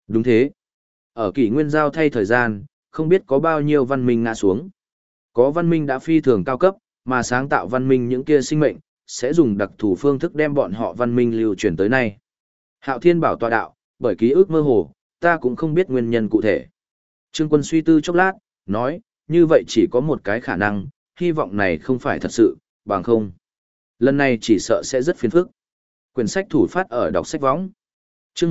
Đúng thế. Ở kỷ nguyên giao thay thời gian, không biết có bao nhiêu văn minh ngã xuống. Có văn minh đã phi thường cao cấp, mà sáng tạo văn minh những kia sinh mệnh, sẽ dùng đặc thù phương thức đem bọn họ văn minh lưu truyền tới nay. Hạo Thiên bảo tọa đạo, bởi ký ức mơ hồ, ta cũng không biết nguyên nhân cụ thể. Trương Quân suy tư chốc lát, nói, như vậy chỉ có một cái khả năng, hy vọng này không phải thật sự, bằng không. Lần này chỉ sợ sẽ rất phiền phức. Quyển sách thủ phát ở đọc sách võng. Chương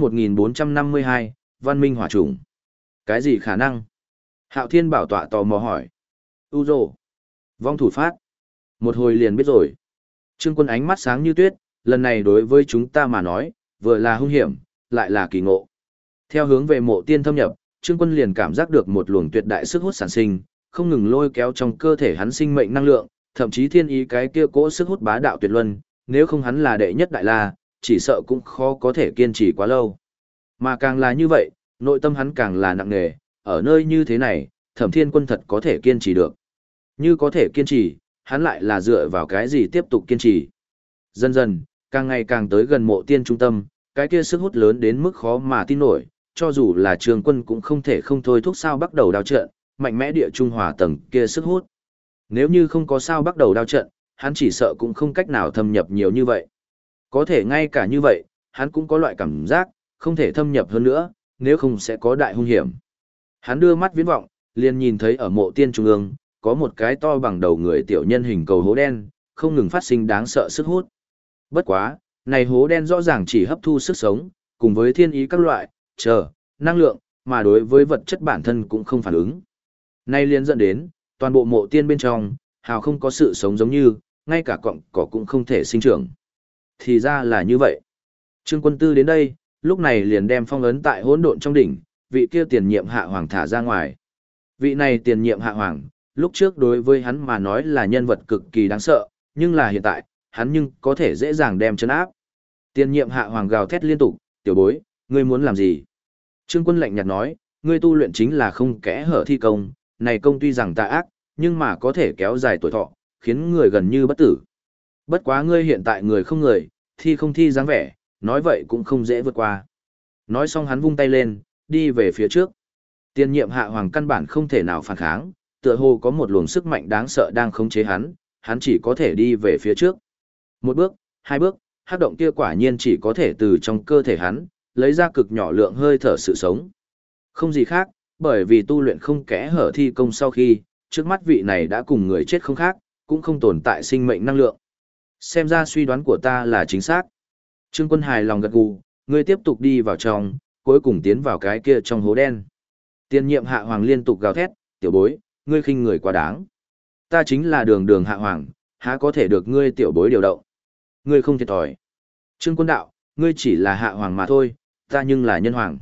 1452, Văn minh hỏa chủng. Cái gì khả năng? Hạo Thiên bảo tọa tò mò hỏi. Rồ. Vong thủ phát. Một hồi liền biết rồi. Trương Quân ánh mắt sáng như tuyết, lần này đối với chúng ta mà nói, vừa là hung hiểm, lại là kỳ ngộ. Theo hướng về mộ tiên thâm nhập, Trương Quân liền cảm giác được một luồng tuyệt đại sức hút sản sinh, không ngừng lôi kéo trong cơ thể hắn sinh mệnh năng lượng, thậm chí thiên ý cái kia cỗ sức hút bá đạo tuyệt luân, nếu không hắn là đệ nhất đại la, chỉ sợ cũng khó có thể kiên trì quá lâu. Mà càng là như vậy, nội tâm hắn càng là nặng nề, ở nơi như thế này, Thẩm Thiên Quân thật có thể kiên trì được. Như có thể kiên trì, hắn lại là dựa vào cái gì tiếp tục kiên trì. Dần dần, càng ngày càng tới gần mộ tiên trung tâm, cái kia sức hút lớn đến mức khó mà tin nổi, cho dù là Trường Quân cũng không thể không thôi thúc sao bắt đầu đao trận, mạnh mẽ địa trung hòa tầng kia sức hút. Nếu như không có sao bắt đầu đao trận, hắn chỉ sợ cũng không cách nào thâm nhập nhiều như vậy. Có thể ngay cả như vậy, hắn cũng có loại cảm giác, không thể thâm nhập hơn nữa, nếu không sẽ có đại hung hiểm. Hắn đưa mắt viễn vọng, liền nhìn thấy ở mộ tiên trung ương, có một cái to bằng đầu người tiểu nhân hình cầu hố đen, không ngừng phát sinh đáng sợ sức hút. Bất quá, này hố đen rõ ràng chỉ hấp thu sức sống, cùng với thiên ý các loại, năng lượng, mà đối với vật chất bản thân cũng không phản ứng. Nay liền dẫn đến, toàn bộ mộ tiên bên trong, hào không có sự sống giống như, ngay cả cọng cỏ cũng không thể sinh trưởng. Thì ra là như vậy. Trương Quân Tư đến đây, lúc này liền đem phong ấn tại hỗn độn trong đỉnh, vị kia tiền nhiệm hạ hoàng thả ra ngoài. Vị này tiền nhiệm hạ hoàng, lúc trước đối với hắn mà nói là nhân vật cực kỳ đáng sợ, nhưng là hiện tại, hắn nhưng có thể dễ dàng đem trấn áp. Tiền nhiệm hạ hoàng gào thét liên tục, tiểu bối, ngươi muốn làm gì? Trương Quân lạnh nhạt nói, ngươi tu luyện chính là không kẽ hở thi công, này công tuy rằng tà ác, nhưng mà có thể kéo dài tuổi thọ, khiến người gần như bất tử. Bất quá ngươi hiện tại người không người, thi không thi dáng vẻ, nói vậy cũng không dễ vượt qua. Nói xong hắn vung tay lên, đi về phía trước. Tiền nhiệm hạ hoàng căn bản không thể nào phản kháng, tựa hồ có một luồng sức mạnh đáng sợ đang khống chế hắn chỉ có thể đi về phía trước. Một bước, hai bước, hắc động kia quả nhiên chỉ có thể từ trong cơ thể hắn, lấy ra cực nhỏ lượng hơi thở sự sống. Không gì khác, bởi vì tu luyện không kẽ hở thi công sau khi, trước mắt vị này đã cùng người chết không khác, cũng không tồn tại sinh mệnh năng lượng. Xem ra suy đoán của ta là chính xác. Trương Quân hài lòng gật gù, ngươi tiếp tục đi vào trong, cuối cùng tiến vào cái kia trong hố đen. Tiền nhiệm hạ hoàng liên tục gào thét, tiểu bối, ngươi khinh người quá đáng. Ta chính là đường đường hạ hoàng, há có thể được ngươi tiểu bối điều động. Ngươi không thiệt thòi. Trương Quân đạo, ngươi chỉ là hạ hoàng mà thôi, ta nhưng là nhân hoàng.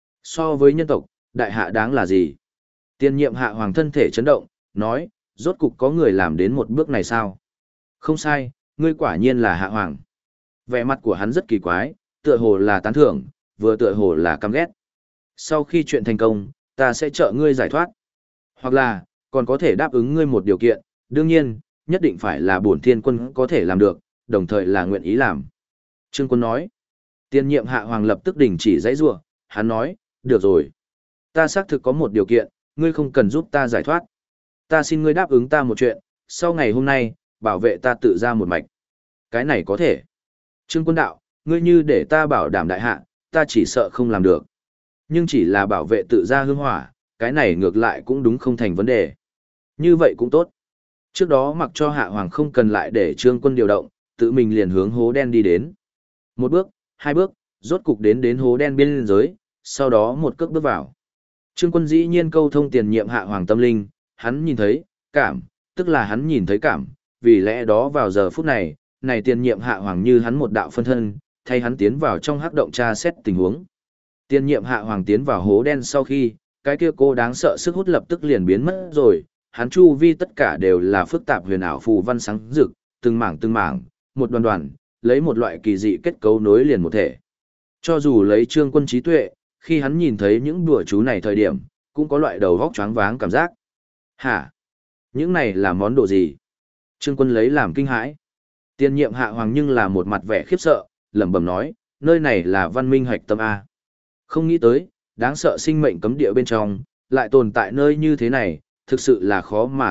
So với nhân tộc, đại hạ đáng là gì? Tiền nhiệm hạ hoàng thân thể chấn động, nói, rốt cục có người làm đến một bước này sao? Không sai, ngươi quả nhiên là hạ hoàng. Vẻ mặt của hắn rất kỳ quái, tựa hồ là tán thưởng, vừa tựa hồ là căm ghét. Sau khi chuyện thành công, ta sẽ trợ ngươi giải thoát. Hoặc là, còn có thể đáp ứng ngươi một điều kiện, đương nhiên, nhất định phải là bổn thiên quân có thể làm được, đồng thời là nguyện ý làm. Trương Quân nói. Tiền nhiệm hạ hoàng lập tức đình chỉ dãy rủa, hắn nói, được rồi. Ta xác thực có một điều kiện, ngươi không cần giúp ta giải thoát. Ta xin ngươi đáp ứng ta một chuyện, sau ngày hôm nay, bảo vệ ta tự ra một mạch. Cái này có thể. Trương Quân đạo, ngươi như để ta bảo đảm đại hạ, ta chỉ sợ không làm được. Nhưng chỉ là bảo vệ tự ra hương hỏa, cái này ngược lại cũng đúng không thành vấn đề. Như vậy cũng tốt. Trước đó mặc cho hạ hoàng không cần lại để Trương Quân điều động, tự mình liền hướng hố đen đi đến. Một bước, hai bước, rốt cục đến hố đen biên giới, sau đó một cước bước vào. Trương Quân dĩ nhiên câu thông tiền nhiệm hạ hoàng tâm linh, hắn nhìn thấy, cảm, tức là hắn nhìn thấy cảm, vì lẽ đó vào giờ phút này, này tiền nhiệm hạ hoàng như hắn một đạo phân thân, thay hắn tiến vào trong hắc động tra xét tình huống. Tiền nhiệm hạ hoàng tiến vào hố đen sau khi, cái kia cô đáng sợ sức hút lập tức liền biến mất rồi, hắn chu vi tất cả đều là phức tạp huyền ảo phù văn sáng rực, từng mảng, một đoàn đoàn, lấy một loại kỳ dị kết cấu nối liền một thể. Cho dù lấy Trương Quân trí tuệ, khi hắn nhìn thấy những đùa chú này thời điểm, cũng có loại đầu vóc choáng váng cảm giác. Hả? Những này là món đồ gì? Trương Quân lấy làm kinh hãi. Tiền nhiệm hạ hoàng nhưng là một mặt vẻ khiếp sợ, lẩm bẩm nói, nơi này là văn minh hạch tâm A. Không nghĩ tới, đáng sợ sinh mệnh cấm địa bên trong, lại tồn tại nơi như thế này, thực sự là khó mà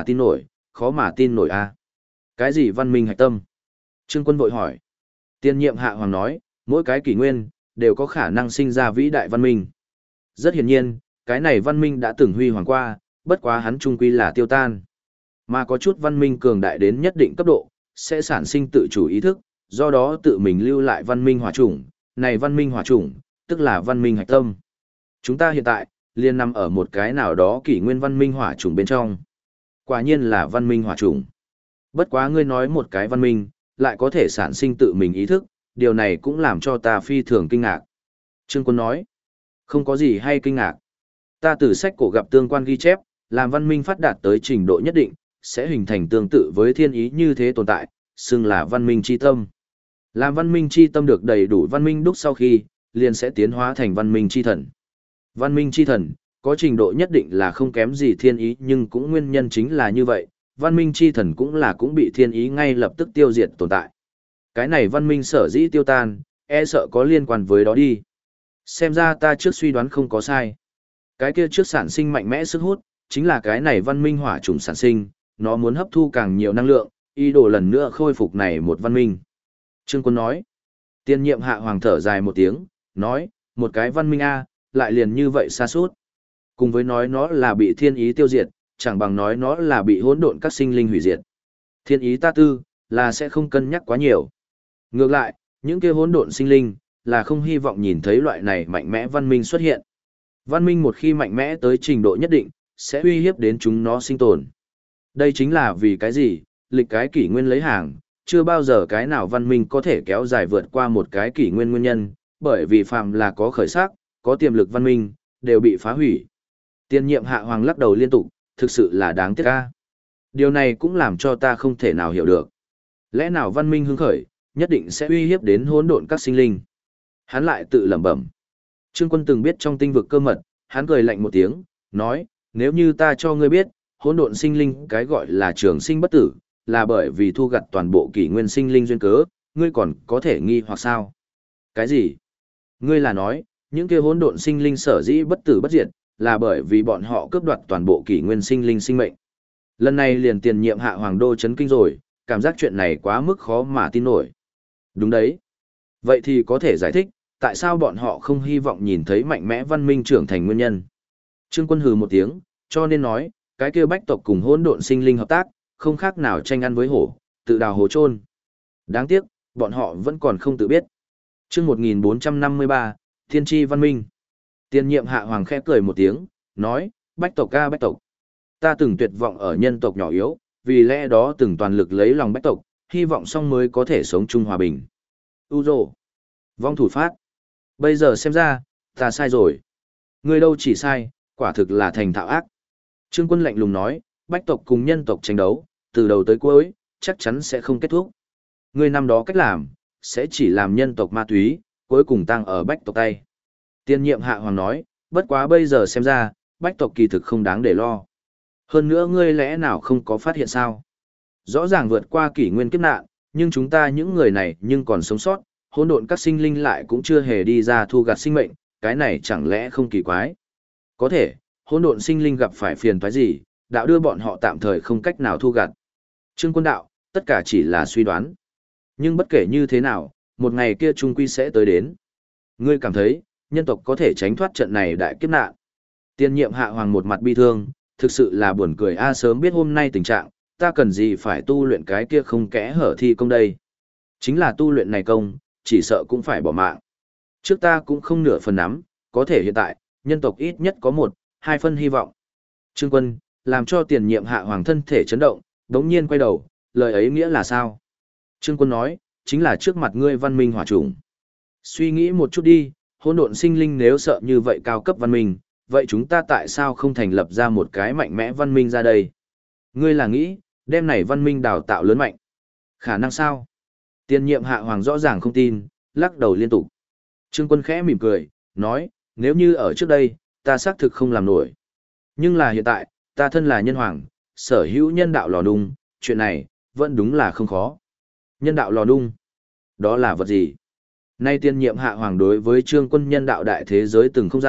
tin nổi a. Cái gì văn minh hạch tâm? Trương Quân vội hỏi. Tiền nhiệm Hạ Hoàng nói, mỗi cái kỷ nguyên, đều có khả năng sinh ra vĩ đại văn minh. Rất hiển nhiên, cái này văn minh đã từng huy hoàng qua, bất quá hắn trung quy là tiêu tan. Mà có chút văn minh cường đại đến nhất định cấp độ, sẽ sản sinh tự chủ ý thức, do đó tự mình lưu lại văn minh hỏa chủng, này văn minh hỏa chủng, tức là văn minh hạch tâm. Chúng ta hiện tại, liền nằm ở một cái nào đó kỷ nguyên văn minh hỏa chủng bên trong. Quả nhiên là văn minh hỏa chủng. Bất quá ngươi nói một cái văn minh, lại có thể sản sinh tự mình ý thức, điều này cũng làm cho ta phi thường kinh ngạc. Trương Quân nói, không có gì hay kinh ngạc. Ta từ sách cổ gặp tương quan ghi chép, làm văn minh phát đạt tới trình độ nhất định, sẽ hình thành tương tự với thiên ý như thế tồn tại, xưng là văn minh chi tâm. Làm văn minh chi tâm được đầy đủ văn minh đúc sau khi, liền sẽ tiến hóa thành văn minh chi thần. Văn minh chi thần, có trình độ nhất định là không kém gì thiên ý nhưng cũng nguyên nhân chính là như vậy, văn minh chi thần cũng bị thiên ý ngay lập tức tiêu diệt tồn tại. Cái này văn minh sở dĩ tiêu tan, e sợ có liên quan với đó đi. Xem ra ta trước suy đoán không có sai. Cái kia trước sản sinh mạnh mẽ sức hút, chính là cái này văn minh hỏa chủng sản sinh, nó muốn hấp thu càng nhiều năng lượng, ý đồ lần nữa khôi phục này một văn minh. Trương Quân nói, tiền nhiệm Hạ Hoàng thở dài một tiếng, nói, một cái văn minh A, lại liền như vậy xa suốt. Cùng với nói nó là bị thiên ý tiêu diệt, chẳng bằng nói nó là bị hỗn độn các sinh linh hủy diệt. Thiên ý ta tư, là sẽ không cân nhắc quá nhiều. Ngược lại, những kia hỗn độn sinh linh, là không hy vọng nhìn thấy loại này mạnh mẽ văn minh xuất hiện. Văn minh một khi mạnh mẽ tới trình độ nhất định, sẽ uy hiếp đến chúng nó sinh tồn. Đây chính là vì cái gì, lịch cái kỷ nguyên lấy hàng, chưa bao giờ cái nào văn minh có thể kéo dài vượt qua một cái kỷ nguyên nguyên nhân, bởi vì phàm là có khởi sắc, có tiềm lực văn minh, đều bị phá hủy. Tiền nhiệm Hạ Hoàng lắc đầu liên tục, thực sự là đáng tiếc ca. Điều này cũng làm cho ta không thể nào hiểu được. Lẽ nào văn minh hưng khởi, nhất định sẽ uy hiếp đến hỗn độn các sinh linh. Hắn lại tự lẩm bẩm. Trương Quân từng biết trong tinh vực cơ mật, hắn cười lạnh một tiếng, nói, nếu như ta cho ngươi biết, hỗn độn sinh linh cái gọi là trường sinh bất tử, là bởi vì thu gặt toàn bộ kỷ nguyên sinh linh duyên cớ, ngươi còn có thể nghi hoặc sao? Cái gì? Ngươi là nói, những kia hỗn độn sinh linh sở dĩ bất tử bất diệt, là bởi vì bọn họ cướp đoạt toàn bộ kỷ nguyên sinh linh sinh mệnh. Lần này liền tiền nhiệm Hạ Hoàng đô chấn kinh rồi, cảm giác chuyện này quá mức khó mà tin nổi. Đúng đấy. Vậy thì có thể giải thích, tại sao bọn họ không hy vọng nhìn thấy mạnh mẽ văn minh trưởng thành nguyên nhân. Trương Quân hừ một tiếng, cho nên nói, cái kia bách tộc cùng hỗn độn sinh linh hợp tác, không khác nào tranh ăn với hổ, tự đào hố chôn. Đáng tiếc, bọn họ vẫn còn không tự biết. Chương 1453, Thiên tri văn minh. Tiền nhiệm Hạ Hoàng khẽ cười một tiếng, nói, bách tộc ca bách tộc. Ta từng tuyệt vọng ở nhân tộc nhỏ yếu, vì lẽ đó từng toàn lực lấy lòng bách tộc, hy vọng xong mới có thể sống chung hòa bình. Uzo. Vong thủ phát. Bây giờ xem ra, ta sai rồi. Ngươi đâu chỉ sai, quả thực là thành thạo ác. Trương Quân lạnh lùng nói, bách tộc cùng nhân tộc tranh đấu, từ đầu tới cuối, chắc chắn sẽ không kết thúc. Ngươi năm đó cách làm, sẽ chỉ làm nhân tộc ma túy, cuối cùng tăng ở bách tộc tay. Tiên nhiệm Hạ Hoàng nói, bất quá bây giờ xem ra, bách tộc kỳ thực không đáng để lo. Hơn nữa ngươi lẽ nào không có phát hiện sao? Rõ ràng vượt qua kỷ nguyên kiếp nạn, nhưng chúng ta những người này nhưng còn sống sót, hỗn độn các sinh linh lại cũng chưa hề đi ra thu gặt sinh mệnh, cái này chẳng lẽ không kỳ quái? Có thể, hỗn độn sinh linh gặp phải phiền toái gì, đạo đưa bọn họ tạm thời không cách nào thu gặt. Trương Quân đạo, tất cả chỉ là suy đoán. Nhưng bất kể như thế nào, một ngày kia trung quy sẽ tới đến. Ngươi cảm thấy, nhân tộc có thể tránh thoát trận này đại kiếp nạn. Tiên nhiệm Hạ Hoàng một mặt bi thương, thực sự là buồn cười a, sớm biết hôm nay tình trạng, ta cần gì phải tu luyện cái kia không kẽ hở thi công đây. Chính là tu luyện này công, chỉ sợ cũng phải bỏ mạng. Trước ta cũng không nửa phần nắm, có thể hiện tại, nhân tộc ít nhất có 1-2 phân hy vọng. Trương Quân, làm cho tiền nhiệm Hạ Hoàng thân thể chấn động, đống nhiên quay đầu, lời ấy nghĩa là sao? Trương Quân nói, chính là trước mặt ngươi văn minh hỏa chủng. Suy nghĩ một chút đi, hỗn độn sinh linh nếu sợ như vậy cao cấp văn minh, vậy chúng ta tại sao không thành lập ra một cái mạnh mẽ văn minh ra đây? Ngươi là nghĩ, đem này văn minh đào tạo lớn mạnh. Khả năng sao? Tiền nhiệm Hạ Hoàng rõ ràng không tin, lắc đầu liên tục. Trương Quân khẽ mỉm cười, nói, nếu như ở trước đây, ta xác thực không làm nổi. Nhưng là hiện tại, ta thân là nhân hoàng, sở hữu nhân đạo lò nung, chuyện này, vẫn đúng là không khó. Nhân đạo lò nung, đó là vật gì? Nay tiền nhiệm Hạ Hoàng đối với Trương Quân nhân đạo đại thế giới từng không giải,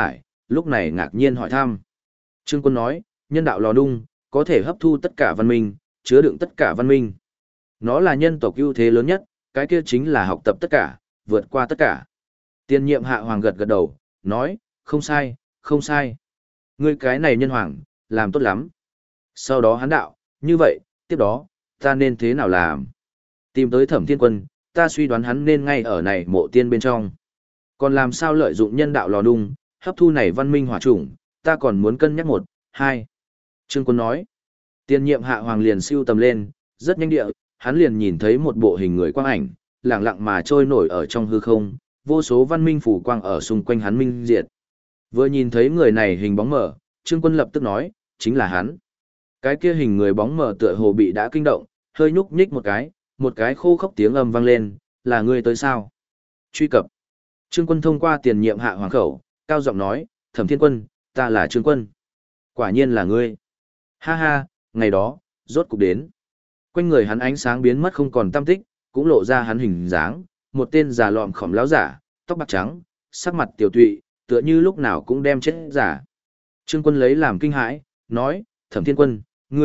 lúc này ngạc nhiên hỏi thăm. Trương Quân nói, nhân đạo lò đung, có thể hấp thu tất cả văn minh, chứa đựng tất cả văn minh. Nó là nhân tộc ưu thế lớn nhất, cái kia chính là học tập tất cả, vượt qua tất cả. Tiền nhiệm hạ hoàng gật gật đầu, nói, không sai, không sai. Ngươi cái này nhân hoàng, làm tốt lắm. Sau đó hắn đạo, như vậy, tiếp đó, ta nên thế nào làm? Tìm tới Thẩm Thiên Quân, ta suy đoán hắn nên ngay ở này mộ tiên bên trong. Còn làm sao lợi dụng nhân đạo lò đung, hấp thu này văn minh hỏa chủng, ta còn muốn cân nhắc một, hai. Trương Quân nói, tiền nhiệm hạ hoàng liền siêu tầm lên, rất nhanh địa, hắn liền nhìn thấy một bộ hình người quang ảnh, lẳng lặng mà trôi nổi ở trong hư không, vô số văn minh phủ quang ở xung quanh hắn minh diệt. Vừa nhìn thấy người này hình bóng mờ, Trương Quân lập tức nói, chính là hắn. Cái kia hình người bóng mờ tựa hồ bị đã kinh động, hơi nhúc nhích một cái khô khốc tiếng âm vang lên, là ngươi tới sao? Truy cập. Trương Quân thông qua tiền nhiệm hạ hoàng khẩu, cao giọng nói, Thẩm Thiên Quân, ta là Trương Quân. Quả nhiên là ngươi. Ha ha, ngày đó, rốt cục đến. Quanh người hắn ánh sáng biến mất không còn tăm tích, cũng lộ ra hắn hình dáng, một tên già lọm khỏm láo giả, tóc bạc trắng, sắc mặt tiểu tụy, tựa như lúc nào cũng đem chết giả. Trương Quân lấy làm kinh hãi, nói, Thẩm Thiên Quân,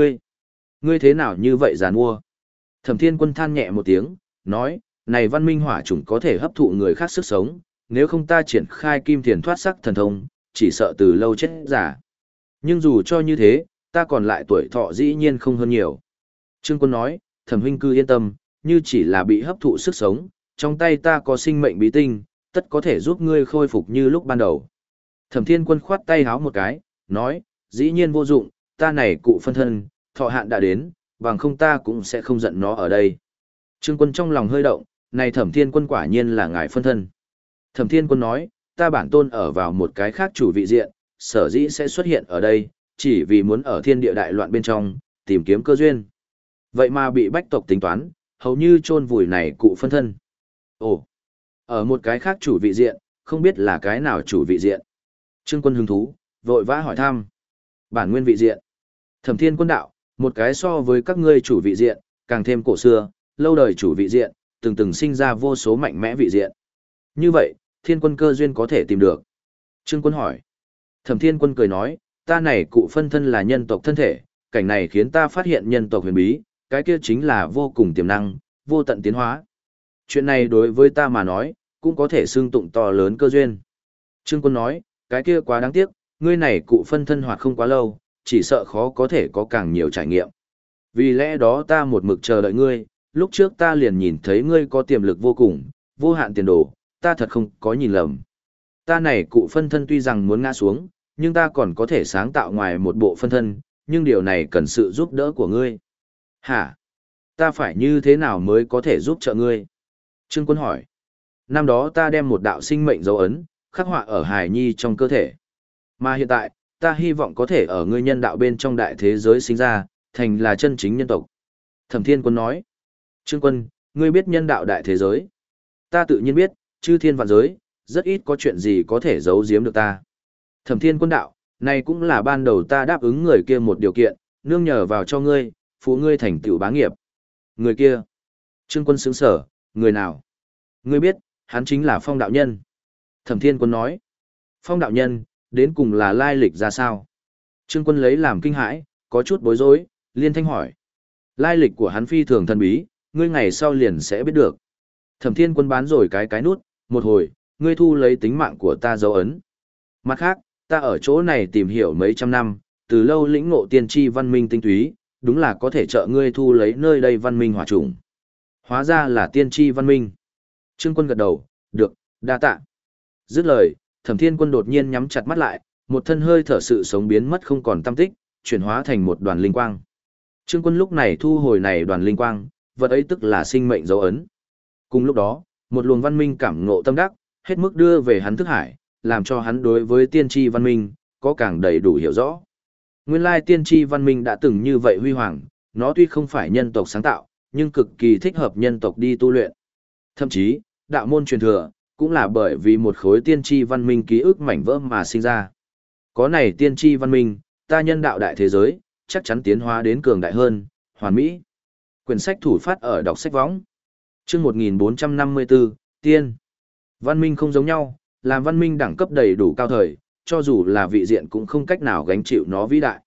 ngươi thế nào như vậy già nua? Thẩm Thiên Quân than nhẹ một tiếng, nói, này văn minh hỏa chủng có thể hấp thụ người khác sức sống, nếu không ta triển khai kim thiền thoát sắc thần thông, chỉ sợ từ lâu chết giả. Nhưng dù cho như thế, ta còn lại tuổi thọ dĩ nhiên không hơn nhiều. Trương Quân nói, Thẩm huynh cứ yên tâm, như chỉ là bị hấp thụ sức sống, trong tay ta có sinh mệnh bí tinh, tất có thể giúp ngươi khôi phục như lúc ban đầu. Thẩm Thiên Quân khoát tay háo một cái, nói, dĩ nhiên vô dụng, ta này cụ phân thân, thọ hạn đã đến, bằng không ta cũng sẽ không giận nó ở đây. Trương Quân trong lòng hơi động, này Thẩm Thiên Quân quả nhiên là ngài phân thân. Thẩm Thiên Quân nói, ta bản tôn ở vào một cái khác chủ vị diện, sở dĩ sẽ xuất hiện ở đây, chỉ vì muốn ở thiên địa đại loạn bên trong, tìm kiếm cơ duyên. Vậy mà bị bách tộc tính toán, hầu như chôn vùi này cụ phân thân. Ồ, ở một cái khác chủ vị diện, không biết là cái nào chủ vị diện. Trương Quân hứng thú, vội vã hỏi thăm. Bản nguyên vị diện. Thẩm Thiên Quân đạo, một cái so với các ngươi chủ vị diện, càng thêm cổ xưa, lâu đời chủ vị diện, từng sinh ra vô số mạnh mẽ vị diện. Như vậy, Thiên Quân cơ duyên có thể tìm được. Trương Quân hỏi. Thẩm Thiên Quân cười nói, ta này cụ phân thân là nhân tộc thân thể, cảnh này khiến ta phát hiện nhân tộc huyền bí, cái kia chính là vô cùng tiềm năng, vô tận tiến hóa. Chuyện này đối với ta mà nói, cũng có thể xương tụng to lớn cơ duyên. Trương Quân nói, cái kia quá đáng tiếc, ngươi này cụ phân thân hoạt không quá lâu, chỉ sợ khó có thể có càng nhiều trải nghiệm. Vì lẽ đó ta một mực chờ đợi ngươi, lúc trước ta liền nhìn thấy ngươi có tiềm lực vô cùng, vô hạn tiền đồ, ta thật không có nhìn lầm. Ta này cụ phân thân tuy rằng muốn ngã xuống, nhưng ta còn có thể sáng tạo ngoài một bộ phân thân, nhưng điều này cần sự giúp đỡ của ngươi. Hả? Ta phải như thế nào mới có thể giúp trợ ngươi? Trương Quân hỏi. Năm đó ta đem một đạo sinh mệnh dấu ấn, khắc họa ở hài nhi trong cơ thể. Mà hiện tại, ta hy vọng có thể ở ngươi nhân đạo bên trong đại thế giới sinh ra, thành là chân chính nhân tộc. Thẩm Thiên Quân nói. Trương Quân, ngươi biết nhân đạo đại thế giới? Ta tự nhiên biết, chư thiên vạn giới, rất ít có chuyện gì có thể giấu giếm được ta. Thẩm Thiên Quân đạo, này cũng là ban đầu ta đáp ứng người kia một điều kiện, nương nhờ vào cho ngươi, phụ ngươi thành tựu bá nghiệp. Người kia. Trương Quân sững sở, người nào? Ngươi biết, hắn chính là Phong đạo nhân. Thẩm Thiên Quân nói. Phong đạo nhân, đến cùng là lai lịch ra sao? Trương Quân lấy làm kinh hãi, có chút bối rối, liên thanh hỏi. Lai lịch của hắn phi thường thần bí, ngươi ngày sau liền sẽ biết được. Thẩm Thiên Quân bán rồi cái nút, một hồi, ngươi thu lấy tính mạng của ta dấu ấn. Mặt khác, ta ở chỗ này tìm hiểu mấy trăm năm, từ lâu lĩnh ngộ tiên tri văn minh tinh túy, đúng là có thể trợ ngươi thu lấy nơi đây văn minh hỏa chủng. Hóa ra là tiên tri văn minh. Trương Quân gật đầu, được, đa tạ. Dứt lời, Thẩm Thiên Quân đột nhiên nhắm chặt mắt lại, một thân hơi thở sự sống biến mất không còn tăm tích, chuyển hóa thành một đoàn linh quang. Trương Quân lúc này thu hồi này đoàn linh quang, vật ấy tức là sinh mệnh dấu ấn. Cùng lúc đó, một luồng văn minh cảm ngộ tâm đắc, hết mức đưa về hắn thức hải, làm cho hắn đối với tiên tri văn minh, có càng đầy đủ hiểu rõ. Nguyên lai tiên tri văn minh đã từng như vậy huy hoàng, nó tuy không phải nhân tộc sáng tạo, nhưng cực kỳ thích hợp nhân tộc đi tu luyện. Thậm chí, đạo môn truyền thừa, cũng là bởi vì một khối tiên tri văn minh ký ức mảnh vỡ mà sinh ra. Có này tiên tri văn minh, ta nhân đạo đại thế giới, chắc chắn tiến hóa đến cường đại hơn, hoàn mỹ. Quyển sách thủ phát ở đọc sách võng. Chương 1454, Tiên. Văn minh không giống nhau, làm văn minh đẳng cấp đầy đủ cao thời, cho dù là vị diện cũng không cách nào gánh chịu nó vĩ đại.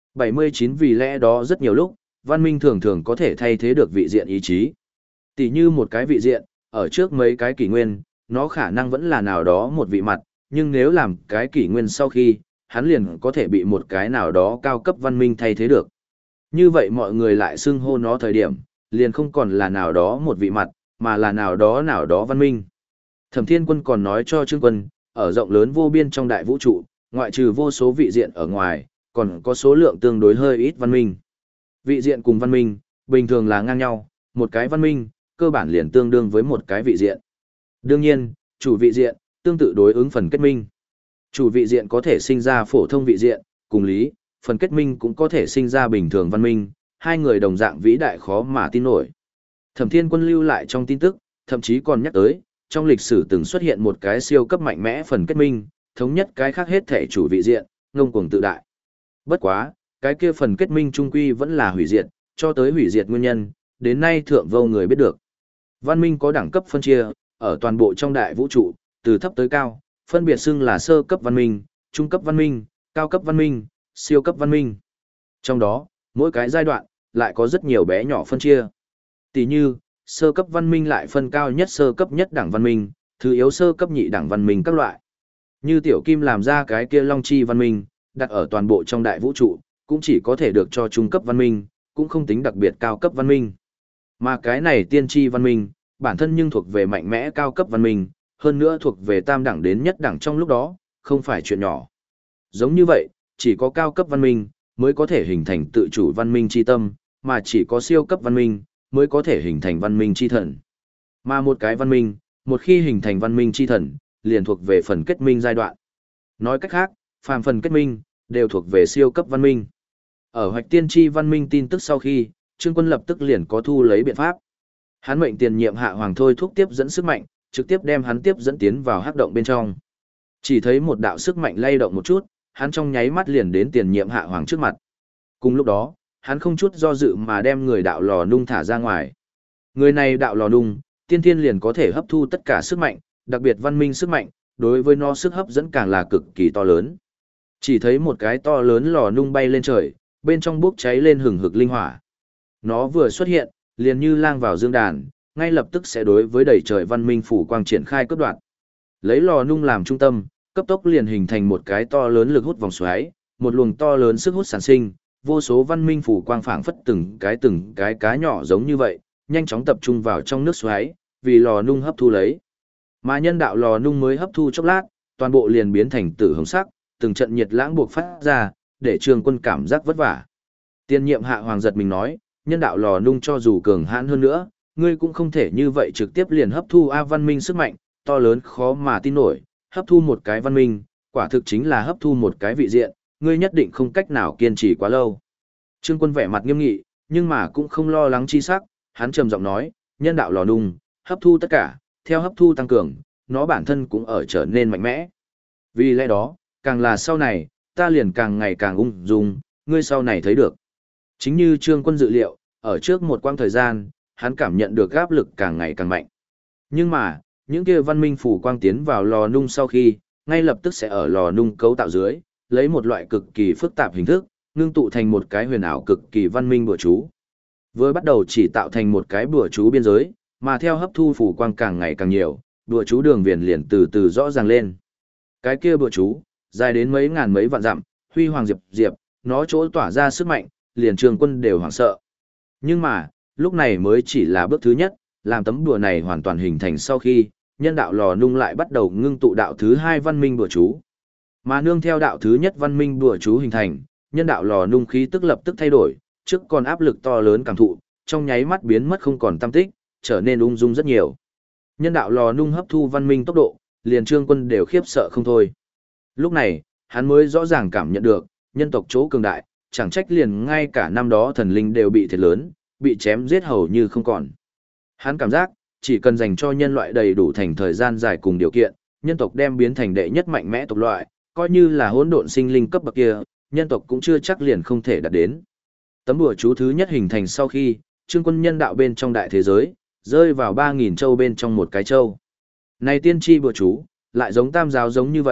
79 vì lẽ đó rất nhiều lúc, văn minh thường thường có thể thay thế được vị diện ý chí. Tỷ như một cái vị diện, ở trước mấy cái kỷ nguyên, nó khả năng vẫn là nào đó một vị mặt, nhưng nếu làm cái kỷ nguyên sau khi, hắn liền có thể bị một cái nào đó cao cấp văn minh thay thế được. Như vậy mọi người lại xưng hô nó thời điểm, liền không còn là nào đó một vị mặt, mà là nào đó văn minh. Thẩm Thiên Quân còn nói cho Trương Quân, ở rộng lớn vô biên trong đại vũ trụ, ngoại trừ vô số vị diện ở ngoài, còn có số lượng tương đối hơi ít văn minh. Vị diện cùng văn minh, bình thường là ngang nhau, một cái văn minh, cơ bản liền tương đương với một cái vị diện. Đương nhiên, chủ vị diện, tương tự đối ứng phần kết minh. Chủ vị diện có thể sinh ra phổ thông vị diện, cùng lý, phần kết minh cũng có thể sinh ra bình thường văn minh, hai người đồng dạng vĩ đại khó mà tin nổi. Thẩm Thiên Quân lưu lại trong tin tức, thậm chí còn nhắc tới, trong lịch sử từng xuất hiện một cái siêu cấp mạnh mẽ phần kết minh, thống nhất cái khác hết thể chủ vị diện, ngông cuồng tự đại. Bất quá, cái kia phần kết minh trung quy vẫn là hủy diệt, cho tới hủy diệt nguyên nhân, đến nay thượng vô người biết được. Văn minh có đẳng cấp phân chia, ở toàn bộ trong đại vũ trụ, từ thấp tới cao, phân biệt xưng là sơ cấp văn minh, trung cấp văn minh, cao cấp văn minh, siêu cấp văn minh. Trong đó, mỗi cái giai đoạn, lại có rất nhiều bé nhỏ phân chia. Tỷ như, sơ cấp văn minh lại phân cao nhất sơ cấp nhất đẳng văn minh, thứ yếu sơ cấp nhị đẳng văn minh các loại. Như Tiểu Kim làm ra cái kia Long Chi văn minh, đặt ở toàn bộ trong đại vũ trụ, cũng chỉ có thể được cho trung cấp văn minh, cũng không tính đặc biệt cao cấp văn minh. Mà cái này tiên tri văn minh, bản thân nhưng thuộc về mạnh mẽ cao cấp văn minh, hơn nữa thuộc về tam đẳng đến nhất đẳng trong lúc đó, không phải chuyện nhỏ. Giống như vậy, chỉ có cao cấp văn minh, mới có thể hình thành tự chủ văn minh chi tâm, mà chỉ có siêu cấp văn minh, mới có thể hình thành văn minh chi thần. Mà một cái văn minh, một khi hình thành văn minh chi thần, liền thuộc về phần kết minh giai đoạn. Nói cách khác, phàm phần kết minh, đều thuộc về siêu cấp văn minh. Ở hoạch tiên tri văn minh tin tức sau khi, Trương Quân lập tức liền có thu lấy biện pháp. Hắn mệnh tiền nhiệm hạ hoàng thôi thúc tiếp dẫn sức mạnh, trực tiếp đem hắn tiếp dẫn tiến vào hắc động bên trong. Chỉ thấy một đạo sức mạnh lay động một chút, hắn trong nháy mắt liền đến tiền nhiệm hạ hoàng trước mặt. Cùng lúc đó, hắn không chút do dự mà đem người đạo lò nung thả ra ngoài. Người này đạo lò nung, tiên thiên liền có thể hấp thu tất cả sức mạnh, đặc biệt văn minh sức mạnh, đối với nó sức hấp dẫn càng là cực kỳ to lớn. Chỉ thấy một cái to lớn lò nung bay lên trời, bên trong bốc cháy lên hừng hực linh hỏa. Nó vừa xuất hiện, liền như lang vào dương đàn, ngay lập tức sẽ đối với đầy trời văn minh phủ quang triển khai cấp đoạn. Lấy lò nung làm trung tâm, cấp tốc liền hình thành một cái to lớn lực hút vòng xoáy, một luồng to lớn sức hút sản sinh, vô số văn minh phủ quang phảng phất từng cái cá nhỏ giống như vậy, nhanh chóng tập trung vào trong nước xoáy, vì lò nung hấp thu lấy. Mà nhân đạo lò nung mới hấp thu chốc lát, toàn bộ liền biến thành tử hồng sắc, từng trận nhiệt lãng buộc phát ra, để Trương Quân cảm giác vất vả. Tiên nhiệm hạ hoàng giật mình nói, nhân đạo lò nung cho dù cường hãn hơn nữa, ngươi cũng không thể như vậy trực tiếp liền hấp thu A văn minh sức mạnh, to lớn khó mà tin nổi, hấp thu một cái văn minh, quả thực chính là hấp thu một cái vị diện, ngươi nhất định không cách nào kiên trì quá lâu. Trương Quân vẻ mặt nghiêm nghị, nhưng mà cũng không lo lắng chi sắc, hắn trầm giọng nói, nhân đạo lò nung, hấp thu tất cả, theo hấp thu tăng cường, nó bản thân cũng ở trở nên mạnh mẽ. Vì lẽ đó, càng là sau này, ta liền càng ngày càng ung dung, ngươi sau này thấy được. Chính như Trương Quân dự liệu, ở trước một quãng thời gian, hắn cảm nhận được áp lực càng ngày càng mạnh. Nhưng mà, những kia văn minh phủ quang tiến vào lò nung sau khi, ngay lập tức sẽ ở lò nung cấu tạo dưới, lấy một loại cực kỳ phức tạp hình thức, ngưng tụ thành một cái huyền ảo cực kỳ văn minh bùa chú. Vừa bắt đầu chỉ tạo thành một cái bùa chú biên giới, mà theo hấp thu phủ quang càng ngày càng nhiều, bùa chú đường viền liền từ từ rõ ràng lên. Cái kia bùa chú, dài đến mấy ngàn mấy vạn dặm, huy hoàng diệp diệp, nó chỗ tỏa ra sức mạnh, liền Trương Quân đều hoảng sợ. Nhưng mà, lúc này mới chỉ là bước thứ nhất, làm tấm đùa này hoàn toàn hình thành sau khi, nhân đạo lò nung lại bắt đầu ngưng tụ đạo thứ hai văn minh đùa chú. Mà nương theo đạo thứ nhất văn minh đùa chú hình thành, nhân đạo lò nung khí tức lập tức thay đổi, trước còn áp lực to lớn cảm thụ, trong nháy mắt biến mất không còn tăm tích, trở nên ung dung rất nhiều. Nhân đạo lò nung hấp thu văn minh tốc độ, liền Trương Quân đều khiếp sợ không thôi. Lúc này, hắn mới rõ ràng cảm nhận được, nhân tộc chỗ cường đại, chẳng trách liền ngay cả năm đó thần linh đều bị thiệt lớn, bị chém giết hầu như không còn. Hắn cảm giác, chỉ cần dành cho nhân loại đầy đủ thành thời gian dài cùng điều kiện, nhân tộc đem biến thành đệ nhất mạnh mẽ tộc loại, coi như là hỗn độn sinh linh cấp bậc kia, nhân tộc cũng chưa chắc liền không thể đạt đến. Tấm đùa chú thứ nhất hình thành sau khi, Trương Quân nhân đạo bên trong đại thế giới, rơi vào 3.000 châu bên trong một cái châu. Này tiên tri bùa chú, lại giống tam giáo giống như vậy,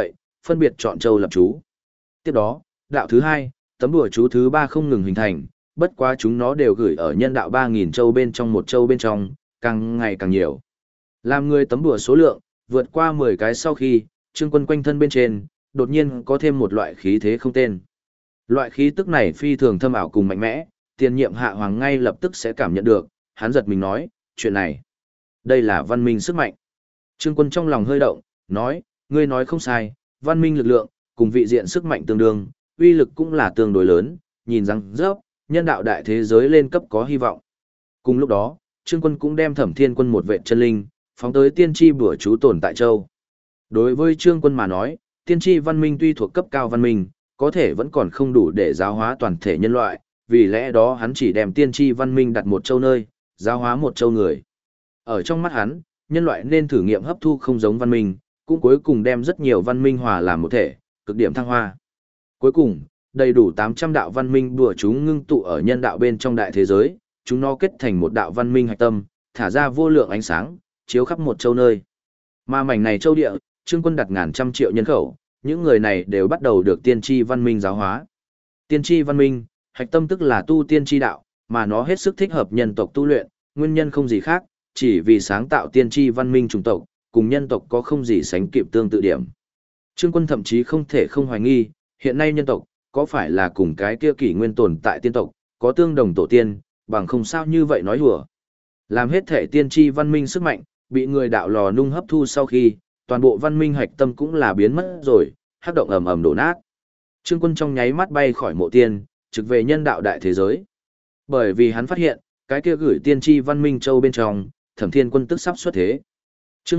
phân biệt chọn châu lập chú. Tiếp đó, đạo thứ 2, tấm đùa chú thứ 3 không ngừng hình thành, bất quá chúng nó đều gửi ở nhân đạo 3.000 châu bên trong một châu bên trong, càng ngày càng nhiều. Làm người tấm đùa số lượng, vượt qua 10 cái sau khi, Trương Quân quanh thân bên trên, đột nhiên có thêm một loại khí thế không tên. Loại khí tức này phi thường thâm ảo cùng mạnh mẽ, tiền nhiệm hạ hoàng ngay lập tức sẽ cảm nhận được, hắn giật mình nói, chuyện này, đây là văn minh sức mạnh. Trương Quân trong lòng hơi động, nói, ngươi nói không sai, văn minh lực lượng, cùng vị diện sức mạnh tương đương, uy lực cũng là tương đối lớn, nhìn rằng rớp, nhân đạo đại thế giới lên cấp có hy vọng. Cùng lúc đó, Trương Quân cũng đem Thẩm Thiên Quân một vệ chân linh, phóng tới tiên tri bùa chú tồn tại châu. Đối với Trương Quân mà nói, tiên tri văn minh tuy thuộc cấp cao văn minh, có thể vẫn còn không đủ để giáo hóa toàn thể nhân loại, vì lẽ đó hắn chỉ đem tiên tri văn minh đặt một châu nơi, giáo hóa một châu người. Ở trong mắt hắn, nhân loại nên thử nghiệm hấp thu không giống văn minh, cũng cuối cùng đem rất nhiều văn minh hòa làm một thể, cực điểm thăng hoa. Cuối cùng, đầy đủ 800 đạo văn minh đùa chúng ngưng tụ ở nhân đạo bên trong đại thế giới, chúng nó kết thành một đạo văn minh hạch tâm, thả ra vô lượng ánh sáng, chiếu khắp một châu nơi. Mà mảnh này châu địa, Trương Quân đặt ngàn trăm triệu nhân khẩu, những người này đều bắt đầu được tiên tri văn minh giáo hóa. Tiên tri văn minh, hạch tâm tức là tu tiên tri đạo, mà nó hết sức thích hợp nhân tộc tu luyện, nguyên nhân không gì khác, chỉ vì sáng tạo tiên tri văn minh chủng tộc, cùng nhân tộc có không gì sánh kịp tương tự điểm. Trương Quân thậm chí không thể không hoài nghi, hiện nay nhân tộc, có phải là cùng cái kia kỷ nguyên tồn tại tiên tộc, có tương đồng tổ tiên, bằng không sao như vậy nói hùa. Làm hết thể tiên tri văn minh sức mạnh, bị người đạo lò nung hấp thu sau khi, toàn bộ văn minh hạch tâm cũng là biến mất rồi, hắc động ầm ầm đổ nát. Trương Quân trong nháy mắt bay khỏi mộ tiên, trực về nhân đạo đại thế giới. Bởi vì hắn phát hiện, cái kia gửi tiên tri văn minh châu bên trong, Thẩm Thiên Quân tức sắp xuất thế. Chương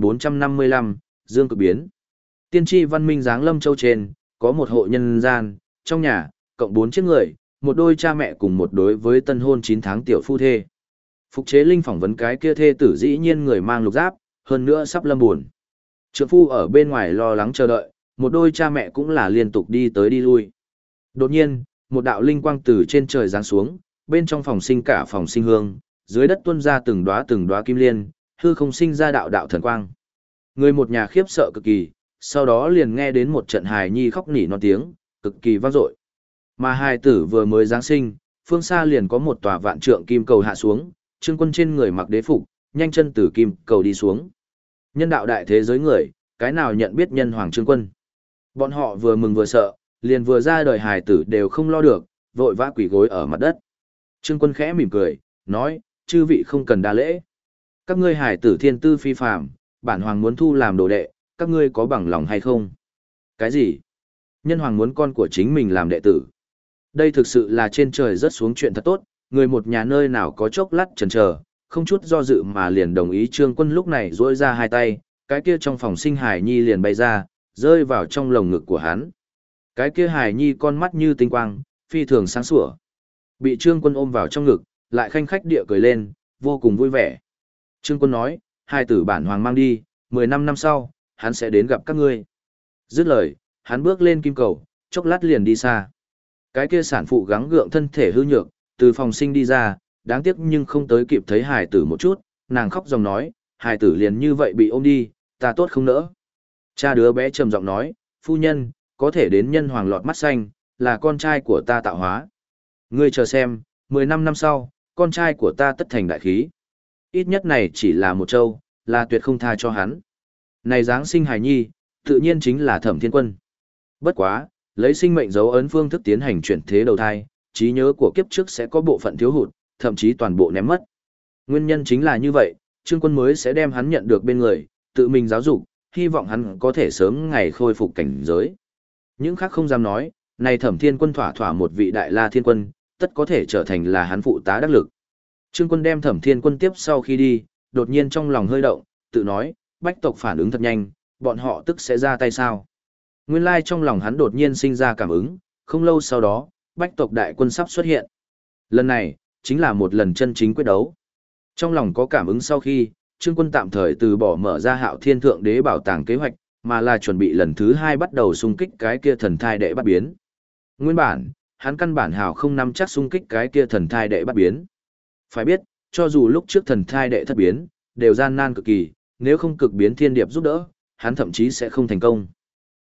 1455, Dương cực biến. Tiên tri văn minh giáng lâm châu trên, có một hộ nhân gian, trong nhà, cộng 4 chiếc người, một đôi cha mẹ cùng một đối với tân hôn 9 tháng tiểu phu thê. Phục Chế Linh phỏng vấn cái kia thê tử dĩ nhiên người mang lục giáp, hơn nữa sắp lâm buồn. Trượng phu ở bên ngoài lo lắng chờ đợi, một đôi cha mẹ cũng là liên tục đi tới đi lui. Đột nhiên, một đạo linh quang từ trên trời giáng xuống, bên trong phòng sinh cả phòng sinh hương, dưới đất tuôn ra từng đóa kim liên, hư không sinh ra đạo đạo thần quang. Người một nhà khiếp sợ cực kỳ, sau đó liền nghe đến một trận hài nhi khóc nỉ non tiếng, cực kỳ vang dội. Mà hài tử vừa mới giáng sinh, phương xa liền có một tòa vạn trượng kim cầu hạ xuống, Trương Quân trên người mặc đế phục, nhanh chân từ kim cầu đi xuống. Nhân đạo đại thế giới người, cái nào nhận biết nhân hoàng Trương Quân. Bọn họ vừa mừng vừa sợ, liền vừa ra đời hài tử đều không lo được, vội vã quỳ gối ở mặt đất. Trương Quân khẽ mỉm cười, nói, chư vị không cần đa lễ. Các ngươi hài tử thiên tư phi phàm, bản hoàng muốn thu làm đồ đệ, các ngươi có bằng lòng hay không? Cái gì? Nhân hoàng muốn con của chính mình làm đệ tử. Đây thực sự là trên trời rớt xuống chuyện thật tốt, người một nhà nơi nào có chốc lát chần chờ, không chút do dự mà liền đồng ý. Trương Quân lúc này duỗi ra hai tay, cái kia trong phòng sinh hài nhi liền bay ra, rơi vào trong lồng ngực của hắn. Cái kia hài nhi con mắt như tinh quang, phi thường sáng sủa. Bị Trương Quân ôm vào trong ngực, lại khanh khách địa cười lên, vô cùng vui vẻ. Trương Quân nói, hai tử bản hoàng mang đi, 15 năm sau, hắn sẽ đến gặp các ngươi. Dứt lời, hắn bước lên kim cầu, chốc lát liền đi xa. Cái kia sản phụ gắng gượng thân thể hư nhược, từ phòng sinh đi ra, đáng tiếc nhưng không tới kịp thấy hài tử một chút, nàng khóc dòng nói, hài tử liền như vậy bị ôm đi, ta tốt không nỡ. Cha đứa bé trầm giọng nói, phu nhân, có thể đến nhân hoàng lọt mắt xanh, là con trai của ta tạo hóa. Ngươi chờ xem, 15 năm sau, con trai của ta tất thành đại khí. Ít nhất này chỉ là một châu, là tuyệt không tha cho hắn. Này Giáng sinh hài nhi, tự nhiên chính là Thẩm Thiên Quân. Bất quá, lấy sinh mệnh dấu ấn phương thức tiến hành chuyển thế đầu thai, trí nhớ của kiếp trước sẽ có bộ phận thiếu hụt, thậm chí toàn bộ ném mất. Nguyên nhân chính là như vậy, Trương Quân mới sẽ đem hắn nhận được bên người, tự mình giáo dục, hy vọng hắn có thể sớm ngày khôi phục cảnh giới. Những khác không dám nói, này Thẩm Thiên Quân thỏa thỏa một vị đại la thiên quân, tất có thể trở thành là hắn phụ tá đắc lực. Trương Quân đem Thẩm Thiên Quân tiếp sau khi đi, đột nhiên trong lòng hơi động, tự nói, bách tộc phản ứng thật nhanh, bọn họ tức sẽ ra tay sao. Nguyên lai trong lòng hắn đột nhiên sinh ra cảm ứng, không lâu sau đó, bách tộc đại quân sắp xuất hiện. Lần này, chính là một lần chân chính quyết đấu. Trong lòng có cảm ứng sau khi, Trương Quân tạm thời từ bỏ mở ra Hạo Thiên Thượng Đế bảo tàng kế hoạch, mà là chuẩn bị lần thứ 2 bắt đầu xung kích cái kia thần thai đệ bắt biến. Nguyên bản, hắn căn bản hào không nắm chắc xung kích cái kia thần thai đệ bắt biến. Phải biết, cho dù lúc trước thần thai đệ thất biến, đều gian nan cực kỳ, nếu không cực biến thiên điệp giúp đỡ, hắn thậm chí sẽ không thành công.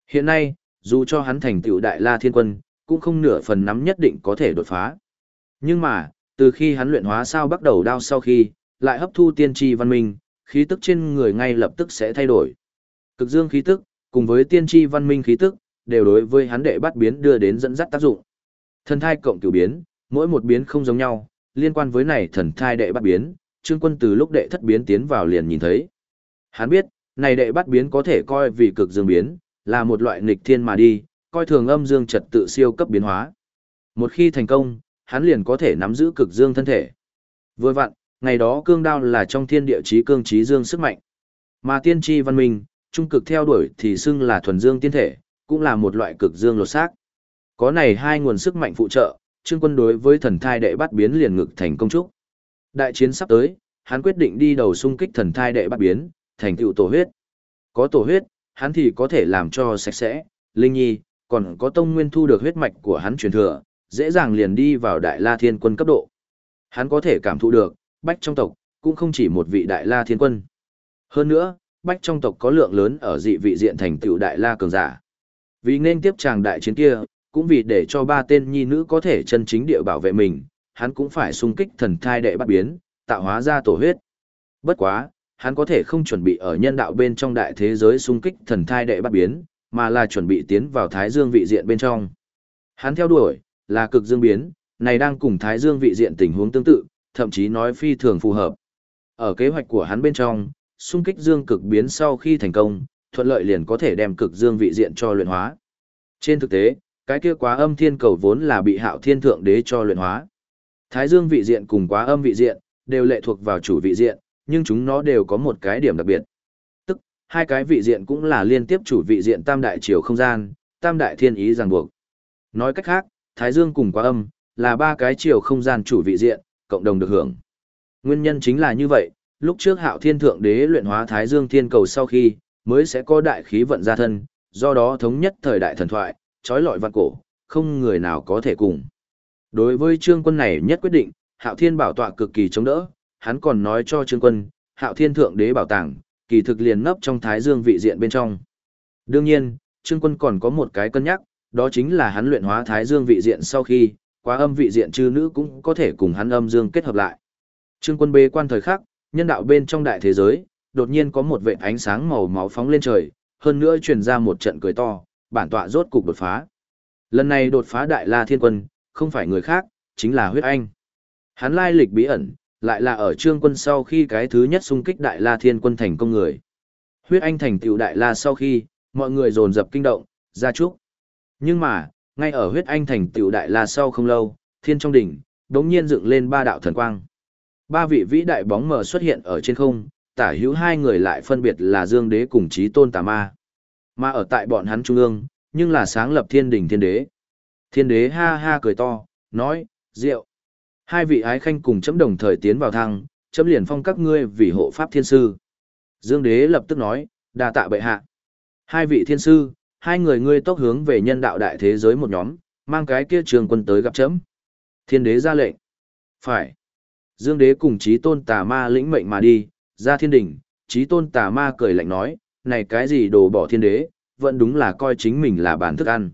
Hiện nay, dù cho hắn thành tựu Đại La Thiên Quân, cũng không nửa phần nắm nhất định có thể đột phá. Nhưng mà, từ khi hắn luyện hóa sao bắt đầu đao sau khi, lại hấp thu tiên tri văn minh, khí tức trên người ngay lập tức sẽ thay đổi. Cực dương khí tức, cùng với tiên tri văn minh khí tức, đều đối với hắn đệ bắt biến đưa đến dẫn dắt tác dụng. Thần thai cộng cửu biến, mỗi một biến không giống nhau, liên quan với này thần thai đệ bắt biến, Trương Quân từ lúc đệ thất biến tiến vào liền nhìn thấy. Hắn biết, này đệ bắt biến có thể coi vì cực dương biến, là một loại nghịch thiên mà đi, coi thường âm dương trật tự siêu cấp biến hóa. Một khi thành công, hắn liền có thể nắm giữ cực dương thân thể. Vừa vặn, ngày đó cương đao là trong thiên địa chí cương chí dương sức mạnh. Mà tiên tri văn minh, trung cực theo đuổi thì xưng là thuần dương tiên thể, cũng là một loại cực dương lột xác. Có này hai nguồn sức mạnh phụ trợ, Trương Quân đối với thần thai đệ bắt biến liền ngực thành công trúc. Đại chiến sắp tới, hắn quyết định đi đầu xung kích thần thai đệ bắt biến, thành tựu tổ huyết. Có tổ huyết, hắn thì có thể làm cho sạch sẽ, linh nhi, còn có tông nguyên thu được huyết mạch của hắn truyền thừa, dễ dàng liền đi vào Đại La Thiên Quân cấp độ. Hắn có thể cảm thụ được, bách trong tộc, cũng không chỉ một vị Đại La Thiên Quân. Hơn nữa, bách trong tộc có lượng lớn ở dị vị diện thành tựu Đại La cường giả. Vì nên tiếp chàng đại chiến kia, cũng vì để cho ba tên nhi nữ có thể chân chính địa bảo vệ mình, hắn cũng phải xung kích thần thai đệ bắt biến, tạo hóa ra tổ huyết. Bất quá, hắn có thể không chuẩn bị ở nhân đạo bên trong đại thế giới xung kích thần thai đệ bắt biến, mà là chuẩn bị tiến vào thái dương vị diện bên trong. Hắn theo đuổi, là cực dương biến, này đang cùng thái dương vị diện tình huống tương tự, thậm chí nói phi thường phù hợp. Ở kế hoạch của hắn bên trong, xung kích dương cực biến sau khi thành công, thuận lợi liền có thể đem cực dương vị diện cho luyện hóa. Trên thực tế, cái kia quá âm thiên cầu vốn là bị Hạo Thiên Thượng Đế cho luyện hóa. Thái dương vị diện cùng quá âm vị diện, đều lệ thuộc vào chủ vị diện, nhưng chúng nó đều có một cái điểm đặc biệt. Tức, hai cái vị diện cũng là liên tiếp chủ vị diện tam đại chiều không gian, tam đại thiên ý ràng buộc. Nói cách khác, Thái dương cùng quá âm, là ba cái chiều không gian chủ vị diện, cộng đồng được hưởng. Nguyên nhân chính là như vậy, lúc trước Hạo Thiên Thượng Đế luyện hóa Thái dương thiên cầu sau khi, mới sẽ có đại khí vận ra thân, do đó thống nhất thời đại thần thoại, trói lọi vạn cổ, không người nào có thể cùng. Đối với Trương Quân này nhất quyết định, Hạo Thiên bảo tọa cực kỳ chống đỡ, hắn còn nói cho Trương Quân, Hạo Thiên Thượng Đế bảo tàng, kỳ thực liền nấp trong Thái Dương vị diện bên trong. Đương nhiên, Trương Quân còn có một cái cân nhắc, đó chính là hắn luyện hóa Thái Dương vị diện sau khi, quá âm vị diện chư nữ cũng có thể cùng hắn âm dương kết hợp lại. Trương Quân bế quan thời khắc, nhân đạo bên trong đại thế giới, đột nhiên có một vệt ánh sáng màu máu phóng lên trời, hơn nữa truyền ra một trận cười to, bản tọa rốt cục đột phá. Lần này đột phá Đại La Thiên Quân, không phải người khác, chính là Huyết Anh. Hắn lai lịch bí ẩn, lại là ở Trương Quân sau khi cái thứ nhất xung kích Đại La Thiên Quân thành công người. Huyết Anh thành tựu Đại La sau khi, mọi người dồn dập kinh động, ra chúc. Nhưng mà, ngay ở Huyết Anh thành tựu Đại La sau không lâu, thiên trong đỉnh, đống nhiên dựng lên ba đạo thần quang. Ba vị vĩ đại bóng mờ xuất hiện ở trên không, tả hữu hai người lại phân biệt là Dương Đế cùng Chí Tôn Tà Ma. Mà ở tại bọn hắn trung ương, nhưng là sáng lập thiên đỉnh thiên đế. Thiên đế ha ha cười to, nói, rượu. Hai vị ái khanh cùng chấm đồng thời tiến vào thăng, chấm liền phong các ngươi vì hộ pháp thiên sư. Dương đế lập tức nói, đa tạ bệ hạ. Hai vị thiên sư, hai người ngươi tốc hướng về nhân đạo đại thế giới một nhóm, mang cái kia Trường Quân tới gặp chấm. Thiên đế ra lệnh. Phải. Dương đế cùng Chí Tôn Tà Ma lĩnh mệnh mà đi, ra thiên đỉnh, Chí Tôn Tà Ma cười lạnh nói, này cái gì đồ bỏ thiên đế, vẫn đúng là coi chính mình là bản thức ăn.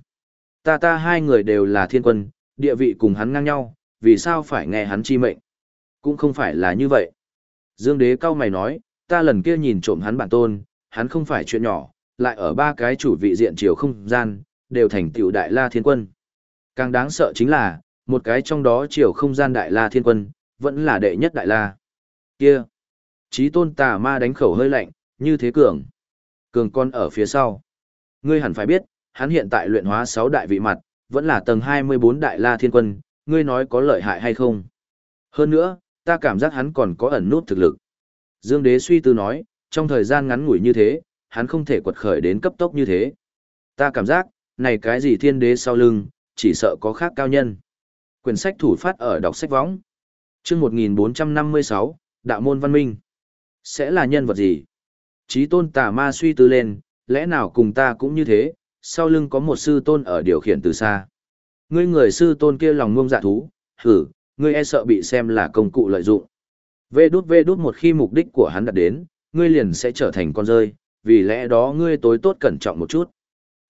Ta hai người đều là thiên quân, địa vị cùng hắn ngang nhau, vì sao phải nghe hắn chi mệnh? Cũng không phải là như vậy. Dương đế cao mày nói, ta lần kia nhìn trộm hắn bản tôn, hắn không phải chuyện nhỏ, lại ở ba cái chủ vị diện chiều không gian, đều thành tựu Đại La Thiên Quân. Càng đáng sợ chính là, một cái trong đó chiều không gian Đại La Thiên Quân, vẫn là đệ nhất Đại La. Kia! Chí Tôn Tà Ma đánh khẩu hơi lạnh, như thế cường. Cường con ở phía sau. Ngươi hẳn phải biết, hắn hiện tại luyện hóa 6 đại vị mặt, vẫn là tầng 24 Đại La Thiên Quân, ngươi nói có lợi hại hay không? Hơn nữa, ta cảm giác hắn còn có ẩn nút thực lực. Dương Đế suy tư nói, trong thời gian ngắn ngủi như thế, hắn không thể quật khởi đến cấp tốc như thế. Ta cảm giác, này cái gì thiên đế sau lưng, chỉ sợ có khác cao nhân. Quyển sách thủ phát ở đọc sách võng. Chương 1456, Đạo môn văn minh. Sẽ là nhân vật gì? Chí Tôn Tà Ma suy tư lên, lẽ nào cùng ta cũng như thế, sau lưng có một sư tôn ở điều khiển từ xa. Ngươi người sư tôn kia lòng ngông dạ thú, hử, ngươi e sợ bị xem là công cụ lợi dụng. Vê đút một khi mục đích của hắn đạt đến, ngươi liền sẽ trở thành con rơi, vì lẽ đó ngươi tối tốt cẩn trọng một chút.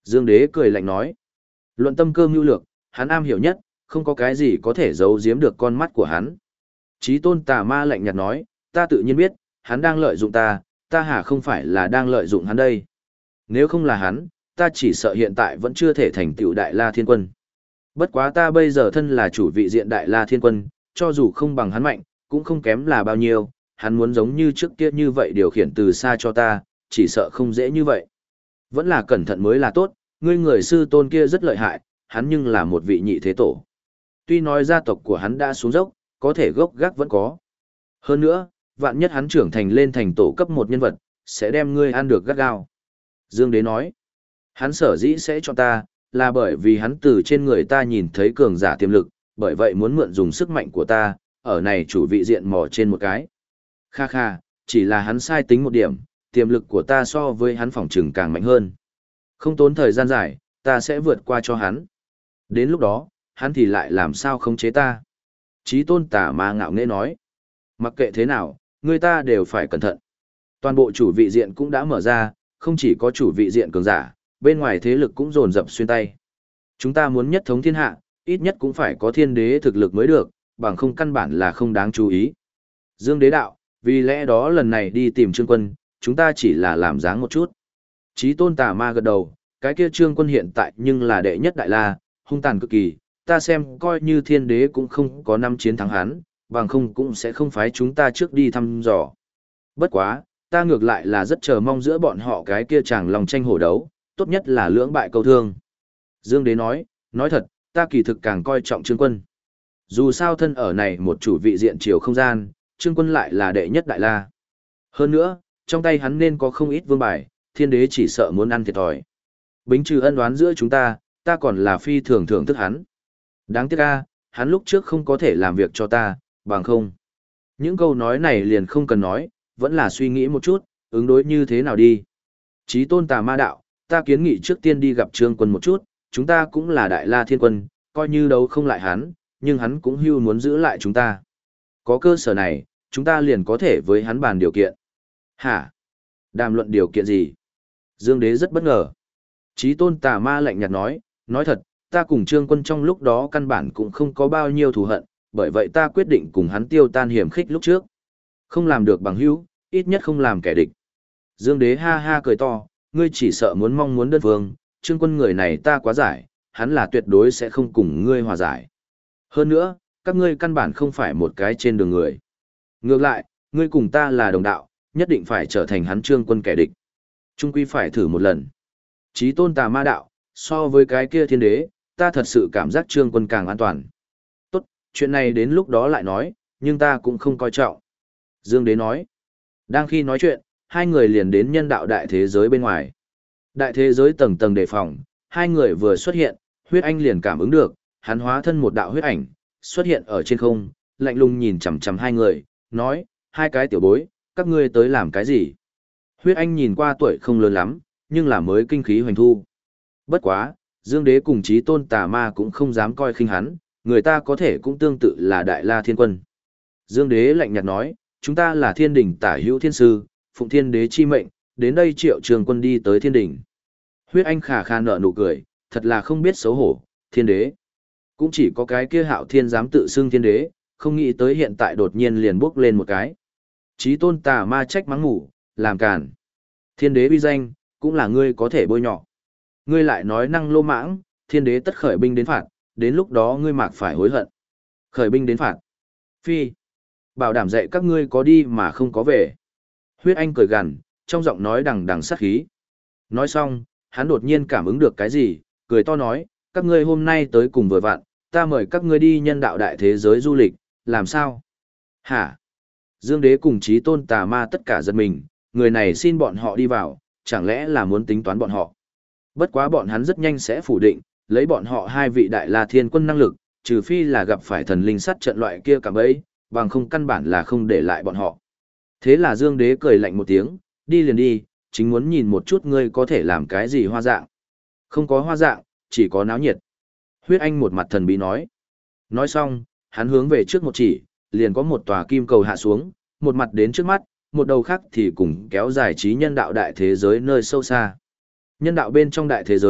Dương Đế cười lạnh nói. Luận tâm cơ mưu lược, hắn am hiểu nhất, không có cái gì có thể giấu giếm được con mắt của hắn. Chí tôn tà ma lạnh nhạt nói, ta tự nhiên biết, hắn đang lợi dụng ta, ta hả không phải là đang lợi dụng hắn đây. Nếu không là hắn, ta chỉ sợ hiện tại vẫn chưa thể thành tựu Đại La Thiên Quân. Bất quá ta bây giờ thân là chủ vị diện Đại La Thiên Quân, cho dù không bằng hắn mạnh, cũng không kém là bao nhiêu, hắn muốn giống như trước kia như vậy điều khiển từ xa cho ta, chỉ sợ không dễ như vậy. Vẫn là cẩn thận mới là tốt, ngươi người sư tôn kia rất lợi hại, hắn nhưng là một vị nhị thế tổ. Tuy nói gia tộc của hắn đã xuống dốc, có thể gốc gác vẫn có. Hơn nữa, vạn nhất hắn trưởng thành lên thành tổ cấp một nhân vật, sẽ đem ngươi ăn được gắt gao. Dương Đế nói, hắn sở dĩ sẽ cho ta, là bởi vì hắn từ trên người ta nhìn thấy cường giả tiềm lực, bởi vậy muốn mượn dùng sức mạnh của ta, ở này chủ vị diện mò trên một cái. Kha kha, chỉ là hắn sai tính một điểm, tiềm lực của ta so với hắn phỏng trừng càng mạnh hơn. Không tốn thời gian dài, ta sẽ vượt qua cho hắn. Đến lúc đó, hắn thì lại làm sao khống chế ta. Chí tôn tà ma ngạo nghễ nói. Mặc kệ thế nào, người ta đều phải cẩn thận. Toàn bộ chủ vị diện cũng đã mở ra, không chỉ có chủ vị diện cường giả, bên ngoài thế lực cũng dồn dập xuyên tay. Chúng ta muốn nhất thống thiên hạ, ít nhất cũng phải có thiên đế thực lực mới được, bằng không căn bản là không đáng chú ý. Dương Đế đạo, vì lẽ đó lần này đi tìm Trương Quân, chúng ta chỉ là làm dáng một chút. Chí tôn tà ma gật đầu, cái kia Trương Quân hiện tại nhưng là đệ nhất đại la, hung tàn cực kỳ, ta xem coi như thiên đế cũng không có năm chiến thắng hắn, bằng không cũng sẽ không phái chúng ta trước đi thăm dò. Bất quá, ta ngược lại là rất chờ mong giữa bọn họ cái kia chàng lòng tranh hổ đấu, tốt nhất là lưỡng bại câu thương. Dương Đế nói thật, ta kỳ thực càng coi trọng Trương Quân. Dù sao thân ở này một chủ vị diện chiều không gian, Trương Quân lại là đệ nhất đại la. Hơn nữa, trong tay hắn nên có không ít vương bài, thiên đế chỉ sợ muốn ăn thiệt thòi. Bính trừ ân oán giữa chúng ta, ta còn là phi thường thưởng thức hắn. Đáng tiếc a, hắn lúc trước không có thể làm việc cho ta, bằng không. Những câu nói này liền không cần nói, vẫn là suy nghĩ một chút, ứng đối như thế nào đi. Chí tôn tà ma đạo, ta kiến nghị trước tiên đi gặp Trương Quân một chút, chúng ta cũng là Đại La Thiên Quân, coi như đấu không lại hắn, nhưng hắn cũng hưu muốn giữ lại chúng ta. Có cơ sở này, chúng ta liền có thể với hắn bàn điều kiện. Hả? Đàm luận điều kiện gì? Dương Đế rất bất ngờ. Chí tôn tà ma lạnh nhạt nói thật, ta cùng Trương Quân trong lúc đó căn bản cũng không có bao nhiêu thù hận, bởi vậy ta quyết định cùng hắn tiêu tan hiểm khích lúc trước. Không làm được bằng hữu, ít nhất không làm kẻ địch. Dương Đế ha ha cười to, ngươi chỉ sợ mong muốn đơn phương, Trương Quân người này ta quá giải, hắn là tuyệt đối sẽ không cùng ngươi hòa giải. Hơn nữa, các ngươi căn bản không phải một cái trên đường người. Ngược lại, ngươi cùng ta là đồng đạo, nhất định phải trở thành hắn Trương Quân kẻ địch. Trung quy phải thử một lần. Chí tôn tà ma đạo, so với cái kia thiên đế, ta thật sự cảm giác Trương Quân càng an toàn. Tốt, chuyện này đến lúc đó lại nói, nhưng ta cũng không coi trọng. Dương Đế nói. Đang khi nói chuyện, hai người liền đến nhân đạo đại thế giới bên ngoài. Đại thế giới tầng tầng đề phòng, hai người vừa xuất hiện, huyết anh liền cảm ứng được, hắn hóa thân một đạo huyết ảnh, xuất hiện ở trên không, lạnh lùng nhìn chằm chằm hai người, nói, hai cái tiểu bối, các ngươi tới làm cái gì? Huyết anh nhìn qua tuổi không lớn lắm, nhưng là mới kinh khí hoành thu. Bất quá, Dương Đế cùng Chí tôn tà ma cũng không dám coi khinh hắn, người ta có thể cũng tương tự là Đại La Thiên Quân. Dương Đế lạnh nhạt nói, chúng ta là thiên đình tả hữu thiên sư, phụng thiên đế chi mệnh, đến đây triệu Trường Quân đi tới thiên đình. Huyết anh khả khả nở nụ cười, thật là không biết xấu hổ, thiên đế. Cũng chỉ có cái kia Hạo Thiên dám tự xưng thiên đế, không nghĩ tới hiện tại đột nhiên liền bước lên một cái. Chí tôn tà ma trách mắng ngủ, làm càn. Thiên đế uy danh, cũng là ngươi có thể bôi nhọ. Ngươi lại nói năng lô mãng, thiên đế tất khởi binh đến phạt, đến lúc đó ngươi mạc phải hối hận. Khởi binh đến phạt. Phi. Bảo đảm dạy các ngươi có đi mà không có về. Huyết anh cười gằn, trong giọng nói đằng đằng sát khí. Nói xong, hắn đột nhiên cảm ứng được cái gì, cười to nói, các ngươi hôm nay tới cùng vừa vặn, ta mời các ngươi đi nhân đạo đại thế giới du lịch, làm sao? Hả? Dương Đế cùng Chí tôn tà ma tất cả giật mình, người này xin bọn họ đi vào, chẳng lẽ là muốn tính toán bọn họ? Bất quá bọn hắn rất nhanh sẽ phủ định, lấy bọn họ hai vị Đại La Thiên Quân năng lực, trừ phi là gặp phải thần linh sắt trận loại kia cả bấy, bằng không căn bản là không để lại bọn họ. Thế là Dương Đế cười lạnh một tiếng, đi liền đi, chính muốn nhìn một chút ngươi có thể làm cái gì hoa dạng. Không có hoa dạng, chỉ có náo nhiệt. Huyết anh một mặt thần bí nói. Nói xong, hắn hướng về trước một chỉ, liền có một tòa kim cầu hạ xuống, một mặt đến trước mắt, một đầu khác thì cùng kéo dài trí nhân đạo đại thế giới nơi sâu xa. Nhân đạo bên trong đại thế giới,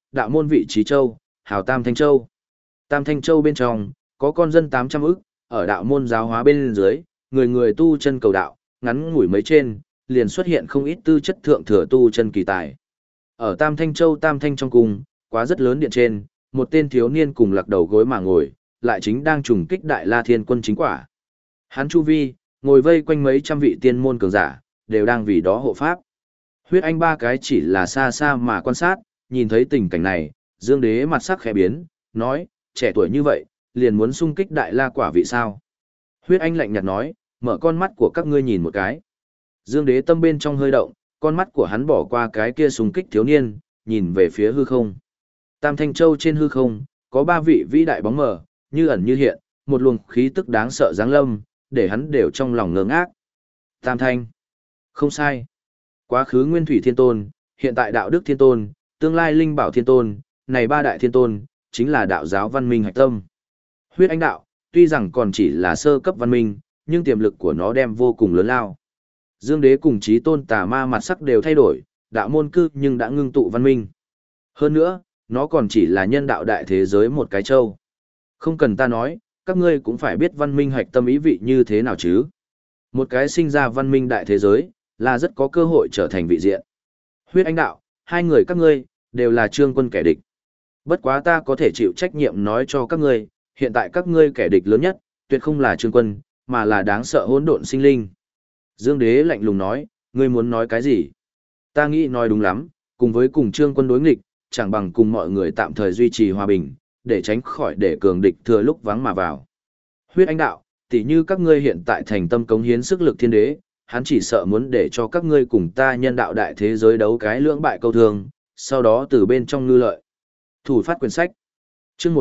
đạo môn vị trí châu, hào Tam Thanh Châu. Tam Thanh Châu bên trong, có con dân 800 ức, ở đạo môn giáo hóa bên dưới, người người tu chân cầu đạo, ngắn ngủi mấy trên, liền xuất hiện không ít tư chất thượng thừa tu chân kỳ tài. Ở Tam Thanh Châu Tam Thanh trong cung, quá rất lớn điện trên, một tên thiếu niên cùng lạc đầu gối mà ngồi, lại chính đang trùng kích Đại La Thiên Quân chính quả. Hắn chu vi, ngồi vây quanh mấy trăm vị tiên môn cường giả, đều đang vì đó hộ pháp. Huyết Anh ba cái chỉ là xa xa mà quan sát, nhìn thấy tình cảnh này, Dương Đế mặt sắc khẽ biến, nói, trẻ tuổi như vậy, liền muốn xung kích Đại La quả vị sao. Huyết Anh lạnh nhạt nói, mở con mắt của các ngươi nhìn một cái. Dương Đế tâm bên trong hơi động, con mắt của hắn bỏ qua cái kia xung kích thiếu niên, nhìn về phía hư không. Tam Thanh Châu trên hư không, có ba vị vĩ đại bóng mờ, như ẩn như hiện, một luồng khí tức đáng sợ giáng lâm, để hắn đều trong lòng ngơ ngác. Tam Thanh. Không sai. Quá khứ Nguyên Thủy Thiên Tôn, hiện tại Đạo Đức Thiên Tôn, tương lai Linh Bảo Thiên Tôn, này ba đại thiên tôn, chính là đạo giáo văn minh hạch tâm. Huyết Anh đạo, tuy rằng còn chỉ là sơ cấp văn minh, nhưng tiềm lực của nó đem vô cùng lớn lao. Dương Đế cùng Chí Tôn Tà Ma mặt sắc đều thay đổi, đạo môn cư nhưng đã ngưng tụ văn minh. Hơn nữa, nó còn chỉ là nhân đạo đại thế giới một cái châu. Không cần ta nói, các ngươi cũng phải biết văn minh hạch tâm ý vị như thế nào chứ. Một cái sinh ra văn minh đại thế giới, là rất có cơ hội trở thành vị diện. Huyết Anh đạo, hai người các ngươi, đều là Trương Quân kẻ địch. Bất quá ta có thể chịu trách nhiệm nói cho các ngươi, hiện tại các ngươi kẻ địch lớn nhất, tuyệt không là Trương Quân, mà là đáng sợ hỗn độn sinh linh. Dương Đế lạnh lùng nói, ngươi muốn nói cái gì? Ta nghĩ nói đúng lắm, cùng với cùng Trương Quân đối nghịch, chẳng bằng cùng mọi người tạm thời duy trì hòa bình, để tránh khỏi để cường địch thừa lúc vắng mà vào. Huyết Anh đạo, tỉ như các ngươi hiện tại thành tâm cống hiến sức lực thiên đế, hắn chỉ sợ muốn để cho các ngươi cùng ta nhân đạo đại thế giới đấu cái lưỡng bại câu thương, sau đó từ bên trong ngư lợi. Thủ phát quyển sách. Chương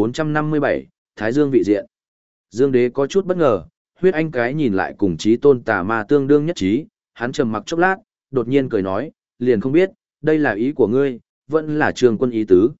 1457, Thái Dương vị diện. Dương Đế có chút bất ngờ, Huyết Anh cái nhìn lại cùng Chí Tôn Tà Ma tương đương nhất trí, hắn trầm mặc chốc lát, đột nhiên cười nói, liền không biết, đây là ý của ngươi, vẫn là Trương Quân ý tứ.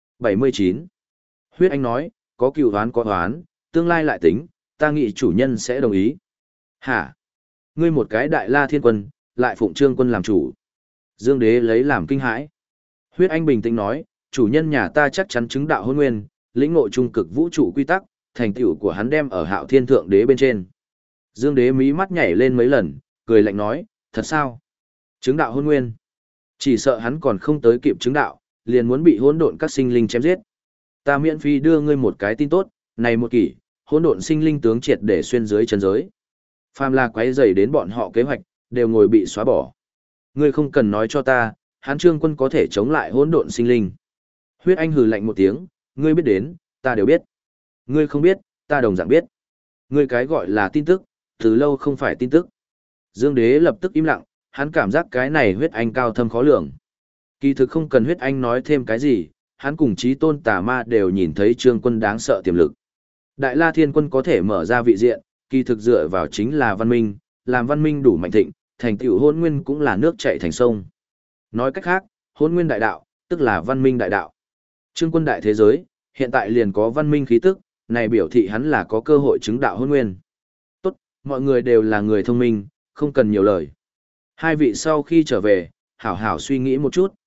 79. Huyết Anh nói, có cựu đoán có đoán, tương lai lại tính, ta nghĩ chủ nhân sẽ đồng ý. Hả? Ngươi một cái Đại La Thiên Quân, lại phụng Trương Quân làm chủ. Dương Đế lấy làm kinh hãi. Huyết Anh bình tĩnh nói, chủ nhân nhà ta chắc chắn chứng đạo hôn nguyên, lĩnh ngộ trung cực vũ trụ quy tắc, thành tựu của hắn đem ở Hạo Thiên Thượng Đế bên trên. Dương Đế mí mắt nhảy lên mấy lần, cười lạnh nói, thật sao? Chứng đạo hôn nguyên. Chỉ sợ hắn còn không tới kịp chứng đạo, liền muốn bị hỗn độn các sinh linh chém giết. Ta miễn phí đưa ngươi một cái tin tốt, này một kỷ, hỗn độn sinh linh tướng triệt để xuyên dưới chân giới. Phàm là quấy rầy đến bọn họ kế hoạch, đều ngồi bị xóa bỏ. Ngươi không cần nói cho ta, hắn Trương Quân có thể chống lại hỗn độn sinh linh. Huyết Anh hừ lạnh một tiếng, ngươi biết đến, ta đều biết. Ngươi không biết, ta đồng dạng biết. Ngươi cái gọi là tin tức, từ lâu không phải tin tức. Dương Đế lập tức im lặng, hắn cảm giác cái này Huyết Anh cao thâm khó lường. Kỳ thực không cần Huyết Anh nói thêm cái gì, hắn cùng Chí Tôn Tà Ma đều nhìn thấy Trương Quân đáng sợ tiềm lực. Đại La Thiên Quân có thể mở ra vị diện, kỳ thực dựa vào chính là văn minh, làm văn minh đủ mạnh thịnh, thành tựu hôn nguyên cũng là nước chảy thành sông. Nói cách khác, hôn nguyên đại đạo, tức là văn minh đại đạo. Trương Quân đại thế giới, hiện tại liền có văn minh khí tức, này biểu thị hắn là có cơ hội chứng đạo hôn nguyên. Tốt, mọi người đều là người thông minh, không cần nhiều lời. Hai vị sau khi trở về, hảo hảo suy nghĩ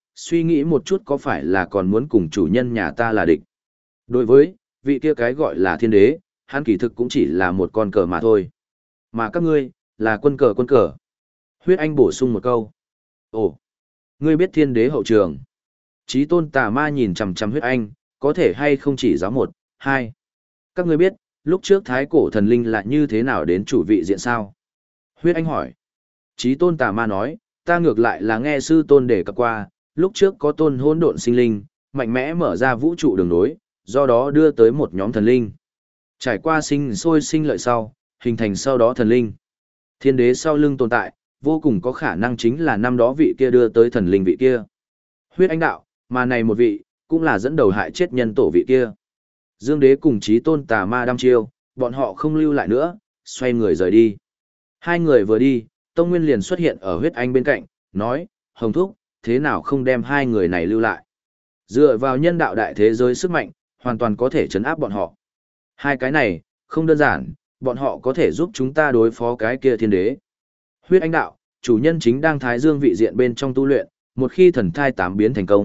một chút có phải là còn muốn cùng chủ nhân nhà ta là địch. Đối với, vị kia cái gọi là thiên đế, hắn kỳ thực cũng chỉ là một con cờ mà thôi. Mà các ngươi, là quân cờ. Huyết Anh bổ sung một câu. Ồ, ngươi biết thiên đế hậu trường. Chí Tôn Tà Ma nhìn chằm chằm Huyết Anh, có thể hay không chỉ giáo một, hai. Các ngươi biết, lúc trước thái cổ thần linh là như thế nào đến chủ vị diện sao? Huyết Anh hỏi. Chí Tôn Tà Ma nói, ta ngược lại là nghe sư tôn đề cập qua, lúc trước có tôn hỗn độn sinh linh, mạnh mẽ mở ra vũ trụ đường nối, do đó đưa tới một nhóm thần linh. Trải qua sinh sôi sinh lợi sau, hình thành sau đó thần linh. Thiên đế sau lưng tồn tại, vô cùng có khả năng chính là năm đó vị kia đưa tới thần linh vị kia. Huyết Anh đạo, mà này một vị, cũng là dẫn đầu hại chết nhân tổ vị kia. Dương Đế cùng Chí Tôn Tà Ma đăm chiêu, bọn họ không lưu lại nữa, xoay người rời đi. Hai người vừa đi, Tông Nguyên liền xuất hiện ở Huyết Anh bên cạnh, nói, Hồng Thúc, thế nào không đem hai người này lưu lại? Dựa vào nhân đạo đại thế giới sức mạnh, hoàn toàn có thể chấn áp bọn họ. Hai cái này, không đơn giản, bọn họ có thể giúp chúng ta đối phó cái kia thiên đế. Huyết Anh đạo, chủ nhân chính đang Thái Dương vị diện bên trong tu luyện, một khi thần thai tám biến thành công,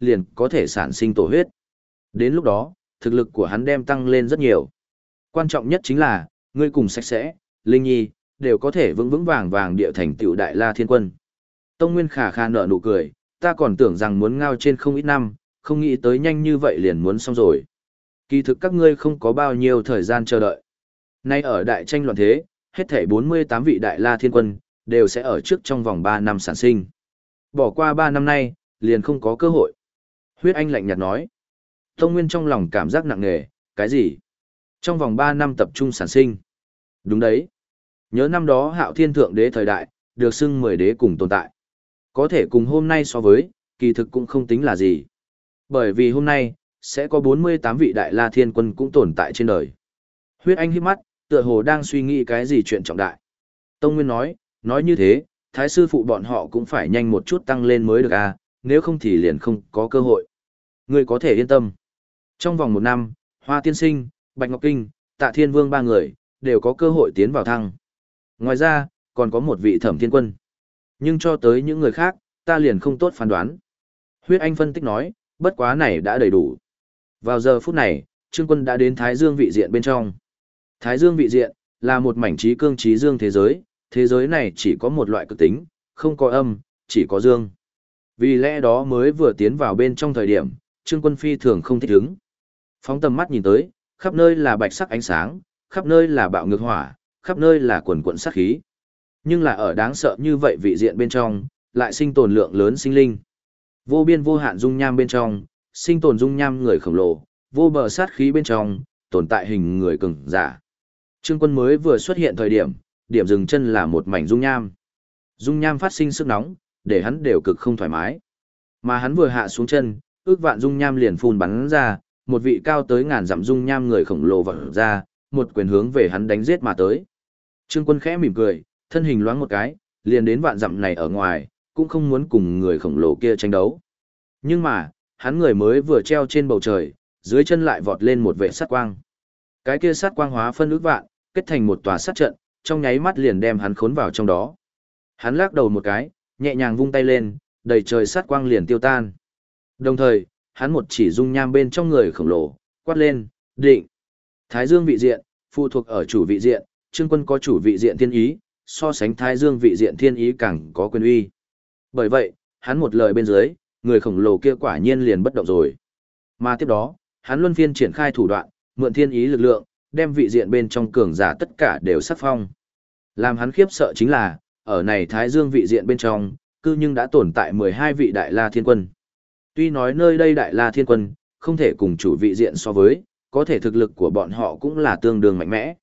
liền có thể sản sinh tổ huyết. Đến lúc đó, thực lực của hắn đem tăng lên rất nhiều. Quan trọng nhất chính là, ngươi cùng sạch sẽ, Linh Nhi, đều có thể vững vững vàng vàng địa thành tựu Đại La Thiên Quân. Tông Nguyên khà khà nở nụ cười, ta còn tưởng rằng muốn ngao trên không ít năm, không nghĩ tới nhanh như vậy liền muốn xong rồi. Kỳ thực các ngươi không có bao nhiêu thời gian chờ đợi. Nay ở đại tranh loạn thế, hết thảy 48 vị Đại La Thiên Quân, đều sẽ ở trước trong vòng 3 năm sản sinh. Bỏ qua 3 năm nay, liền không có cơ hội. Huyết Anh lạnh nhạt nói. Tông Nguyên trong lòng cảm giác nặng nề, cái gì? Trong vòng 3 năm tập trung sản sinh. Đúng đấy. Nhớ năm đó Hạo Thiên Thượng Đế thời đại, được xưng 10 đế cùng tồn tại. Có thể cùng hôm nay so với, kỳ thực cũng không tính là gì. Bởi vì hôm nay, sẽ có 48 vị Đại La Thiên Quân cũng tồn tại trên đời. Huyết Anh híp mắt, tựa hồ đang suy nghĩ cái gì chuyện trọng đại. Tông Nguyên nói như thế, Thái sư phụ bọn họ cũng phải nhanh một chút tăng lên mới được à, nếu không thì liền không có cơ hội. Ngươi có thể yên tâm. Trong vòng 1 năm, Hoa Tiên Sinh, Bạch Ngọc Kinh, Tạ Thiên Vương 3 người, đều có cơ hội tiến vào thăng. Ngoài ra, còn có một vị Thẩm Thiên Quân. Nhưng cho tới những người khác, ta liền không tốt phán đoán. Huyết Anh phân tích nói, bất quá này đã đầy đủ. Vào giờ phút này, Trương Quân đã đến Thái Dương vị diện bên trong. Thái Dương vị diện, là một mảnh trí cương trí dương thế giới này chỉ có một loại cực tính, không có âm, chỉ có dương. Vì lẽ đó mới vừa tiến vào bên trong thời điểm, Trương Quân phi thường không thích ứng. Phóng tầm mắt nhìn tới, khắp nơi là bạch sắc ánh sáng, khắp nơi là bạo ngược hỏa, khắp nơi là quần quần sát khí. Nhưng là ở đáng sợ như vậy vị diện bên trong, lại sinh tồn lượng lớn sinh linh. Vô biên vô hạn dung nham bên trong, sinh tồn dung nham người khổng lồ, vô bờ sát khí bên trong, tồn tại hình người cường giả. Trương Quân mới vừa xuất hiện thời điểm, điểm dừng chân là một mảnh dung nham. Dung nham phát sinh sức nóng, để hắn đều cực không thoải mái. Mà hắn vừa hạ xuống chân, ước vạn dung nham liền phun bắn ra, một vị cao tới ngàn dặm dung nham người khổng lồ vọt ra, một quyền hướng về hắn đánh giết mà tới. Trương Quân khẽ mỉm cười, thân hình loáng một cái, liền đến vạn dặm này ở ngoài, cũng không muốn cùng người khổng lồ kia tranh đấu. Nhưng mà, hắn người mới vừa treo trên bầu trời, dưới chân lại vọt lên một vệ sát quang. Cái kia sát quang hóa phân ước vạn, kết thành một tòa sát trận, trong nháy mắt liền đem hắn khốn vào trong đó. Hắn lắc đầu một cái, nhẹ nhàng vung tay lên, đầy trời sát quang liền tiêu tan. Đồng thời, hắn một chỉ dung nham bên trong người khổng lồ, quát lên, định. Thái Dương vị diện, phụ thuộc ở chủ vị diện, Trương Quân có chủ vị diện thiên ý, so sánh Thái Dương vị diện thiên ý càng có quyền uy. Bởi vậy, hắn một lời bên dưới, người khổng lồ kia quả nhiên liền bất động rồi. Mà tiếp đó, hắn luân phiên triển khai thủ đoạn, mượn thiên ý lực lượng, đem vị diện bên trong cường giả tất cả đều sắc phong. Làm hắn khiếp sợ chính là, ở này Thái Dương vị diện bên trong, cư nhưng đã tồn tại 12 vị Đại La Thiên Quân. Tuy nói nơi đây Đại La Thiên Quân, không thể cùng chủ vị diện so với, có thể thực lực của bọn họ cũng là tương đương mạnh mẽ.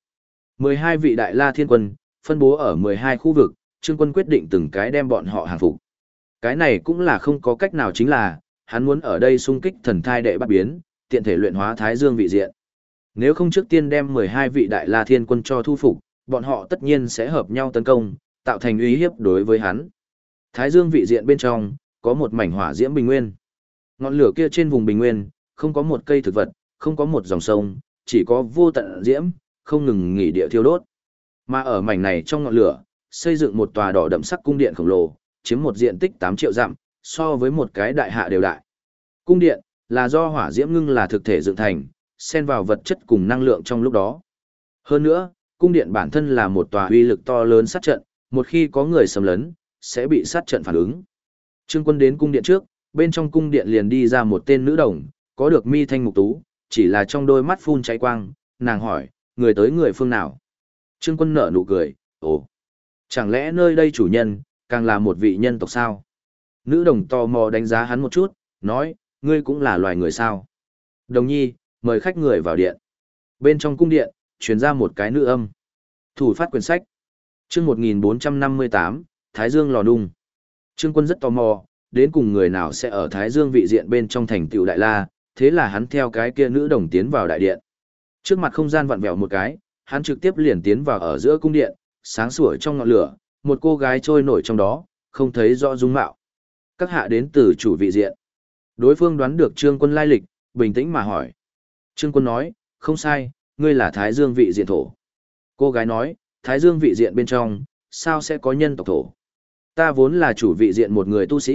12 vị Đại La Thiên Quân, phân bố ở 12 khu vực, Trương Quân quyết định từng cái đem bọn họ hàng phục. Cái này cũng là không có cách nào chính là, hắn muốn ở đây xung kích thần thai đệ bắt biến, tiện thể luyện hóa Thái Dương vị diện. Nếu không trước tiên đem 12 vị Đại La Thiên Quân cho thu phục, bọn họ tất nhiên sẽ hợp nhau tấn công, tạo thành uy hiếp đối với hắn. Thái Dương vị diện bên trong, có một mảnh hỏa diễm bình nguyên. Ngọn lửa kia trên vùng bình nguyên, không có một cây thực vật, không có một dòng sông, chỉ có vô tận diễm, không ngừng nghỉ địa thiêu đốt. Mà ở mảnh này trong ngọn lửa, xây dựng một tòa đỏ đậm sắc cung điện khổng lồ, chiếm một diện tích 8 triệu dặm, so với một cái đại hạ đều đại. Cung điện là do hỏa diễm ngưng là thực thể dựng thành, xen vào vật chất cùng năng lượng trong lúc đó. Hơn nữa, cung điện bản thân là một tòa uy lực to lớn sát trận, một khi có người xâm lấn, sẽ bị sát trận phản ứng. Trương Quân đến cung điện trước, bên trong cung điện liền đi ra một tên nữ đồng, có được mi thanh mục tú, chỉ là trong đôi mắt phun cháy quang, nàng hỏi, người tới người phương nào? Trương Quân nở nụ cười, ồ, chẳng lẽ nơi đây chủ nhân, càng là một vị nhân tộc sao? Nữ đồng tò mò đánh giá hắn một chút, nói, ngươi cũng là loài người sao? Đồng nhi, mời khách người vào điện. Bên trong cung điện, truyền ra một cái nữ âm. Thủ phát quyển sách. Chương 1458, Thái Dương lò nung. Trương Quân rất tò mò, đến cùng người nào sẽ ở Thái Dương vị diện bên trong thành tựu đại la, thế là hắn theo cái kia nữ đồng tiến vào đại điện. Trước mặt không gian vặn vẹo một cái, hắn trực tiếp liền tiến vào ở giữa cung điện, sáng sủa trong ngọn lửa, một cô gái trôi nổi trong đó, không thấy rõ dung mạo. Các hạ đến từ chủ vị diện. Đối phương đoán được Trương Quân lai lịch, bình tĩnh mà hỏi. Trương Quân nói, không sai, ngươi là Thái Dương vị diện thổ. Cô gái nói, Thái Dương vị diện bên trong, sao sẽ có nhân tộc thổ? Ta vốn là chủ vị diện một người tu sĩ,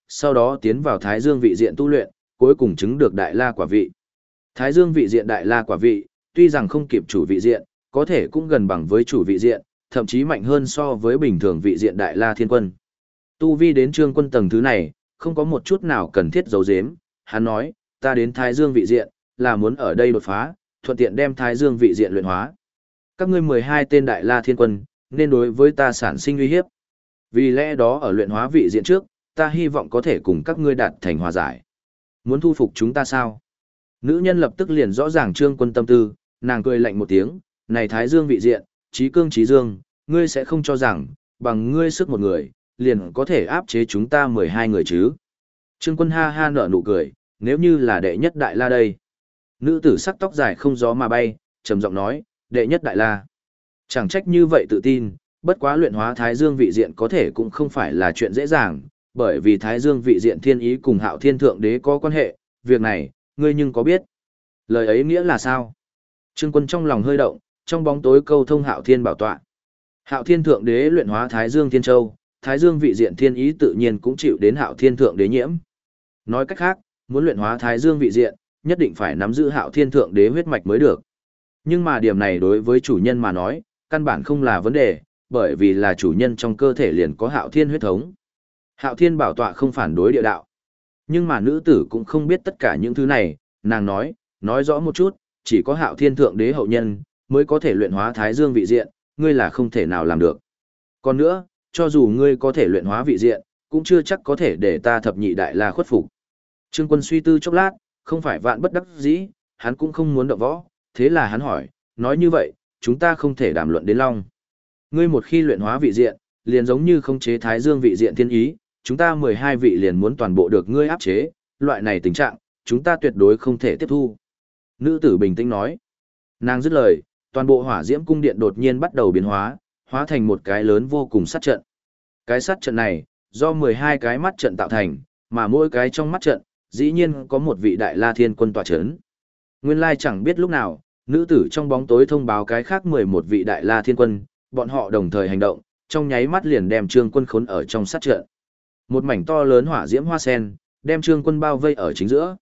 sau đó tiến vào Thái Dương vị diện tu luyện, cuối cùng chứng được Đại La quả vị. Thái Dương vị diện Đại La quả vị, tuy rằng không kịp chủ vị diện, có thể cũng gần bằng với chủ vị diện, thậm chí mạnh hơn so với bình thường vị diện Đại La Thiên Quân. Tu vi đến Trương Quân tầng thứ này, không có một chút nào cần thiết giấu giếm, hắn nói, ta đến Thái Dương vị diện, là muốn ở đây đột phá, thuận tiện đem Thái Dương vị diện luyện hóa. Các ngươi 12 tên Đại La Thiên Quân, nên đối với ta sản sinh uy hiếp. Vì lẽ đó ở luyện hóa vị diện trước, ta hy vọng có thể cùng các ngươi đạt thành hòa giải. Muốn thu phục chúng ta sao? Nữ nhân lập tức liền rõ ràng Trương Quân tâm tư, nàng cười lạnh một tiếng, này Thái Dương vị diện, trí cương trí dương, ngươi sẽ không cho rằng, bằng ngươi sức một người, liền có thể áp chế chúng ta 12 người chứ. Trương Quân ha ha nở nụ cười, nếu như là đệ nhất Đại La đây. Nữ tử sắc tóc dài không gió mà bay, trầm giọng nói, đệ nhất Đại La. Chẳng trách như vậy tự tin, bất quá luyện hóa Thái Dương vị diện có thể cũng không phải là chuyện dễ dàng, bởi vì Thái Dương vị diện thiên ý cùng Hạo Thiên Thượng Đế có quan hệ, việc này, ngươi nhưng có biết. Lời ấy nghĩa là sao? Trương Quân trong lòng hơi động, trong bóng tối câu thông Hạo Thiên bảo tọa. Hạo Thiên Thượng Đế luyện hóa Thái Dương Thiên Châu, Thái Dương vị diện thiên ý tự nhiên cũng chịu đến Hạo Thiên Thượng Đế nhiễm. Nói cách khác, muốn luyện hóa Thái Dương vị diện, nhất định phải nắm giữ Hạo Thiên Thượng Đế huyết mạch mới được. Nhưng mà điểm này đối với chủ nhân mà nói, căn bản không là vấn đề, bởi vì là chủ nhân trong cơ thể liền có Hạo Thiên huyết thống. Hạo Thiên bảo tọa không phản đối địa đạo. Nhưng mà nữ tử cũng không biết tất cả những thứ này, nàng nói rõ một chút, chỉ có Hạo Thiên Thượng Đế hậu nhân mới có thể luyện hóa Thái Dương vị diện, ngươi là không thể nào làm được. Còn nữa, cho dù ngươi có thể luyện hóa vị diện, cũng chưa chắc có thể để ta thập nhị Đại La khuất phục. Trương Quân suy tư chốc lát, không phải vạn bất đắc dĩ, hắn cũng không muốn động võ, thế là hắn hỏi, nói như vậy, chúng ta không thể đàm luận đến long. Ngươi một khi luyện hóa vị diện, liền giống như không chế Thái Dương vị diện thiên ý, chúng ta 12 vị liền muốn toàn bộ được ngươi áp chế, loại này tình trạng, chúng ta tuyệt đối không thể tiếp thu. Nữ tử bình tĩnh nói. Nàng dứt lời, toàn bộ hỏa diễm cung điện đột nhiên bắt đầu biến hóa, hóa thành một cái lớn vô cùng sát trận. Cái sát trận này, do 12 cái mắt trận tạo thành, mà mỗi cái trong mắt trận, dĩ nhiên có một vị Đại La Thiên Quân tọa chấn. Nguyên lai chẳng biết lúc nào, nữ tử trong bóng tối thông báo cái khác 11 vị Đại La Thiên Quân, bọn họ đồng thời hành động, trong nháy mắt liền đem Trương Quân khốn ở trong sát trận. Một mảnh to lớn hỏa diễm hoa sen, đem Trương Quân bao vây ở chính giữa.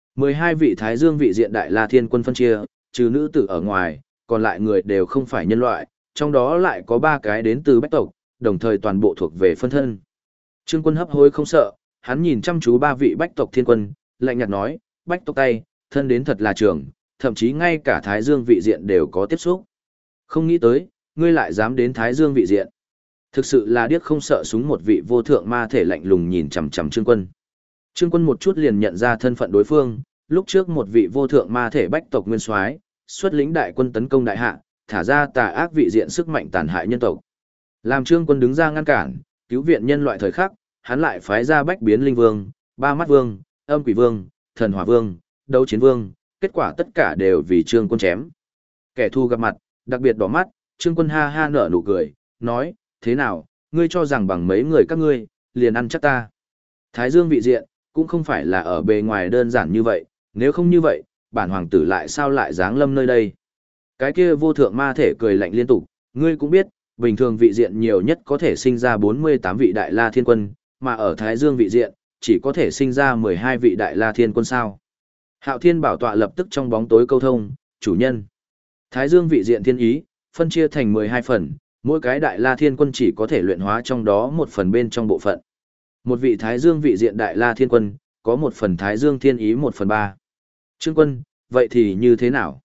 12 vị Thái Dương vị diện Đại La Thiên Quân phân chia, trừ nữ tử ở ngoài, còn lại người đều không phải nhân loại, trong đó lại có 3 cái đến từ bách tộc, đồng thời toàn bộ thuộc về phân thân. Trương Quân hấp hối không sợ, hắn nhìn chăm chú 3 vị bách tộc thiên quân, lạnh nhạt nói, bách tộc tay, thân đến thật là trường, thậm chí ngay cả Thái Dương vị diện đều có tiếp xúc. Không nghĩ tới, ngươi lại dám đến Thái Dương vị diện. Thực sự là điếc không sợ súng, một vị vô thượng ma thể lạnh lùng nhìn chằm chằm Trương Quân. Trương Quân một chút liền nhận ra thân phận đối phương, lúc trước một vị vô thượng ma thể bách tộc nguyên soái, xuất lĩnh đại quân tấn công đại hạ, thả ra tà ác vị diện sức mạnh tàn hại nhân tộc. Làm Trương Quân đứng ra ngăn cản, cứu viện nhân loại thời khắc, hắn lại phái ra Bách Biến Linh Vương, Ba Mắt Vương, Âm Quỷ Vương, Thần Hỏa Vương, Đấu Chiến Vương, kết quả tất cả đều vì Trương Quân chém. Kẻ thù gặp mặt, đặc biệt đỏ mắt, Trương Quân ha ha nở nụ cười, nói, thế nào, ngươi cho rằng bằng mấy người các ngươi, liền ăn chắc ta. Thái Dương vị diện, cũng không phải là ở bề ngoài đơn giản như vậy, nếu không như vậy, bản hoàng tử lại sao lại giáng lâm nơi đây. Cái kia vô thượng ma thể cười lạnh liên tục, ngươi cũng biết, bình thường vị diện nhiều nhất có thể sinh ra 48 vị Đại La Thiên Quân, mà ở Thái Dương vị diện, chỉ có thể sinh ra 12 vị Đại La Thiên Quân sao. Hạo Thiên bảo tọa lập tức trong bóng tối câu thông, chủ nhân. Thái Dương vị diện thiên ý, phân chia thành 12 phần, mỗi cái Đại La Thiên Quân chỉ có thể luyện hóa trong đó một phần bên trong bộ phận. Một vị Thái Dương vị diện Đại La Thiên Quân, có một phần Thái Dương thiên ý 1/3. Trương Quân, vậy thì như thế nào?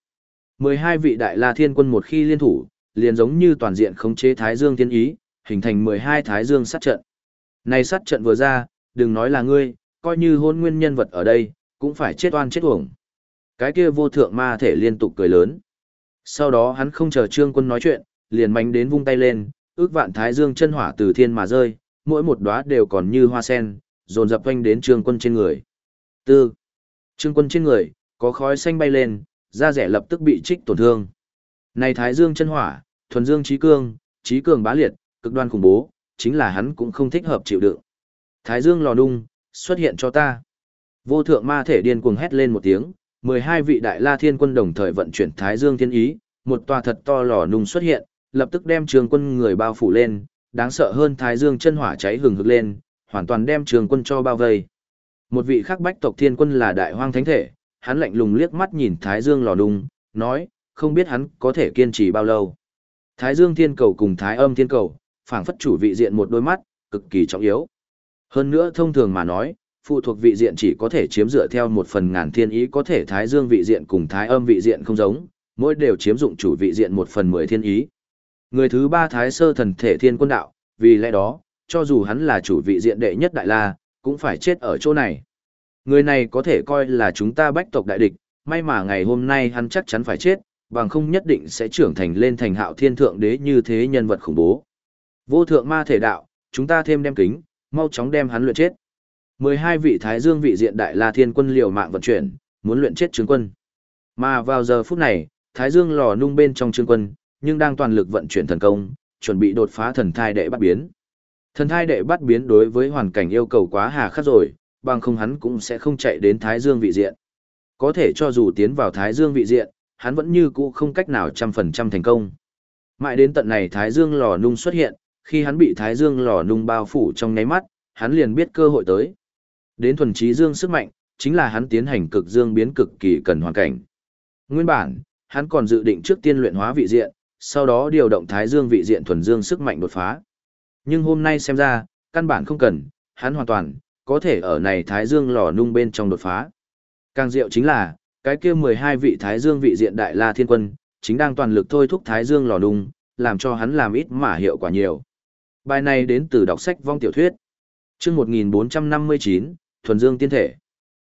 12 vị Đại La Thiên Quân một khi liên thủ, liền giống như toàn diện khống chế Thái Dương thiên ý, hình thành 12 Thái Dương sát trận. Này sát trận vừa ra, đừng nói là ngươi, coi như hôn nguyên nhân vật ở đây, cũng phải chết oan chết uổng. Cái kia vô thượng ma thể liên tục cười lớn. Sau đó hắn không chờ Trương Quân nói chuyện, liền mánh đến vung tay lên, ước vạn Thái Dương chân hỏa từ thiên mà rơi, mỗi một đóa đều còn như hoa sen, dồn dập quanh đến Trương Quân trên người. Tư. Trương Quân trên người, có khói xanh bay lên, da rẻ lập tức bị trích tổn thương. Này Thái Dương chân hỏa, thuần dương trí cường bá liệt, cực đoan khủng bố, chính là hắn cũng không thích hợp chịu đựng. Thái Dương lò nung, xuất hiện cho ta. Vô thượng ma thể điên cuồng hét lên một tiếng, 12 vị Đại La Thiên Quân đồng thời vận chuyển Thái Dương thiên ý, một tòa thật to lò nung xuất hiện, lập tức đem Trương Quân người bao phủ lên, đáng sợ hơn Thái Dương chân hỏa cháy hừng hực lên, hoàn toàn đem Trương Quân cho bao vây. Một vị khác bách tộc thiên quân là Đại Hoang Thánh Thể, hắn lạnh lùng liếc mắt nhìn Thái Dương lò nung, nói, không biết hắn có thể kiên trì bao lâu. Thái Dương Thiên Cầu cùng Thái Âm Thiên Cầu, phảng phất chủ vị diện một đôi mắt, cực kỳ trọng yếu. Hơn nữa thông thường mà nói, phụ thuộc vị diện chỉ có thể chiếm dựa theo 1/1000 thiên ý, có thể Thái Dương vị diện cùng Thái Âm vị diện không giống, mỗi đều chiếm dụng chủ vị diện 1/10 thiên ý. Người thứ ba Thái Sơ Thần Thể Thiên Quân Đạo, vì lẽ đó, cho dù hắn là chủ vị diện đệ nhất Đại La, cũng phải chết ở chỗ này. Người này có thể coi là chúng ta bách tộc đại địch, may mà ngày hôm nay hắn chắc chắn phải chết, bằng không nhất định sẽ trưởng thành lên thành Hạo Thiên Thượng Đế như thế nhân vật khủng bố. Vô thượng ma thể đạo, chúng ta thêm đem kính, mau chóng đem hắn luyện chết. 12 vị Thái Dương vị diện Đại La Thiên Quân liều mạng vận chuyển, muốn luyện chết Trương Quân. Mà vào giờ phút này, Thái Dương lò nung bên trong Trương Quân, nhưng đang toàn lực vận chuyển thần công, chuẩn bị đột phá thần thai đệ bắt biến. Thần thai đệ bắt biến đối với hoàn cảnh yêu cầu quá hà khắc rồi, bằng không hắn cũng sẽ không chạy đến Thái Dương vị diện. Có thể cho dù tiến vào Thái Dương vị diện, hắn vẫn như cũ không cách nào 100% thành công. Mãi đến tận này Thái Dương lò nung xuất hiện, khi hắn bị Thái Dương lò nung bao phủ trong nháy mắt, hắn liền biết cơ hội tới. Đến thuần trí dương sức mạnh, chính là hắn tiến hành cực dương biến cực kỳ cần hoàn cảnh. Nguyên bản, hắn còn dự định trước tiên luyện hóa vị diện, sau đó điều động Thái Dương vị diện thuần dương sức mạnh đột phá. Nhưng hôm nay xem ra, căn bản không cần, hắn hoàn toàn có thể ở này Thái Dương lò nung bên trong đột phá. Càng diệu chính là, cái kia 12 vị Thái Dương vị diện Đại La Thiên Quân, chính đang toàn lực thôi thúc Thái Dương lò nung, làm cho hắn làm ít mà hiệu quả nhiều. Bài này đến từ đọc sách vong tiểu thuyết. Chương 1459, Thuần Dương Tiên Thể.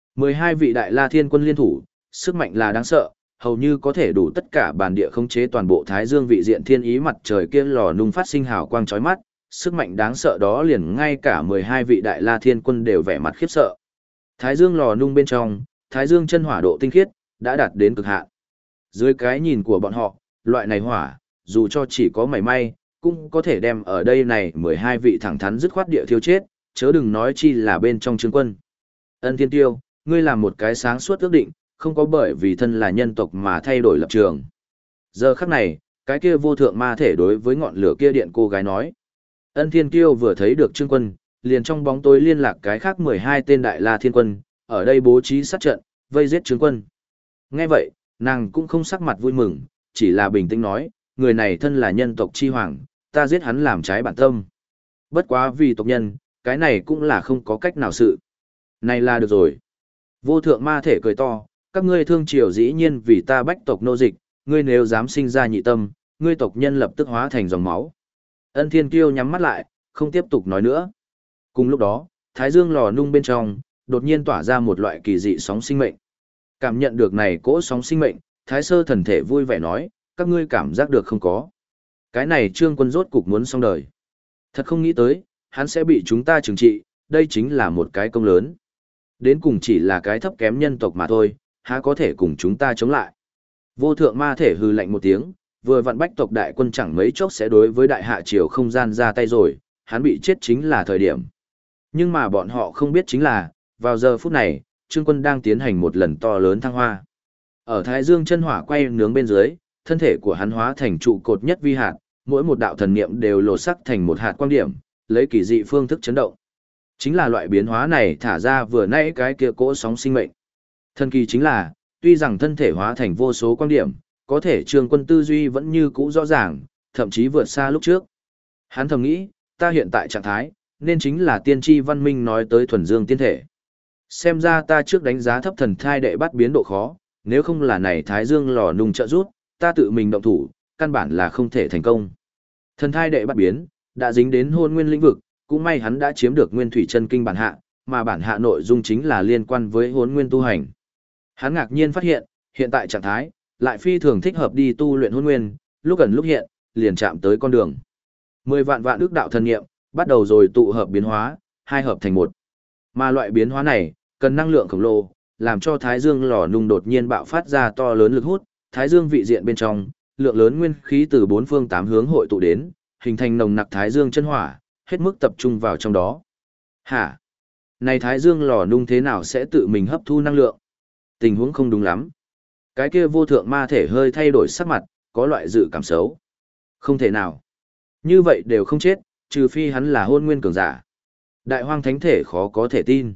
12 vị Đại La Thiên Quân liên thủ, sức mạnh là đáng sợ, hầu như có thể đủ tất cả bản địa khống chế toàn bộ Thái Dương vị diện thiên ý mặt trời kia lò nung phát sinh hào quang chói mắt, sức mạnh đáng sợ đó liền ngay cả 12 vị Đại La Thiên Quân đều vẻ mặt khiếp sợ. Thái Dương lò nung bên trong, Thái Dương chân hỏa độ tinh khiết đã đạt đến cực hạn. Dưới cái nhìn của bọn họ, loại này hỏa, dù cho chỉ có mảy may, cũng có thể đem ở đây này 12 vị thẳng thắn dứt khoát địa thiêu chết, chớ đừng nói chi là bên trong Trương Quân. Ân Thiên Tiêu, ngươi làm một cái sáng suốt ước định, không có bởi vì thân là nhân tộc mà thay đổi lập trường. Giờ khắc này, cái kia vô thượng ma thể đối với ngọn lửa kia điện cô gái nói. Ân Thiên Tiêu vừa thấy được Trương Quân, liền trong bóng tối liên lạc cái khác 12 tên Đại La Thiên Quân, ở đây bố trí sát trận, vây giết Trương Quân. Nghe vậy, nàng cũng không sắc mặt vui mừng, chỉ là bình tĩnh nói, người này thân là nhân tộc chi hoàng, ta giết hắn làm trái bản tâm. Bất quá vì tộc nhân, cái này cũng là không có cách nào sự. Này là được rồi. Vô thượng ma thể cười to, các ngươi thương triều dĩ nhiên vì ta bách tộc nô dịch, ngươi nếu dám sinh ra nhị tâm, ngươi tộc nhân lập tức hóa thành dòng máu. Ân Thiên Kiêu nhắm mắt lại, không tiếp tục nói nữa. Cùng lúc đó, Thái Dương lò nung bên trong, đột nhiên tỏa ra một loại kỳ dị sóng sinh mệnh. Cảm nhận được này cỗ sóng sinh mệnh, Thái Sơ Thần Thể vui vẻ nói, các ngươi cảm giác được không có. Cái này Trương Quân rốt cục muốn xong đời. Thật không nghĩ tới, hắn sẽ bị chúng ta trừng trị, đây chính là một cái công lớn. Đến cùng chỉ là cái thấp kém nhân tộc mà thôi, há có thể cùng chúng ta chống lại. Vô thượng ma thể hừ lạnh một tiếng, vừa vặn bách tộc đại quân chẳng mấy chốc sẽ đối với đại hạ triều không gian ra tay rồi, hắn bị chết chính là thời điểm. Nhưng mà bọn họ không biết chính là, vào giờ phút này, Trương Quân đang tiến hành một lần to lớn thăng hoa. Ở Thái Dương chân hỏa quay nướng bên dưới, thân thể của hắn hóa thành trụ cột nhất vi hạt, mỗi một đạo thần niệm đều lột sắc thành một hạt quang điểm, lấy kỳ dị phương thức chấn động. Chính là loại biến hóa này thả ra vừa nãy cái kia cỗ sóng sinh mệnh. Thần kỳ chính là, tuy rằng thân thể hóa thành vô số quang điểm, có thể Trương Quân tư duy vẫn như cũ rõ ràng, thậm chí vượt xa lúc trước. Hắn thầm nghĩ, ta hiện tại trạng thái, nên chính là tiên tri văn minh nói tới thuần dương tiên thể. Xem ra ta trước đánh giá thấp thần thai đệ bắt biến độ khó, nếu không là này Thái Dương lò nung trợ rút, ta tự mình động thủ, căn bản là không thể thành công. Thần thai đệ bắt biến, đã dính đến hôn nguyên lĩnh vực, cũng may hắn đã chiếm được nguyên thủy chân kinh bản hạ, mà bản hạ nội dung chính là liên quan với hôn nguyên tu hành. Hắn ngạc nhiên phát hiện, hiện tại trạng thái, lại phi thường thích hợp đi tu luyện hôn nguyên, lúc gần lúc hiện, liền chạm tới con đường. 10 vạn vạn ước đạo thần niệm, bắt đầu rồi tụ hợp biến hóa, hai hợp thành một. Mà loại biến hóa này, cần năng lượng khổng lồ, làm cho Thái Dương lò nung đột nhiên bạo phát ra to lớn lực hút, Thái Dương vị diện bên trong, lượng lớn nguyên khí từ bốn phương tám hướng hội tụ đến, hình thành nồng nặc Thái Dương chân hỏa, hết mức tập trung vào trong đó. Hả? Này Thái Dương lò nung thế nào sẽ tự mình hấp thu năng lượng? Tình huống không đúng lắm. Cái kia vô thượng ma thể hơi thay đổi sắc mặt, có loại dự cảm xấu. Không thể nào. Như vậy đều không chết, trừ phi hắn là hôn nguyên cường giả. Đại hoang thánh thể khó có thể tin.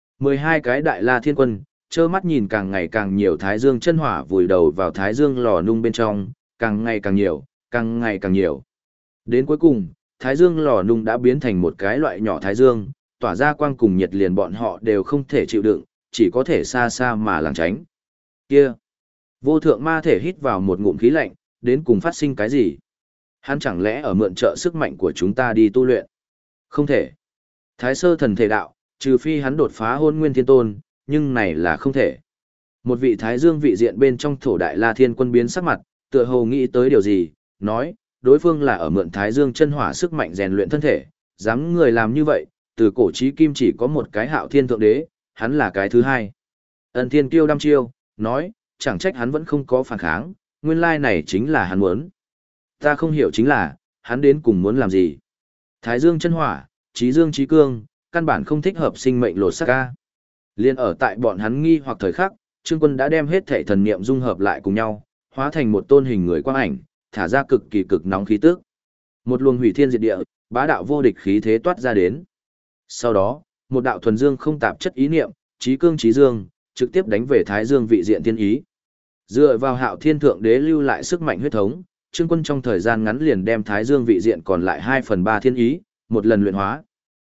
12 cái đại la thiên quân, trơ mắt nhìn càng ngày càng nhiều thái dương chân hỏa vùi đầu vào thái dương lò nung bên trong, càng ngày càng nhiều, càng ngày càng nhiều. Đến cuối cùng, thái dương lò nung đã biến thành một cái loại nhỏ thái dương, tỏa ra quang cùng nhiệt liền bọn họ đều không thể chịu đựng, chỉ có thể xa xa mà lảng tránh. Kia! Vô thượng ma thể hít vào một ngụm khí lạnh, đến cùng phát sinh cái gì? Hắn chẳng lẽ ở mượn trợ sức mạnh của chúng ta đi tu luyện? Không thể. Thái sơ thần thể đạo, trừ phi hắn đột phá hôn nguyên thiên tôn, nhưng này là không thể. Một vị thái dương vị diện bên trong thổ đại la thiên quân biến sắc mặt, tựa hồ nghĩ tới điều gì, nói, đối phương là ở mượn thái dương chân hỏa sức mạnh rèn luyện thân thể, dám người làm như vậy, từ cổ chí kim chỉ có một cái hạo thiên thượng đế, hắn là cái thứ hai. Ân thiên kiêu đăm chiêu, nói, chẳng trách hắn vẫn không có phản kháng, nguyên lai này chính là hắn muốn. Ta không hiểu chính là, hắn đến cùng muốn làm gì. Thái dương chân hỏa, chí dương chí cương, căn bản không thích hợp sinh mệnh lột xác ca. Liên ở tại bọn hắn nghi hoặc thời khắc, Trương Quân đã đem hết thể thần niệm dung hợp lại cùng nhau, hóa thành một tôn hình người quang ảnh, thả ra cực kỳ cực nóng khí tức. Một luồng hủy thiên diệt địa, bá đạo vô địch khí thế toát ra đến. Sau đó, một đạo thuần dương không tạp chất ý niệm, chí cương chí dương, trực tiếp đánh về Thái Dương vị diện thiên ý. Dựa vào Hạo Thiên thượng đế lưu lại sức mạnh huyết thống, Trương Quân trong thời gian ngắn liền đem Thái Dương vị diện còn lại 2/3 thiên ý, một lần luyện hóa.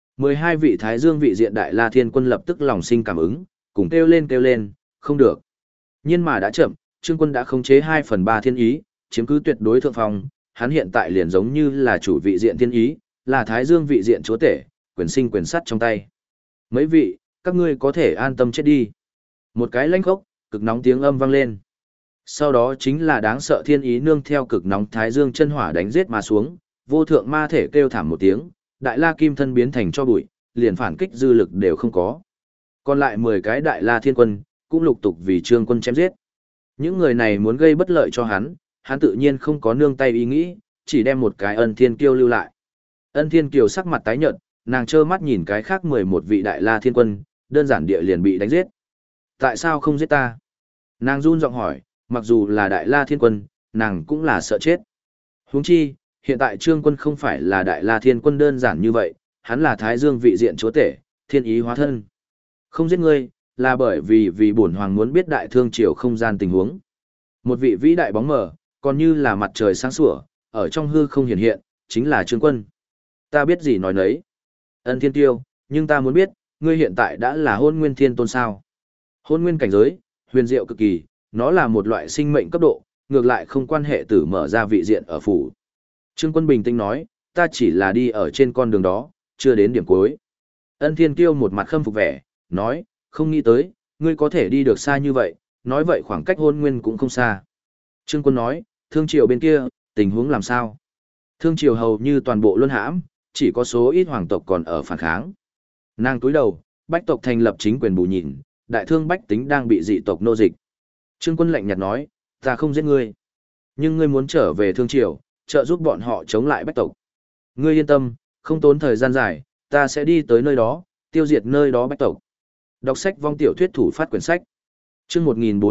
12 vị Thái Dương vị diện đại la thiên quân lập tức lòng sinh cảm ứng, cùng kêu lên, không được. Nhưng mà đã chậm, Trương Quân đã khống chế 2/3 thiên ý, chiếm cứ tuyệt đối thượng phong, hắn hiện tại liền giống như là chủ vị diện thiên ý, là Thái Dương vị diện chúa tể, quyền sinh quyền sắt trong tay. Mấy vị, các ngươi có thể an tâm chết đi. Một cái lãnh khốc, cực nóng tiếng âm vang lên. Sau đó chính là đáng sợ thiên ý nương theo cực nóng Thái Dương chân hỏa đánh giết mà xuống, vô thượng ma thể kêu thảm một tiếng, đại la kim thân biến thành cho bụi, liền phản kích dư lực đều không có. Còn lại 10 cái đại la thiên quân, cũng lục tục vì Trương Quân chém giết. Những người này muốn gây bất lợi cho hắn tự nhiên không có nương tay ý nghĩ, chỉ đem một cái Ân Thiên Kiêu lưu lại. Ân Thiên Kiều sắc mặt tái nhợt, nàng trơ mắt nhìn cái khác 11 vị đại la thiên quân, đơn giản địa liền bị đánh giết. Tại sao không giết ta? Nàng run giọng hỏi, mặc dù là đại la thiên quân, nàng cũng là sợ chết. Huống chi, hiện tại Trương Quân không phải là đại la thiên quân đơn giản như vậy, hắn là Thái Dương vị diện chúa tể, thiên ý hóa thân. Không giết ngươi, là bởi vì bổn hoàng muốn biết đại thương triều không gian tình huống. Một vị vĩ đại bóng mờ, còn như là mặt trời sáng sủa, ở trong hư không hiện hiện, chính là Trương Quân. Ta biết gì nói nấy. Ân Thiên Tiêu, nhưng ta muốn biết, ngươi hiện tại đã là hôn nguyên thiên tôn sao. Hôn nguyên cảnh giới, huyền diệu cực kỳ, nó là một loại sinh mệnh cấp độ, ngược lại không quan hệ tử mở ra vị diện ở phủ. Trương Quân bình tĩnh nói, ta chỉ là đi ở trên con đường đó, chưa đến điểm cuối. Ân Thiên Kiêu một mặt khâm phục vẻ, nói, không nghĩ tới, ngươi có thể đi được xa như vậy, nói vậy khoảng cách hôn nguyên cũng không xa. Trương Quân nói, thương triều bên kia, tình huống làm sao? Thương triều hầu như toàn bộ luân hãm, chỉ có số ít hoàng tộc còn ở phản kháng. Nàng túi đầu, bách tộc thành lập chính quyền bù nhìn, đại thương bách tính đang bị dị tộc nô dịch. Trương Quân lạnh nhạt nói, ta không giết ngươi. Nhưng ngươi muốn trở về thương triều, trợ giúp bọn họ chống lại bách tộc. Ngươi yên tâm, không tốn thời gian dài, ta sẽ đi tới nơi đó, tiêu diệt nơi đó bách tộc. Đọc sách vong tiểu thuyết thủ phát quyển sách. Chương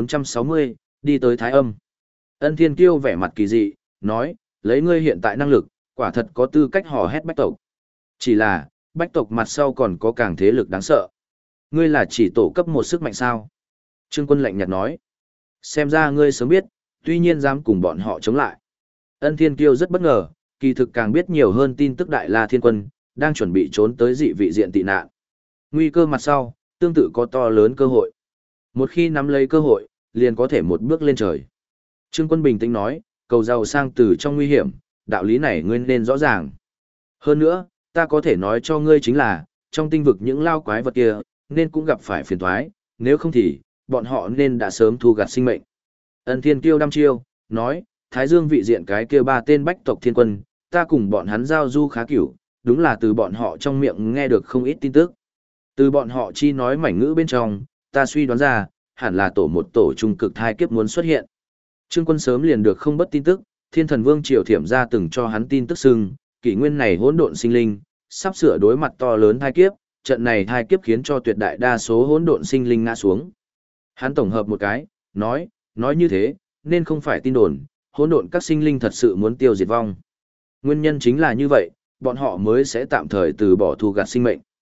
1460, đi tới Thái Âm. Ân Thiên Kiêu vẻ mặt kỳ dị, nói, lấy ngươi hiện tại năng lực, quả thật có tư cách hò hét bách tộc. Chỉ là, bách tộc mặt sau còn có càng thế lực đáng sợ. Ngươi là chỉ tổ cấp một sức mạnh sao? Trương Quân lạnh nhạt nói. Xem ra ngươi sớm biết, tuy nhiên dám cùng bọn họ chống lại. Ân Thiên Kiêu rất bất ngờ, kỳ thực càng biết nhiều hơn tin tức Đại La Thiên Quân, đang chuẩn bị trốn tới dị vị diện tị nạn. Nguy cơ mặt sau, tương tự có to lớn cơ hội. Một khi nắm lấy cơ hội, liền có thể một bước lên trời. Trương Quân bình tĩnh nói, cầu giàu sang từ trong nguy hiểm, đạo lý này ngươi nên rõ ràng. Hơn nữa, ta có thể nói cho ngươi chính là, trong tinh vực những lao quái vật kia, nên cũng gặp phải phiền toái, nếu không thì, bọn họ nên đã sớm thu gặt sinh mệnh. Ân Thiên Kiêu đăm chiêu, nói, Thái Dương vị diện cái kia 3 tên bách tộc thiên quân, ta cùng bọn hắn giao du khá cửu, đúng là từ bọn họ trong miệng nghe được không ít tin tức. Từ bọn họ chi nói mảnh ngữ bên trong, ta suy đoán ra, hẳn là một tổ trung cực thai kiếp muốn xuất hiện. Trương Quân sớm liền được không bất tin tức, Thiên Thần Vương Triều Thiểm ra từng cho hắn tin tức xưng, kỷ nguyên này hỗn độn sinh linh, sắp sửa đối mặt to lớn thai kiếp, trận này thai kiếp khiến cho tuyệt đại đa số hỗn độn sinh linh ngã xuống. Hắn tổng hợp một cái, nói như thế, nên không phải tin đồn, hỗn độn các sinh linh thật sự muốn tiêu diệt vong. Nguyên nhân chính là như vậy, bọn họ mới sẽ tạm thời từ bỏ thu gặt sinh mệnh.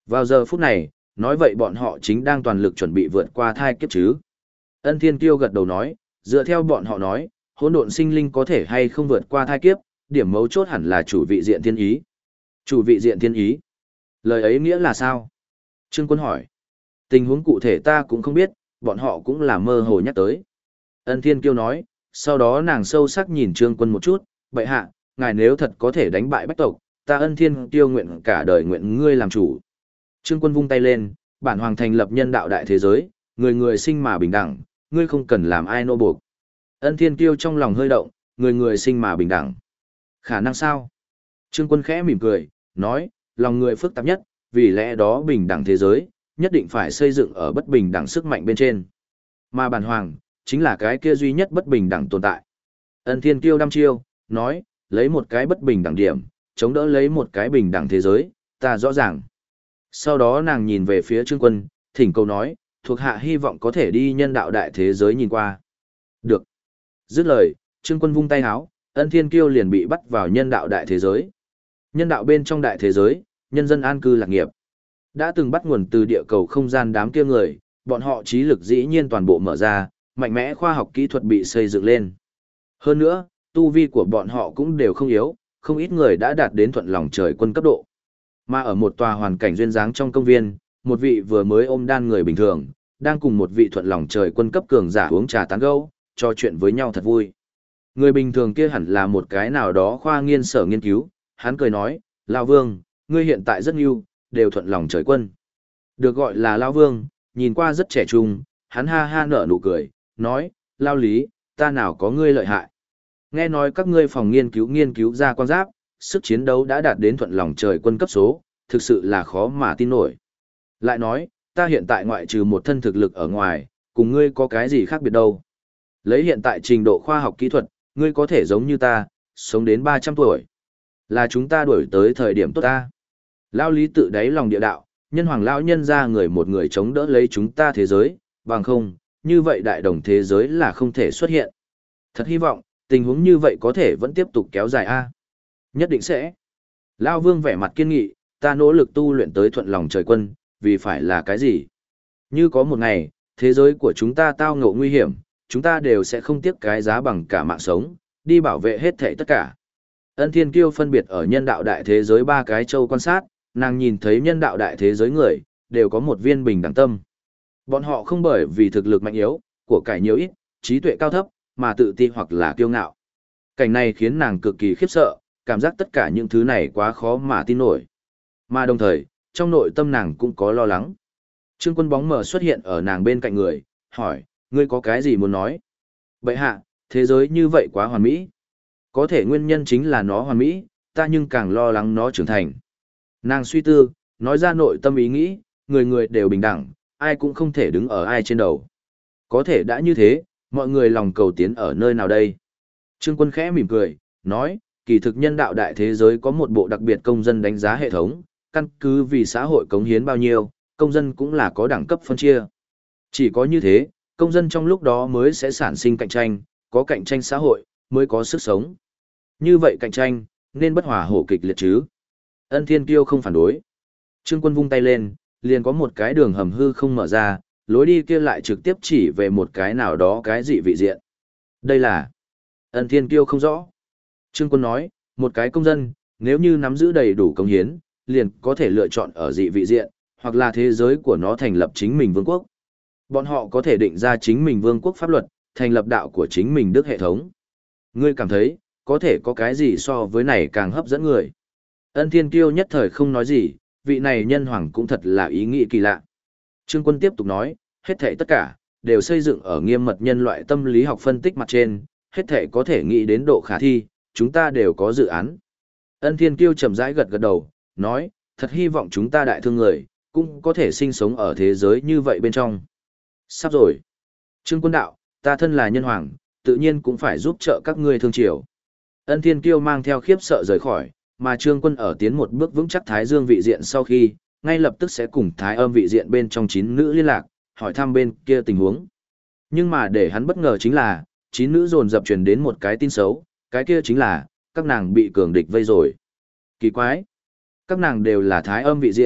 Vào giờ phút này, nói vậy bọn họ chính đang toàn lực chuẩn bị vượt qua thai kiếp chứ. Ân Thiên Kiêu gật đầu nói, dựa theo bọn họ nói, hỗn độn sinh linh có thể hay không vượt qua thai kiếp, điểm mấu chốt hẳn là chủ vị diện thiên ý. Chủ vị diện thiên ý? Lời ấy nghĩa là sao? Trương Quân hỏi. Tình huống cụ thể ta cũng không biết, bọn họ cũng là mơ hồ nhắc tới. Ân Thiên Kiêu nói, sau đó nàng sâu sắc nhìn Trương Quân một chút, bệ hạ, ngài nếu thật có thể đánh bại bách tộc, ta Ân Thiên Kiêu nguyện cả đời nguyện ngươi làm chủ. Trương Quân vung tay lên, bản hoàng thành lập nhân đạo đại thế giới, người người sinh mà bình đẳng, ngươi không cần làm ai nô buộc. Ân Thiên Kiêu trong lòng hơi động, người người sinh mà bình đẳng. Khả năng sao? Trương Quân khẽ mỉm cười, nói, lòng người phức tạp nhất, vì lẽ đó bình đẳng thế giới, nhất định phải xây dựng ở bất bình đẳng sức mạnh bên trên. Mà bản hoàng, chính là cái kia duy nhất bất bình đẳng tồn tại. Ân Thiên Kiêu đăm chiêu, nói, lấy một cái bất bình đẳng điểm, chống đỡ lấy một cái bình đẳng thế giới, ta rõ ràng. Sau đó nàng nhìn về phía Trương Quân, thỉnh cầu nói, thuộc hạ hy vọng có thể đi nhân đạo đại thế giới nhìn qua. Được. Dứt lời, Trương Quân vung tay háo, Ân Thiên Kiêu liền bị bắt vào nhân đạo đại thế giới. Nhân đạo bên trong đại thế giới, nhân dân an cư lạc nghiệp. Đã từng bắt nguồn từ địa cầu không gian đám kia người, bọn họ trí lực dĩ nhiên toàn bộ mở ra, mạnh mẽ khoa học kỹ thuật bị xây dựng lên. Hơn nữa, tu vi của bọn họ cũng đều không yếu, không ít người đã đạt đến thuận lòng trời quân cấp độ. Mà ở một tòa hoàn cảnh duyên dáng trong công viên, một vị vừa mới ôm đan người bình thường, đang cùng một vị thuận lòng trời quân cấp cường giả uống trà tán gẫu, trò chuyện với nhau thật vui. Người bình thường kia hẳn là một cái nào đó khoa nghiên sở nghiên cứu, hắn cười nói, Lão Vương, ngươi hiện tại rất yêu, đều thuận lòng trời quân. Được gọi là Lão Vương, nhìn qua rất trẻ trung, hắn ha ha nở nụ cười, nói, Lao Lý, ta nào có ngươi lợi hại. Nghe nói các ngươi phòng nghiên cứu ra quan giáp, sức chiến đấu đã đạt đến thuận lòng trời quân cấp số, thực sự là khó mà tin nổi. Lại nói, ta hiện tại ngoại trừ một thân thực lực ở ngoài, cùng ngươi có cái gì khác biệt đâu. Lấy hiện tại trình độ khoa học kỹ thuật, ngươi có thể giống như ta, sống đến 300 tuổi. Là chúng ta đuổi tới thời điểm tốt ta. Lao Lý tự đáy lòng địa đạo, nhân hoàng lão nhân ra người một người chống đỡ lấy chúng ta thế giới, bằng không, như vậy đại đồng thế giới là không thể xuất hiện. Thật hy vọng, tình huống như vậy có thể vẫn tiếp tục kéo dài a. Nhất định sẽ. Lao Vương vẻ mặt kiên nghị, ta nỗ lực tu luyện tới thuận lòng trời quân, vì phải là cái gì? Như có một ngày, thế giới của chúng ta tao ngộ nguy hiểm, chúng ta đều sẽ không tiếc cái giá bằng cả mạng sống, đi bảo vệ hết thảy tất cả. Ân Thiên Kiêu phân biệt ở nhân đạo đại thế giới 3 cái châu quan sát, nàng nhìn thấy nhân đạo đại thế giới người, đều có một viên bình đẳng tâm. Bọn họ không bởi vì thực lực mạnh yếu, của cải nhiều ít, trí tuệ cao thấp, mà tự ti hoặc là kiêu ngạo. Cảnh này khiến nàng cực kỳ khiếp sợ, cảm giác tất cả những thứ này quá khó mà tin nổi. Mà đồng thời, trong nội tâm nàng cũng có lo lắng. Trương Quân bóng mờ xuất hiện ở nàng bên cạnh người, hỏi, ngươi có cái gì muốn nói? Bệ hạ, thế giới như vậy quá hoàn mỹ. Có thể nguyên nhân chính là nó hoàn mỹ, ta nhưng càng lo lắng nó trưởng thành. Nàng suy tư, nói ra nội tâm ý nghĩ, người người đều bình đẳng, ai cũng không thể đứng ở ai trên đầu. Có thể đã như thế, mọi người lòng cầu tiến ở nơi nào đây? Trương Quân khẽ mỉm cười, nói, kỳ thực nhân đạo đại thế giới có một bộ đặc biệt công dân đánh giá hệ thống, căn cứ vì xã hội cống hiến bao nhiêu, công dân cũng là có đẳng cấp phân chia. Chỉ có như thế, công dân trong lúc đó mới sẽ sản sinh cạnh tranh, có cạnh tranh xã hội, mới có sức sống. Như vậy cạnh tranh, nên bất hòa hổ kịch liệt chứ. Ân Thiên Kiêu không phản đối. Trương Quân vung tay lên, liền có một cái đường hầm hư không mở ra, lối đi kia lại trực tiếp chỉ về một cái nào đó cái dị vị diện. Đây là... Ân Thiên Kiêu không rõ. Trương Quân nói, một cái công dân, nếu như nắm giữ đầy đủ công hiến, liền có thể lựa chọn ở dị vị diện, hoặc là thế giới của nó thành lập chính mình vương quốc. Bọn họ có thể định ra chính mình vương quốc pháp luật, thành lập đạo của chính mình đức hệ thống. Ngươi cảm thấy, có thể có cái gì so với này càng hấp dẫn người. Ân Thiên Kiêu nhất thời không nói gì, vị này nhân hoàng cũng thật là ý nghĩ kỳ lạ. Trương Quân tiếp tục nói, hết thảy tất cả, đều xây dựng ở nghiêm mật nhân loại tâm lý học phân tích mặt trên, hết thảy có thể nghĩ đến độ khả thi, chúng ta đều có dự án. Ân Thiên Kiêu chậm rãi gật gật đầu, nói, thật hy vọng chúng ta đại thương người, cũng có thể sinh sống ở thế giới như vậy bên trong. Sắp rồi. Trương Quân đạo, ta thân là nhân hoàng, tự nhiên cũng phải giúp trợ các ngươi thương triều. Ân Thiên Kiêu mang theo khiếp sợ rời khỏi, mà Trương Quân ở tiến một bước vững chắc Thái Dương vị diện sau khi, ngay lập tức sẽ cùng Thái Âm vị diện bên trong 9 nữ liên lạc, hỏi thăm bên kia tình huống. Nhưng mà để hắn bất ngờ chính là, 9 nữ dồn dập truyền đến một cái tin xấu, cái kia chính là, các nàng bị cường địch vây rồi. Kỳ quái! Các nàng đều là Thái Âm vị diện,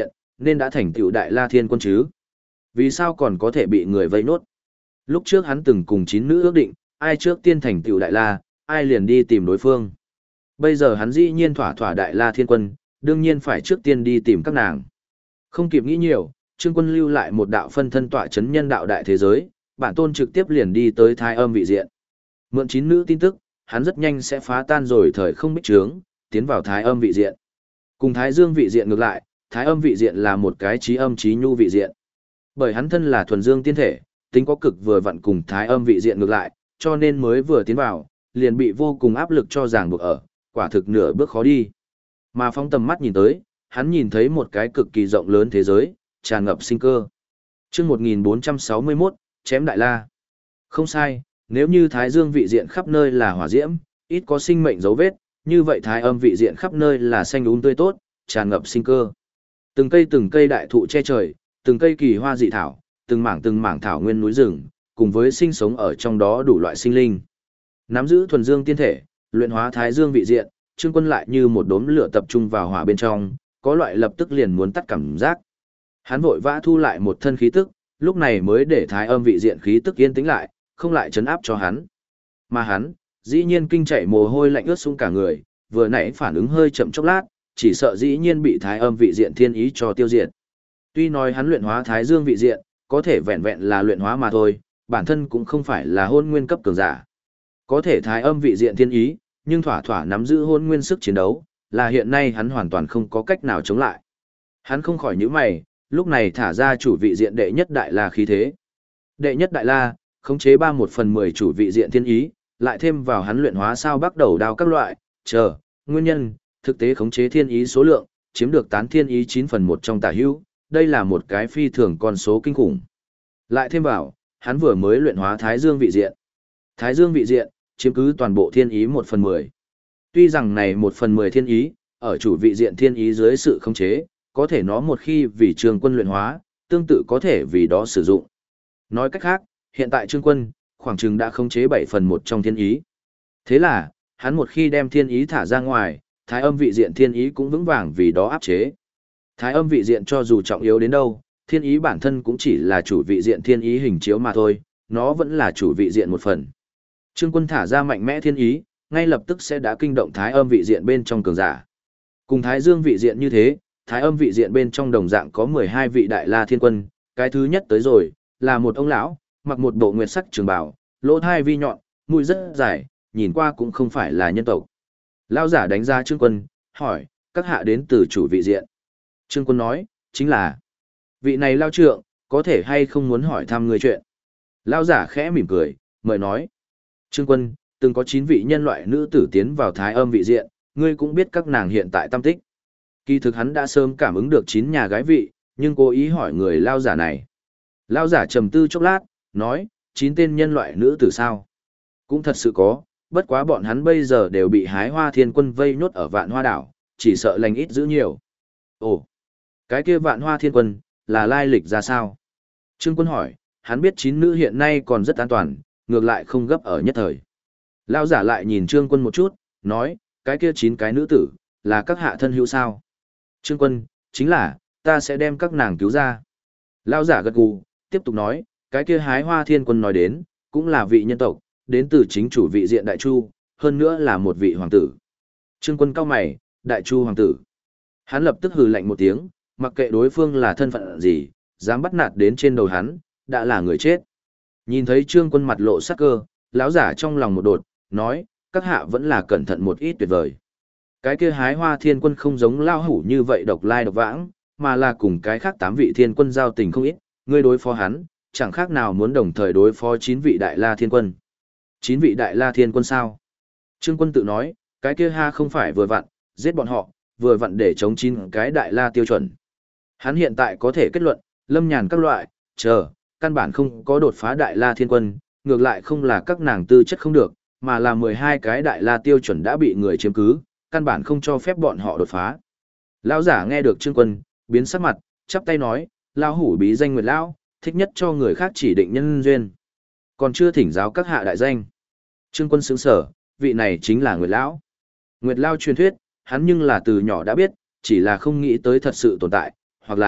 nên đã thành tựu Đại La Thiên Quân chứ. Vì sao còn có thể bị người vây nốt? Lúc trước hắn từng cùng 9 nữ ước định, ai trước tiên thành tựu Đại La, ai liền đi tìm đối phương. Bây giờ hắn dĩ nhiên thỏa thỏa Đại La Thiên Quân, đương nhiên phải trước tiên đi tìm các nàng. Không kịp nghĩ nhiều, Trương Quân lưu lại một đạo phân thân tọa chấn nhân đạo đại thế giới, bản tôn trực tiếp liền đi tới Thái Âm vị diện. Mượn 9 nữ tin tức, hắn rất nhanh sẽ phá tan rồi thời không bích trướng, tiến vào Thái Âm vị diện. Cùng Thái Dương vị diện ngược lại, Thái Âm vị diện là một cái trí âm trí nhu vị diện. Bởi hắn thân là thuần dương tiên thể, tính có cực vừa vặn cùng Thái Âm vị diện ngược lại, cho nên mới vừa tiến vào, liền bị vô cùng áp lực cho ràng buộc ở, quả thực nửa bước khó đi. Mà phóng tầm mắt nhìn tới, hắn nhìn thấy một cái cực kỳ rộng lớn thế giới, tràn ngập sinh cơ. Chương 1461, chém Đại La. Không sai, nếu như Thái Dương vị diện khắp nơi là hỏa diễm, ít có sinh mệnh dấu vết, như vậy Thái Âm vị diện khắp nơi là xanh um tươi tốt, tràn ngập sinh cơ. Từng cây đại thụ che trời, từng cây kỳ hoa dị thảo, từng mảng thảo nguyên núi rừng, cùng với sinh sống ở trong đó đủ loại sinh linh. Nắm giữ thuần dương tiên thể, luyện hóa Thái Dương vị diện, Trương Quân lại như một đốm lửa tập trung vào hỏa bên trong, có loại lập tức liền muốn tắt cảm giác. Hắn vội vã thu lại một thân khí tức, lúc này mới để Thái Âm vị diện khí tức yên tĩnh lại, không lại chấn áp cho hắn. Mà hắn, dĩ nhiên kinh chảy mồ hôi lạnh ướt sũng cả người, vừa nãy phản ứng hơi chậm chốc lát, chỉ sợ dĩ nhiên bị Thái Âm vị diện thiên ý cho tiêu diệt. Tuy nói hắn luyện hóa Thái Dương vị diện, có thể vẹn vẹn là luyện hóa mà thôi, bản thân cũng không phải là hôn nguyên cấp cường giả. Có thể Thái Âm vị diện thiên ý, nhưng thỏa thỏa nắm giữ hôn nguyên sức chiến đấu, là hiện nay hắn hoàn toàn không có cách nào chống lại. Hắn không khỏi nhíu mày, lúc này thả ra chủ vị diện đệ nhất Đại La khí thế. Đệ nhất Đại La, khống chế 1/3 chủ vị diện thiên ý, lại thêm vào hắn luyện hóa sao bắt đầu đao các loại, nguyên nhân, thực tế khống chế thiên ý số lượng, chiếm được tán thiên ý 9/1 trong tả hữu, đây là một cái phi thường con số kinh khủng. Lại thêm vào, hắn vừa mới luyện hóa Thái Dương vị diện. Thái Dương vị diện, chiếm cứ toàn bộ thiên ý 1/10. Tuy rằng này 1/10 thiên ý, ở chủ vị diện thiên ý dưới sự khống chế, có thể nó một khi vì Trương Quân luyện hóa, tương tự có thể vì đó sử dụng. Nói cách khác, hiện tại Trương Quân, khoảng chừng đã khống chế 7/1 trong thiên ý. Thế là, hắn một khi đem thiên ý thả ra ngoài, Thái Âm vị diện thiên ý cũng vững vàng vì đó áp chế. Thái Âm vị diện cho dù trọng yếu đến đâu, thiên ý bản thân cũng chỉ là chủ vị diện thiên ý hình chiếu mà thôi, nó vẫn là chủ vị diện một phần. Trương Quân thả ra mạnh mẽ thiên ý, ngay lập tức sẽ đã kinh động Thái Âm vị diện bên trong cường giả. Cùng Thái Dương vị diện như thế, Thái Âm vị diện bên trong đồng dạng có 12 vị Đại La Thiên Quân, cái thứ nhất tới rồi, là một ông lão, mặc một bộ nguyệt sắc trường bào, lỗ thai vi nhọn, mũi rất dài, nhìn qua cũng không phải là nhân tộc. Lão giả đánh giá Trương Quân, hỏi, các hạ đến từ chủ vị diện. Trương Quân nói, chính là, vị này lao trượng, có thể hay không muốn hỏi thăm người chuyện. Lão giả khẽ mỉm cười, mời nói. Trương Quân, từng có 9 vị nhân loại nữ tử tiến vào Thái Âm vị diện, ngươi cũng biết các nàng hiện tại tâm tích. Kỳ thực hắn đã sớm cảm ứng được 9 nhà gái vị, nhưng cố ý hỏi người lao giả này. Lao giả trầm tư chốc lát, nói, 9 tên nhân loại nữ tử sao? Cũng thật sự có, bất quá bọn hắn bây giờ đều bị Hái Hoa Thiên Quân vây nhốt ở Vạn Hoa đảo, chỉ sợ lành ít giữ nhiều. Ồ, cái kia Vạn Hoa Thiên Quân, là lai lịch ra sao? Trương Quân hỏi, hắn biết 9 nữ hiện nay còn rất an toàn, ngược lại không gấp ở nhất thời. Lao giả lại nhìn Trương Quân một chút, nói, cái kia 9 cái nữ tử, là các hạ thân hữu sao? Trương Quân, chính là, ta sẽ đem các nàng cứu ra. Lao giả gật gù, tiếp tục nói, cái kia Hái Hoa Thiên Quân nói đến, cũng là vị nhân tộc, đến từ chính chủ vị diện Đại Chu, hơn nữa là một vị hoàng tử. Trương Quân cau mày, Đại Chu hoàng tử. Hắn lập tức hừ lạnh một tiếng, mặc kệ đối phương là thân phận gì, dám bắt nạt đến trên đầu hắn, đã là người chết. Nhìn thấy Trương Quân mặt lộ sắc cơ, lão giả trong lòng một đột, nói, các hạ vẫn là cẩn thận một ít tuyệt vời. Cái kia Hái Hoa Thiên Quân không giống lao hủ như vậy độc lai độc vãng, mà là cùng cái khác 8 vị thiên quân giao tình không ít, ngươi đối phó hắn, chẳng khác nào muốn đồng thời đối phó 9 vị Đại La Thiên Quân. 9 vị Đại La Thiên Quân sao? Trương Quân tự nói, cái kia ha không phải vừa vặn, giết bọn họ, vừa vặn để chống 9 cái Đại La tiêu chuẩn. Hắn hiện tại có thể kết luận, Lâm Nhàn các loại, căn bản không có đột phá Đại La Thiên Quân, ngược lại không là các nàng tư chất không được, mà là 12 cái Đại La tiêu chuẩn đã bị người chiếm cứ, căn bản không cho phép bọn họ đột phá. Lão giả nghe được Trương Quân, biến sắc mặt, chắp tay nói, lão hủ bí danh Nguyệt lão, thích nhất cho người khác chỉ định nhân duyên. Còn chưa thỉnh giáo các hạ đại danh. Trương Quân sững sở, vị này chính là Nguyệt lão. Nguyệt lão truyền thuyết, hắn nhưng là từ nhỏ đã biết, chỉ là không nghĩ tới thật sự tồn tại, hoặc là,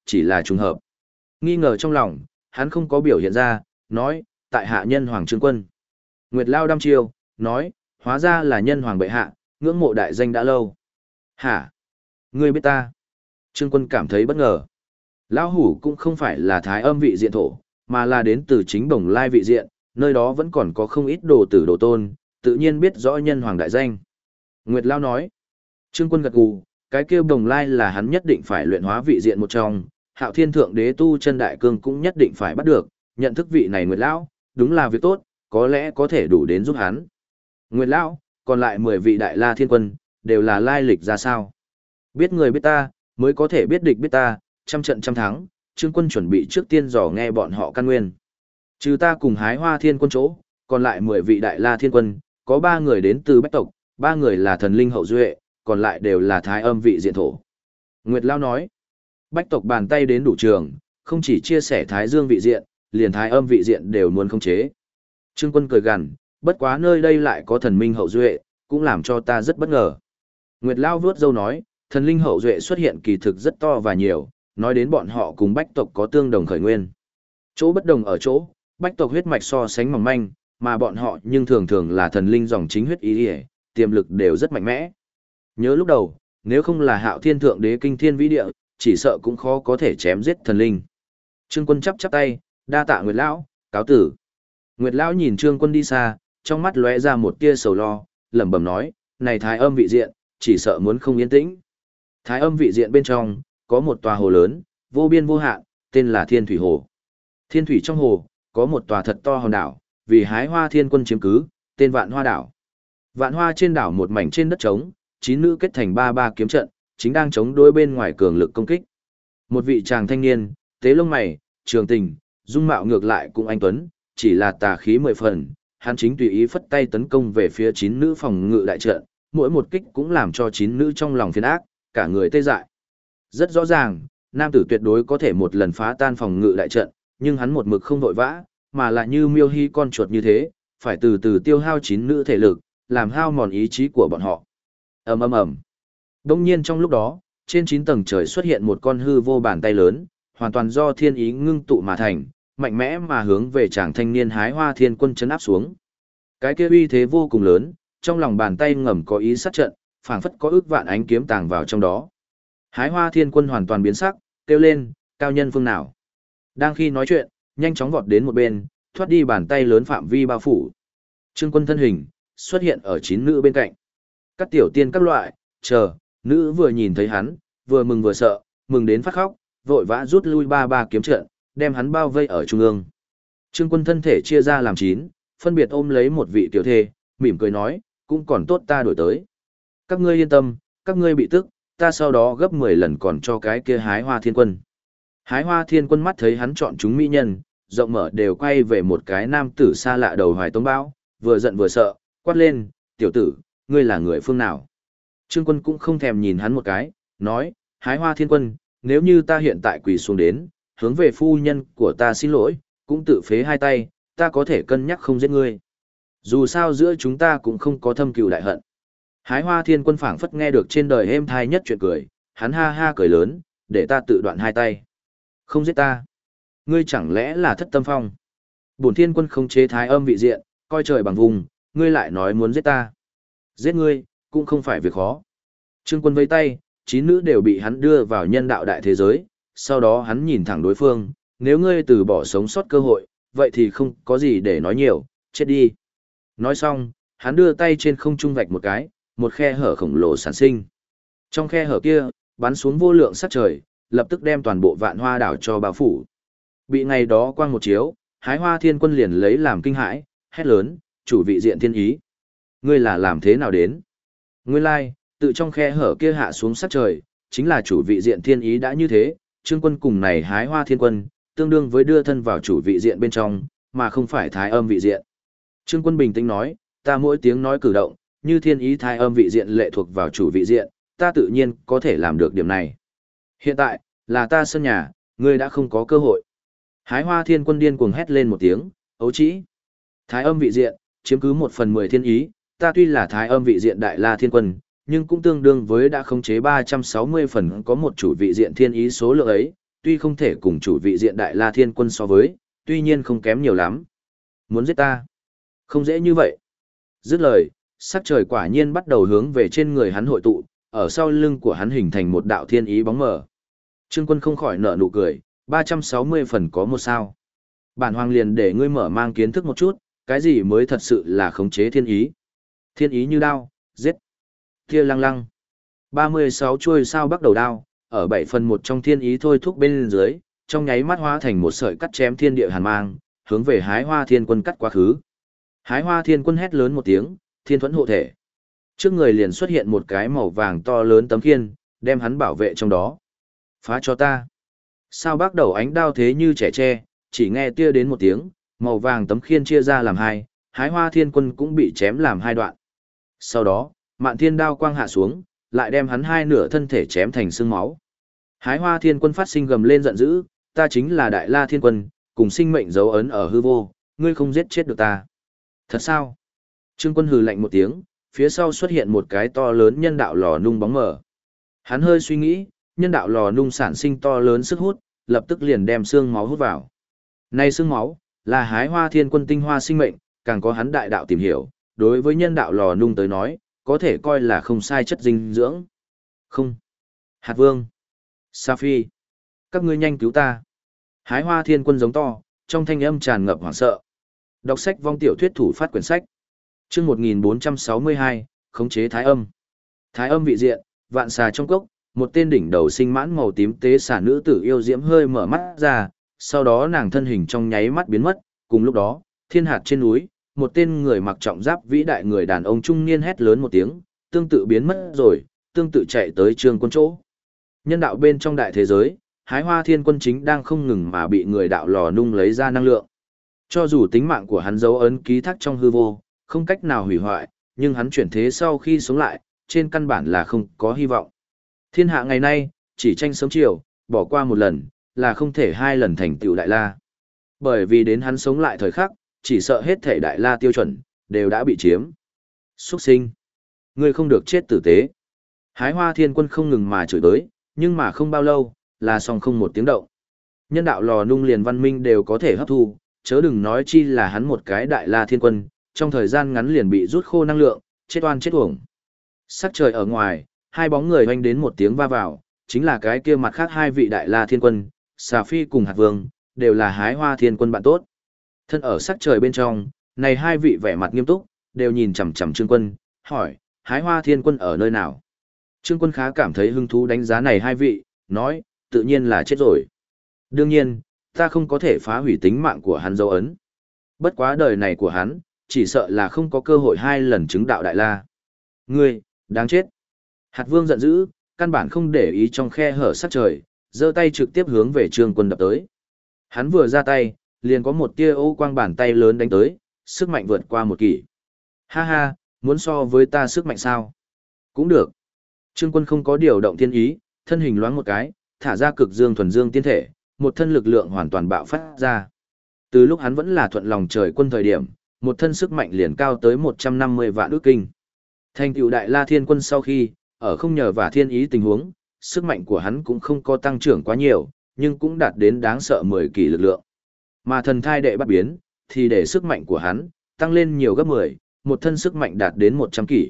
chỉ là trùng hợp. Nghi ngờ trong lòng, hắn không có biểu hiện ra, nói, tại hạ nhân hoàng Trương Quân. Nguyệt Lao đăm chiêu, nói, hóa ra là nhân hoàng bệ hạ, ngưỡng mộ đại danh đã lâu. Hả? Ngươi biết ta? Trương Quân cảm thấy bất ngờ. Lão hủ cũng không phải là thái âm vị diện thổ, mà là đến từ chính Bồng Lai vị diện, nơi đó vẫn còn có không ít đồ tử đồ tôn, tự nhiên biết rõ nhân hoàng đại danh. Nguyệt Lao nói. Trương Quân gật gù, cái kia Bồng Lai là hắn nhất định phải luyện hóa vị diện một trong, Hạo Thiên Thượng Đế tu chân đại cương cũng nhất định phải bắt được, nhận thức vị này Nguyệt Lão, đúng là việc tốt, có lẽ có thể đủ đến giúp hắn. Nguyệt Lão, còn lại 10 vị Đại La Thiên Quân, đều là lai lịch ra sao? Biết người biết ta, mới có thể biết địch biết ta, trăm trận trăm thắng, Trương Quân chuẩn bị trước tiên dò nghe bọn họ căn nguyên. Trừ ta cùng Hái Hoa Thiên Quân chỗ, còn lại 10 vị Đại La Thiên Quân, có 3 người đến từ Bách tộc, 3 người là thần linh hậu duệ, còn lại đều là thái âm vị diện thổ. Nguyệt Lao nói, Bách tộc bàn tay đến đủ trường, không chỉ chia sẻ thái dương vị diện, liền thái âm vị diện đều muốn khống chế. Trương Quân cười gằn, bất quá nơi đây lại có thần minh hậu duệ, cũng làm cho ta rất bất ngờ. Nguyệt Lao vuốt râu nói, thần linh hậu duệ xuất hiện kỳ thực rất to và nhiều, nói đến bọn họ cùng Bách tộc có tương đồng khởi nguyên. Chỗ bất đồng ở chỗ, Bách tộc huyết mạch so sánh mỏng manh, mà bọn họ nhưng thường thường là thần linh dòng chính huyết ý địa, tiềm lực đều rất mạnh mẽ. Nhớ lúc đầu, nếu không là Hạo Thiên Thượng Đế kinh thiên vĩ địa, chỉ sợ cũng khó có thể chém giết thần linh. Trương Quân chắp chắp tay, đa tạ Nguyệt Lão, cáo tử. Nguyệt Lão nhìn Trương Quân đi xa, trong mắt lóe ra một tia sầu lo, lẩm bẩm nói, này thái âm vị diện, chỉ sợ muốn không yên tĩnh. Thái âm vị diện bên trong, có một tòa hồ lớn, vô biên vô hạn, tên là Thiên Thủy Hồ. Thiên Thủy trong hồ, có một tòa thật to hòn đảo, vì Hái Hoa Thiên Quân chiếm cứ, tên Vạn Hoa Đảo. Vạn Hoa trên đảo một mảnh trên đất trống, 9 nữ kết thành ba kiếm trận, chính đang chống đối bên ngoài cường lực công kích. Một vị chàng thanh niên, tế lông mày, trường tình, dung mạo ngược lại cũng anh tuấn, chỉ là tà khí 10 phần, hắn chính tùy ý phất tay tấn công về phía 9 nữ phòng ngự đại trận, mỗi một kích cũng làm cho 9 nữ trong lòng phiền ác, cả người tê dại. Rất rõ ràng, nam tử tuyệt đối có thể một lần phá tan phòng ngự đại trận, nhưng hắn một mực không vội vã, mà lại như miêu hy con chuột như thế, phải từ từ tiêu hao 9 nữ thể lực, làm hao mòn ý chí của bọn họ. Ầm ầm ầm. Đông nhiên trong lúc đó, trên 9 tầng trời xuất hiện một con hư vô bàn tay lớn, hoàn toàn do thiên ý ngưng tụ mà thành, mạnh mẽ mà hướng về chàng thanh niên Hái Hoa Thiên Quân chấn áp xuống. Cái kia uy thế vô cùng lớn, trong lòng bàn tay ngầm có ý sát trận, phảng phất có ước vạn ánh kiếm tàng vào trong đó. Hái Hoa Thiên Quân hoàn toàn biến sắc, kêu lên, cao nhân phương nào. Đang khi nói chuyện, nhanh chóng vọt đến một bên, thoát đi bàn tay lớn phạm vi bao phủ. Trương Quân thân hình xuất hiện ở 9 nữ bên cạnh. Các tiểu tiên các loại, chờ, nữ vừa nhìn thấy hắn, vừa mừng vừa sợ, mừng đến phát khóc, vội vã rút lui ba kiếm trận, đem hắn bao vây ở trung ương. Trương Quân thân thể chia ra làm 9, phân biệt ôm lấy một vị tiểu thê, mỉm cười nói, cũng còn tốt ta đổi tới. Các ngươi yên tâm, các ngươi bị tức, ta sau đó gấp 10 lần còn cho cái kia Hái Hoa Thiên Quân. Hái Hoa Thiên Quân mắt thấy hắn chọn chúng mỹ nhân, rộng mở đều quay về một cái nam tử xa lạ đầu hoài tống bão, vừa giận vừa sợ, quát lên, tiểu tử, ngươi là người phương nào? Trương Quân cũng không thèm nhìn hắn một cái, nói, Hái Hoa Thiên Quân, nếu như ta hiện tại quỳ xuống đến, hướng về phu nhân của ta xin lỗi, cũng tự phế hai tay, ta có thể cân nhắc không giết ngươi. Dù sao giữa chúng ta cũng không có thâm cừu đại hận. Hái Hoa Thiên Quân phảng phất nghe được trên đời êm thai nhất chuyện cười, hắn ha ha cười lớn, để ta tự đoạn hai tay. Không giết ta. Ngươi chẳng lẽ là Thất Tâm Phong? Bổn Thiên Quân không chế thái âm vị diện, coi trời bằng vùng, ngươi lại nói muốn giết ta. Giết ngươi, cũng không phải việc khó. Trương Quân vẫy tay, 9 nữ đều bị hắn đưa vào nhân đạo đại thế giới, sau đó hắn nhìn thẳng đối phương, nếu ngươi từ bỏ sống sót cơ hội, vậy thì không có gì để nói nhiều, chết đi. Nói xong, hắn đưa tay trên không trung vạch một cái, một khe hở khổng lồ sản sinh. Trong khe hở kia, bắn xuống vô lượng sắc trời, lập tức đem toàn bộ Vạn Hoa đảo cho bao phủ. Bị ngày đó quang một chiếu, Hái Hoa Thiên Quân liền lấy làm kinh hãi, hét lớn, chủ vị diện thiên ý. Ngươi là làm thế nào đến? Nguyên lai, tự trong khe hở kia hạ xuống sắc trời, chính là chủ vị diện thiên ý đã như thế, Trương Quân cùng này Hái Hoa Thiên Quân, tương đương với đưa thân vào chủ vị diện bên trong, mà không phải thái âm vị diện. Trương Quân bình tĩnh nói, ta mỗi tiếng nói cử động, như thiên ý thái âm vị diện lệ thuộc vào chủ vị diện, ta tự nhiên có thể làm được điểm này. Hiện tại, là ta sân nhà, ngươi đã không có cơ hội. Hái Hoa Thiên Quân điên cuồng hét lên một tiếng, ấu trĩ. Thái âm vị diện, chiếm cứ 1/10 thiên ý, ta tuy là thái âm vị diện đại la thiên quân, nhưng cũng tương đương với đã khống chế 360 phần có một chủ vị diện thiên ý số lượng ấy, tuy không thể cùng chủ vị diện Đại La Thiên Quân so với, tuy nhiên không kém nhiều lắm. Muốn giết ta? Không dễ như vậy. Dứt lời, sắc trời quả nhiên bắt đầu hướng về trên người hắn hội tụ, ở sau lưng của hắn hình thành một đạo thiên ý bóng mờ. Trương Quân không khỏi nở nụ cười, 360 phần có một sao. Bản hoàng liền để ngươi mở mang kiến thức một chút, cái gì mới thật sự là khống chế thiên ý. Thiên ý như đao, giết. Tia lăng lăng. 36 chuôi sao bắt đầu đao, ở 7 phần 1 trong thiên ý thôi thúc bên dưới, trong nháy mắt hóa thành một sợi cắt chém thiên địa hàn mang, hướng về Hái Hoa Thiên Quân cắt quá khứ. Hái Hoa Thiên Quân hét lớn một tiếng, thiên thuẫn hộ thể. Trước người liền xuất hiện một cái màu vàng to lớn tấm khiên, đem hắn bảo vệ trong đó. Phá cho ta. Sao bắt đầu ánh đao thế như trẻ tre, chỉ nghe tia đến một tiếng, màu vàng tấm khiên chia ra làm hai, Hái Hoa Thiên Quân cũng bị chém làm hai đoạn. Sau đó, Mạn Thiên đao quang hạ xuống, lại đem hắn hai nửa thân thể chém thành xương máu. Hái Hoa Thiên Quân phát sinh gầm lên giận dữ, ta chính là Đại La Thiên Quân, cùng sinh mệnh dấu ấn ở hư vô, ngươi không giết chết được ta. Thật sao? Trương Quân hừ lạnh một tiếng, phía sau xuất hiện một cái to lớn nhân đạo lò nung bóng mờ. Hắn hơi suy nghĩ, nhân đạo lò nung sản sinh to lớn sức hút, lập tức liền đem xương máu hút vào. Này xương máu, là Hái Hoa Thiên Quân tinh hoa sinh mệnh, càng có hắn đại đạo tìm hiểu, đối với nhân đạo lò nung tới nói, có thể coi là không sai chất dinh dưỡng. Không. Hạt Vương. Sa Phi. Các ngươi nhanh cứu ta. Hái Hoa Thiên Quân giống to, trong thanh âm tràn ngập hoảng sợ. Đọc sách vong tiểu thuyết thủ phát quyển sách. Chương 1462, khống chế thái âm. Thái âm vị diện, vạn xà trong cốc, một tên đỉnh đầu sinh mãn màu tím tế xà nữ tử yêu diễm hơi mở mắt ra, sau đó nàng thân hình trong nháy mắt biến mất, cùng lúc đó, thiên hạt trên núi, một tên người mặc trọng giáp vĩ đại người đàn ông trung niên hét lớn một tiếng, tương tự biến mất rồi, tương tự chạy tới Trương Quân chỗ. Nhân đạo bên trong đại thế giới, Hái Hoa Thiên Quân chính đang không ngừng mà bị người đạo lò nung lấy ra năng lượng. Cho dù tính mạng của hắn dấu ấn ký thác trong hư vô, không cách nào hủy hoại, nhưng hắn chuyển thế sau khi sống lại, trên căn bản là không có hy vọng. Thiên hạ ngày nay, chỉ tranh sớm chiều, bỏ qua một lần, là không thể hai lần thành tựu Đại La. Bởi vì đến hắn sống lại thời khắc, chỉ sợ hết thể Đại La tiêu chuẩn, đều đã bị chiếm. Xuất sinh. Ngươi không được chết tử tế. Hái Hoa Thiên Quân không ngừng mà chửi tới, nhưng mà không bao lâu, là xong không một tiếng động. Nhân đạo lò nung liền văn minh đều có thể hấp thu, chớ đừng nói chi là hắn một cái Đại La Thiên Quân, trong thời gian ngắn liền bị rút khô năng lượng, chết oan chết uổng. Sắc trời ở ngoài, hai bóng người hoành đến một tiếng va vào, chính là cái kia mặt khác hai vị Đại La Thiên Quân, Xà Phi cùng Hạt Vương, đều là Hái Hoa Thiên Quân bạn tốt. Thân ở sắc trời bên trong, này hai vị vẻ mặt nghiêm túc, đều nhìn chằm chằm Trương Quân, hỏi, Hái Hoa Thiên Quân ở nơi nào? Trương Quân khá cảm thấy hứng thú đánh giá này hai vị, nói, tự nhiên là chết rồi. Đương nhiên, ta không có thể phá hủy tính mạng của hắn dấu ấn. Bất quá đời này của hắn, chỉ sợ là không có cơ hội hai lần chứng đạo Đại La. Ngươi, đáng chết. Hạt Vương giận dữ, căn bản không để ý trong khe hở sắc trời, giơ tay trực tiếp hướng về Trương Quân đập tới. Hắn vừa ra tay, liền có một tia ô quang bàn tay lớn đánh tới, sức mạnh vượt qua một kỷ. Ha ha, muốn so với ta sức mạnh sao? Cũng được. Trương Quân không có điều động thiên ý, thân hình loáng một cái, thả ra cực dương thuần dương tiên thể, một thân lực lượng hoàn toàn bạo phát ra. Từ lúc hắn vẫn là thuận lòng trời quân thời điểm, một thân sức mạnh liền cao tới 150 vạn ức kinh. Thành tựu Đại La Thiên Quân sau khi, ở không nhờ và thiên ý tình huống, sức mạnh của hắn cũng không có tăng trưởng quá nhiều, nhưng cũng đạt đến đáng sợ 10 kỷ lực lượng. Mà thần thai đệ bắt biến, thì để sức mạnh của hắn tăng lên nhiều gấp 10, một thân sức mạnh đạt đến 100 kỷ.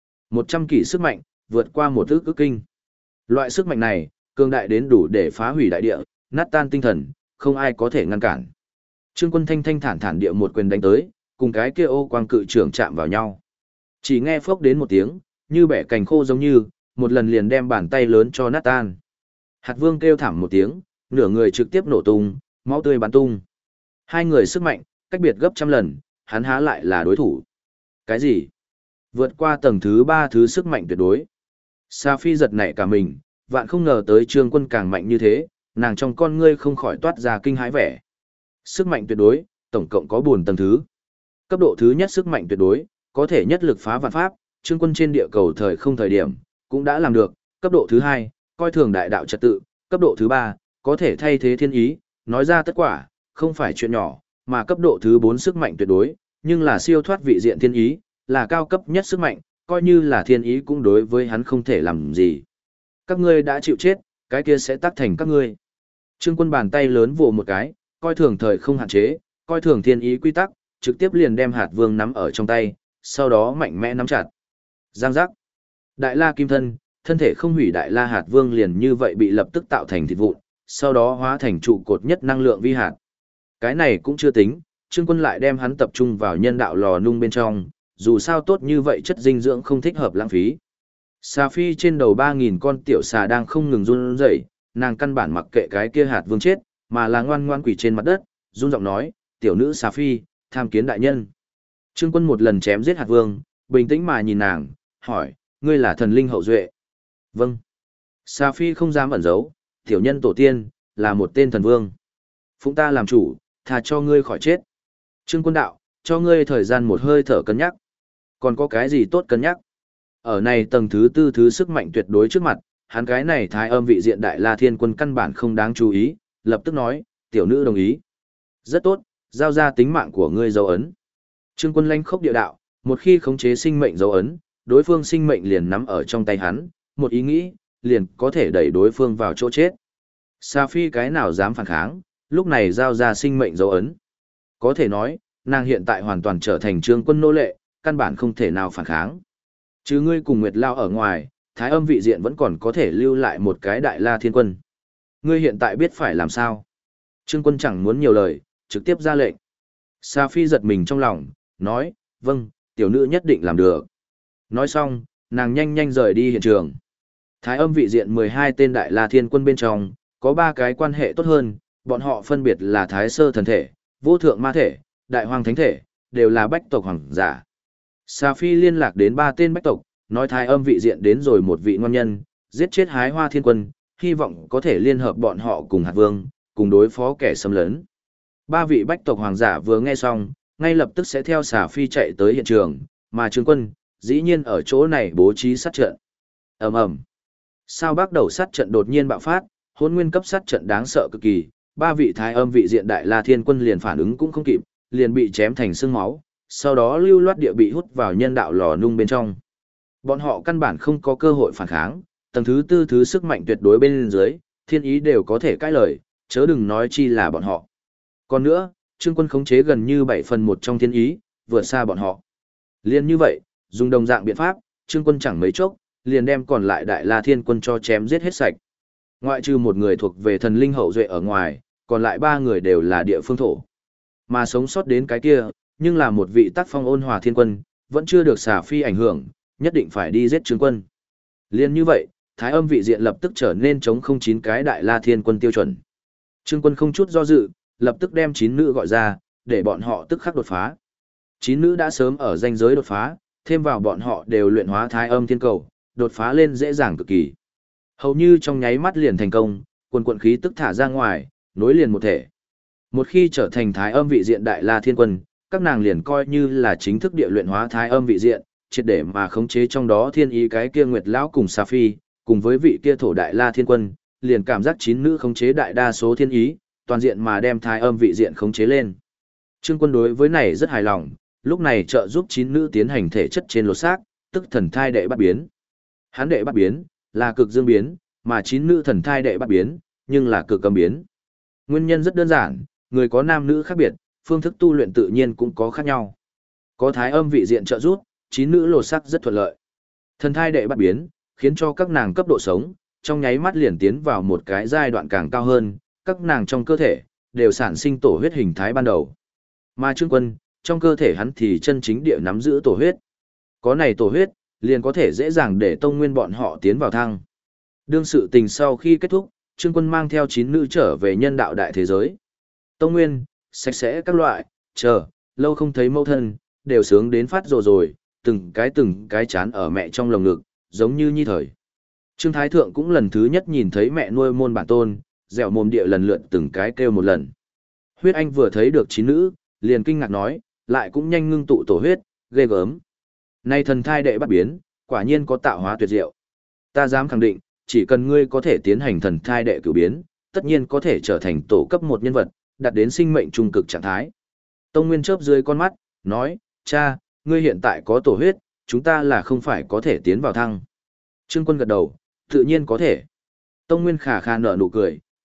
100 kỷ sức mạnh, vượt qua một ức kinh. Loại sức mạnh này, cường đại đến đủ để phá hủy đại địa, nát tan tinh thần, không ai có thể ngăn cản. Trương Quân thanh thanh thản thản địa một quyền đánh tới, cùng cái kia ô quang cự trưởng chạm vào nhau. Chỉ nghe phốc đến một tiếng, như bẻ cành khô giống như, một lần liền đem bàn tay lớn cho nát tan. Hạt Vương kêu thảm một tiếng, nửa người trực tiếp nổ tung, máu tươi bắn tung. Hai người sức mạnh, cách biệt gấp trăm lần, hắn há lại là đối thủ. Cái gì? Vượt qua tầng thứ 3 thứ sức mạnh tuyệt đối. Sa Phi giật nảy cả mình, vạn không ngờ tới Trương Quân càng mạnh như thế, nàng trong con ngươi không khỏi toát ra kinh hãi vẻ. Sức mạnh tuyệt đối, tổng cộng có 4 tầng thứ. Cấp độ thứ nhất sức mạnh tuyệt đối, có thể nhất lực phá vạn pháp, Trương Quân trên địa cầu thời không thời điểm, cũng đã làm được. Cấp độ thứ hai, coi thường đại đạo trật tự. Cấp độ thứ ba, có thể thay thế thiên ý, nói ra tất quả, không phải chuyện nhỏ, mà cấp độ thứ 4 sức mạnh tuyệt đối, nhưng là siêu thoát vị diện thiên ý, là cao cấp nhất sức mạnh, coi như là thiên ý cũng đối với hắn không thể làm gì. Các ngươi đã chịu chết, cái kia sẽ tác thành các ngươi. Trương Quân bàn tay lớn vồ một cái, coi thường thời không hạn chế, coi thường thiên ý quy tắc, trực tiếp liền đem hạt vương nắm ở trong tay, sau đó mạnh mẽ nắm chặt. Giang giác. Đại la kim thân, thân thể không hủy đại la hạt vương liền như vậy bị lập tức tạo thành thịt vụn, sau đó hóa thành trụ cột nhất năng lượng vi hạt. Cái này cũng chưa tính, Trương Quân lại đem hắn tập trung vào nhân đạo lò nung bên trong, dù sao tốt như vậy chất dinh dưỡng không thích hợp lãng phí. Xà phi trên đầu 3.000 con tiểu xà đang không ngừng run rẩy, nàng căn bản mặc kệ cái kia hạt vương chết, mà là ngoan ngoan quỳ trên mặt đất, run giọng nói, tiểu nữ xà phi, tham kiến đại nhân. Trương Quân một lần chém giết hạt vương, bình tĩnh mà nhìn nàng, hỏi, ngươi là thần linh hậu duệ? Vâng. Xà phi không dám ẩn giấu, tiểu nhân tổ tiên, là một tên thần vương. Phụng ta làm chủ, thà cho ngươi khỏi chết. Trương Quân đạo, cho ngươi thời gian một hơi thở cân nhắc. Còn có cái gì tốt cân nhắc? Ở này tầng thứ tư thứ sức mạnh tuyệt đối trước mặt, hắn cái này thái âm vị diện đại la thiên quân căn bản không đáng chú ý, lập tức nói, tiểu nữ đồng ý. Rất tốt, giao ra tính mạng của ngươi dấu ấn. Trương Quân lanh khốc địa đạo, một khi khống chế sinh mệnh dấu ấn, đối phương sinh mệnh liền nắm ở trong tay hắn, một ý nghĩ, liền có thể đẩy đối phương vào chỗ chết. Sa Phi cái nào dám phản kháng, lúc này giao ra sinh mệnh dấu ấn. Có thể nói, nàng hiện tại hoàn toàn trở thành Trương Quân nô lệ, căn bản không thể nào phản kháng. Chứ ngươi cùng Nguyệt Lao ở ngoài, thái âm vị diện vẫn còn có thể lưu lại một cái đại la thiên quân. Ngươi hiện tại biết phải làm sao? Trương Quân chẳng muốn nhiều lời, trực tiếp ra lệnh. Sa Phi giật mình trong lòng, nói, vâng, tiểu nữ nhất định làm được. Nói xong, nàng nhanh nhanh rời đi hiện trường. Thái âm vị diện 12 tên đại la thiên quân bên trong, có 3 cái quan hệ tốt hơn, bọn họ phân biệt là Thái Sơ thần thể, Vô Thượng ma thể, Đại Hoàng thánh thể, đều là bách tộc hoàng giả. Sa Phi liên lạc đến 3 tên bách tộc, nói thái âm vị diện đến rồi một vị ngon nhân, giết chết Hái Hoa thiên quân, hy vọng có thể liên hợp bọn họ cùng hạt vương, cùng đối phó kẻ xâm lấn. 3 vị bách tộc hoàng giả vừa nghe xong, ngay lập tức sẽ theo Sa Phi chạy tới hiện trường, mà Trương Quân, dĩ nhiên ở chỗ này bố trí sát trận. Ầm ầm. Sao bắt đầu sát trận đột nhiên bạo phát, hôn nguyên cấp sát trận đáng sợ cực kỳ, 3 vị thái âm vị diện đại la thiên quân liền phản ứng cũng không kịp, liền bị chém thành xương máu, sau đó lưu loát địa bị hút vào nhân đạo lò nung bên trong. Bọn họ căn bản không có cơ hội phản kháng, tầng thứ tư thứ sức mạnh tuyệt đối bên dưới, thiên ý đều có thể cãi lời, chớ đừng nói chi là bọn họ. Còn nữa, Trương Quân khống chế gần như 7/1 trong thiên ý, vượt xa bọn họ. Liên như vậy, dùng đồng dạng biện pháp, Trương Quân chẳng mấy chốc, liền đem còn lại đại la thiên quân cho chém giết hết sạch. Ngoại trừ một người thuộc về thần linh hậu duệ ở ngoài, còn lại 3 người đều là địa phương thổ. Mà sống sót đến cái kia, nhưng là một vị tác phong ôn hòa thiên quân, vẫn chưa được Xà Phi ảnh hưởng, nhất định phải đi giết Trương Quân. Liên như vậy, thái âm vị diện lập tức trở nên chống không 9 cái đại la thiên quân tiêu chuẩn. Trương Quân không chút do dự, lập tức đem 9 nữ gọi ra, để bọn họ tức khắc đột phá. 9 nữ đã sớm ở ranh giới đột phá, thêm vào bọn họ đều luyện hóa thái âm thiên cầu, đột phá lên dễ dàng cực kỳ. Hầu như trong nháy mắt liền thành công, quần khí tức thả ra ngoài, nối liền một thể. Một khi trở thành thái âm vị diện đại la thiên quân, các nàng liền coi như là chính thức địa luyện hóa thái âm vị diện, triệt để mà khống chế trong đó thiên ý cái kia Nguyệt lão cùng Sa Phi, cùng với vị kia thổ đại la thiên quân, liền cảm giác 9 nữ khống chế đại đa số thiên ý, toàn diện mà đem thái âm vị diện khống chế lên. Trương Quân đối với này rất hài lòng, lúc này trợ giúp 9 nữ tiến hành thể chất trên lột xác, tức thần thai đệ bắt biến. Hắn đệ bắt biến là cực dương biến, mà 9 nữ thần thai đệ bắt biến, nhưng là cực âm biến. Nguyên nhân rất đơn giản, người có nam nữ khác biệt, phương thức tu luyện tự nhiên cũng có khác nhau. Có thái âm vị diện trợ giúp, 9 nữ lột xác rất thuận lợi. Thần thai đệ bắt biến, khiến cho các nàng cấp độ sống, trong nháy mắt liền tiến vào một cái giai đoạn càng cao hơn, các nàng trong cơ thể, đều sản sinh tổ huyết hình thái ban đầu. Mà Trương Quân, trong cơ thể hắn thì chân chính địa nắm giữ tổ huyết. Có này tổ huyết, liền có thể dễ dàng để tông nguyên bọn họ tiến vào thăng. Đương sự tình sau khi kết thúc, Trương Quân mang theo 9 nữ trở về nhân đạo đại thế giới. Tông nguyên, sạch sẽ các loại, chờ, lâu không thấy mẫu thân, đều sướng đến phát rồi, từng cái chán ở mẹ trong lồng ngực, giống như nhi thời. Trương Thái Thượng cũng lần thứ nhất nhìn thấy mẹ nuôi môn bản tôn, dẻo mồm địa lần lượt từng cái kêu một lần. Huyết Anh vừa thấy được 9 nữ, liền kinh ngạc nói, lại cũng nhanh ngưng tụ tổ huyết, ghê gớm. Nay thần thai đệ bắt biến, quả nhiên có tạo hóa tuyệt diệu. Ta dám khẳng định, chỉ cần ngươi có thể tiến hành thần thai đệ cửu biến, tất nhiên có thể trở thành tổ cấp 1 nhân vật, đạt đến sinh mệnh trung cực trạng thái. Tông Nguyên chớp dưới con mắt, nói, cha, ngươi hiện tại có tổ huyết, chúng ta là không phải có thể tiến vào thăng. Trương Quân gật đầu, tự nhiên có thể. Tông Nguyên khà khà nở nụ cười,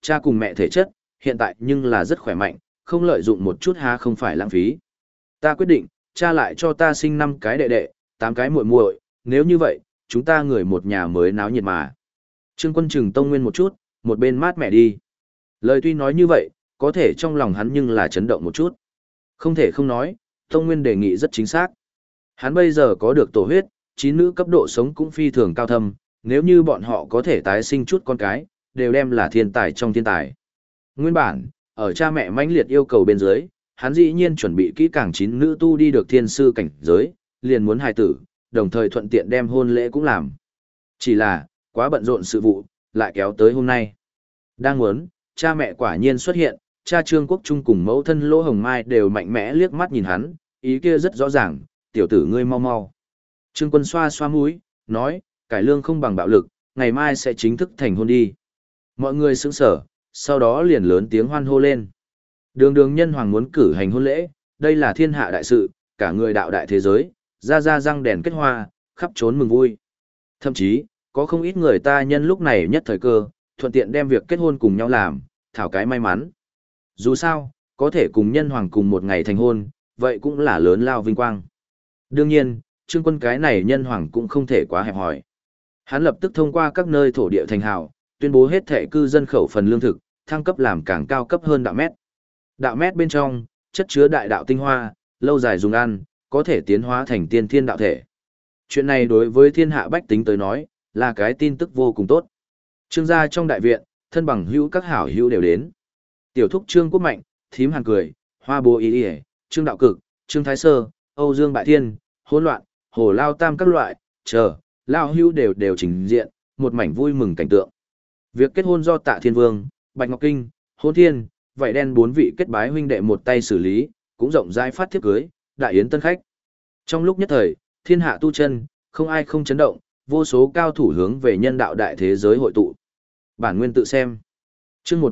cha cùng mẹ thể chất, hiện tại nhưng là rất khỏe mạnh, không lợi dụng một chút ha không phải lãng phí. Ta quyết định, cha lại cho ta sinh 5 cái đệ đệ, 8 cái muội muội, nếu như vậy, chúng ta người một nhà mới náo nhiệt mà. Trương Quân chừng Tông Nguyên một chút, một bên mát mẹ đi. Lời tuy nói như vậy, có thể trong lòng hắn nhưng là chấn động một chút. Không thể không nói, Tông Nguyên đề nghị rất chính xác. Hắn bây giờ có được tổ huyết, 9 nữ cấp độ sống cũng phi thường cao thâm, nếu như bọn họ có thể tái sinh chút con cái, đều đem là thiên tài trong thiên tài. Nguyên bản, ở cha mẹ mãnh liệt yêu cầu bên dưới, hắn dĩ nhiên chuẩn bị kỹ càng 9 nữ tu đi được thiên sư cảnh giới, liền muốn hài tử, đồng thời thuận tiện đem hôn lễ cũng làm. Chỉ là, quá bận rộn sự vụ, lại kéo tới hôm nay. Đang muốn, cha mẹ quả nhiên xuất hiện, cha Trương Quốc Trung cùng mẫu thân Lỗ Hồng Mai đều mạnh mẽ liếc mắt nhìn hắn, ý kia rất rõ ràng, tiểu tử ngươi mau mau. Trương Quân xoa xoa mũi, nói, cải lương không bằng bạo lực, ngày mai sẽ chính thức thành hôn đi. Mọi người sững sờ, sau đó liền lớn tiếng hoan hô lên. Đường đường nhân hoàng muốn cử hành hôn lễ, đây là thiên hạ đại sự, cả người đạo đại thế giới, ra răng đèn kết hoa, khắp trốn mừng vui. Thậm chí, có không ít người ta nhân lúc này nhất thời cơ, thuận tiện đem việc kết hôn cùng nhau làm, thảo cái may mắn. Dù sao, có thể cùng nhân hoàng cùng một ngày thành hôn, vậy cũng là lớn lao vinh quang. Đương nhiên, Trương Quân cái này nhân hoàng cũng không thể quá hẹp hòi. Hắn lập tức thông qua các nơi thổ địa thành hào, tuyên bố hết thảy cư dân khẩu phần lương thực, thăng cấp làm càng cao cấp hơn đạo mét. Đạo mét bên trong, chất chứa đại đạo tinh hoa, lâu dài dùng ăn, có thể tiến hóa thành tiên thiên đạo thể. Chuyện này đối với thiên hạ bách tính tới nói, là cái tin tức vô cùng tốt. Trương gia trong đại viện, thân bằng hữu các hảo hữu đều đến. Tiểu thúc Trương Quốc Mạnh, thím Hàn Cười, Hoa Bố Ý Ý, Trương Đạo Cực, Trương Thái Sơ, Âu Dương Bại Thiên, Hỗn Loạn, Hồ Lao Tam các loại, lao hữu đều trình diện, một mảnh vui mừng cảnh tượng. Việc kết hôn do Tạ Thiên Vương, Bạch Ngọc Kinh, Hôn Thiên, Vậy Đen 4 vị kết bái huynh đệ một tay xử lý, cũng rộng rãi phát thiếp cưới, đại yến tân khách. Trong lúc nhất thời, thiên hạ tu chân, không ai không chấn động, vô số cao thủ hướng về nhân đạo đại thế giới hội tụ. Bản nguyên tự xem. Chương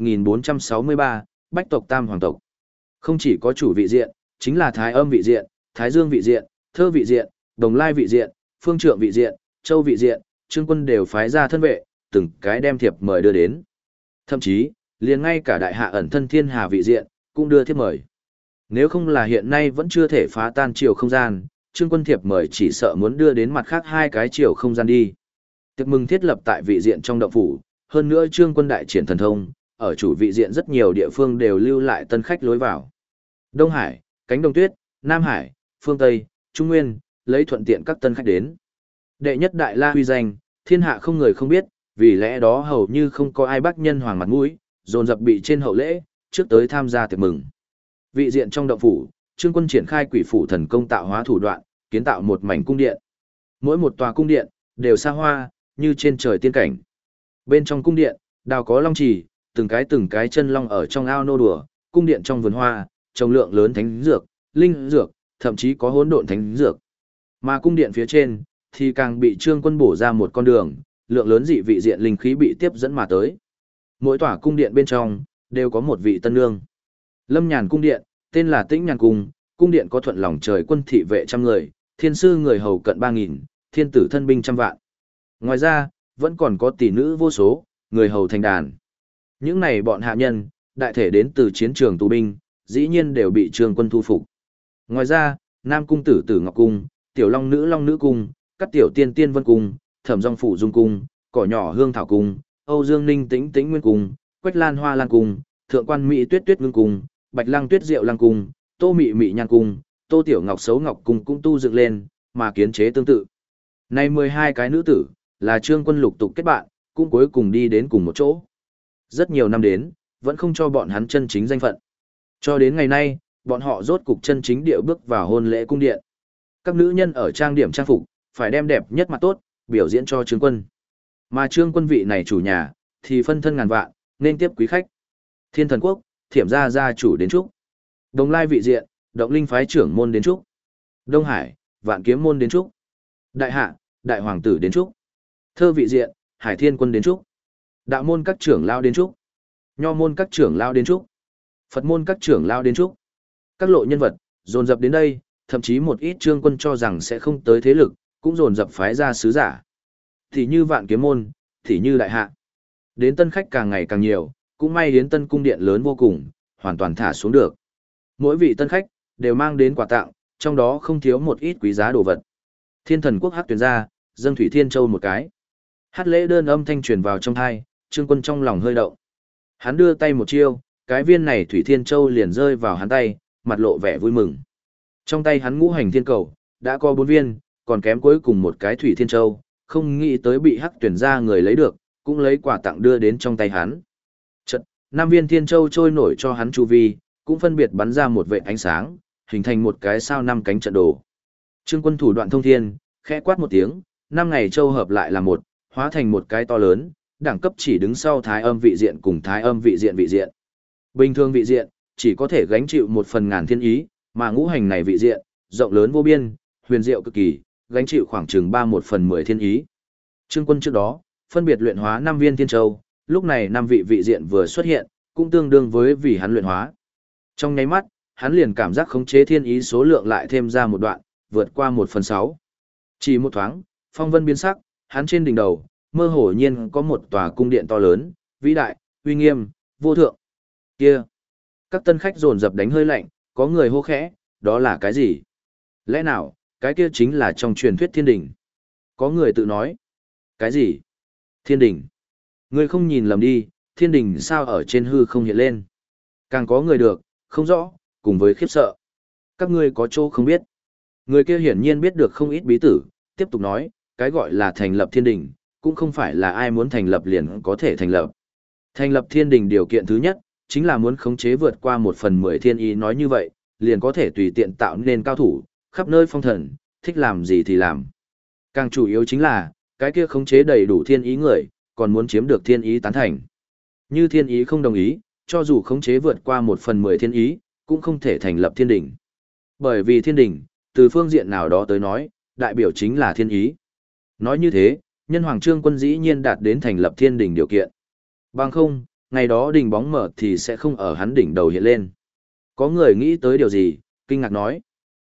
1463, Bách tộc Tam hoàng tộc. Không chỉ có chủ vị diện, chính là Thái Âm vị diện, Thái Dương vị diện, Thơ vị diện, Đồng Lai vị diện, Phương Trượng vị diện, Châu vị diện, Trương Quân đều phái ra thân vệ, từng cái đem thiệp mời đưa đến. Thậm chí, liền ngay cả đại hạ ẩn thân Thiên Hà vị diện, cũng đưa thiệp mời. Nếu không là hiện nay vẫn chưa thể phá tan chiều không gian, Trương Quân thiệp mời chỉ sợ muốn đưa đến mặt khác 2 cái chiều không gian đi. Tiệc mừng thiết lập tại vị diện trong động phủ, hơn nữa Trương Quân đại triển thần thông, ở chủ vị diện rất nhiều địa phương đều lưu lại tân khách lối vào. Đông Hải, Cánh Đồng Tuyết, Nam Hải, Phương Tây, Trung Nguyên, lấy thuận tiện các tân khách đến. Đệ nhất đại la huy danh, thiên hạ không người không biết, vì lẽ đó hầu như không có ai bắt nhân hoàng mặt mũi, dồn dập bị trên hậu lễ, trước tới tham gia tiệc mừng. Vị diện trong động phủ, Trương Quân triển khai quỷ phủ thần công tạo hóa thủ đoạn, kiến tạo một mảnh cung điện. Mỗi một tòa cung điện đều xa hoa, như trên trời tiên cảnh. Bên trong cung điện, đào có long trì, từng cái chân long ở trong ao nô đùa, cung điện trong vườn hoa, trồng lượng lớn thánh dược, linh dược, thậm chí có hỗn độn thánh dược. Mà cung điện phía trên thì càng bị Trương Quân bổ ra một con đường, lượng lớn dị vị diện linh khí bị tiếp dẫn mà tới. Mỗi tòa cung điện bên trong đều có một vị tân nương. Lâm Nhàn cung điện, tên là Tĩnh Nhàn cung, cung điện có thuận lòng trời quân thị vệ trăm người, thiên sư người hầu cận 3000, thiên tử thân binh trăm vạn. Ngoài ra, vẫn còn có tỷ nữ vô số, người hầu thành đàn. Những này bọn hạ nhân, đại thể đến từ chiến trường tù binh, dĩ nhiên đều bị Trương Quân thu phục. Ngoài ra, Nam cung Tử Tử Ngọc cung, Tiểu Long Nữ cung, các tiểu tiên Tiên Vân cung, Thẩm Dung Phủ Dung cung, Cỏ Nhỏ Hương Thảo cung, Âu Dương Ninh Tĩnh Tĩnh Nguyên cung, Quách Lan Hoa Lan cung, Thượng Quan Mỹ Tuyết Tuyết Ngưng cung, Bạch Lăng Tuyết Diệu Lăng cung, Tô Mị Mị Nhan cung, Tô Tiểu Ngọc Xấu Ngọc cung cũng tu dựng lên, mà kiến chế tương tự. Này 12 cái nữ tử, là Trương Quân lục tục kết bạn, cũng cuối cùng đi đến cùng một chỗ. Rất nhiều năm đến, vẫn không cho bọn hắn chân chính danh phận. Cho đến ngày nay, bọn họ rốt cục chân chính địa bước vào hôn lễ cung điện. Các nữ nhân ở trang điểm trang phục, phải đem đẹp nhất mặt tốt, biểu diễn cho Trương Quân. Mà Trương Quân vị này chủ nhà, thì phân thân ngàn vạn, nên tiếp quý khách. Thiên Thần Quốc, Thiểm gia gia chủ đến chúc. Đồng Lai vị diện, Động Linh phái trưởng môn đến chúc. Đông Hải, Vạn Kiếm môn đến chúc. Đại Hạ, Đại Hoàng tử đến chúc. Thơ vị diện, Hải Thiên quân đến chúc. Đạo môn các trưởng lao đến chúc. Nho môn các trưởng lao đến chúc. Phật môn các trưởng lao đến chúc. Các lộ nhân vật, dồn dập đến đây, thậm chí một ít Trương Quân cho rằng sẽ không tới thế lực, cũng dồn dập phái ra sứ giả. Thì như Vạn Kiếm môn, thì như Đại Hạ. Đến tân khách càng ngày càng nhiều, Cũng may Yến Tân cung điện lớn vô cùng, hoàn toàn thả xuống được. Mỗi vị tân khách đều mang đến quà tặng, trong đó không thiếu một ít quý giá đồ vật. Thiên Thần Quốc Hắc Tuyền ra, dâng Thủy Thiên Châu một cái. Hát lễ đơn âm thanh truyền vào trong tai, Trương Quân trong lòng hơi động. Hắn đưa tay một chiêu, cái viên này Thủy Thiên Châu liền rơi vào hắn tay, mặt lộ vẻ vui mừng. Trong tay hắn ngũ hành thiên cầu, đã có 4 viên, còn kém cuối cùng một cái Thủy Thiên Châu, không nghĩ tới bị Hắc Tuyển ra người lấy được, cũng lấy quà tặng đưa đến trong tay hắn. Chợt, 5 viên Thiên Châu trôi nổi cho hắn chu vi, cũng phân biệt bắn ra một vệt ánh sáng, hình thành một cái sao 5 cánh trận đồ. Trương Quân thủ đoạn thông thiên, khẽ quát một tiếng, 5 ngày châu hợp lại là một, hóa thành một cái to lớn, đẳng cấp chỉ đứng sau thái âm vị diện cùng thái âm vị diện vị diện. Bình thường vị diện, chỉ có thể gánh chịu 1/1000 thiên ý, mà ngũ hành này vị diện, rộng lớn vô biên, huyền diệu cực kỳ, gánh chịu khoảng chừng 1/10 thiên ý. Trương Quân trước đó, phân biệt luyện hóa 5 viên thiên châu, lúc này 5 vị vị diện vừa xuất hiện, cũng tương đương với vì hắn luyện hóa. Trong nháy mắt, hắn liền cảm giác khống chế thiên ý số lượng lại thêm ra một đoạn, vượt qua 1/6. Chỉ một thoáng, phong vân biến sắc, hắn trên đỉnh đầu, mơ hồ nhiên có một tòa cung điện to lớn, vĩ đại, uy nghiêm, vô thượng. Kia! Các tân khách dồn dập đánh hơi lạnh, có người hô khẽ, đó là cái gì? Lẽ nào, cái kia chính là trong truyền thuyết thiên đỉnh? Có người tự nói. Cái gì? Thiên đỉnh? Ngươi không nhìn lầm đi, thiên đỉnh sao ở trên hư không hiện lên? Càng có người được, không rõ, cùng với khiếp sợ. Các ngươi có chỗ không biết. Người kia hiển nhiên biết được không ít bí tử, tiếp tục nói, cái gọi là thành lập thiên đình, cũng không phải là ai muốn thành lập liền có thể thành lập. Thành lập thiên đình điều kiện thứ nhất, chính là muốn khống chế vượt qua 1/10 thiên ý, nói như vậy, liền có thể tùy tiện tạo nên cao thủ, khắp nơi phong thần, thích làm gì thì làm. Càng chủ yếu chính là, cái kia khống chế đầy đủ thiên ý người, còn muốn chiếm được thiên ý tán thành. Như thiên ý không đồng ý, cho dù khống chế vượt qua 1/10 thiên ý, cũng không thể thành lập thiên đình. Bởi vì thiên đình, từ phương diện nào đó tới nói, đại biểu chính là thiên ý. Nói như thế, nhân hoàng Trương Quân dĩ nhiên đạt đến thành lập thiên đình điều kiện. Bằng không, ngày đó đỉnh bóng mở thì sẽ không ở hắn đỉnh đầu hiện lên. Có người nghĩ tới điều gì, kinh ngạc nói.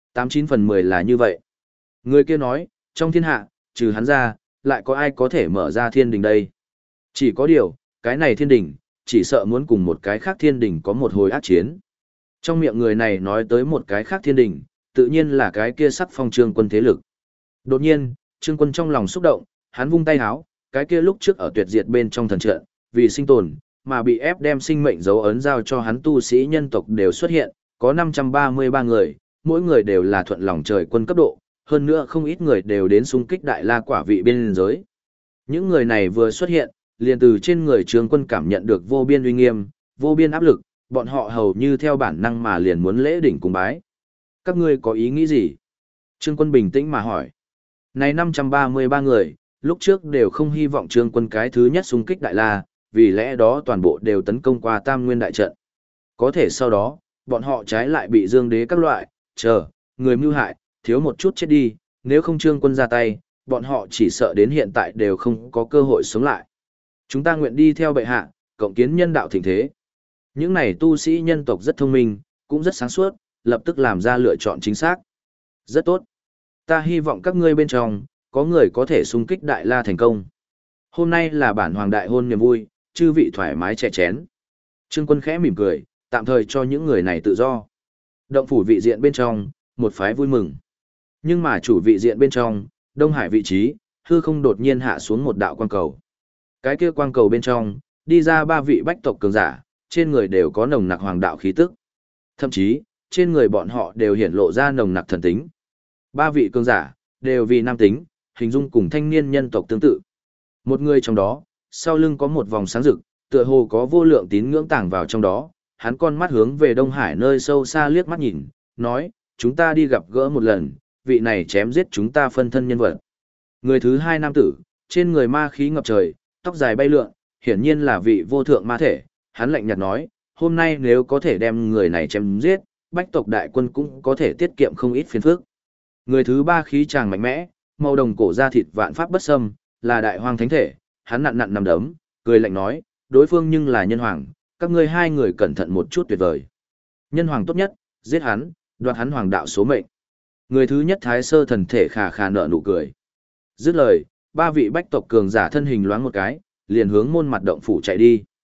89/10 là như vậy. Người kia nói, trong thiên hạ, trừ hắn ra, lại có ai có thể mở ra thiên đình đây? Chỉ có điều, cái này thiên đình, chỉ sợ muốn cùng một cái khác thiên đình có một hồi ác chiến. Trong miệng người này nói tới một cái khác thiên đình, tự nhiên là cái kia sắc phong Trương Quân thế lực. Đột nhiên, Trương Quân trong lòng xúc động, hắn vung tay háo, cái kia lúc trước ở tuyệt diệt bên trong thần trận, vì sinh tồn, mà bị ép đem sinh mệnh dấu ấn giao cho hắn tu sĩ nhân tộc đều xuất hiện, có 533 người, mỗi người đều là thuận lòng trời quân cấp độ, hơn nữa không ít người đều đến xung kích đại la quả vị biên giới. Những người này vừa xuất hiện, liền từ trên người Trương Quân cảm nhận được vô biên uy nghiêm, vô biên áp lực, bọn họ hầu như theo bản năng mà liền muốn lễ đỉnh cung bái. Các ngươi có ý nghĩ gì? Trương Quân bình tĩnh mà hỏi. Này 533 người, lúc trước đều không hy vọng Trương Quân cái thứ nhất xung kích đại la, vì lẽ đó toàn bộ đều tấn công qua Tam Nguyên đại trận. Có thể sau đó, bọn họ trái lại bị Dương Đế các loại, người mưu hại, thiếu một chút chết đi, nếu không Trương Quân ra tay, bọn họ chỉ sợ đến hiện tại đều không có cơ hội sống lại. Chúng ta nguyện đi theo bệ hạ, cộng kiến nhân đạo thịnh thế. Những này tu sĩ nhân tộc rất thông minh, cũng rất sáng suốt, lập tức làm ra lựa chọn chính xác. Rất tốt. Ta hy vọng các ngươi bên trong, có người có thể xung kích đại la thành công. Hôm nay là bản hoàng đại hôn niềm vui, chư vị thoải mái chè chén. Trương Quân khẽ mỉm cười, tạm thời cho những người này tự do. Động phủ vị diện bên trong, một phái vui mừng. Nhưng mà chủ vị diện bên trong, Đông Hải vị trí, hư không đột nhiên hạ xuống một đạo quang cầu. Cái kia quang cầu bên trong, đi ra 3 vị bách tộc cường giả, trên người đều có nồng nặc hoàng đạo khí tức. Thậm chí, trên người bọn họ đều hiển lộ ra nồng nặc thần tính. 3 vị cường giả, đều vì nam tính, hình dung cùng thanh niên nhân tộc tương tự. Một người trong đó, sau lưng có một vòng sáng rực, tựa hồ có vô lượng tín ngưỡng tàng vào trong đó, hắn con mắt hướng về Đông Hải nơi sâu xa liếc mắt nhìn, nói, chúng ta đi gặp gỡ một lần, vị này chém giết chúng ta phân thân nhân vật. Người thứ hai nam tử, trên người ma khí ngập trời, tóc dài bay lượn, hiển nhiên là vị vô thượng ma thể, hắn lạnh nhạt nói, hôm nay nếu có thể đem người này chém giết, bách tộc đại quân cũng có thể tiết kiệm không ít phiền phức. Người thứ ba khí chàng mạnh mẽ, màu đồng cổ da thịt vạn pháp bất xâm, là đại hoang thánh thể, hắn nặn nặn nằm đấm, cười lạnh nói, đối phương nhưng là nhân hoàng, các ngươi hai người cẩn thận một chút tuyệt vời. Nhân hoàng tốt nhất, giết hắn, đoạt hắn hoàng đạo số mệnh. Người thứ nhất thái sơ thần thể khà khà nở nụ cười. Dứt lời, 3 vị bách tộc cường giả thân hình loáng một cái, liền hướng môn mặt động phủ chạy đi.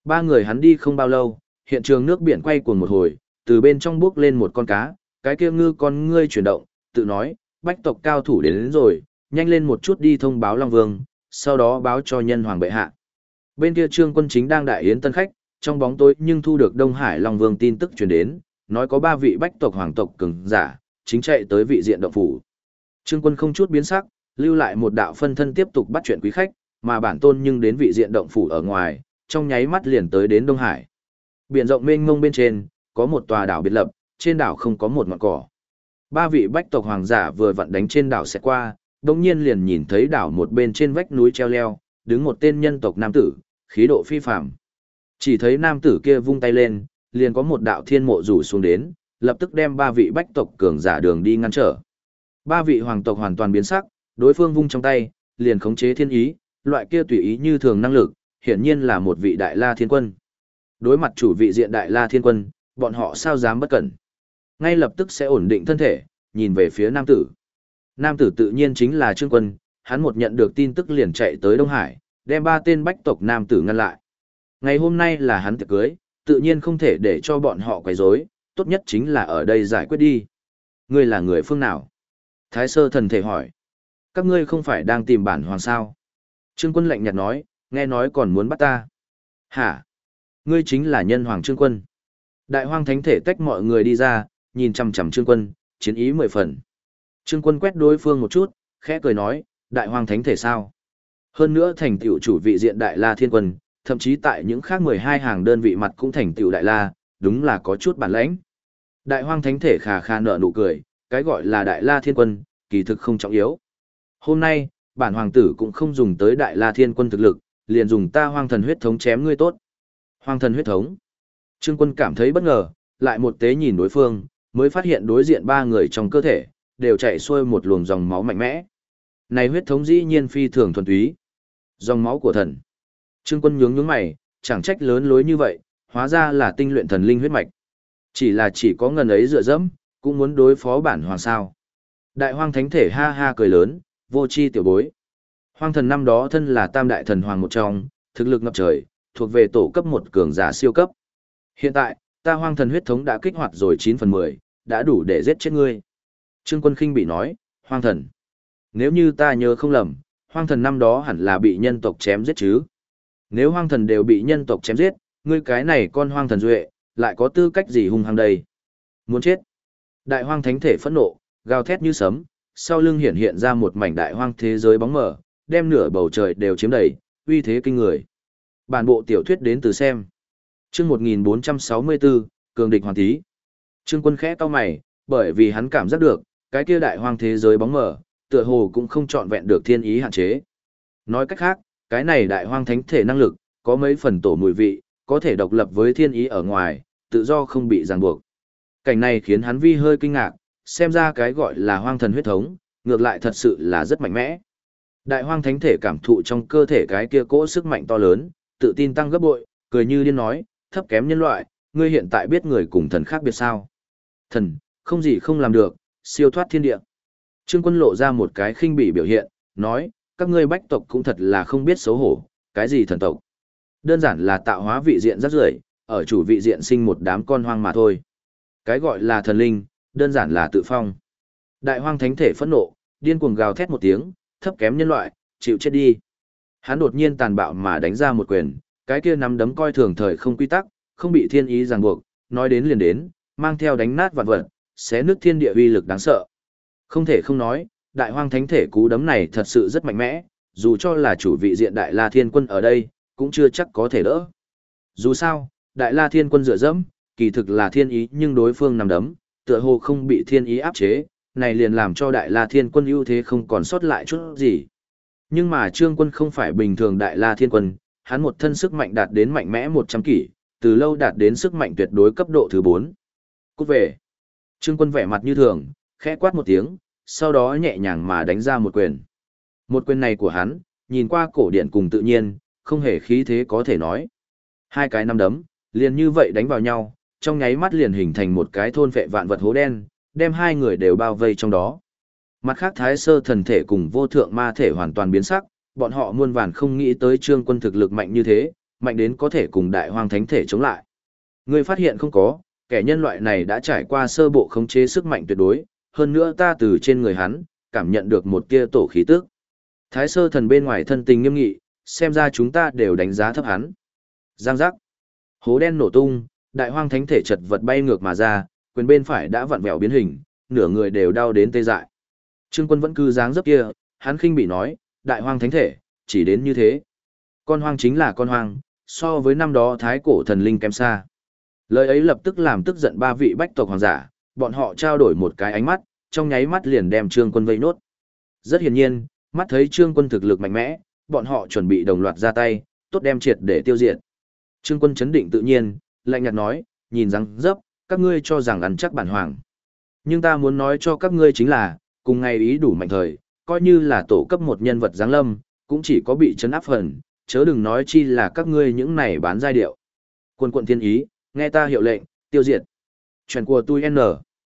Ba người hắn đi không bao lâu, hiện trường nước biển quay cuồng một hồi, từ bên trong bước lên một con cá, cái kia ngư con ngươi chuyển động, tự nói, bách tộc cao thủ đến rồi, nhanh lên một chút đi thông báo Long Vương, sau đó báo cho nhân hoàng bệ hạ. Bên kia Trương Quân chính đang đại yến tân khách, trong bóng tối nhưng thu được Đông Hải Long Vương tin tức truyền đến, nói có 3 vị bách tộc hoàng tộc cường giả, chính chạy tới vị diện động phủ. Trương Quân không chút biến sắc, lưu lại một đạo phân thân tiếp tục bắt chuyện quý khách, mà bản tôn nhưng đến vị diện động phủ ở ngoài, trong nháy mắt liền tới đến Đông Hải. Biển rộng mênh mông bên trên, có một tòa đảo biệt lập, trên đảo không có một ngọn cỏ. 3 vị bách tộc hoàng giả vừa vặn đánh trên đảo sẽ qua, đồng nhiên liền nhìn thấy đảo một bên trên vách núi treo leo, đứng một tên nhân tộc nam tử, khí độ phi phàm. Chỉ thấy nam tử kia vung tay lên, liền có một đạo thiên mộ rủ xuống đến, lập tức đem 3 vị bách tộc cường giả đường đi ngăn trở. 3 vị hoàng tộc hoàn toàn biến sắc, đối phương vung trong tay, liền khống chế thiên ý, loại kia tùy ý như thường năng lực, hiển nhiên là một vị đại la thiên quân. Đối mặt chủ vị diện đại la thiên quân, bọn họ sao dám bất cẩn. Ngay lập tức sẽ ổn định thân thể, nhìn về phía nam tử. Nam tử tự nhiên chính là Trương Quân, hắn một nhận được tin tức liền chạy tới Đông Hải, đem 3 tên bách tộc nam tử ngăn lại. Ngày hôm nay là hắn tiệc cưới, tự nhiên không thể để cho bọn họ quấy rối, tốt nhất chính là ở đây giải quyết đi. Ngươi là người phương nào? Thái Sơ thần thể hỏi. Các ngươi không phải đang tìm bản hoàng sao? Trương Quân lạnh nhạt nói, nghe nói còn muốn bắt ta. Hả? Ngươi chính là nhân hoàng Trương Quân. Đại hoang thánh thể tách mọi người đi ra, nhìn chằm chằm Trương Quân, chiến ý 10 phần. Trương Quân quét đối phương một chút, khẽ cười nói, đại hoang thánh thể sao? Hơn nữa thành tựu chủ vị diện đại la thiên quân, thậm chí tại những khác 12 hàng đơn vị mặt cũng thành tựu đại la, đúng là có chút bản lãnh. Đại hoang thánh thể khà khà nở nụ cười, cái gọi là đại la thiên quân, kỳ thực không trọng yếu. Hôm nay, bản hoàng tử cũng không dùng tới đại la thiên quân thực lực, liền dùng ta hoang thần huyết thống chém ngươi tốt. Hoang thần huyết thống. Trương Quân cảm thấy bất ngờ, lại một tế nhìn đối phương, mới phát hiện đối diện 3 người trong cơ thể, đều chạy xuôi một luồng dòng máu mạnh mẽ. Này huyết thống dĩ nhiên phi thường thuần túy. Dòng máu của thần. Trương Quân nhướng mày, chẳng trách lớn lối như vậy, hóa ra là tinh luyện thần linh huyết mạch. Chỉ có ngần ấy dựa dẫm, cũng muốn đối phó bản hoàng sao. Đại hoang thánh thể ha ha cười lớn, vô chi tiểu bối. Hoang thần năm đó thân là tam đại thần hoàng một trong, thực lực ngập trời, thuộc về tổ cấp 1 cường giả siêu cấp. Hiện tại, ta hoang thần huyết thống đã kích hoạt rồi 9/10, đã đủ để giết chết ngươi. Trương Quân khinh bị nói, hoang thần. Nếu như ta nhớ không lầm, hoang thần năm đó hẳn là bị nhân tộc chém giết chứ. Nếu hoang thần đều bị nhân tộc chém giết, ngươi cái này con hoang thần duệ, lại có tư cách gì hung hăng đây? Muốn chết. Đại hoang thánh thể phẫn nộ, gào thét như sấm, sau lưng hiện ra một mảnh đại hoang thế giới bóng mờ, đem nửa bầu trời đều chiếm đầy, uy thế kinh người. Bản bộ tiểu thuyết đến từ xem. Chương 1464, cường địch hoàn tí. Trương Quân khẽ cau mày, bởi vì hắn cảm giác được, cái kia đại hoang thế giới bóng mờ, tựa hồ cũng không trọn vẹn được thiên ý hạn chế. Nói cách khác, cái này đại hoang thánh thể năng lực, có mấy phần tổ mùi vị, có thể độc lập với thiên ý ở ngoài, tự do không bị ràng buộc. Cảnh này khiến hắn vi hơi kinh ngạc, xem ra cái gọi là hoang thần huyết thống, ngược lại thật sự là rất mạnh mẽ. Đại hoang thánh thể cảm thụ trong cơ thể cái kia cỗ sức mạnh to lớn, tự tin tăng gấp bội, cười như điên nói, thấp kém nhân loại, ngươi hiện tại biết người cùng thần khác biệt sao? Thần, không gì không làm được, siêu thoát thiên địa. Trương Quân lộ ra một cái khinh bỉ biểu hiện, nói, các ngươi bách tộc cũng thật là không biết xấu hổ, cái gì thần tộc? Đơn giản là tạo hóa vị diện rất rưởi, ở chủ vị diện sinh một đám con hoang mà thôi. Cái gọi là thần linh, đơn giản là tự phong. Đại hoang thánh thể phẫn nộ, điên cuồng gào thét một tiếng, thấp kém nhân loại, chịu chết đi. Hắn đột nhiên tàn bạo mà đánh ra một quyền, cái kia nắm đấm coi thường thời không quy tắc, không bị thiên ý ràng buộc, nói đến liền đến, mang theo đánh nát vạn vật, xé nứt thiên địa uy lực đáng sợ. Không thể không nói, đại hoang thánh thể cú đấm này thật sự rất mạnh mẽ, dù cho là chủ vị diện đại la thiên quân ở đây, cũng chưa chắc có thể đỡ. Dù sao, đại la thiên quân dựa dẫm, kỳ thực là thiên ý nhưng đối phương nắm đấm, tựa hồ không bị thiên ý áp chế, này liền làm cho đại la thiên quân ưu thế không còn sót lại chút gì. Nhưng mà Trương Quân không phải bình thường đại la thiên quân, hắn một thân sức mạnh đạt đến mạnh mẽ 100 kỷ, từ lâu đạt đến sức mạnh tuyệt đối cấp độ thứ 4. Cút về. Trương Quân vẻ mặt như thường, khẽ quát một tiếng, sau đó nhẹ nhàng mà đánh ra một quyền. Một quyền này của hắn, nhìn qua cổ điển cùng tự nhiên, không hề khí thế có thể nói. Hai cái nắm đấm, liền như vậy đánh vào nhau, trong nháy mắt liền hình thành một cái thôn phệ vạn vật hố đen, đem hai người đều bao vây trong đó. Mặt khác Thái Sơ thần thể cùng vô thượng ma thể hoàn toàn biến sắc, bọn họ muôn vàn không nghĩ tới Trương Quân thực lực mạnh như thế, mạnh đến có thể cùng đại hoang thánh thể chống lại. Ngươi phát hiện không có, kẻ nhân loại này đã trải qua sơ bộ khống chế sức mạnh tuyệt đối, hơn nữa ta từ trên người hắn, cảm nhận được một tia tổ khí tức. Thái sơ thần bên ngoài thân tình nghiêm nghị, xem ra chúng ta đều đánh giá thấp hắn. Giang giác. Hố đen nổ tung, đại hoang thánh thể chật vật bay ngược mà ra, quyền bên phải đã vặn vẹo biến hình, nửa người đều đau đến tê dại. Trương Quân vẫn cứ dáng dấp kia, hắn khinh bị nói, đại hoang thánh thể, chỉ đến như thế. Con hoang chính là con hoang, so với năm đó thái cổ thần linh kém xa. Lời ấy lập tức làm tức giận ba vị bách tộc hoàng giả, bọn họ trao đổi một cái ánh mắt, trong nháy mắt liền đem Trương Quân vây nốt. Rất hiển nhiên, mắt thấy Trương Quân thực lực mạnh mẽ, bọn họ chuẩn bị đồng loạt ra tay, tốt đem triệt để tiêu diệt. Trương Quân chấn định tự nhiên, lạnh nhạt nói, nhìn răng dấp, các ngươi cho rằng ăn chắc bản hoàng. Nhưng ta muốn nói cho các ngươi chính là, cùng ngày ý đủ mạnh thời, coi như là tổ cấp một nhân vật giáng lâm, cũng chỉ có bị chấn áp phần, chớ đừng nói chi là các ngươi những này bán giai điệu. Quân quận thiên ý, nghe ta hiệu lệnh, tiêu diệt. Chuyện của tôi N.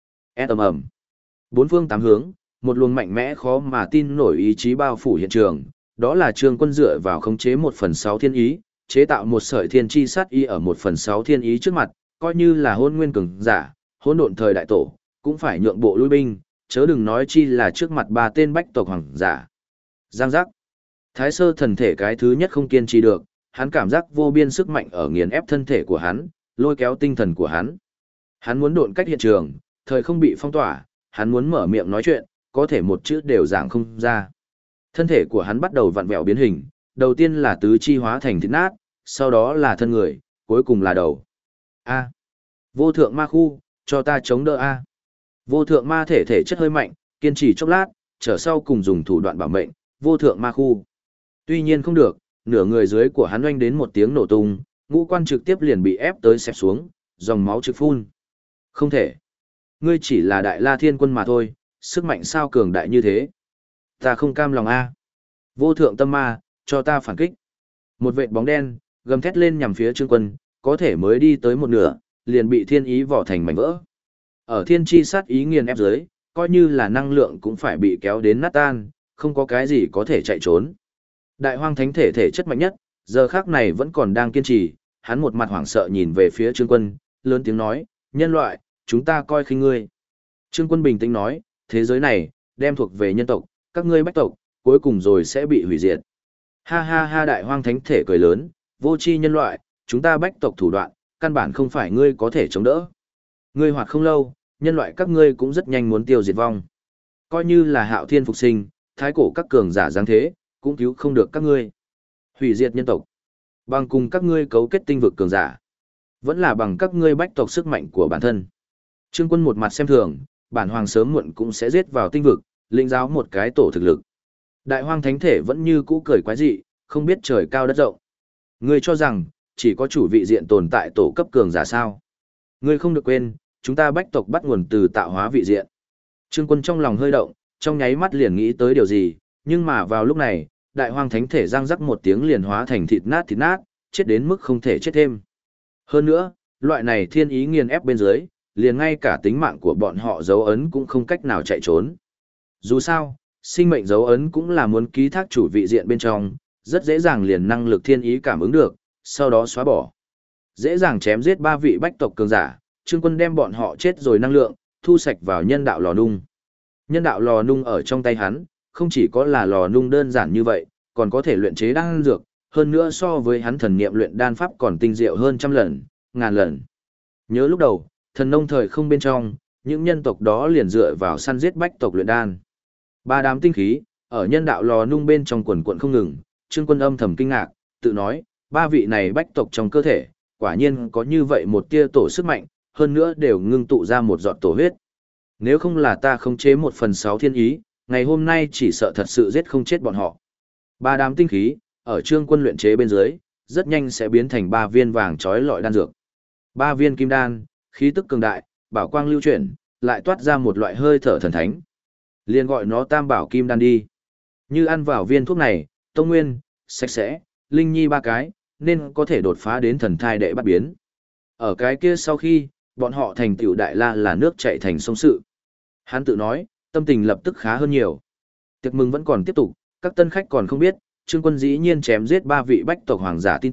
S ầm ầm. Bốn phương tám hướng, một luồng mạnh mẽ khó mà tin nổi ý chí bao phủ hiện trường, đó là Trương Quân dựa vào khống chế 1/6 thiên ý, chế tạo một sợi thiên chi sát ý ở 1/6 thiên ý trước mặt, coi như là hôn nguyên cường giả, hỗn độn thời đại tổ, cũng phải nhượng bộ lui binh, chớ đừng nói chi là trước mặt ba tên bách tộc hoàng giả. Giang giác. Thái sơ thần thể cái thứ nhất không kiên trì được, hắn cảm giác vô biên sức mạnh ở nghiền ép thân thể của hắn, lôi kéo tinh thần của hắn. Hắn muốn độn cách hiện trường, thời không bị phong tỏa, hắn muốn mở miệng nói chuyện, có thể một chữ đều giảng không ra. Thân thể của hắn bắt đầu vặn vẹo biến hình, đầu tiên là tứ chi hóa thành thịt nát, sau đó là thân người, cuối cùng là đầu. A. Vô thượng ma khu, cho ta chống đỡ A. Vô thượng ma thể thể chất hơi mạnh, kiên trì chốc lát, trở sau cùng dùng thủ đoạn bảo mệnh, vô thượng ma khu. Tuy nhiên không được, nửa người dưới của hắn oanh đến một tiếng nổ tung, ngũ quan trực tiếp liền bị ép tới xẹp xuống, dòng máu trực phun. Không thể. Ngươi chỉ là đại la thiên quân mà thôi, sức mạnh sao cường đại như thế. Ta không cam lòng A. Vô thượng tâm ma, cho ta phản kích. Một vệt bóng đen, gầm thét lên nhằm phía Trương Quân, có thể mới đi tới một nửa, liền bị thiên ý vỏ thành mảnh vỡ. Ở thiên chi sát ý nghiền ép dưới, coi như là năng lượng cũng phải bị kéo đến nát tan, không có cái gì có thể chạy trốn. Đại hoang thánh thể thể chất mạnh nhất, giờ khác này vẫn còn đang kiên trì, hắn một mặt hoảng sợ nhìn về phía Trương Quân, lớn tiếng nói, nhân loại, chúng ta coi khinh ngươi. Trương Quân bình tĩnh nói, thế giới này, đem thuộc về nhân tộc, các ngươi bách tộc, cuối cùng rồi sẽ bị hủy diệt. Ha ha ha đại hoang thánh thể cười lớn, vô tri nhân loại, chúng ta bách tộc thủ đoạn, căn bản không phải ngươi có thể chống đỡ. Ngươi hoạt không lâu, nhân loại các ngươi cũng rất nhanh muốn tiêu diệt vong. Coi như là hạo thiên phục sinh, thái cổ các cường giả giáng thế, cũng cứu không được các ngươi. Hủy diệt nhân tộc. Bằng cùng các ngươi cấu kết tinh vực cường giả. Vẫn là bằng các ngươi bách tộc sức mạnh của bản thân. Trương Quân một mặt xem thường, bản hoàng sớm muộn cũng sẽ giết vào tinh vực, lĩnh giáo một cái tổ thực lực. Đại hoang thánh thể vẫn như cũ cười quái dị, không biết trời cao đất rộng. Ngươi cho rằng, chỉ có chủ vị diện tồn tại tổ cấp cường giả sao. Ngươi không được quên, chúng ta bách tộc bắt nguồn từ tạo hóa vị diện. Trương Quân trong lòng hơi động, trong nháy mắt liền nghĩ tới điều gì, nhưng mà vào lúc này, đại hoang thánh thể răng rắc một tiếng liền hóa thành thịt nát, chết đến mức không thể chết thêm. Hơn nữa, loại này thiên ý nghiền ép bên dưới, liền ngay cả tính mạng của bọn họ dấu ấn cũng không cách nào chạy trốn. Dù sao, sinh mệnh dấu ấn cũng là muốn ký thác chủ vị diện bên trong, rất dễ dàng liền năng lực thiên ý cảm ứng được, sau đó xóa bỏ. Dễ dàng chém giết ba vị bách tộc cường giả, Trương Quân đem bọn họ chết rồi năng lượng, thu sạch vào nhân đạo lò nung. Nhân đạo lò nung ở trong tay hắn, không chỉ có là lò nung đơn giản như vậy, còn có thể luyện chế đan dược, hơn nữa so với hắn thần niệm luyện đan pháp còn tinh diệu hơn trăm lần, ngàn lần. Nhớ lúc đầu, thần nông thời không bên trong, những nhân tộc đó liền dựa vào săn giết bách tộc luyện đan. Ba đám tinh khí, ở nhân đạo lò nung bên trong quần quần không ngừng, Trương Quân âm thầm kinh ngạc, tự nói, ba vị này bách tộc trong cơ thể, quả nhiên có như vậy một tia tổ sức mạnh, hơn nữa đều ngưng tụ ra một giọt tổ huyết. Nếu không là ta khống chế 1/6 thiên ý, ngày hôm nay chỉ sợ thật sự giết không chết bọn họ. Ba đám tinh khí, ở Trương Quân luyện chế bên dưới, rất nhanh sẽ biến thành 3 viên vàng chói lọi đan dược. 3 viên kim đan, khí tức cường đại, bảo quang lưu chuyển, lại toát ra một loại hơi thở thần thánh. Liền gọi nó Tam Bảo Kim Đan đi. Như ăn vào viên thuốc này, tông nguyên, sạch sẽ, linh nhi 3 cái, nên có thể đột phá đến thần thai đệ bắt biến. Ở cái kia sau khi, bọn họ thành tựu đại la là nước chảy thành sông sự. Hắn tự nói, tâm tình lập tức khá hơn nhiều. Tiệc mừng vẫn còn tiếp tục, các tân khách còn không biết, Trương Quân dĩ nhiên chém giết 3 vị bách tộc hoàng giả tin tức,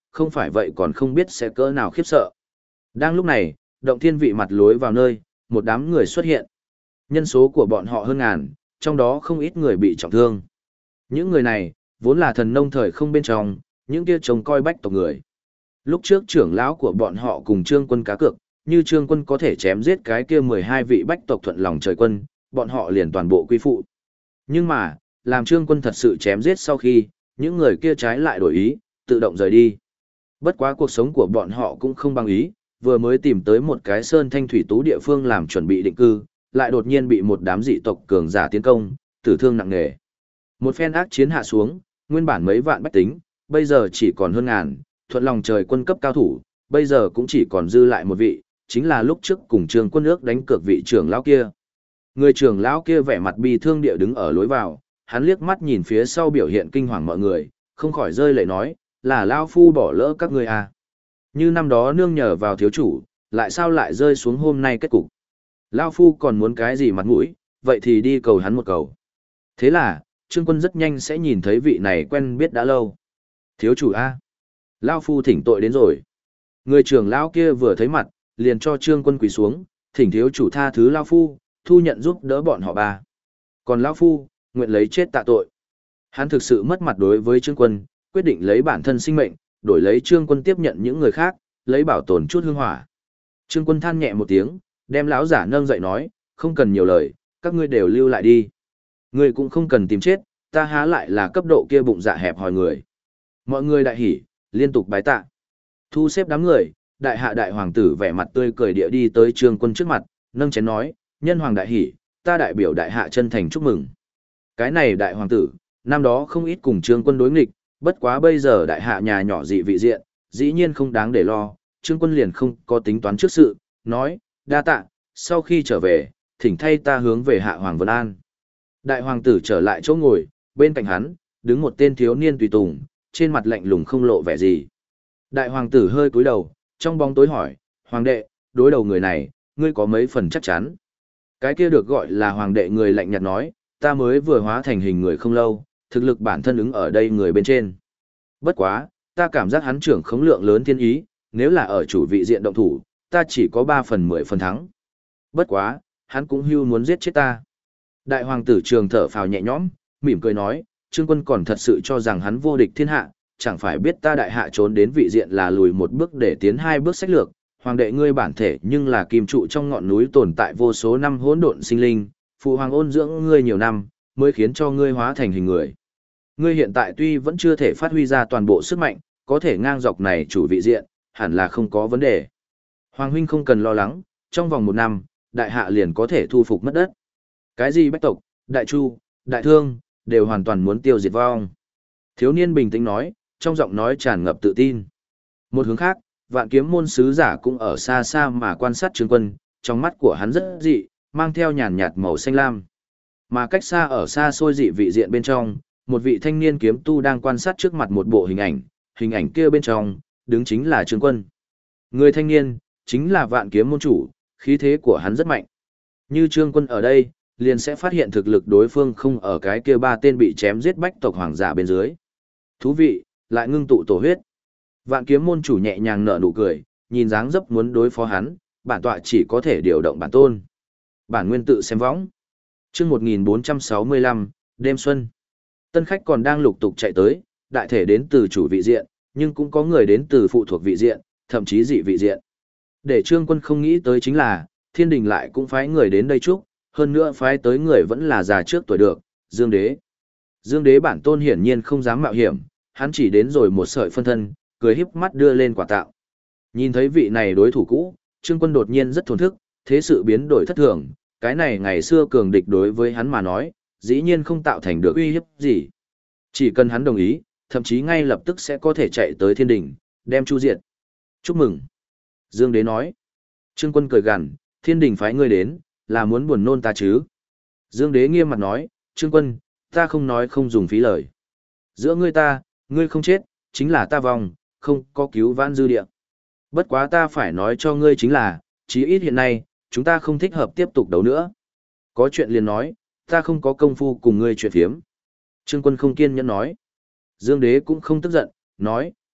không phải vậy còn không biết sẽ cỡ nào khiếp sợ. Đang lúc này, động thiên vị mặt lối vào nơi, một đám người xuất hiện. Nhân số của bọn họ hơn ngàn, trong đó không ít người bị trọng thương. Những người này, vốn là thần nông thời không bên trong, những kia trông coi bách tộc người. Lúc trước trưởng lão của bọn họ cùng Trương Quân cá cược, như Trương Quân có thể chém giết cái kia 12 vị bách tộc thuận lòng trời quân, bọn họ liền toàn bộ quy phụ. Nhưng mà, làm Trương Quân thật sự chém giết sau khi, những người kia trái lại đổi ý, tự động rời đi. Bất quá cuộc sống của bọn họ cũng không bằng ý, vừa mới tìm tới một cái sơn thanh thủy tú địa phương làm chuẩn bị định cư, lại đột nhiên bị một đám dị tộc cường giả tiến công, tử thương nặng nề. Một phen ác chiến hạ xuống, nguyên bản mấy vạn bách tính, bây giờ chỉ còn hơn ngàn, thuận lòng trời quân cấp cao thủ, bây giờ cũng chỉ còn dư lại một vị, chính là lúc trước cùng Trương Quân ước đánh cược vị trưởng lão kia. Người trưởng lão kia vẻ mặt bi thương địa đứng ở lối vào, hắn liếc mắt nhìn phía sau biểu hiện kinh hoàng mọi người, không khỏi rơi lệ nói, là lão phu bỏ lỡ các ngươi à. Như năm đó nương nhờ vào thiếu chủ, lại sao lại rơi xuống hôm nay kết cục. Lão phu còn muốn cái gì mặt mũi, vậy thì đi cầu hắn một cầu. Thế là, Trương Quân rất nhanh sẽ nhìn thấy vị này quen biết đã lâu. Thiếu chủ a, lão phu thỉnh tội đến rồi. Người trưởng lão kia vừa thấy mặt, liền cho Trương Quân quỳ xuống, thỉnh thiếu chủ tha thứ lão phu, thu nhận giúp đỡ bọn họ ba. Còn lão phu, nguyện lấy chết tạ tội. Hắn thực sự mất mặt đối với Trương Quân, quyết định lấy bản thân sinh mệnh, đổi lấy Trương Quân tiếp nhận những người khác, lấy bảo tồn chút hương hỏa. Trương Quân than nhẹ một tiếng, đem lão giả nâng dậy nói, không cần nhiều lời, các ngươi đều lưu lại đi. Ngươi cũng không cần tìm chết, ta há lại là cấp độ kia bụng dạ hẹp hòi người. Mọi người đại hỉ, liên tục bái tạ. Thu xếp đám người, đại hạ đại hoàng tử vẻ mặt tươi cười địa đi tới Trương Quân trước mặt, nâng chén nói, nhân hoàng đại hỉ, ta đại biểu đại hạ chân thành chúc mừng. Cái này đại hoàng tử, năm đó không ít cùng Trương Quân đối nghịch, bất quá bây giờ đại hạ nhà nhỏ dị vị diện, dĩ nhiên không đáng để lo, Trương Quân liền không có tính toán trước sự, nói, đa tạ, sau khi trở về, thỉnh thay ta hướng về hạ hoàng Vân An. Đại hoàng tử trở lại chỗ ngồi, bên cạnh hắn, đứng một tên thiếu niên tùy tùng, trên mặt lạnh lùng không lộ vẻ gì. Đại hoàng tử hơi cúi đầu, trong bóng tối hỏi, hoàng đệ, đối đầu người này, ngươi có mấy phần chắc chắn? Cái kia được gọi là hoàng đệ người lạnh nhạt nói, ta mới vừa hóa thành hình người không lâu, thực lực bản thân ứng ở đây người bên trên. Bất quá, ta cảm giác hắn trưởng khống lượng lớn thiên ý, nếu là ở chủ vị diện động thủ, ta chỉ có 3 phần 10 phần thắng. Bất quá, hắn cũng hưu muốn giết chết ta. Đại hoàng tử trường thở phào nhẹ nhõm, mỉm cười nói, Trương Quân còn thật sự cho rằng hắn vô địch thiên hạ, chẳng phải biết ta đại hạ trốn đến vị diện là lùi một bước để tiến 2 bước sách lược. Hoàng đệ ngươi bản thể nhưng là kim trụ trong ngọn núi tồn tại vô số năm hỗn độn sinh linh, phụ hoàng ôn dưỡng ngươi nhiều năm, mới khiến cho ngươi hóa thành hình người. Ngươi hiện tại tuy vẫn chưa thể phát huy ra toàn bộ sức mạnh, có thể ngang dọc này chủ vị diện, hẳn là không có vấn đề. Hoàng huynh không cần lo lắng, trong vòng 1 năm, đại hạ liền có thể thu phục mất đất. Cái gì bách tộc, đại chu, đại thương, đều hoàn toàn muốn tiêu diệt vong. Thiếu niên bình tĩnh nói, trong giọng nói tràn ngập tự tin. Một hướng khác, Vạn Kiếm môn sứ giả cũng ở xa xa mà quan sát Trương Quân, trong mắt của hắn rất dị, mang theo nhàn nhạt màu xanh lam. Mà cách xa ở xa xôi dị vị diện bên trong, một vị thanh niên kiếm tu đang quan sát trước mặt một bộ hình ảnh kia bên trong, đứng chính là Trương Quân. Người thanh niên, chính là Vạn Kiếm môn chủ, khí thế của hắn rất mạnh. Như Trương Quân ở đây, liền sẽ phát hiện thực lực đối phương không ở cái kia 3 tên bị chém giết bách tộc hoàng giả bên dưới. Thú vị, lại ngưng tụ tổ huyết. Vạn Kiếm môn chủ nhẹ nhàng nở nụ cười, nhìn dáng dấp muốn đối phó hắn, bản tọa chỉ có thể điều động bản tôn. Bản nguyên tự xem võng. Chương 1465, đêm xuân. Tân khách còn đang lục tục chạy tới, đại thể đến từ chủ vị diện, nhưng cũng có người đến từ phụ thuộc vị diện, thậm chí dị vị diện. Để Trương Quân không nghĩ tới chính là, Thiên Đình lại cũng phái người đến đây chúc, hơn nữa phái tới người vẫn là già trước tuổi được, Dương Đế. Dương Đế bản tôn hiển nhiên không dám mạo hiểm, hắn chỉ đến rồi một sợi phân thân, cười híp mắt đưa lên quà tặng. Nhìn thấy vị này đối thủ cũ, Trương Quân đột nhiên rất thổn thức, thế sự biến đổi thất thường, cái này ngày xưa cường địch đối với hắn mà nói, dĩ nhiên không tạo thành được uy hiếp gì. Chỉ cần hắn đồng ý, thậm chí ngay lập tức sẽ có thể chạy tới Thiên Đình, đem chu diệt. Chúc mừng. Dương Đế nói. Trương Quân cười gằn, Thiên Đình phái ngươi đến, là muốn buồn nôn ta chứ. Dương Đế nghiêm mặt nói, Trương Quân, ta không nói không dùng phí lời. Giữa ngươi ta, ngươi không chết, chính là ta vong, không có cứu vãn dư địa. Bất quá ta phải nói cho ngươi chính là, chí ít hiện nay, chúng ta không thích hợp tiếp tục đấu nữa. Có chuyện liền nói, ta không có công phu cùng ngươi chuyện phiếm. Trương Quân không kiên nhẫn nói. Dương Đế cũng không tức giận, nói,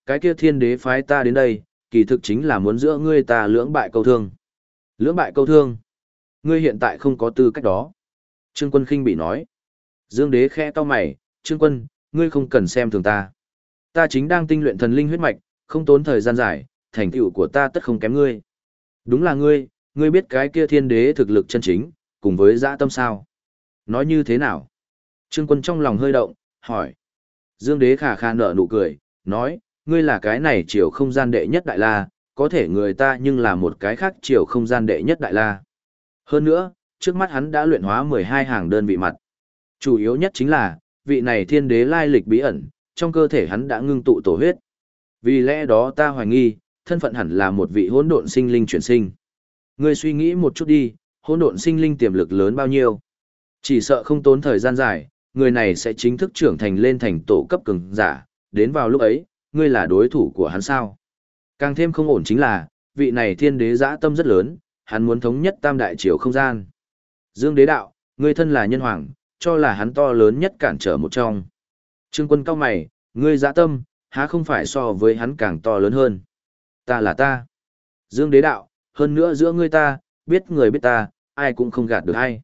cái kia thiên đế phái ta đến đây, kỳ thực chính là muốn giữa ngươi ta lưỡng bại câu thương. Lưỡng bại câu thương? Ngươi hiện tại không có tư cách đó. Trương Quân khinh bị nói. Dương đế khẽ cau mày, Trương Quân, ngươi không cần xem thường ta. Ta chính đang tinh luyện thần linh huyết mạch, không tốn thời gian dài, thành tựu của ta tất không kém ngươi. Đúng là ngươi biết cái kia thiên đế thực lực chân chính, cùng với dã tâm sao? Nói như thế nào? Trương Quân trong lòng hơi động, hỏi. Dương đế khà khà nở nụ cười, nói, ngươi là cái này chiều không gian đệ nhất đại la, có thể người ta nhưng là một cái khác chiều không gian đệ nhất đại la. Hơn nữa, trước mắt hắn đã luyện hóa 12 hàng đơn vị mặt. Chủ yếu nhất chính là, vị này thiên đế lai lịch bí ẩn, trong cơ thể hắn đã ngưng tụ tổ huyết. Vì lẽ đó ta hoài nghi, thân phận hẳn là một vị hỗn độn sinh linh chuyển sinh. Ngươi suy nghĩ một chút đi, hỗn độn sinh linh tiềm lực lớn bao nhiêu? Chỉ sợ không tốn thời gian dài, người này sẽ chính thức trưởng thành lên thành tổ cấp cường giả, đến vào lúc ấy, ngươi là đối thủ của hắn sao? Càng thêm không ổn chính là, vị này thiên đế dã tâm rất lớn, hắn muốn thống nhất tam đại chiều không gian. Dương đế đạo, ngươi thân là nhân hoàng, cho là hắn to lớn nhất cản trở một trong. Trương Quân cao mày, ngươi dã tâm, há không phải so với hắn càng to lớn hơn. Ta là ta. Dương đế đạo, hơn nữa giữa ngươi ta, biết người biết ta, ai cũng không gạt được ai.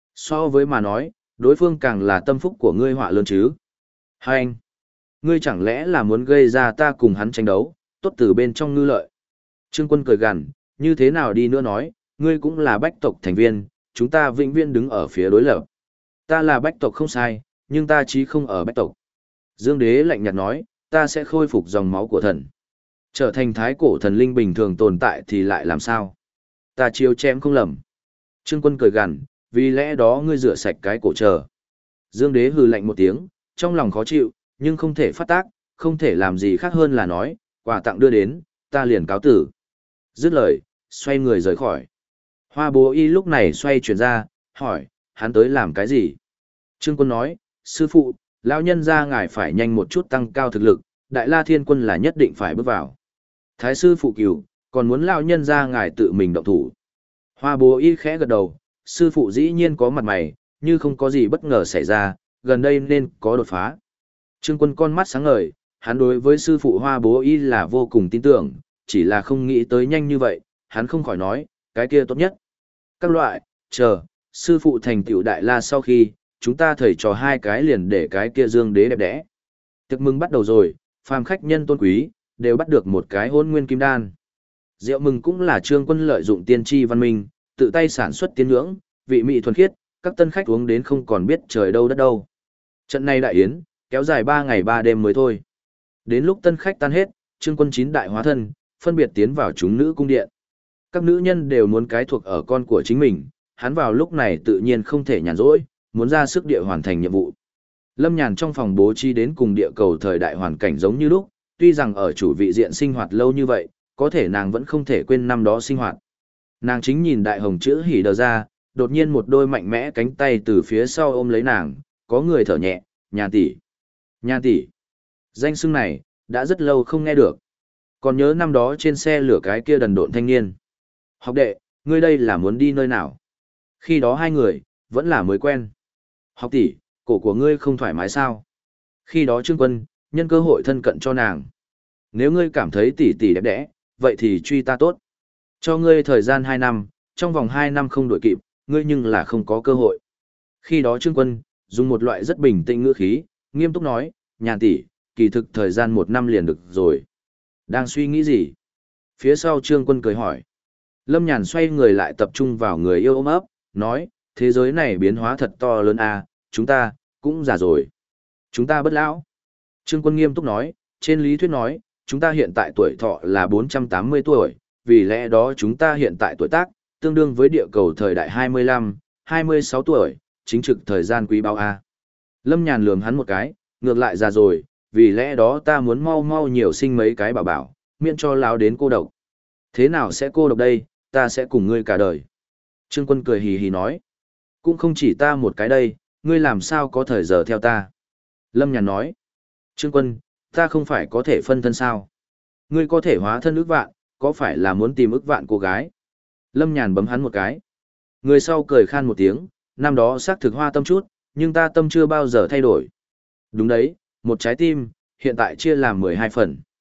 So với mà nói, đối phương càng là tâm phúc của ngươi họa lớn chứ. Hai anh, ngươi chẳng lẽ là muốn gây ra ta cùng hắn tranh đấu, tốt từ bên trong ngư lợi. Trương Quân cười gằn, như thế nào đi nữa nói, ngươi cũng là bách tộc thành viên, chúng ta vĩnh viễn đứng ở phía đối lập. Ta là bách tộc không sai, nhưng ta chí không ở bách tộc. Dương đế lạnh nhạt nói, ta sẽ khôi phục dòng máu của thần. Trở thành thái cổ thần linh bình thường tồn tại thì lại làm sao? Ta chiếu chém không lầm. Trương Quân cười gằn, vì lẽ đó ngươi rửa sạch cái cổ chờ. Dương đế hừ lạnh một tiếng, trong lòng khó chịu, nhưng không thể phát tác, không thể làm gì khác hơn là nói, quà tặng đưa đến, ta liền cáo tử. Dứt lời, xoay người rời khỏi. Hoa bố y lúc này xoay chuyển ra, hỏi, hắn tới làm cái gì? Trương Quân nói, sư phụ, lão nhân gia ngài phải nhanh một chút tăng cao thực lực, Đại La Thiên Quân là nhất định phải bước vào. Thái sư phụ cửu, còn muốn lão nhân gia ngài tự mình động thủ. Hoa bố y khẽ gật đầu, sư phụ dĩ nhiên có mặt mày, như không có gì bất ngờ xảy ra, gần đây nên có đột phá. Trương Quân con mắt sáng ngời, hắn đối với sư phụ Hoa bố y là vô cùng tin tưởng, chỉ là không nghĩ tới nhanh như vậy, hắn không khỏi nói, cái kia tốt nhất. Các loại, chờ, sư phụ thành tựu Đại La sau khi, chúng ta thầy trò hai cái liền để cái kia Dương đế đẹp đẽ. Tiệc mừng bắt đầu rồi, phàm khách nhân tôn quý, đều bắt được một cái hôn nguyên kim đan. Rượu mừng cũng là Trương Quân lợi dụng tiên tri văn minh, tự tay sản xuất tiên nhưỡng, vị mỹ thuần khiết, các tân khách uống đến không còn biết trời đâu đất đâu. Trận này đại yến, kéo dài 3 ngày 3 đêm mới thôi. Đến lúc tân khách tan hết, Trương Quân 9 đại hóa thân, phân biệt tiến vào chúng nữ cung điện. Các nữ nhân đều muốn cái thuộc ở con của chính mình, hắn vào lúc này tự nhiên không thể nhàn rỗi, muốn ra sức địa hoàn thành nhiệm vụ. Lâm Nhàn trong phòng bố trí đến cùng địa cầu thời đại hoàn cảnh giống như lúc, tuy rằng ở chủ vị diện sinh hoạt lâu như vậy, có thể nàng vẫn không thể quên năm đó sinh hoạt. Nàng chính nhìn đại hồng chữ hỉ đờ ra, đột nhiên một đôi mạnh mẽ cánh tay từ phía sau ôm lấy nàng, có người thở nhẹ, nhà tỷ. Nhà tỷ. Danh xưng này, đã rất lâu không nghe được. Còn nhớ năm đó trên xe lửa cái kia đần độn thanh niên. Học đệ, ngươi đây là muốn đi nơi nào? Khi đó hai người, vẫn là mới quen. Học tỷ, cổ của ngươi không thoải mái sao? Khi đó Trương Quân, nhân cơ hội thân cận cho nàng. Nếu ngươi cảm thấy tỷ tỷ đẹp đẽ, vậy thì truy ta tốt. Cho ngươi thời gian 2 năm, trong vòng 2 năm không đuổi kịp, ngươi nhưng là không có cơ hội. Khi đó Trương Quân, dùng một loại rất bình tĩnh ngữ khí, nghiêm túc nói, Nhàn tỷ, kỳ thực thời gian 1 năm liền được rồi. Đang suy nghĩ gì? Phía sau Trương Quân cười hỏi. Lâm Nhàn xoay người lại tập trung vào người yêu ôm ấp, nói, thế giới này biến hóa thật to lớn à, chúng ta, cũng già rồi. Chúng ta bất lão. Trương Quân nghiêm túc nói, trên lý thuyết nói, chúng ta hiện tại tuổi thọ là 480 tuổi, vì lẽ đó chúng ta hiện tại tuổi tác, tương đương với địa cầu thời đại 25, 26 tuổi, chính trực thời gian quý bao a. Lâm Nhàn lườm hắn một cái, ngược lại già rồi, vì lẽ đó ta muốn mau mau nhiều sinh mấy cái bảo bảo, miễn cho lão đến cô độc. Thế nào sẽ cô độc đây, ta sẽ cùng ngươi cả đời. Trương Quân cười hì hì nói, cũng không chỉ ta một cái đây, ngươi làm sao có thời giờ theo ta. Lâm Nhàn nói, Trương Quân, ta không phải có thể phân thân sao. Ngươi có thể hóa thân ức vạn, có phải là muốn tìm ức vạn cô gái? Lâm Nhàn bấm hắn một cái. Người sau cười khan một tiếng, năm đó xác thực hoa tâm chút, nhưng ta tâm chưa bao giờ thay đổi. Đúng đấy, một trái tim, hiện tại chia làm 12 phần.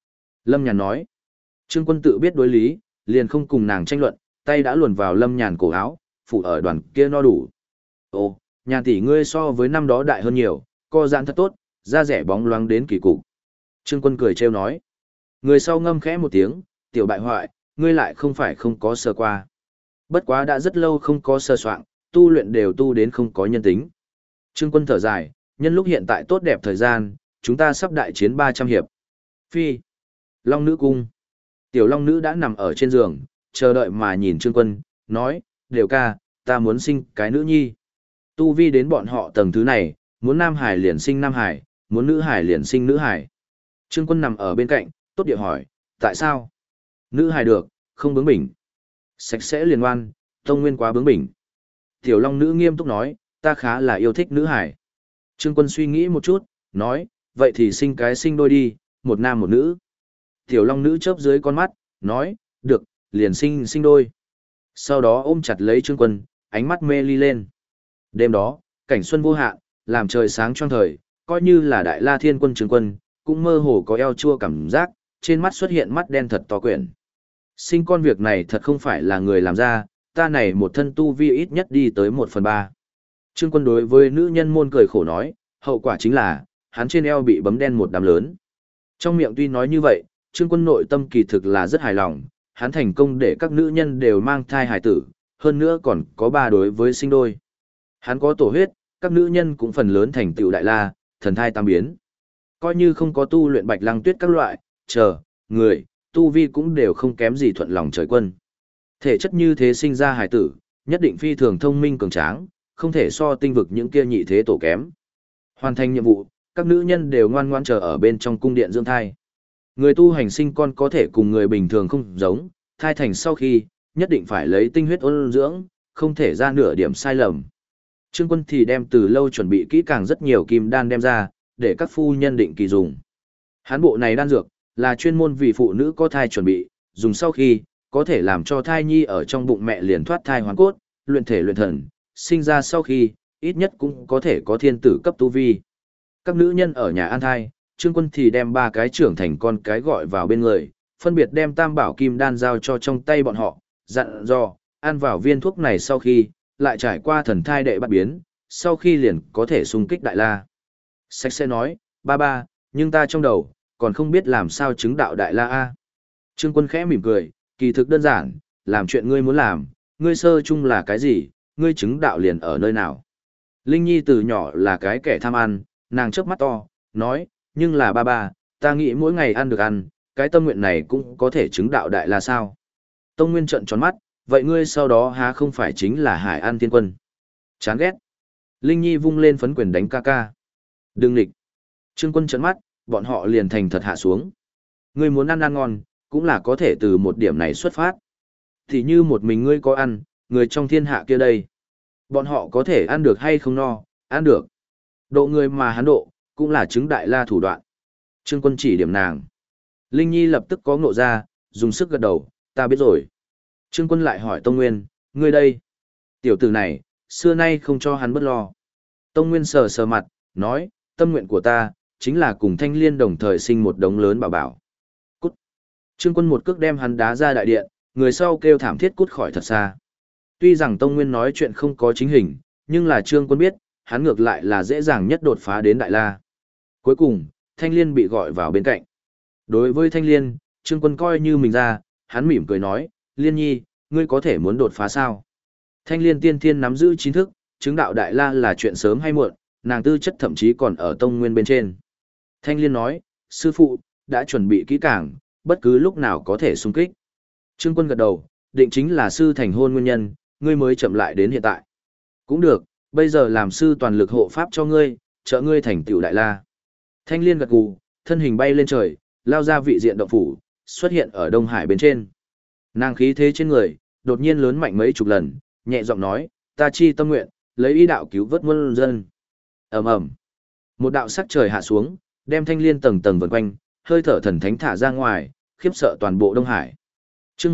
Lâm Nhàn nói. Trương Quân tự biết đối lý, liền không cùng nàng tranh luận, tay đã luồn vào Lâm Nhàn cổ áo, phủ ở đoàn kia no đủ. Ồ, Nhàn tỷ ngươi so với năm đó đại hơn nhiều, co giãn thật tốt, da rẻ bóng loáng đến kỳ cục. Trương Quân cười trêu nói. Người sau ngâm khẽ một tiếng, tiểu bại hoại, ngươi lại không phải không có sơ qua. Bất quá đã rất lâu không có sơ soạn, tu luyện đều tu đến không có nhân tính. Trương Quân thở dài, nhân lúc hiện tại tốt đẹp thời gian, chúng ta sắp đại chiến 300 hiệp. Phi. Long nữ cung. Tiểu Long nữ đã nằm ở trên giường, chờ đợi mà nhìn Trương Quân, nói, đều ca, ta muốn sinh cái nữ nhi. Tu vi đến bọn họ tầng thứ này, muốn nam hải liền sinh nam hải, muốn nữ hải liền sinh nữ hải. Trương Quân nằm ở bên cạnh, tốt địa hỏi, tại sao? Nữ hải được, không bướng bỉnh. Sạch sẽ liền ngoan, Tông Nguyên quá bướng bỉnh. Tiểu Long nữ nghiêm túc nói, ta khá là yêu thích nữ hải. Trương Quân suy nghĩ một chút, nói, vậy thì sinh cái sinh đôi đi, một nam một nữ. Tiểu Long nữ chớp dưới con mắt, nói, được, liền sinh sinh đôi. Sau đó ôm chặt lấy Trương Quân, ánh mắt mê ly lên. Đêm đó, cảnh xuân vô hạn, làm trời sáng choang thời, coi như là Đại La Thiên Quân Trương Quân, cũng mơ hồ có eo chua cảm giác, trên mắt xuất hiện mắt đen thật to quyển. Sinh con việc này thật không phải là người làm ra, ta này một thân tu vi ít nhất đi tới 1/3. Trương Quân đối với nữ nhân môn cười khổ nói, hậu quả chính là, hắn trên eo bị bấm đen một đám lớn. Trong miệng tuy nói như vậy, Trương Quân nội tâm kỳ thực là rất hài lòng, hắn thành công để các nữ nhân đều mang thai hài tử, hơn nữa còn có 3 đối với sinh đôi. Hắn có tổ huyết, các nữ nhân cũng phần lớn thành tựu đại la, thần thai tam biến. Coi như không có tu luyện bạch lăng tuyết các loại, người, tu vi cũng đều không kém gì thuận lòng trời quân. Thể chất như thế sinh ra hài tử, nhất định phi thường thông minh cường tráng, không thể so tinh vực những kia nhị thế tổ kém. Hoàn thành nhiệm vụ, các nữ nhân đều ngoan ngoãn chờ ở bên trong cung điện dưỡng thai. Người tu hành sinh con có thể cùng người bình thường không giống, thai thành sau khi, nhất định phải lấy tinh huyết ôn dưỡng, không thể ra nửa điểm sai lầm. Trương Quân thì đem từ lâu chuẩn bị kỹ càng rất nhiều kim đan đem ra, để các phu nhân định kỳ dùng. Hán bộ này đan dược, là chuyên môn vì phụ nữ có thai chuẩn bị, dùng sau khi, có thể làm cho thai nhi ở trong bụng mẹ liền thoát thai hoàn cốt, luyện thể luyện thần, sinh ra sau khi, ít nhất cũng có thể có thiên tử cấp tu vi. Các nữ nhân ở nhà an thai, Trương Quân thì đem 3 cái trưởng thành con cái gọi vào bên người, phân biệt đem tam bảo kim đan giao cho trong tay bọn họ, dặn dò, ăn vào viên thuốc này sau khi, lại trải qua thần thai đệ bắt biến, sau khi liền có thể xung kích đại la. Sách sẽ nói, ba, nhưng ta trong đầu, còn không biết làm sao chứng đạo đại la A. Trương Quân khẽ mỉm cười, kỳ thực đơn giản, làm chuyện ngươi muốn làm, ngươi sơ chung là cái gì, ngươi chứng đạo liền ở nơi nào. Linh Nhi từ nhỏ là cái kẻ tham ăn, nàng chớp mắt to, nói, nhưng là ba, ta nghĩ mỗi ngày ăn được ăn, cái tâm nguyện này cũng có thể chứng đạo đại la sao. Tông Nguyên trợn tròn mắt, vậy ngươi sau đó há không phải chính là Hải An Tiên Quân. Chán ghét. Linh Nhi vung lên phấn quyền đánh ca ca. Đừng nghịch. Trương Quân trợn mắt, bọn họ liền thành thật hạ xuống. Ngươi muốn ăn ngon, cũng là có thể từ một điểm này xuất phát. Thì như một mình ngươi có ăn, người trong thiên hạ kia đây. Bọn họ có thể ăn được hay không no, ăn được. Độ người mà hắn độ, cũng là chứng đại la thủ đoạn. Trương Quân chỉ điểm nàng. Linh Nhi lập tức có ngộ ra, dùng sức gật đầu, ta biết rồi. Trương Quân lại hỏi Tông Nguyên, ngươi đây. Tiểu tử này, xưa nay không cho hắn bất lo. Tông Nguyên sờ sờ mặt, nói, tâm nguyện của ta, chính là cùng Thanh Liên đồng thời sinh một đống lớn bảo bảo. Cút. Trương Quân một cước đem hắn đá ra đại điện, người sau kêu thảm thiết cút khỏi thật xa. Tuy rằng Tông Nguyên nói chuyện không có chính hình, nhưng là Trương Quân biết, hắn ngược lại là dễ dàng nhất đột phá đến đại la. Cuối cùng, Thanh Liên bị gọi vào bên cạnh. Đối với Thanh Liên, Trương Quân coi như mình ra, hắn mỉm cười nói, Liên Nhi, ngươi có thể muốn đột phá sao? Thanh Liên tiên thiên nắm giữ chính thức, chứng đạo đại la là chuyện sớm hay muộn, nàng tư chất thậm chí còn ở Tông Nguyên bên trên. Thanh Liên nói, sư phụ, đã chuẩn bị kỹ càng, bất cứ lúc nào có thể xung kích. Trương Quân gật đầu, định chính là sư thành hôn nguyên nhân, ngươi mới chậm lại đến hiện tại. Cũng được, bây giờ làm sư toàn lực hộ pháp cho ngươi, trợ ngươi thành tựu đại la. Thanh Liên gật gù, thân hình bay lên trời, lao ra vị diện động phủ, xuất hiện ở Đông Hải bên trên. Nàng khí thế trên người, đột nhiên lớn mạnh mấy chục lần, nhẹ giọng nói, ta chi tâm nguyện, lấy ý đạo cứu vớt muôn dân. Ầm ầm. Một đạo sắc trời hạ xuống, đem Thanh Liên tầng tầng vần quanh, hơi thở thần thánh thả ra ngoài, khiếp sợ toàn bộ Đông Hải. Chương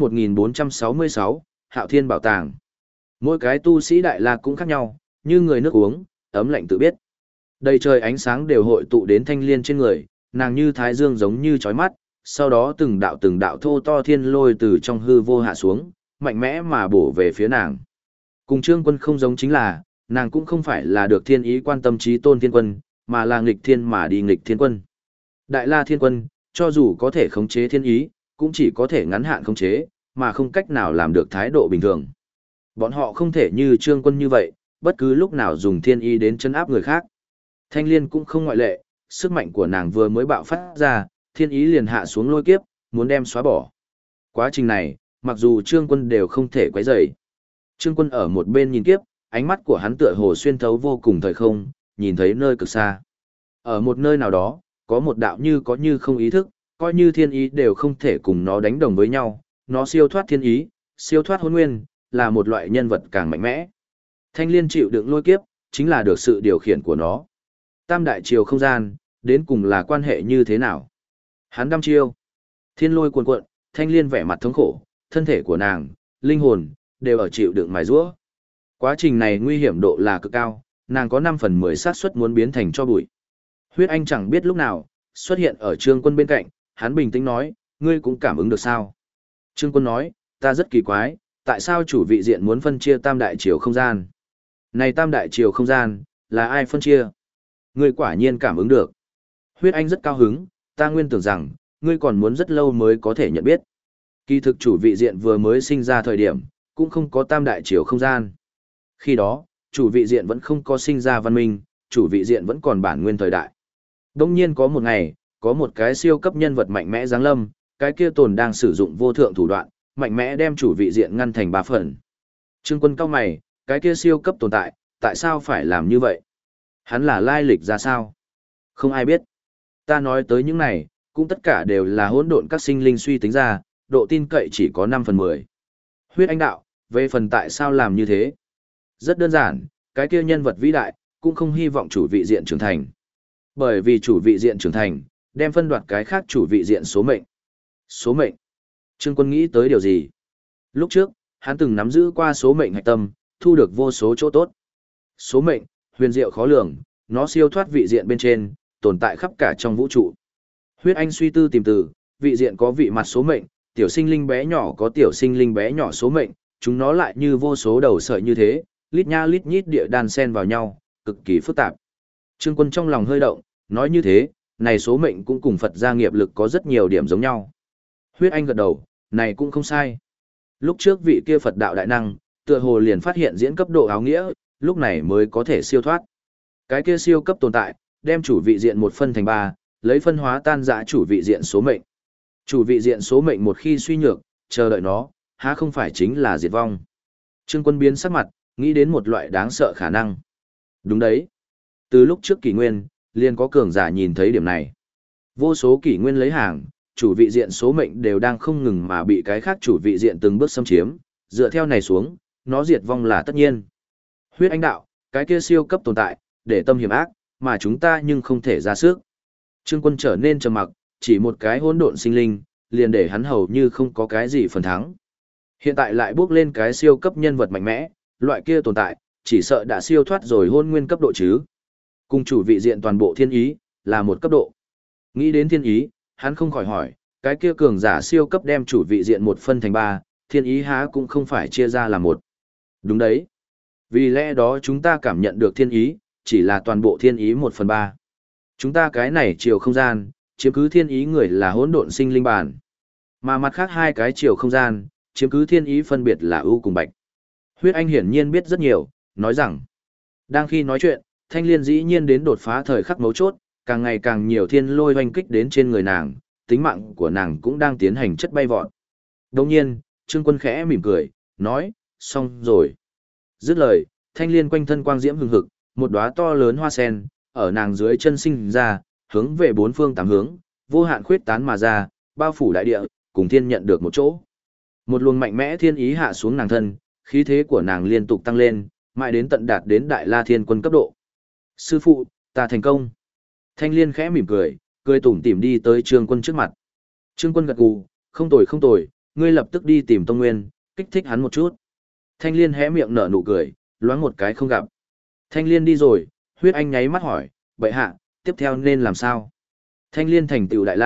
1466, Hạo Thiên Bảo Tàng. Mỗi cái tu sĩ đại la cũng khác nhau, như người nước uống, ấm lạnh tự biết. Đầy trời ánh sáng đều hội tụ đến Thanh Liên trên người, nàng như thái dương giống như chói mắt, sau đó từng đạo thô to thiên lôi từ trong hư vô hạ xuống, mạnh mẽ mà bổ về phía nàng. Cùng Trương Quân không giống chính là, nàng cũng không phải là được thiên ý quan tâm trí tôn thiên quân, mà là nghịch thiên mà đi nghịch thiên quân. Đại La Thiên Quân, cho dù có thể khống chế thiên ý, cũng chỉ có thể ngắn hạn khống chế, mà không cách nào làm được thái độ bình thường. Bọn họ không thể như Trương Quân như vậy, bất cứ lúc nào dùng thiên ý đến chấn áp người khác. Thanh Liên cũng không ngoại lệ, sức mạnh của nàng vừa mới bạo phát ra, thiên ý liền hạ xuống lôi kiếp, muốn đem xóa bỏ. Quá trình này, mặc dù Trương Quân đều không thể quấy rầy. Trương Quân ở một bên nhìn kiếp, ánh mắt của hắn tựa hồ xuyên thấu vô cùng thời không, nhìn thấy nơi cực xa. Ở một nơi nào đó, có một đạo như có như không ý thức, coi như thiên ý đều không thể cùng nó đánh đồng với nhau, nó siêu thoát thiên ý, siêu thoát hôn nguyên, là một loại nhân vật càng mạnh mẽ. Thanh Liên chịu đựng lôi kiếp, chính là được sự điều khiển của nó. Tam đại chiều không gian, đến cùng là quan hệ như thế nào? Hắn đăm chiêu. Thiên lôi cuồn cuộn, Thanh Liên vẻ mặt thống khổ, thân thể của nàng, linh hồn, đều ở chịu đựng mài giũa. Quá trình này nguy hiểm độ là cực cao, nàng có 5/10 xác suất muốn biến thành tro bụi. Huyết Anh chẳng biết lúc nào, xuất hiện ở Trương Quân bên cạnh, hắn bình tĩnh nói, ngươi cũng cảm ứng được sao? Trương Quân nói, ta rất kỳ quái, tại sao chủ vị diện muốn phân chia tam đại chiều không gian? Này tam đại chiều không gian, là ai phân chia? Ngươi quả nhiên cảm ứng được. Huyết Anh rất cao hứng, ta nguyên tưởng rằng, ngươi còn muốn rất lâu mới có thể nhận biết. Kỳ thực chủ vị diện vừa mới sinh ra thời điểm, cũng không có tam đại chiều không gian. Khi đó, chủ vị diện vẫn không có sinh ra văn minh, chủ vị diện vẫn còn bản nguyên thời đại. Đông nhiên có một ngày, có một cái siêu cấp nhân vật mạnh mẽ giáng lâm, cái kia tồn đang sử dụng vô thượng thủ đoạn, mạnh mẽ đem chủ vị diện ngăn thành 3 phần. Trương Quân cao mày, cái kia siêu cấp tồn tại sao phải làm như vậy? Hắn là lai lịch ra sao? Không ai biết. Ta nói tới những này, cũng tất cả đều là hỗn độn các sinh linh suy tính ra, độ tin cậy chỉ có 5/10. Huyết Anh đạo, về phần tại sao làm như thế? Rất đơn giản, cái kia nhân vật vĩ đại, cũng không hy vọng chủ vị diện trưởng thành. Bởi vì chủ vị diện trưởng thành, đem phân đoạt cái khác chủ vị diện số mệnh. Số mệnh. Trương Quân nghĩ tới điều gì? Lúc trước, hắn từng nắm giữ qua số mệnh hạch tâm, thu được vô số chỗ tốt. Số mệnh, huyền diệu khó lường, nó siêu thoát vị diện bên trên, tồn tại khắp cả trong vũ trụ. Huyết Anh suy tư tìm từ, vị diện có vị mặt số mệnh, tiểu sinh linh bé nhỏ có tiểu sinh linh bé nhỏ số mệnh, chúng nó lại như vô số đầu sợi như thế, lít nha lít nhít địa đan xen vào nhau, cực kỳ phức tạp. Trương Quân trong lòng hơi động, nói như thế, này số mệnh cũng cùng Phật gia nghiệp lực có rất nhiều điểm giống nhau. Huyết Anh gật đầu, này cũng không sai. Lúc trước vị kia Phật đạo đại năng, tựa hồ liền phát hiện diễn cấp độ áo nghĩa, lúc này mới có thể siêu thoát. Cái kia siêu cấp tồn tại, đem chủ vị diện một phân thành 3, lấy phân hóa tan rã chủ vị diện số mệnh. Chủ vị diện số mệnh một khi suy nhược, chờ đợi nó, há không phải chính là diệt vong. Trương Quân biến sắc mặt, nghĩ đến một loại đáng sợ khả năng. Đúng đấy. Từ lúc trước kỷ nguyên, liền có cường giả nhìn thấy điểm này. Vô số kỷ nguyên lấy hàng, chủ vị diện số mệnh đều đang không ngừng mà bị cái khác chủ vị diện từng bước xâm chiếm, dựa theo này xuống, nó diệt vong là tất nhiên. Huyết Anh đạo, cái kia siêu cấp tồn tại, để tâm hiểm ác, mà chúng ta nhưng không thể ra sức. Trương Quân trở nên trầm mặc, chỉ một cái hỗn độn sinh linh, liền để hắn hầu như không có cái gì phần thắng. Hiện tại lại bước lên cái siêu cấp nhân vật mạnh mẽ, loại kia tồn tại, chỉ sợ đã siêu thoát rồi hôn nguyên cấp độ chứ. Cùng chủ vị diện toàn bộ thiên ý, là một cấp độ. Nghĩ đến thiên ý, hắn không khỏi hỏi, cái kia cường giả siêu cấp đem chủ vị diện một phân thành 3, thiên ý há cũng không phải chia ra là một. Đúng đấy. Vì lẽ đó chúng ta cảm nhận được thiên ý, chỉ là toàn bộ thiên ý 1/3. Chúng ta cái này chiều không gian, chiếm cứ thiên ý người là hỗn độn sinh linh bản. Mà mặt khác hai cái chiều không gian, chiếm cứ thiên ý phân biệt là ưu cùng bạch. Huyết Anh hiển nhiên biết rất nhiều, nói rằng, đang khi nói chuyện, Thanh Liên dĩ nhiên đến đột phá thời khắc mấu chốt, càng ngày càng nhiều thiên lôi hoành kích đến trên người nàng, tính mạng của nàng cũng đang tiến hành chất bay vọt. Đồng nhiên, Trương Quân khẽ mỉm cười, nói, xong rồi. Dứt lời, Thanh Liên quanh thân quang diễm hừng hực, một đóa to lớn hoa sen, ở nàng dưới chân sinh ra, hướng về 4 phương 8 hướng, vô hạn khuyết tán mà ra, bao phủ đại địa, cùng thiên nhận được một chỗ. Một luồng mạnh mẽ thiên ý hạ xuống nàng thân, khí thế của nàng liên tục tăng lên, mãi đến tận đạt đến Đại La Thiên Quân cấp độ. Sư phụ, ta thành công. Thanh Liên khẽ mỉm cười, cười tủm tỉm đi tới Trương Quân trước mặt. Trương Quân gật gù, không tồi không tồi, ngươi lập tức đi tìm Tông Nguyên, kích thích hắn một chút. Thanh Liên hé miệng nở nụ cười, loáng một cái không gặp. Thanh Liên đi rồi, Huyết Anh nháy mắt hỏi, bệ hạ, tiếp theo nên làm sao? Thanh Liên thành tựu Đại La,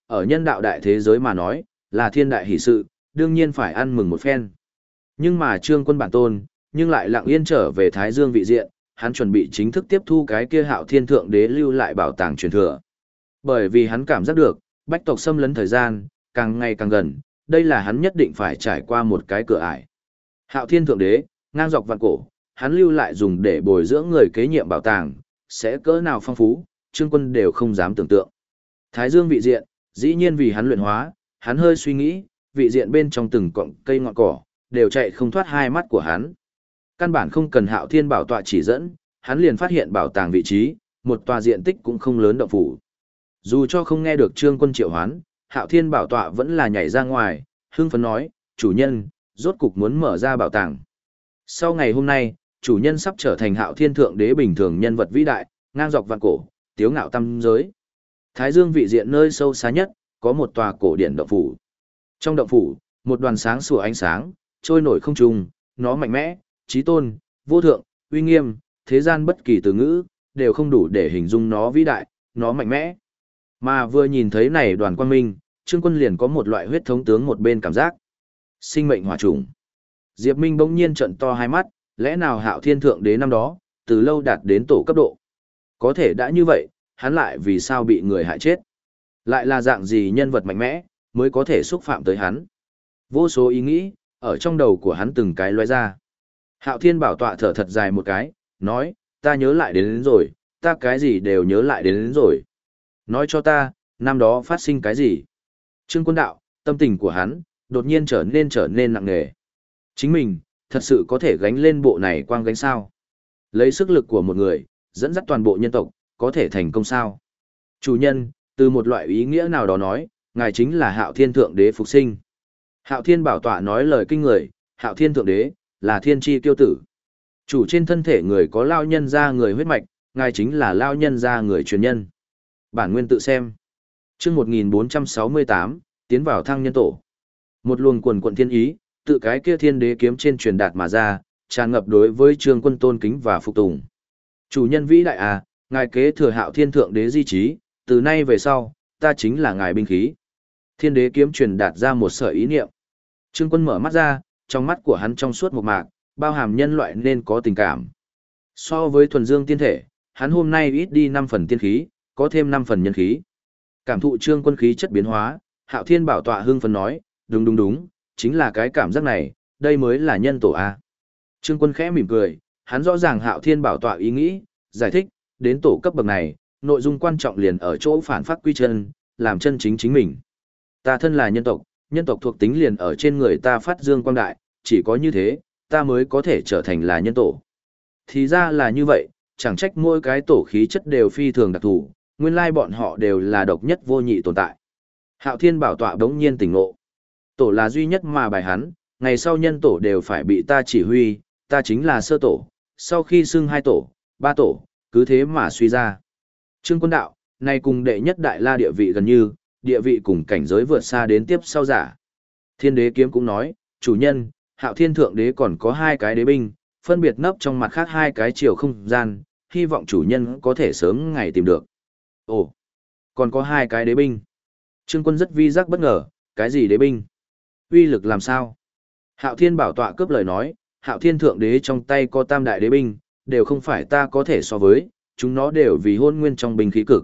ở nhân đạo đại thế giới mà nói, là thiên đại hỷ sự, đương nhiên phải ăn mừng một phen. Nhưng mà Trương Quân bản tôn, nhưng lại lặng yên trở về Thái Dương vị diện, hắn chuẩn bị chính thức tiếp thu cái kia Hạo Thiên Thượng Đế lưu lại bảo tàng truyền thừa. Bởi vì hắn cảm giác được, bách tộc xâm lấn thời gian, càng ngày càng gần, đây là hắn nhất định phải trải qua một cái cửa ải. Hạo Thiên Thượng Đế, ngang dọc vạn cổ, hắn lưu lại dùng để bồi dưỡng người kế nhiệm bảo tàng, sẽ cỡ nào phong phú, Trương Quân đều không dám tưởng tượng. Thái Dương vị diện, dĩ nhiên vì hắn luyện hóa, hắn hơi suy nghĩ, vị diện bên trong từng cọng cây ngọn cỏ, đều chạy không thoát hai mắt của hắn. Căn bản không cần Hạo Thiên bảo tọa chỉ dẫn, hắn liền phát hiện bảo tàng vị trí, một tòa diện tích cũng không lớn động phủ. Dù cho không nghe được Trương Quân triệu hoán, Hạo Thiên bảo tọa vẫn là nhảy ra ngoài, hưng phấn nói, chủ nhân, rốt cục muốn mở ra bảo tàng. Sau ngày hôm nay, chủ nhân sắp trở thành Hạo Thiên Thượng Đế bình thường nhân vật vĩ đại, ngang dọc vạn cổ, tiếu ngạo tam giới. Thái Dương vị diện nơi sâu xa nhất, có một tòa cổ điển động phủ. Trong động phủ, một đoàn sáng sủa ánh sáng, trôi nổi không trung, nó mạnh mẽ, chí tôn, vô thượng, uy nghiêm, thế gian bất kỳ từ ngữ, đều không đủ để hình dung nó vĩ đại, nó mạnh mẽ. Mà vừa nhìn thấy này đoàn quang minh, Trương Quân liền có một loại huyết thống tướng một bên cảm giác. Sinh mệnh hỏa chủng. Diệp Minh bỗng nhiên trợn to hai mắt, lẽ nào Hạo Thiên Thượng Đế năm đó, từ lâu đạt đến tổ cấp độ. Có thể đã như vậy, hắn lại vì sao bị người hại chết? Lại là dạng gì nhân vật mạnh mẽ, mới có thể xúc phạm tới hắn? Vô số ý nghĩ, ở trong đầu của hắn từng cái lóe ra. Hạo Thiên bảo tọa thở thật dài một cái, nói, ta nhớ lại đến rồi, ta cái gì đều nhớ lại đến rồi. Nói cho ta, năm đó phát sinh cái gì? Trương Quân đạo, tâm tình của hắn, đột nhiên trở nên nặng nề. Chính mình, thật sự có thể gánh lên bộ này quang gánh sao? Lấy sức lực của một người, dẫn dắt toàn bộ nhân tộc, có thể thành công sao? Chủ nhân, từ một loại ý nghĩa nào đó nói, ngài chính là Hạo Thiên Thượng Đế phục sinh. Hạo Thiên bảo tọa nói lời kinh người, Hạo Thiên Thượng Đế, là thiên tri tiêu tử. Chủ trên thân thể người có lao nhân ra người huyết mạch, ngài chính là lao nhân ra người truyền nhân. Bản nguyên tự xem. Chương 1468, tiến vào thăng nhân tổ. Một luồng quần quận thiên ý, tự cái kia thiên đế kiếm trên truyền đạt mà ra, tràn ngập đối với Trương Quân tôn kính và phục tùng. Chủ nhân vĩ đại à, ngài kế thừa Hạo Thiên Thượng Đế di trí, từ nay về sau, ta chính là ngài binh khí. Thiên đế kiếm truyền đạt ra một sợi ý niệm. Trương Quân mở mắt ra, trong mắt của hắn trong suốt một mạc, bao hàm nhân loại nên có tình cảm. So với thuần dương tiên thể, hắn hôm nay ít đi 5 phần tiên khí, có thêm 5 phần nhân khí. Cảm thụ Trương Quân khí chất biến hóa, Hạo Thiên bảo tọa hưng phấn nói, đúng, chính là cái cảm giác này, đây mới là nhân tổ a. Trương Quân khẽ mỉm cười, hắn rõ ràng Hạo Thiên bảo tọa ý nghĩ, giải thích, đến tổ cấp bậc này, nội dung quan trọng liền ở chỗ phản phát quy chân, làm chân chính chính mình. Ta thân là nhân tộc thuộc tính liền ở trên người ta phát dương quang đại, chỉ có như thế, ta mới có thể trở thành là nhân tổ. Thì ra là như vậy, chẳng trách mỗi cái tổ khí chất đều phi thường đặc thù, nguyên lai bọn họ đều là độc nhất vô nhị tồn tại. Hạo Thiên bảo tọa đống nhiên tỉnh ngộ. Tổ là duy nhất mà bài hắn, ngày sau nhân tổ đều phải bị ta chỉ huy, ta chính là sơ tổ, sau khi xưng 2 tổ, 3 tổ, cứ thế mà suy ra. Trương Quân đạo, này cùng đệ nhất đại la địa vị gần như, địa vị cùng cảnh giới vượt xa đến tiếp sau giả. Thiên đế kiếm cũng nói, chủ nhân, Hạo Thiên Thượng Đế còn có 2 cái đế binh, phân biệt nấp trong mặt khác 2 cái chiều không gian, hy vọng chủ nhân có thể sớm ngày tìm được. Ồ, còn có 2 cái đế binh. Trương Quân rất vi giác bất ngờ, cái gì đế binh? Uy lực làm sao? Hạo Thiên bảo tọa cướp lời nói, Hạo Thiên Thượng Đế trong tay có 3 đại đế binh, đều không phải ta có thể so với, chúng nó đều vì hôn nguyên trong binh khí cực.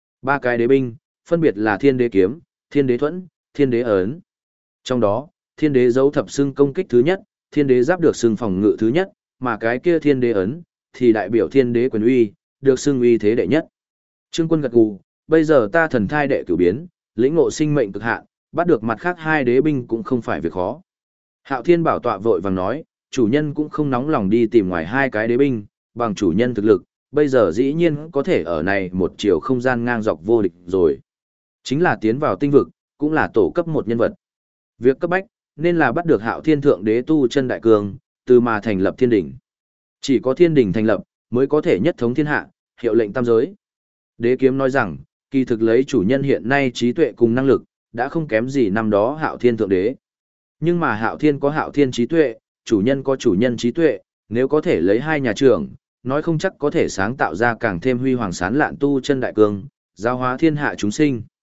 3 cái đế binh, phân biệt là Thiên Đế kiếm, Thiên Đế thuẫn, Thiên Đế ấn. Trong đó, Thiên Đế dấu thập xưng công kích thứ nhất, Thiên Đế giáp được xưng phòng ngự thứ nhất, mà cái kia Thiên Đế ấn thì đại biểu Thiên Đế quyền uy, được xưng uy thế đệ nhất. Trương Quân gật gù, bây giờ ta thần thai đệ cửu biến, lĩnh ngộ sinh mệnh cực hạn, bắt được mặt khác 2 đế binh cũng không phải việc khó. Hạo Thiên bảo tọa vội vàng nói, chủ nhân cũng không nóng lòng đi tìm ngoài 2 cái đế binh, bằng chủ nhân thực lực, bây giờ dĩ nhiên có thể ở này một chiều không gian ngang dọc vô địch rồi. Chính là tiến vào tinh vực, cũng là tổ cấp 1 nhân vật. Việc cấp bách, nên là bắt được Hạo Thiên Thượng Đế tu chân đại cường, từ mà thành lập thiên đỉnh. Chỉ có thiên đỉnh thành lập, mới có thể nhất thống thiên hạ, hiệu lệnh tam giới. Đế kiếm nói rằng, kỳ thực lấy chủ nhân hiện nay trí tuệ cùng năng lực, đã không kém gì năm đó Hạo Thiên Thượng Đế. Nhưng mà Hạo Thiên có Hạo Thiên trí tuệ, chủ nhân có chủ nhân trí tuệ, nếu có thể lấy 2 nhà trưởng, nói không chắc có thể sáng tạo ra càng thêm huy hoàng sáng lạn tu chân đại cương, giáo hóa thiên hạ chúng sinh.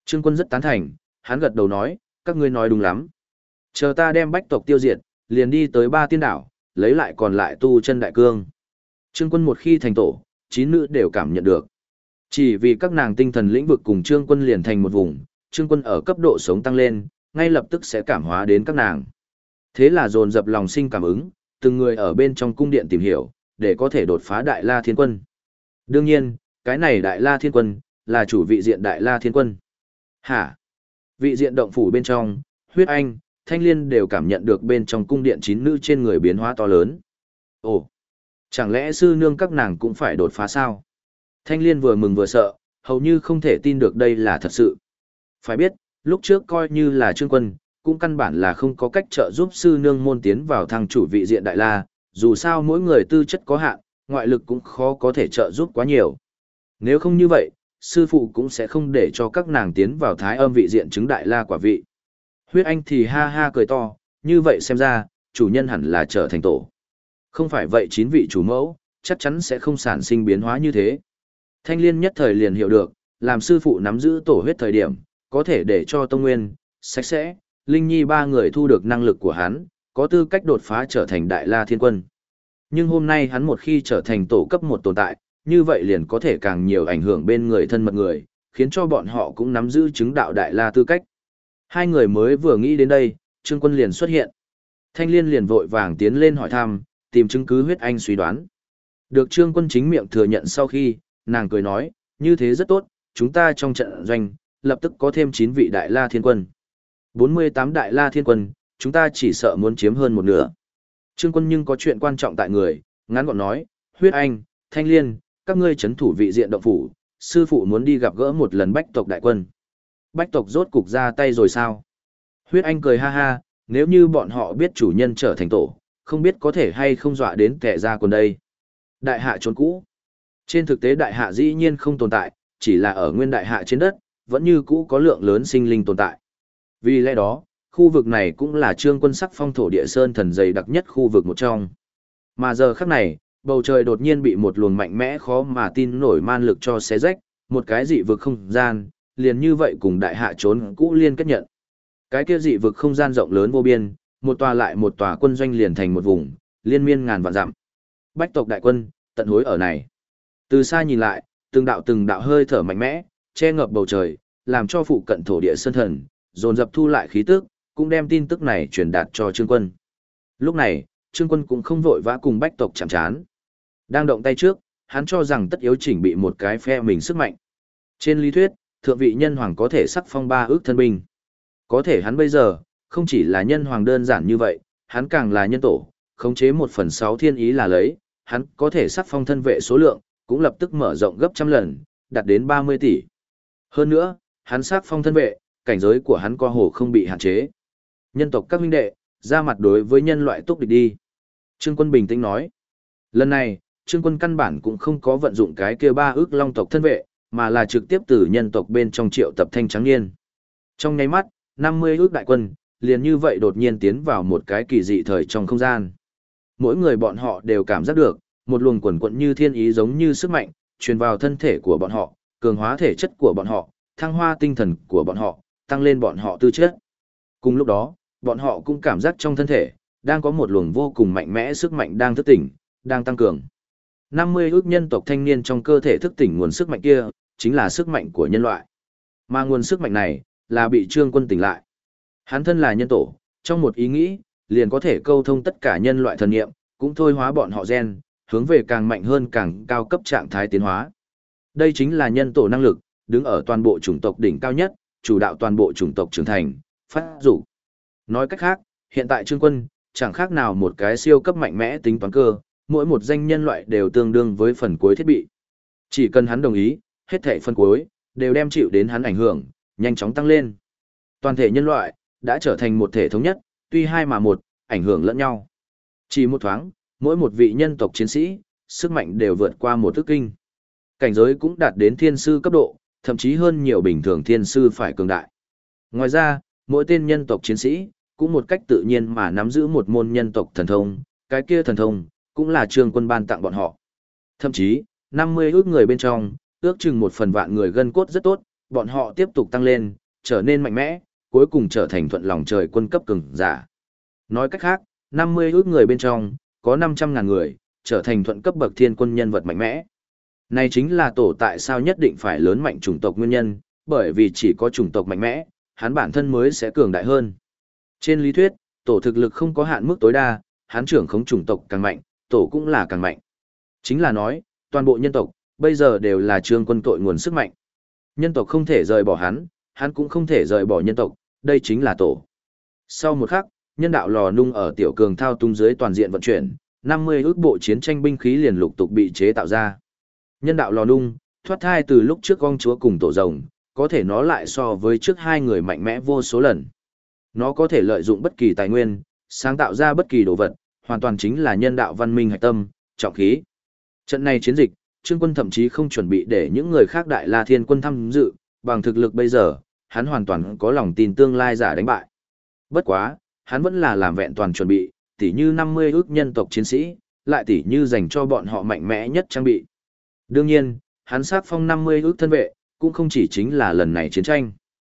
Trương Quân rất tán thành, hắn gật đầu nói, các ngươi nói đúng lắm. Chờ ta đem bách tộc tiêu diệt, liền đi tới Ba Tiên Đảo, lấy lại còn lại tu chân đại cương. Trương Quân một khi thành tổ, 9 nữ đều cảm nhận được. Chỉ vì các nàng tinh thần lĩnh vực cùng Trương Quân liền thành một vùng, Trương Quân ở cấp độ sống tăng lên, ngay lập tức sẽ cảm hóa đến các nàng. Thế là dồn dập lòng sinh cảm ứng, từng người ở bên trong cung điện tìm hiểu, để có thể đột phá Đại La Thiên Quân. Đương nhiên, cái này Đại La Thiên Quân, là chủ vị diện Đại La Thiên Quân. Hả? Vị diện động phủ bên trong, Huyết Anh, Thanh Liên đều cảm nhận được bên trong cung điện 9 nữ trên người biến hóa to lớn. Ồ, chẳng lẽ sư nương các nàng cũng phải đột phá sao? Thanh Liên vừa mừng vừa sợ, hầu như không thể tin được đây là thật sự. Phải biết, lúc trước coi như là Trương Quân, cũng căn bản là không có cách trợ giúp sư nương môn tiến vào thăng chủ vị diện Đại La, dù sao mỗi người tư chất có hạn, ngoại lực cũng khó có thể trợ giúp quá nhiều. Nếu không như vậy, sư phụ cũng sẽ không để cho các nàng tiến vào thái âm vị diện chứng Đại La quả vị. Huyết Anh thì ha ha cười to, như vậy xem ra, chủ nhân hẳn là trở thành tổ. Không phải vậy 9 vị chủ mẫu, chắc chắn sẽ không sản sinh biến hóa như thế. Thanh Liên nhất thời liền hiểu được, làm sư phụ nắm giữ tổ huyết thời điểm, có thể để cho Tông Nguyên, Sạch Sẽ, Linh Nhi 3 người thu được năng lực của hắn, có tư cách đột phá trở thành Đại La Thiên Quân. Nhưng hôm nay hắn một khi trở thành tổ cấp 1 tồn tại, như vậy liền có thể càng nhiều ảnh hưởng bên người thân mật người, khiến cho bọn họ cũng nắm giữ chứng đạo Đại La tư cách. Hai người mới vừa nghĩ đến đây, Trương Quân liền xuất hiện. Thanh Liên liền vội vàng tiến lên hỏi thăm, tìm chứng cứ Huyết Anh suy đoán. Được Trương Quân chính miệng thừa nhận sau khi, nàng cười nói, như thế rất tốt, chúng ta trong trận doanh, lập tức có thêm 9 vị Đại La Thiên Quân. 48 Đại La Thiên Quân, chúng ta chỉ sợ muốn chiếm hơn một nửa. Trương Quân nhưng có chuyện quan trọng tại người, ngắn gọn nói, Huyết Anh, Thanh Liên, các ngươi chấn thủ vị diện động phủ, sư phụ muốn đi gặp gỡ một lần bách tộc đại quân. Bách tộc rốt cục ra tay rồi sao? Huyết Anh cười ha ha, nếu như bọn họ biết chủ nhân trở thành tổ, không biết có thể hay không dọa đến kẻ ra quần đây. Đại hạ trốn cũ. Trên thực tế đại hạ dĩ nhiên không tồn tại, chỉ là ở nguyên đại hạ trên đất, vẫn như cũ có lượng lớn sinh linh tồn tại. Vì lẽ đó, khu vực này cũng là Trương Quân sắc phong thổ địa sơn thần dày đặc nhất khu vực một trong. Mà giờ khắc này, bầu trời đột nhiên bị một luồng mạnh mẽ khó mà tin nổi man lực cho xé rách, một cái dị vực không gian, liền như vậy cùng đại hạ trốn cũ liên kết nhận. Cái kia dị vực không gian rộng lớn vô biên, một tòa lại một tòa quân doanh liền thành một vùng, liên miên ngàn vạn dặm. Bách tộc đại quân, tận hối ở này. Từ xa nhìn lại, từng đạo hơi thở mạnh mẽ, che ngập bầu trời, làm cho phụ cận thổ địa sơn thần, dồn dập thu lại khí tức, cũng đem tin tức này truyền đạt cho Trương Quân. Lúc này, Trương Quân cũng không vội vã cùng bách tộc chạm chán. Đang động tay trước, hắn cho rằng tất yếu chỉnh bị một cái phe mình sức mạnh. Trên lý thuyết, thượng vị nhân hoàng có thể sắc phong 3 ước thân binh. Có thể hắn bây giờ, không chỉ là nhân hoàng đơn giản như vậy, hắn càng là nhân tổ, khống chế 1/6 thiên ý là lấy, hắn có thể sắc phong thân vệ số lượng, cũng lập tức mở rộng gấp trăm lần, đạt đến 30 tỷ. Hơn nữa, hắn sắc phong thân vệ, cảnh giới của hắn co hồ không bị hạn chế. Nhân tộc các huynh đệ, ra mặt đối với nhân loại túc địch đi. Trương Quân bình tĩnh nói. Lần này, Trương Quân căn bản cũng không có vận dụng cái kia 3 ước long tộc thân vệ, mà là trực tiếp từ nhân tộc bên trong triệu tập thanh trắng niên. Trong nháy mắt, 50 ước đại quân, liền như vậy đột nhiên tiến vào một cái kỳ dị thời trong không gian. Mỗi người bọn họ đều cảm giác được, một luồng quần quận như thiên ý giống như sức mạnh, truyền vào thân thể của bọn họ, cường hóa thể chất của bọn họ, thăng hoa tinh thần của bọn họ, tăng lên bọn họ tư chất. Cùng lúc đó, bọn họ cũng cảm giác trong thân thể, đang có một luồng vô cùng mạnh mẽ sức mạnh đang thức tỉnh, đang tăng cường. 50 ước nhân tộc thanh niên trong cơ thể thức tỉnh nguồn sức mạnh kia, chính là sức mạnh của nhân loại. Mà nguồn sức mạnh này, là bị Trương Quân tỉnh lại. Hắn thân là nhân tổ, trong một ý nghĩ, liền có thể câu thông tất cả nhân loại thần nghiệm, cũng thôi hóa bọn họ gen, hướng về càng mạnh hơn càng cao cấp trạng thái tiến hóa. Đây chính là nhân tổ năng lực, đứng ở toàn bộ chủng tộc đỉnh cao nhất, chủ đạo toàn bộ chủng tộc trưởng thành, phát dục. Nói cách khác, hiện tại Trương Quân, chẳng khác nào một cái siêu cấp mạnh mẽ tính toán cơ, mỗi một danh nhân loại đều tương đương với phần cuối thiết bị. Chỉ cần hắn đồng ý, hết thảy phần cuối, đều đem chịu đến hắn ảnh hưởng, nhanh chóng tăng lên. Toàn thể nhân loại, đã trở thành một thể thống nhất, tuy hai mà một, ảnh hưởng lẫn nhau. Chỉ một thoáng, mỗi một vị nhân tộc chiến sĩ, sức mạnh đều vượt qua một thức kinh. Cảnh giới cũng đạt đến thiên sư cấp độ, thậm chí hơn nhiều bình thường thiên sư phải cường đại. Ngoài ra, mỗi tên nhân tộc chiến sĩ, cũng một cách tự nhiên mà nắm giữ một môn nhân tộc thần thông, cái kia thần thông, cũng là Trương Quân ban tặng bọn họ. Thậm chí, 50 ước người bên trong, ước chừng 1/1000 người gân cốt rất tốt, bọn họ tiếp tục tăng lên, trở nên mạnh mẽ, cuối cùng trở thành thuận lòng trời quân cấp cường giả. Nói cách khác, 50 ước người bên trong, có 500.000 người, trở thành thuận cấp bậc thiên quân nhân vật mạnh mẽ. Này chính là tổ tại sao nhất định phải lớn mạnh chủng tộc nguyên nhân, bởi vì chỉ có chủng tộc mạnh mẽ, hắn bản thân mới sẽ cường đại hơn. Trên lý thuyết, tổ thực lực không có hạn mức tối đa, hắn trưởng khống chủng tộc càng mạnh, tổ cũng là càng mạnh. Chính là nói, toàn bộ nhân tộc, bây giờ đều là Trương Quân tội nguồn sức mạnh. Nhân tộc không thể rời bỏ hắn cũng không thể rời bỏ nhân tộc, đây chính là tổ. Sau một khắc, nhân đạo lò nung ở tiểu cường thao tung dưới toàn diện vận chuyển, 50 ước bộ chiến tranh binh khí liền lục tục bị chế tạo ra. Nhân đạo lò nung, thoát thai từ lúc trước con chúa cùng tổ rồng, có thể nó lại so với trước hai người mạnh mẽ vô số lần. Nó có thể lợi dụng bất kỳ tài nguyên, sáng tạo ra bất kỳ đồ vật, hoàn toàn chính là nhân đạo văn minh hạch tâm, trọng khí. Trận này chiến dịch, Trương Quân thậm chí không chuẩn bị để những người khác Đại La Thiên Quân tham dự, bằng thực lực bây giờ, hắn hoàn toàn có lòng tin tương lai giả đánh bại. Bất quá, hắn vẫn là làm vẹn toàn chuẩn bị, tỉ như 50 ước nhân tộc chiến sĩ, lại tỉ như dành cho bọn họ mạnh mẽ nhất trang bị. Đương nhiên, hắn xác phong 50 ước thân vệ, cũng không chỉ chính là lần này chiến tranh.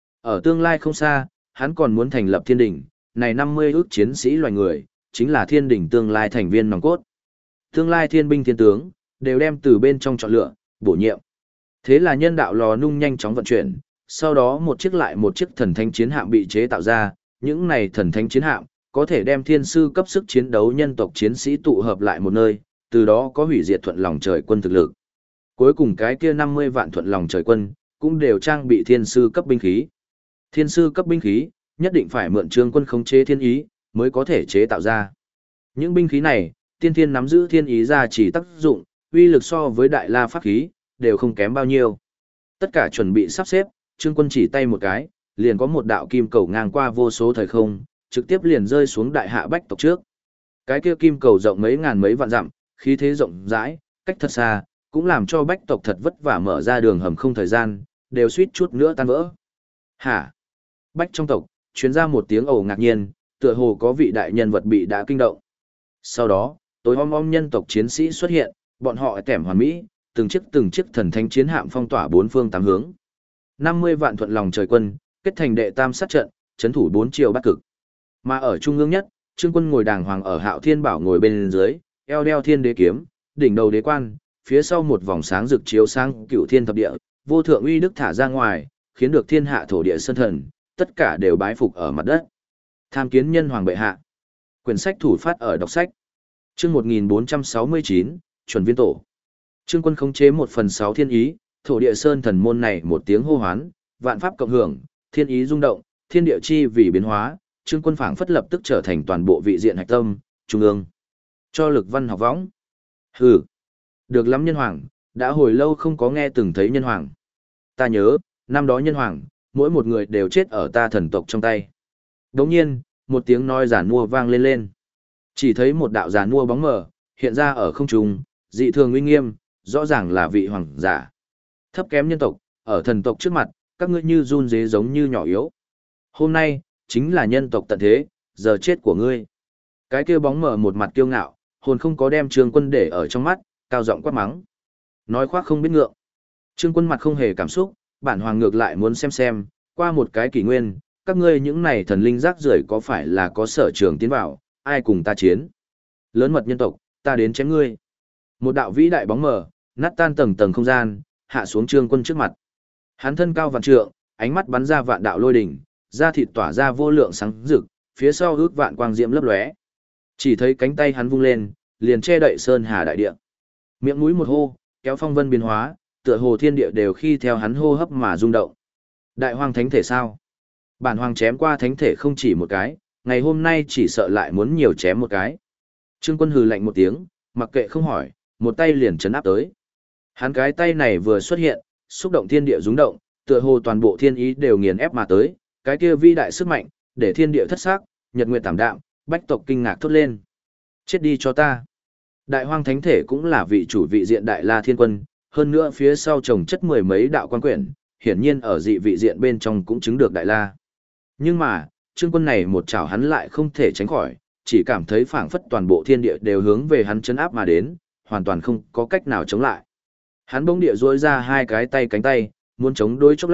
Ở tương lai không xa, hắn còn muốn thành lập thiên đỉnh, này 50 ước chiến sĩ loài người, chính là thiên đỉnh tương lai thành viên nòng cốt. Tương lai thiên binh thiên tướng, đều đem từ bên trong chọn lựa, bổ nhiệm. Thế là nhân đạo lò nung nhanh chóng vận chuyển, sau đó một chiếc lại một chiếc thần thánh chiến hạm bị chế tạo ra, những này thần thánh chiến hạm, có thể đem thiên sư cấp sức chiến đấu nhân tộc chiến sĩ tụ hợp lại một nơi, từ đó có hủy diệt thuận lòng trời quân thực lực. Cuối cùng cái kia 50 vạn thuận lòng trời quân, cũng đều trang bị thiên sư cấp binh khí. Thiên sư cấp binh khí, nhất định phải mượn Trương Quân khống chế thiên ý, mới có thể chế tạo ra. Những binh khí này, tiên thiên nắm giữ thiên ý ra chỉ tác dụng, uy lực so với đại la pháp khí, đều không kém bao nhiêu. Tất cả chuẩn bị sắp xếp, Trương Quân chỉ tay một cái, liền có một đạo kim cầu ngang qua vô số thời không, trực tiếp liền rơi xuống đại hạ bách tộc trước. Cái kia kim cầu rộng mấy ngàn mấy vạn dặm, khí thế rộng rãi, cách thật xa, cũng làm cho bách tộc thật vất vả mở ra đường hầm không thời gian, đều suýt chút nữa tan vỡ. Hả? Bách trong tộc, truyền ra một tiếng ồ ngạc nhiên, tựa hồ có vị đại nhân vật bị đã kinh động. Sau đó, tối om nhân tộc chiến sĩ xuất hiện, bọn họ kẻm hoàn mỹ, từng chiếc thần thánh chiến hạm phong tỏa bốn phương tám hướng. 50 vạn thuận lòng trời quân, kết thành đệ tam sát trận, chấn thủ bốn chiều bắc cực. Mà ở trung ương nhất, Trương Quân ngồi đàng hoàng ở Hạo Thiên Bảo ngồi bên dưới, eo đeo thiên đế kiếm, đỉnh đầu đế quan, phía sau một vòng sáng rực chiếu sáng cửu thiên thập địa, vô thượng uy đức thả ra ngoài, khiến được thiên hạ thổ địa sơn thần, tất cả đều bái phục ở mặt đất. Tham kiến nhân hoàng bệ hạ. Quyển sách thủ phát ở đọc sách. Chương 1469, chuẩn viên tổ. Trương Quân khống chế 1/6 thiên ý, thổ địa sơn thần môn này một tiếng hô hoán, vạn pháp cộng hưởng, thiên ý rung động, thiên địa chi vì biến hóa, Trương Quân phảng phất lập tức trở thành toàn bộ vị diện hạch tâm, trung ương. Cho lực văn học võng. Hừ. Được lắm nhân hoàng, đã hồi lâu không có nghe từng thấy nhân hoàng. Ta nhớ, năm đó nhân hoàng, mỗi một người đều chết ở ta thần tộc trong tay. Đồng nhiên, một tiếng nói giản mua vang lên lên. Chỉ thấy một đạo giản mua bóng mờ, hiện ra ở không trung, dị thường uy nghiêm, rõ ràng là vị hoàng giả. Thấp kém nhân tộc, ở thần tộc trước mặt, các ngươi như run rế giống như nhỏ yếu. Hôm nay, chính là nhân tộc tận thế, giờ chết của ngươi. Cái kia bóng mờ một mặt kiêu ngạo, hồn không có đem Trương Quân để ở trong mắt, cao giọng quát mắng. Nói khoác không biết ngượng. Trương Quân mặt không hề cảm xúc, bản hoàng ngược lại muốn xem, qua một cái kỷ nguyên, các ngươi những này thần linh rác rưởi có phải là có sở trường tiến vào, ai cùng ta chiến. Lớn mật nhân tộc, ta đến chém ngươi. Một đạo vĩ đại bóng mờ, nát tan tầng tầng không gian, hạ xuống Trương Quân trước mặt. Hắn thân cao vạn trượng, ánh mắt bắn ra vạn đạo lôi đỉnh, da thịt tỏa ra vô lượng sáng rực, phía sau ước vạn quang diễm lấp lóe. Chỉ thấy cánh tay hắn vung lên, liền che đậy sơn hà đại địa. Miệng mũi một hô, kéo phong vân biến hóa, tựa hồ thiên địa đều khi theo hắn hô hấp mà rung động. Đại hoàng thánh thể sao? Bản hoàng chém qua thánh thể không chỉ một cái, ngày hôm nay chỉ sợ lại muốn nhiều chém một cái. Trương Quân hừ lạnh một tiếng, mặc kệ không hỏi, một tay liền chấn áp tới. Hắn cái tay này vừa xuất hiện, xúc động thiên địa rung động, tựa hồ toàn bộ thiên ý đều nghiền ép mà tới, cái kia vi đại sức mạnh, để thiên địa thất sắc, nhật nguyệt tảm đạm, bách tộc kinh ngạc thốt lên. Chết đi cho ta. Đại hoang thánh thể cũng là vị chủ vị diện đại la thiên quân, hơn nữa phía sau chồng chất mười mấy đạo quan quyển, hiển nhiên ở dị vị diện bên trong cũng chứng được đại la. Nhưng mà, Trương Quân này một chảo hắn lại không thể tránh khỏi, chỉ cảm thấy phảng phất toàn bộ thiên địa đều hướng về hắn chấn áp mà đến, hoàn toàn không có cách nào chống lại. Hắn bỗng địa duỗi ra hai cái tay cánh tay, muốn chống đối chốc lát,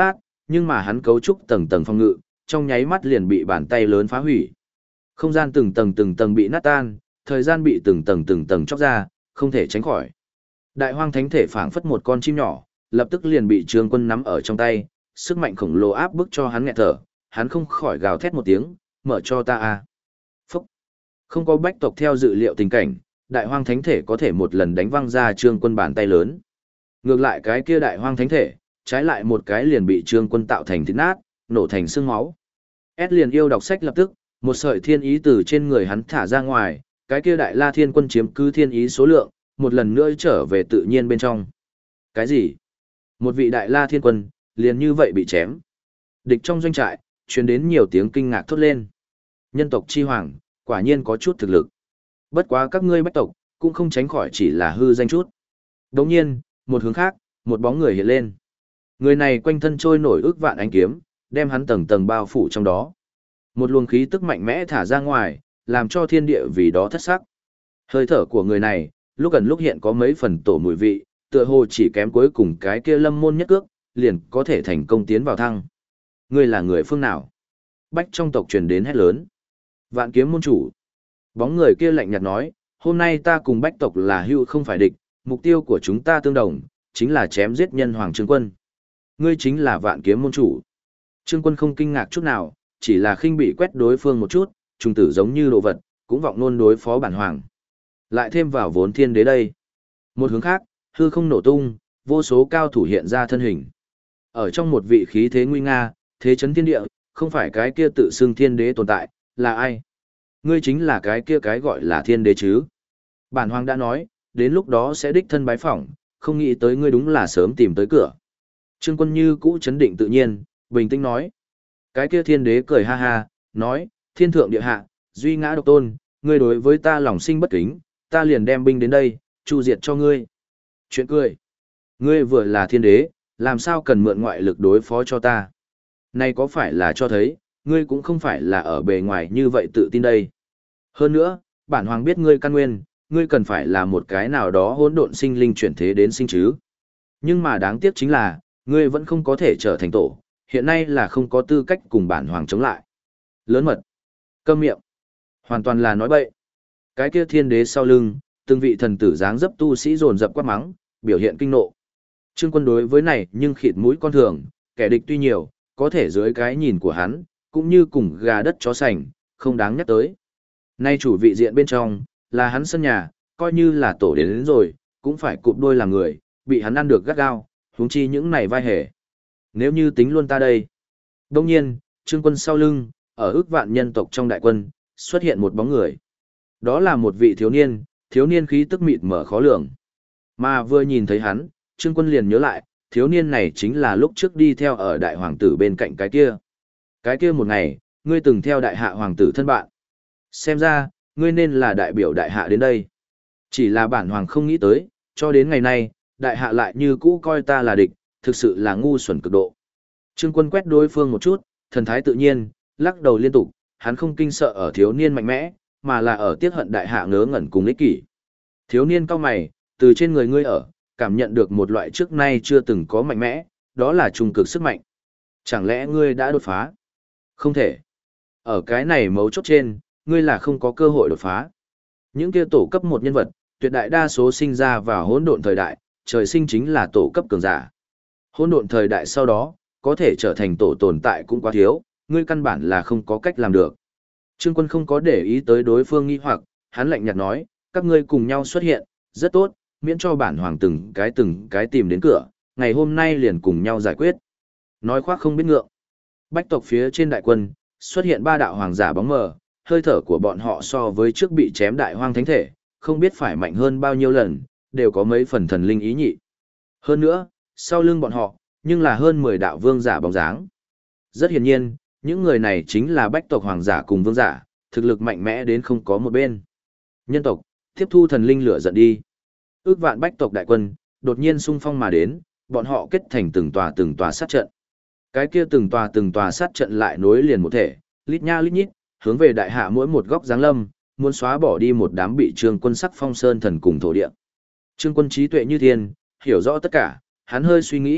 nhưng mà hắn cấu trúc tầng tầng phòng ngự, trong nháy mắt liền bị bàn tay lớn phá hủy. Không gian từng tầng bị nát tan, thời gian bị từng tầng chóc ra, không thể tránh khỏi. Đại hoang thánh thể phảng phất một con chim nhỏ, lập tức liền bị Trương Quân nắm ở trong tay, sức mạnh khổng lồ áp bức cho hắn nghẹt thở, hắn không khỏi gào thét một tiếng, mở cho ta a. Phúc. Không có bách tộc theo dự liệu tình cảnh, đại hoang thánh thể có thể một lần đánh văng ra Trương Quân bàn tay lớn. Ngược lại cái kia đại hoang thánh thể, trái lại một cái liền bị Trương Quân tạo thành thịt nát, nổ thành xương máu. S liền yêu đọc sách lập tức, một sợi thiên ý từ trên người hắn thả ra ngoài, cái kia đại la thiên quân chiếm cứ thiên ý số lượng, một lần nữa trở về tự nhiên bên trong. Cái gì? Một vị đại la thiên quân, liền như vậy bị chém. Địch trong doanh trại, truyền đến nhiều tiếng kinh ngạc thốt lên. Nhân tộc chi hoàng, quả nhiên có chút thực lực. Bất quá các ngươi bách tộc, cũng không tránh khỏi chỉ là hư danh chút. Đồng nhiên, một hướng khác, một bóng người hiện lên. Người này quanh thân trôi nổi ước vạn ánh kiếm, đem hắn tầng tầng bao phủ trong đó. Một luồng khí tức mạnh mẽ thả ra ngoài, làm cho thiên địa vì đó thất sắc. Hơi thở của người này, lúc gần lúc hiện có mấy phần tổ mùi vị, tựa hồ chỉ kém cuối cùng cái kia lâm môn nhất cước, liền có thể thành công tiến vào thăng. Ngươi là người phương nào? Bách trong tộc truyền đến hét lớn. Vạn kiếm môn chủ. Bóng người kia lạnh nhạt nói, hôm nay ta cùng bách tộc là hữu không phải địch, mục tiêu của chúng ta tương đồng, chính là chém giết nhân hoàng Trương Quân. Ngươi chính là vạn kiếm môn chủ. Trương Quân không kinh ngạc chút nào, chỉ là khinh bị quét đối phương một chút, trùng tử giống như đồ vật, cũng vọng luôn đối phó bản hoàng. Lại thêm vào vốn thiên đế đây. Một hướng khác, hư không nổ tung, vô số cao thủ hiện ra thân hình. Ở trong một vị khí thế nguy nga, thế chấn thiên địa, không phải cái kia tự xưng thiên đế tồn tại, là ai? Ngươi chính là cái kia cái gọi là thiên đế chứ? Bản hoàng đã nói, đến lúc đó sẽ đích thân bái phỏng, không nghĩ tới ngươi đúng là sớm tìm tới cửa. Trương Quân như cũ chấn định tự nhiên, bình tĩnh nói. Cái kia thiên đế cười ha ha, nói, thiên thượng địa hạ, duy ngã độc tôn, ngươi đối với ta lòng sinh bất kính, ta liền đem binh đến đây, chu diệt cho ngươi. Chuyện cười. Ngươi vừa là thiên đế, làm sao cần mượn ngoại lực đối phó cho ta? Này có phải là cho thấy, ngươi cũng không phải là ở bề ngoài như vậy tự tin đây. Hơn nữa, bản hoàng biết ngươi căn nguyên, ngươi cần phải là một cái nào đó hỗn độn sinh linh chuyển thế đến sinh chứ. Nhưng mà đáng tiếc chính là, ngươi vẫn không có thể trở thành tổ, hiện nay là không có tư cách cùng bản hoàng chống lại. Lớn mật. Câm miệng. Hoàn toàn là nói bậy. Cái kia thiên đế sau lưng, từng vị thần tử dáng dấp tu sĩ dồn dập quát mắng, biểu hiện kinh nộ. Trương Quân đối với này nhưng khịt mũi con thường, kẻ địch tuy nhiều, có thể dưới cái nhìn của hắn, cũng như cùng gà đất chó sành, không đáng nhắc tới. Nay chủ vị diện bên trong, là hắn sân nhà, coi như là tổ đến rồi, cũng phải cụp đôi làm người, bị hắn ăn được gắt gao, huống chi những này vai hề. Nếu như tính luôn ta đây. Đông nhiên, Trương Quân sau lưng, ở ước vạn nhân tộc trong đại quân, xuất hiện một bóng người. Đó là một vị thiếu niên khí tức mịt mở khó lường. Mà vừa nhìn thấy hắn, Trương Quân liền nhớ lại, thiếu niên này chính là lúc trước đi theo ở đại hoàng tử bên cạnh cái kia. Cái kia một ngày, ngươi từng theo đại hạ hoàng tử thân bạn. Xem ra, ngươi nên là đại biểu đại hạ đến đây. Chỉ là bản hoàng không nghĩ tới, cho đến ngày nay, đại hạ lại như cũ coi ta là địch, thực sự là ngu xuẩn cực độ. Trương Quân quét đối phương một chút, thần thái tự nhiên, lắc đầu liên tục, hắn không kinh sợ ở thiếu niên mạnh mẽ, mà là ở tiết hận đại hạ ngớ ngẩn cùng ích kỷ. Thiếu niên cao mày, từ trên người ngươi ở, cảm nhận được một loại trước nay chưa từng có mạnh mẽ, đó là trung cực sức mạnh. Chẳng lẽ ngươi đã đột phá? Không thể. Ở cái này mấu chốt trên, ngươi là không có cơ hội đột phá. Những kia tổ cấp một nhân vật, tuyệt đại đa số sinh ra vào hỗn độn thời đại, trời sinh chính là tổ cấp cường giả. Hỗn độn thời đại sau đó, có thể trở thành tổ tồn tại cũng quá thiếu, ngươi căn bản là không có cách làm được. Trương Quân không có để ý tới đối phương nghi hoặc, hắn lạnh nhạt nói, các ngươi cùng nhau xuất hiện, rất tốt, miễn cho bản hoàng từng cái tìm đến cửa, ngày hôm nay liền cùng nhau giải quyết. Nói khoác không biết ngượng. Bách tộc phía trên đại quân, xuất hiện ba đạo hoàng giả bóng mờ, hơi thở của bọn họ so với trước bị chém đại hoang thánh thể, không biết phải mạnh hơn bao nhiêu lần, đều có mấy phần thần linh ý nhị. Hơn nữa, sau lưng bọn họ, nhưng là hơn 10 đạo vương giả bóng dáng. Rất hiển nhiên, những người này chính là bách tộc hoàng giả cùng vương giả, thực lực mạnh mẽ đến không có một bên. Nhân tộc, tiếp thu thần linh lửa giận đi. Ước vạn bách tộc đại quân, đột nhiên xung phong mà đến, bọn họ kết thành từng tòa sát trận. Cái kia từng tòa sát trận lại nối liền một thể, lít nha lít nhít, hướng về đại hạ mỗi một góc giáng lâm, muốn xóa bỏ đi một đám bị Trương Quân sắc phong sơn thần cùng thổ địa. Trương Quân trí tuệ như thiên, hiểu rõ tất cả, hắn hơi suy nghĩ,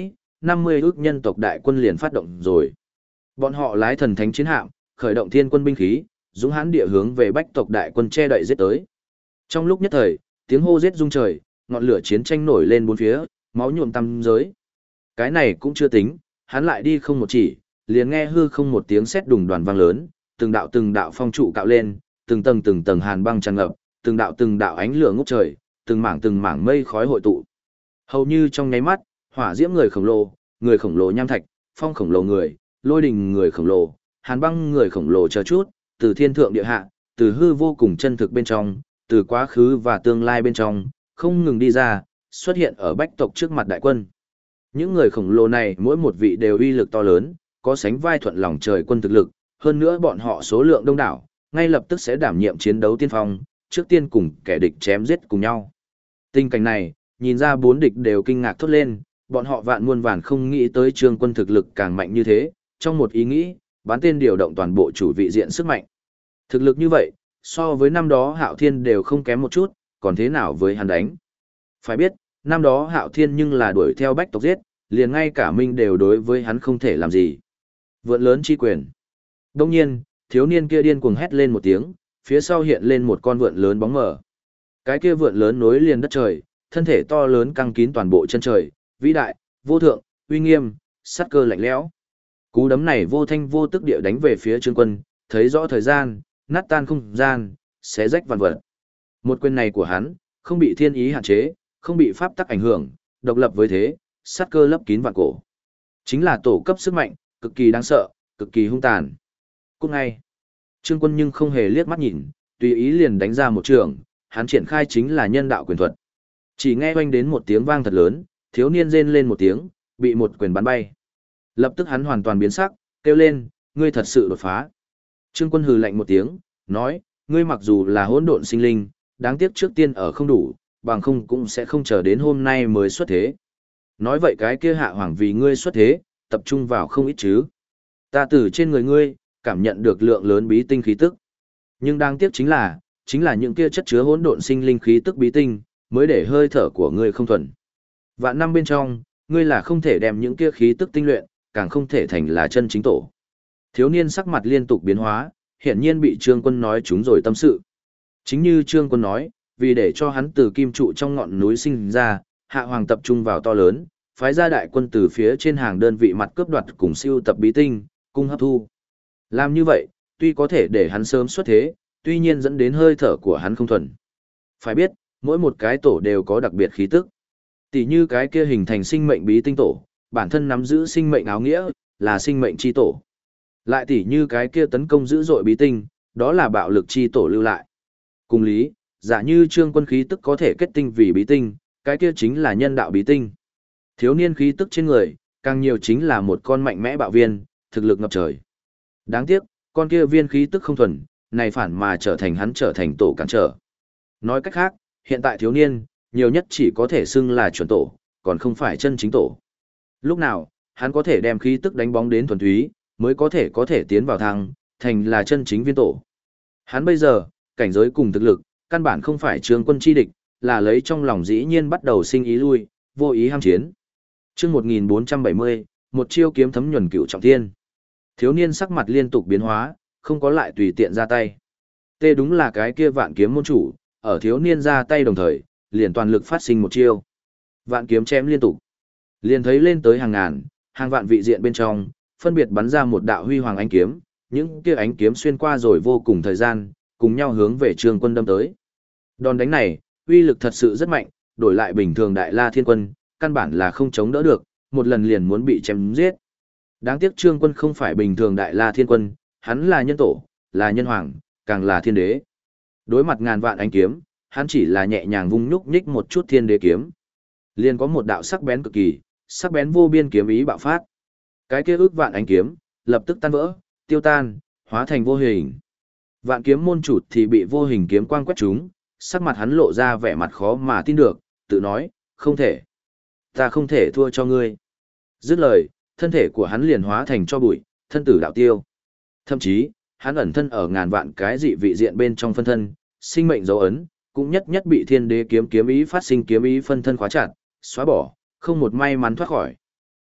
50 ức nhân tộc đại quân liền phát động rồi. Bọn họ lái thần thánh chiến hạm, khởi động thiên quân binh khí, dũng hãn địa hướng về bách tộc đại quân che đậy giết tới. Trong lúc nhất thời, tiếng hô giết rung trời, ngọn lửa chiến tranh nổi lên bốn phía, máu nhuộm tăm giới. Cái này cũng chưa tính, hắn lại đi không một chỉ, liền nghe hư không một tiếng sét đùng đoàn vang lớn, từng đạo phong trụ cạo lên, từng tầng hàn băng tràn ngập, từng đạo ánh lửa ngút trời, từng mảng mây khói hội tụ. Hầu như trong nháy mắt, hỏa diễm người khổng lồ nham thạch, phong khổng lồ người, lôi đình người khổng lồ, hàn băng người khổng lồ chờ chút, từ thiên thượng địa hạ, từ hư vô cùng chân thực bên trong, từ quá khứ và tương lai bên trong, không ngừng đi ra, xuất hiện ở bách tộc trước mặt đại quân. Những người khổng lồ này mỗi một vị đều uy lực to lớn, có sánh vai thuận lòng trời quân thực lực, hơn nữa bọn họ số lượng đông đảo, ngay lập tức sẽ đảm nhiệm chiến đấu tiên phong, trước tiên cùng kẻ địch chém giết cùng nhau. Tình cảnh này, nhìn ra bốn địch đều kinh ngạc thốt lên, bọn họ vạn muôn vàn không nghĩ tới Trương Quân thực lực càng mạnh như thế, trong một ý nghĩ, bán tên điều động toàn bộ chủ vị diện sức mạnh. Thực lực như vậy, so với năm đó Hạo Thiên đều không kém một chút, còn thế nào với hắn đánh. Phải biết, năm đó Hạo Thiên nhưng là đuổi theo bách tộc giết, liền ngay cả Minh đều đối với hắn không thể làm gì. Vượn lớn chi quyền. Đông nhiên, thiếu niên kia điên cuồng hét lên một tiếng, phía sau hiện lên một con vượn lớn bóng mờ. Cái kia vượn lớn nối liền đất trời, thân thể to lớn căng kín toàn bộ chân trời, vĩ đại, vô thượng, uy nghiêm, sát cơ lạnh lẽo. Cú đấm này vô thanh vô tức địa đánh về phía Trương Quân, thấy rõ thời gian, nát tan không gian, xé rách vạn vật. Một quyền này của hắn, không bị thiên ý hạn chế, không bị pháp tắc ảnh hưởng, độc lập với thế, sát cơ lấp kín vạn cổ. Chính là tổ cấp sức mạnh, cực kỳ đáng sợ, cực kỳ hung tàn. Cũng ngay, Trương Quân nhưng không hề liếc mắt nhìn, tùy ý liền đánh ra một trường, hắn triển khai chính là nhân đạo quyền thuật. Chỉ nghe oanh đến một tiếng vang thật lớn, thiếu niên rên lên một tiếng, bị một quyền bắn bay. Lập tức hắn hoàn toàn biến sắc, kêu lên, ngươi thật sự đột phá. Trương Quân hừ lạnh một tiếng, nói, ngươi mặc dù là hỗn độn sinh linh, đáng tiếc trước tiên ở không đủ, bằng không cũng sẽ không chờ đến hôm nay mới xuất thế. Nói vậy cái kia hạ hoàng vì ngươi xuất thế, tập trung vào không ít chứ. Ta từ trên người ngươi, cảm nhận được lượng lớn bí tinh khí tức. Nhưng đáng tiếc chính là những kia chất chứa hỗn độn sinh linh khí tức bí tinh, mới để hơi thở của ngươi không thuần. Vạn năm bên trong, ngươi là không thể đem những kia khí tức tinh luyện, càng không thể thành là chân chính tổ. Thiếu niên sắc mặt liên tục biến hóa, hiển nhiên bị Trương Quân nói trúng rồi tâm sự. Chính như Trương Quân nói, vì để cho hắn từ kim trụ trong ngọn núi sinh ra, hạ hoàng tập trung vào to lớn, phái ra đại quân từ phía trên hàng đơn vị mặt cướp đoạt cùng siêu tập bí tinh, cung hấp thu. Làm như vậy, tuy có thể để hắn sớm xuất thế, tuy nhiên dẫn đến hơi thở của hắn không thuần. Phải biết, mỗi một cái tổ đều có đặc biệt khí tức. Tỷ như cái kia hình thành sinh mệnh bí tinh tổ, bản thân nắm giữ sinh mệnh áo nghĩa, là sinh mệnh chi tổ. Lại tỷ như cái kia tấn công dữ dội bí tinh, đó là bạo lực chi tổ lưu lại. Cùng lý, giả như Trương Quân khí tức có thể kết tinh vì bí tinh, cái kia chính là nhân đạo bí tinh. Thiếu niên khí tức trên người, càng nhiều chính là một con mạnh mẽ bạo viên, thực lực ngập trời. Đáng tiếc, con kia viên khí tức không thuần, này phản mà trở thành hắn trở thành tổ cản trở. Nói cách khác, hiện tại thiếu niên, nhiều nhất chỉ có thể xưng là chuẩn tổ, còn không phải chân chính tổ. Lúc nào, hắn có thể đem khí tức đánh bóng đến thuần túy, mới có thể tiến vào thăng, thành là chân chính viên tổ. Hắn bây giờ, cảnh giới cùng thực lực, căn bản không phải Trương Quân chi địch, là lấy trong lòng dĩ nhiên bắt đầu sinh ý lui, vô ý ham chiến. Chương 1470, một chiêu kiếm thấm nhuần cửu trọng thiên. Thiếu niên sắc mặt liên tục biến hóa, không có lại tùy tiện ra tay. Tê đúng là cái kia vạn kiếm môn chủ, ở thiếu niên ra tay đồng thời, liền toàn lực phát sinh một chiêu. Vạn kiếm chém liên tục. Liền thấy lên tới hàng ngàn, hàng vạn vị diện bên trong, phân biệt bắn ra một đạo huy hoàng ánh kiếm, những kia ánh kiếm xuyên qua rồi vô cùng thời gian, cùng nhau hướng về Trương Quân đâm tới. Đòn đánh này, uy lực thật sự rất mạnh, đổi lại bình thường Đại La Thiên Quân, căn bản là không chống đỡ được, một lần liền muốn bị chém giết. Đáng tiếc Trương Quân không phải bình thường Đại La Thiên Quân, hắn là nhân tổ, là nhân hoàng, càng là thiên đế. Đối mặt ngàn vạn ánh kiếm, hắn chỉ là nhẹ nhàng vung nhúc nhích một chút thiên đế kiếm. Liền có một đạo sắc bén cực kỳ, sắc bén vô biên kiếm ý bạo phát. Cái kia ước vạn ánh kiếm, lập tức tan vỡ, tiêu tan, hóa thành vô hình. Vạn kiếm môn chủ thì bị vô hình kiếm quang quét trúng, sắc mặt hắn lộ ra vẻ mặt khó mà tin được, tự nói, không thể. Ta không thể thua cho ngươi. Dứt lời, thân thể của hắn liền hóa thành cho bụi, thân tử đạo tiêu. Thậm chí, hắn ẩn thân ở ngàn vạn cái dị vị diện bên trong phân thân, sinh mệnh dấu ấn, cũng nhất nhất bị thiên đế kiếm ý phát sinh kiếm ý phân thân khóa chặt, xóa bỏ, không một may mắn thoát khỏi.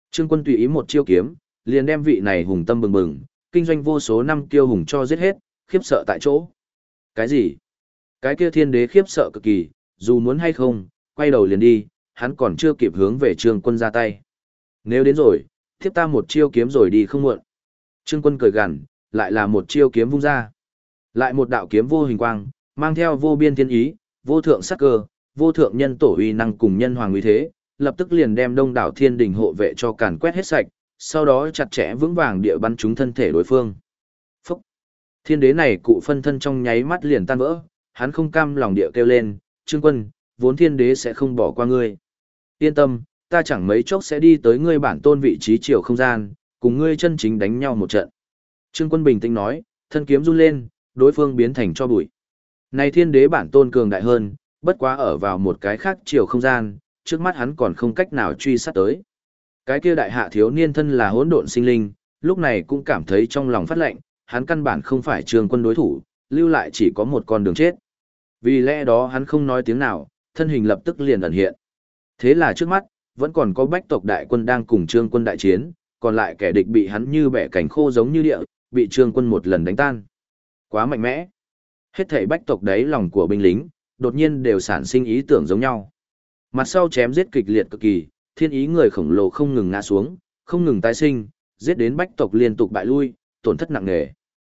Trương Quân tùy ý một chiêu kiếm, liền đem vị này hùng tâm bừng bừng, kinh doanh vô số năm kiêu hùng cho giết hết, khiếp sợ tại chỗ. Cái gì? Cái kia thiên đế khiếp sợ cực kỳ, dù muốn hay không, quay đầu liền đi, hắn còn chưa kịp hướng về Trương Quân ra tay. Nếu đến rồi, tiếp ta một chiêu kiếm rồi đi không muộn. Trương Quân cười gằn, lại là một chiêu kiếm vung ra. Lại một đạo kiếm vô hình quang, mang theo vô biên thiên ý, vô thượng sắc cơ, vô thượng nhân tổ uy năng cùng nhân hoàng uy thế, lập tức liền đem đông đảo thiên đình hộ vệ cho càn quét hết sạch, sau đó chặt chẽ vững vàng địa bắn trúng thân thể đối phương. Phúc! Thiên đế này cụ phân thân trong nháy mắt liền tan vỡ, hắn không cam lòng địa kêu lên, Trương Quân, vốn thiên đế sẽ không bỏ qua ngươi. Yên tâm, ta chẳng mấy chốc sẽ đi tới ngươi bản tôn vị trí chiều không gian, cùng ngươi chân chính đánh nhau một trận. Trương Quân bình tĩnh nói, thân kiếm run lên, đối phương biến thành cho bụi. Này thiên đế bản tôn cường đại hơn, bất quá ở vào một cái khác chiều không gian, trước mắt hắn còn không cách nào truy sát tới. Cái kia đại hạ thiếu niên thân là hỗn độn sinh linh, lúc này cũng cảm thấy trong lòng phát lạnh, hắn căn bản không phải Trương Quân đối thủ, lưu lại chỉ có một con đường chết. Vì lẽ đó hắn không nói tiếng nào, thân hình lập tức liền ẩn hiện. Thế là trước mắt, vẫn còn có bách tộc đại quân đang cùng Trương Quân đại chiến, còn lại kẻ địch bị hắn như bẻ cánh khô giống như địa, bị Trương Quân một lần đánh tan. Quá mạnh mẽ. Hết thảy bách tộc đấy lòng của binh lính, đột nhiên đều sản sinh ý tưởng giống nhau. Mặt sau chém giết kịch liệt cực kỳ, thiên ý người khổng lồ không ngừng ngã xuống, không ngừng tái sinh, giết đến bách tộc liên tục bại lui, tổn thất nặng nề.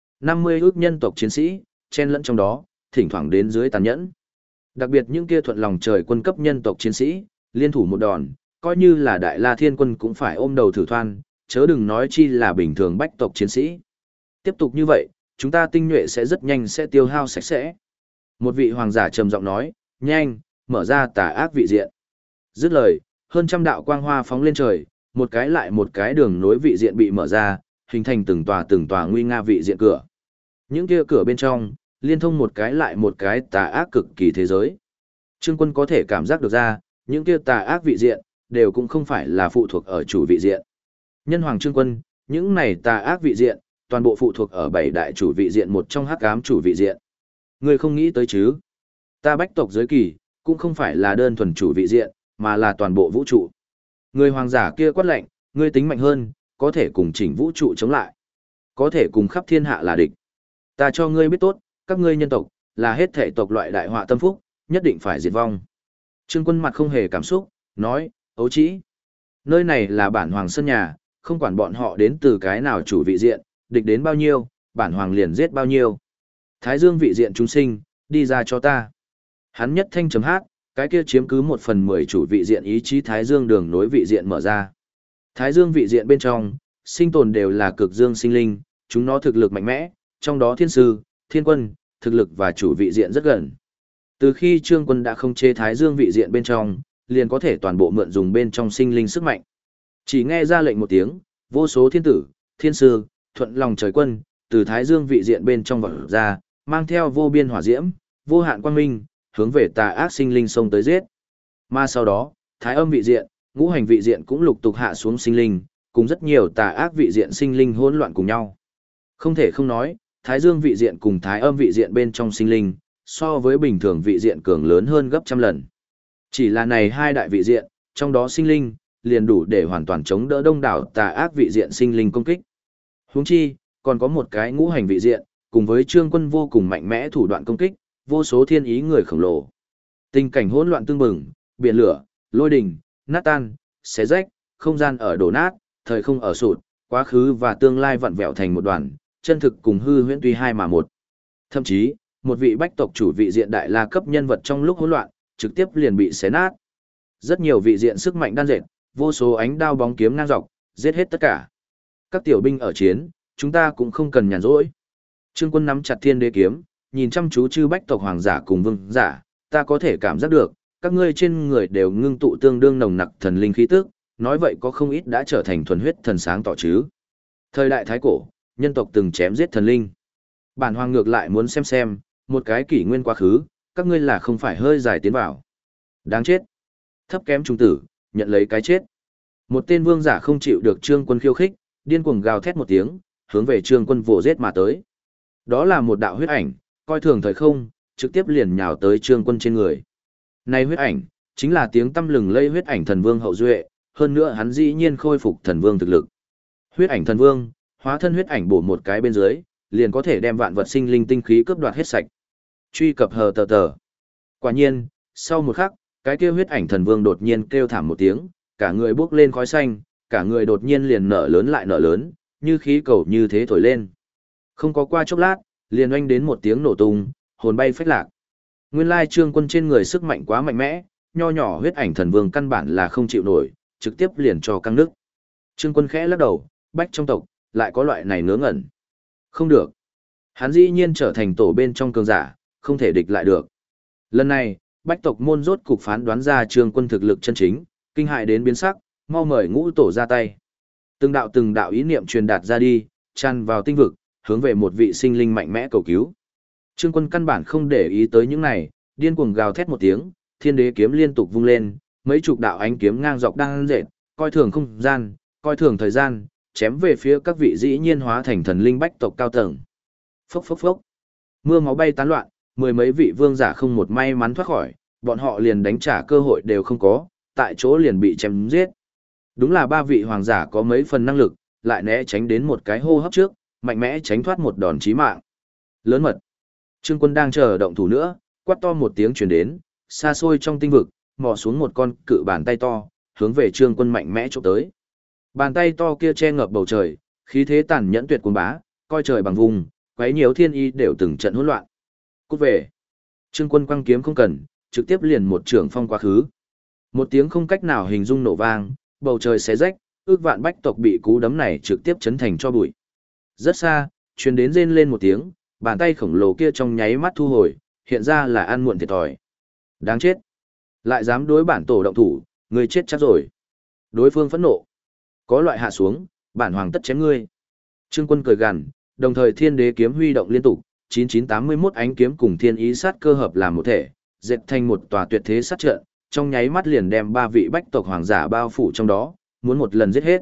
50 ước nhân tộc chiến sĩ, chen lẫn trong đó, thỉnh thoảng đến dưới tàn nhẫn. Đặc biệt những kia thuận lòng trời quân cấp nhân tộc chiến sĩ, liên thủ một đòn, coi như là đại la thiên quân cũng phải ôm đầu thử thoan, chớ đừng nói chi là bình thường bách tộc chiến sĩ. Tiếp tục như vậy, chúng ta tinh nhuệ sẽ rất nhanh sẽ tiêu hao sạch sẽ. Một vị hoàng giả trầm giọng nói, nhanh, mở ra tà ác vị diện. Dứt lời, hơn trăm đạo quang hoa phóng lên trời, một cái lại một cái đường nối vị diện bị mở ra, hình thành từng tòa nguy nga vị diện cửa. Những kia cửa bên trong, liên thông một cái lại một cái tà ác cực kỳ thế giới. Trương Quân có thể cảm giác được ra, những kia tà ác vị diện, đều cũng không phải là phụ thuộc ở chủ vị diện. Nhân hoàng Trương Quân, những này tà ác vị diện, toàn bộ phụ thuộc ở 7 đại chủ vị diện một trong hắc ám chủ vị diện. Ngươi không nghĩ tới chứ? Ta bách tộc giới kỳ, cũng không phải là đơn thuần chủ vị diện, mà là toàn bộ vũ trụ. Người hoàng giả kia quát lệnh, ngươi tính mạnh hơn, có thể cùng chỉnh vũ trụ chống lại. Có thể cùng khắp thiên hạ là địch. Ta cho ngươi biết tốt, các ngươi nhân tộc, là hết thể tộc loại đại họa tâm phúc, nhất định phải diệt vong. Trương Quân mặt không hề cảm xúc, nói, ấu trĩ. Nơi này là bản hoàng sân nhà, không quản bọn họ đến từ cái nào chủ vị diện, địch đến bao nhiêu, bản hoàng liền giết bao nhiêu. Thái Dương vị diện chúng sinh, đi ra cho ta. Hắn nhất thanh chấm hát, cái kia chiếm cứ 1/10 chủ vị diện ý chí Thái Dương đường nối vị diện mở ra. Thái Dương vị diện bên trong, sinh tồn đều là cực dương sinh linh, chúng nó thực lực mạnh mẽ, trong đó thiên sư, thiên quân, thực lực và chủ vị diện rất gần. Từ khi Trương Quân đã không chế Thái Dương vị diện bên trong, liền có thể toàn bộ mượn dùng bên trong sinh linh sức mạnh. Chỉ nghe ra lệnh một tiếng, vô số thiên tử, thiên sư, thuận lòng trời quân, từ Thái Dương vị diện bên trong vọt ra, mang theo vô biên hỏa diễm, vô hạn quang minh, hướng về tà ác sinh linh xông tới giết. Mà sau đó, Thái Âm vị diện, Ngũ Hành vị diện cũng lục tục hạ xuống sinh linh, cùng rất nhiều tà ác vị diện sinh linh hỗn loạn cùng nhau. Không thể không nói, Thái Dương vị diện cùng Thái Âm vị diện bên trong sinh linh, so với bình thường vị diện cường lớn hơn gấp trăm lần. Chỉ là này hai đại vị diện, trong đó sinh linh, liền đủ để hoàn toàn chống đỡ đông đảo tà ác vị diện sinh linh công kích. Huống chi, còn có một cái Ngũ Hành vị diện, cùng với Trương Quân vô cùng mạnh mẽ thủ đoạn công kích, vô số thiên ý người khổng lồ. Tình cảnh hỗn loạn tương bừng, biển lửa, lôi đình, nát tan, xé rách, không gian ở đổ nát, thời không ở sụt, quá khứ và tương lai vặn vẹo thành một đoàn, chân thực cùng hư huyễn tuy hai mà một. Thậm chí, một vị bách tộc chủ vị diện đại la cấp nhân vật trong lúc hỗn loạn, trực tiếp liền bị xé nát. Rất nhiều vị diện sức mạnh đan dệt, vô số ánh đao bóng kiếm ngang dọc, giết hết tất cả. Các tiểu binh ở chiến, chúng ta cũng không cần nhàn rỗi. Trương Quân nắm chặt thiên đế kiếm, nhìn chăm chú chư bách tộc hoàng giả cùng vương giả, ta có thể cảm giác được, các ngươi trên người đều ngưng tụ tương đương nồng nặc thần linh khí tức, nói vậy có không ít đã trở thành thuần huyết thần sáng tỏ chứ. Thời đại thái cổ, nhân tộc từng chém giết thần linh. Bản hoàng ngược lại muốn xem, một cái kỷ nguyên quá khứ, các ngươi là không phải hơi dài tiến vào. Đáng chết. Thấp kém trung tử, nhận lấy cái chết. Một tên vương giả không chịu được Trương Quân khiêu khích, điên cuồng gào thét một tiếng, hướng về Trương Quân vồ giết mà tới. Đó là một đạo huyết ảnh, coi thường thời không, trực tiếp liền nhào tới Trương Quân trên người. Này huyết ảnh, chính là tiếng tăm lừng lây huyết ảnh thần vương hậu duệ, hơn nữa hắn dĩ nhiên khôi phục thần vương thực lực. Huyết ảnh thần vương, hóa thân huyết ảnh bổ một cái bên dưới, liền có thể đem vạn vật sinh linh tinh khí cướp đoạt hết sạch. Truy cập hờ tờ tờ. Quả nhiên, sau một khắc, cái kia huyết ảnh thần vương đột nhiên kêu thảm một tiếng, cả người bốc lên khói xanh, cả người đột nhiên liền nở lớn lại nở lớn, như khí cầu như thế thổi lên. Không có qua chốc lát, liền oanh đến một tiếng nổ tung, hồn bay phách lạc. Nguyên lai Trương Quân trên người sức mạnh quá mạnh mẽ, nho nhỏ huyết ảnh thần vương căn bản là không chịu nổi, trực tiếp liền cho căng nước. Trương Quân khẽ lắc đầu, bách trong tộc, lại có loại này ngớ ngẩn. Không được. Hắn dĩ nhiên trở thành tổ bên trong cường giả, không thể địch lại được. Lần này, bách tộc môn rốt cục phán đoán ra Trương Quân thực lực chân chính, kinh hại đến biến sắc, mau mời ngũ tổ ra tay. Từng đạo ý niệm truyền đạt ra đi, tràn vào tinh vực, hướng về một vị sinh linh mạnh mẽ cầu cứu. Trương Quân căn bản không để ý tới những này, điên cuồng gào thét một tiếng, thiên đế kiếm liên tục vung lên, mấy chục đạo ánh kiếm ngang dọc đang dệt, coi thường không gian, coi thường thời gian, chém về phía các vị dĩ nhiên hóa thành thần linh bách tộc cao tầng. Phốc phốc phốc. Mưa máu bay tán loạn, mười mấy vị vương giả không một may mắn thoát khỏi, bọn họ liền đánh trả cơ hội đều không có, tại chỗ liền bị chém giết. Đúng là ba vị hoàng giả có mấy phần năng lực, lại né tránh đến một cái hô hấp trước, mạnh mẽ tránh thoát một đòn chí mạng. Lớn mật. Trương Quân đang chờ động thủ nữa, quát to một tiếng truyền đến, xa xôi trong tinh vực, mò xuống một con cự bàn tay to, hướng về Trương Quân mạnh mẽ chụp tới. Bàn tay to kia che ngập bầu trời, khí thế tàn nhẫn tuyệt cuồng bá, coi trời bằng vùng, quấy nhiều thiên y đều từng trận hỗn loạn. Cút về. Trương Quân quăng kiếm không cần, trực tiếp liền một trường phong quá khứ. Một tiếng không cách nào hình dung nổ vang, bầu trời xé rách, ước vạn bách tộc bị cú đấm này trực tiếp chấn thành cho bụi. Rất xa, truyền đến rên lên một tiếng, bàn tay khổng lồ kia trong nháy mắt thu hồi, hiện ra là ăn muộn thiệt thòi. Đáng chết. Lại dám đối bản tổ động thủ, người chết chắc rồi. Đối phương phẫn nộ. Có loại hạ xuống, bản hoàng tất chém ngươi. Trương Quân cười gằn, đồng thời thiên đế kiếm huy động liên tục, 9981 ánh kiếm cùng thiên ý sát cơ hợp làm một thể, dệt thành một tòa tuyệt thế sát trận, trong nháy mắt liền đem ba vị bách tộc hoàng giả bao phủ trong đó, muốn một lần giết hết.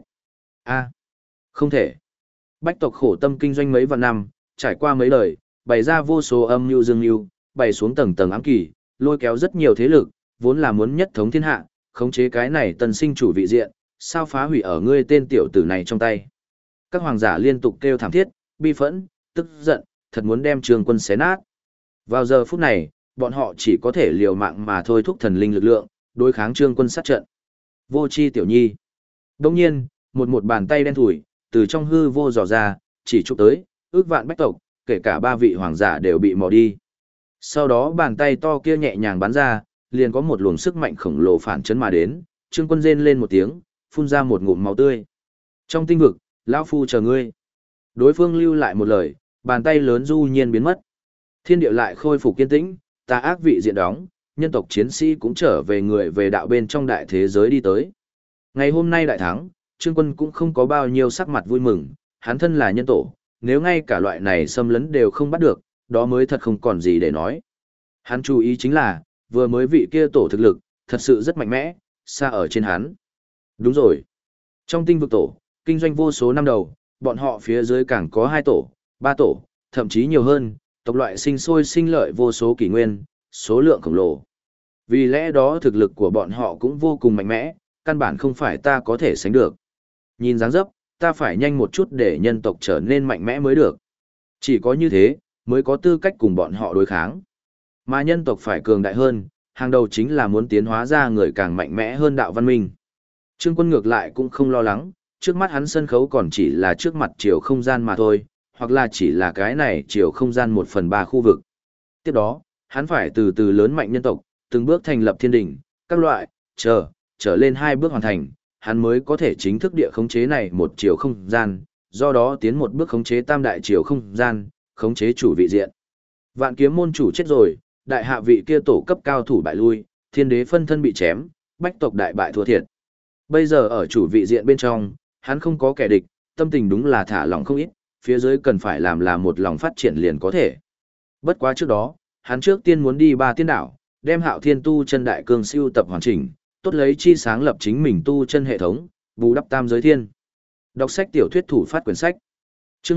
A, không thể. Bách tộc khổ tâm kinh doanh mấy vạn năm, trải qua mấy đời, bày ra vô số âm mưu dương mưu, bày xuống tầng tầng ám kỳ, lôi kéo rất nhiều thế lực, vốn là muốn nhất thống thiên hạ, khống chế cái này tân sinh chủ vị diện, sao phá hủy ở ngươi tên tiểu tử này trong tay. Các hoàng giả liên tục kêu thảm thiết, bi phẫn, tức giận, thật muốn đem Trương Quân xé nát. Vào giờ phút này, bọn họ chỉ có thể liều mạng mà thôi thúc thần linh lực lượng, đối kháng Trương Quân sát trận. Vô chi tiểu nhi. Đông nhiên, một bàn tay đen thủi, từ trong hư vô dò ra, chỉ chụp tới, ước vạn bách tộc, kể cả ba vị hoàng giả đều bị mò đi. Sau đó bàn tay to kia nhẹ nhàng bắn ra, liền có một luồng sức mạnh khổng lồ phản chấn mà đến, Trương Quân rên lên một tiếng, phun ra một ngụm máu tươi. Trong tinh vực, lão phu chờ ngươi. Đối phương lưu lại một lời, bàn tay lớn du nhiên biến mất. Thiên địa lại khôi phục kiên tĩnh, tà ác vị diện đóng, nhân tộc chiến sĩ cũng trở về người về đạo bên trong đại thế giới đi tới. Ngày hôm nay đại thắng, Trương Quân cũng không có bao nhiêu sắc mặt vui mừng, hắn thân là nhân tổ, nếu ngay cả loại này xâm lấn đều không bắt được, đó mới thật không còn gì để nói. Hắn chú ý chính là, vừa mới vị kia tổ thực lực, thật sự rất mạnh mẽ, xa ở trên hắn. Đúng rồi. Trong tinh vực tổ, kinh doanh vô số năm đầu, bọn họ phía dưới càng có 2 tổ, 3 tổ, thậm chí nhiều hơn, tộc loại sinh sôi sinh lợi vô số kỷ nguyên, số lượng khổng lồ. Vì lẽ đó thực lực của bọn họ cũng vô cùng mạnh mẽ, căn bản không phải ta có thể sánh được. Nhìn dáng dấp, ta phải nhanh một chút để nhân tộc trở nên mạnh mẽ mới được. Chỉ có như thế, mới có tư cách cùng bọn họ đối kháng. Mà nhân tộc phải cường đại hơn, hàng đầu chính là muốn tiến hóa ra người càng mạnh mẽ hơn đạo văn minh. Trương Quân ngược lại cũng không lo lắng, trước mắt hắn sân khấu còn chỉ là trước mặt chiều không gian mà thôi, hoặc là chỉ là cái này chiều không gian 1/3 khu vực. Tiếp đó, hắn phải từ từ lớn mạnh nhân tộc, từng bước thành lập thiên đỉnh, các loại, trở lên 2 bước hoàn thành, hắn mới có thể chính thức địa khống chế này một chiều không gian, do đó tiến một bước khống chế tam đại chiều không gian, khống chế chủ vị diện. Vạn kiếm môn chủ chết rồi, đại hạ vị kia tổ cấp cao thủ bại lui, thiên đế phân thân bị chém, bách tộc đại bại thua thiệt. Bây giờ ở chủ vị diện bên trong, hắn không có kẻ địch, tâm tình đúng là thả lỏng không ít, phía dưới cần phải làm là một lòng phát triển liền có thể. Bất quá trước đó, hắn trước tiên muốn đi 3 tiên đảo, đem Hạo Thiên tu chân đại cương siêu tập hoàn chỉnh, tốt lấy chi sáng lập chính mình tu chân hệ thống, bù đắp tam giới thiên. Đọc sách tiểu thuyết thủ phát quyển sách. Chương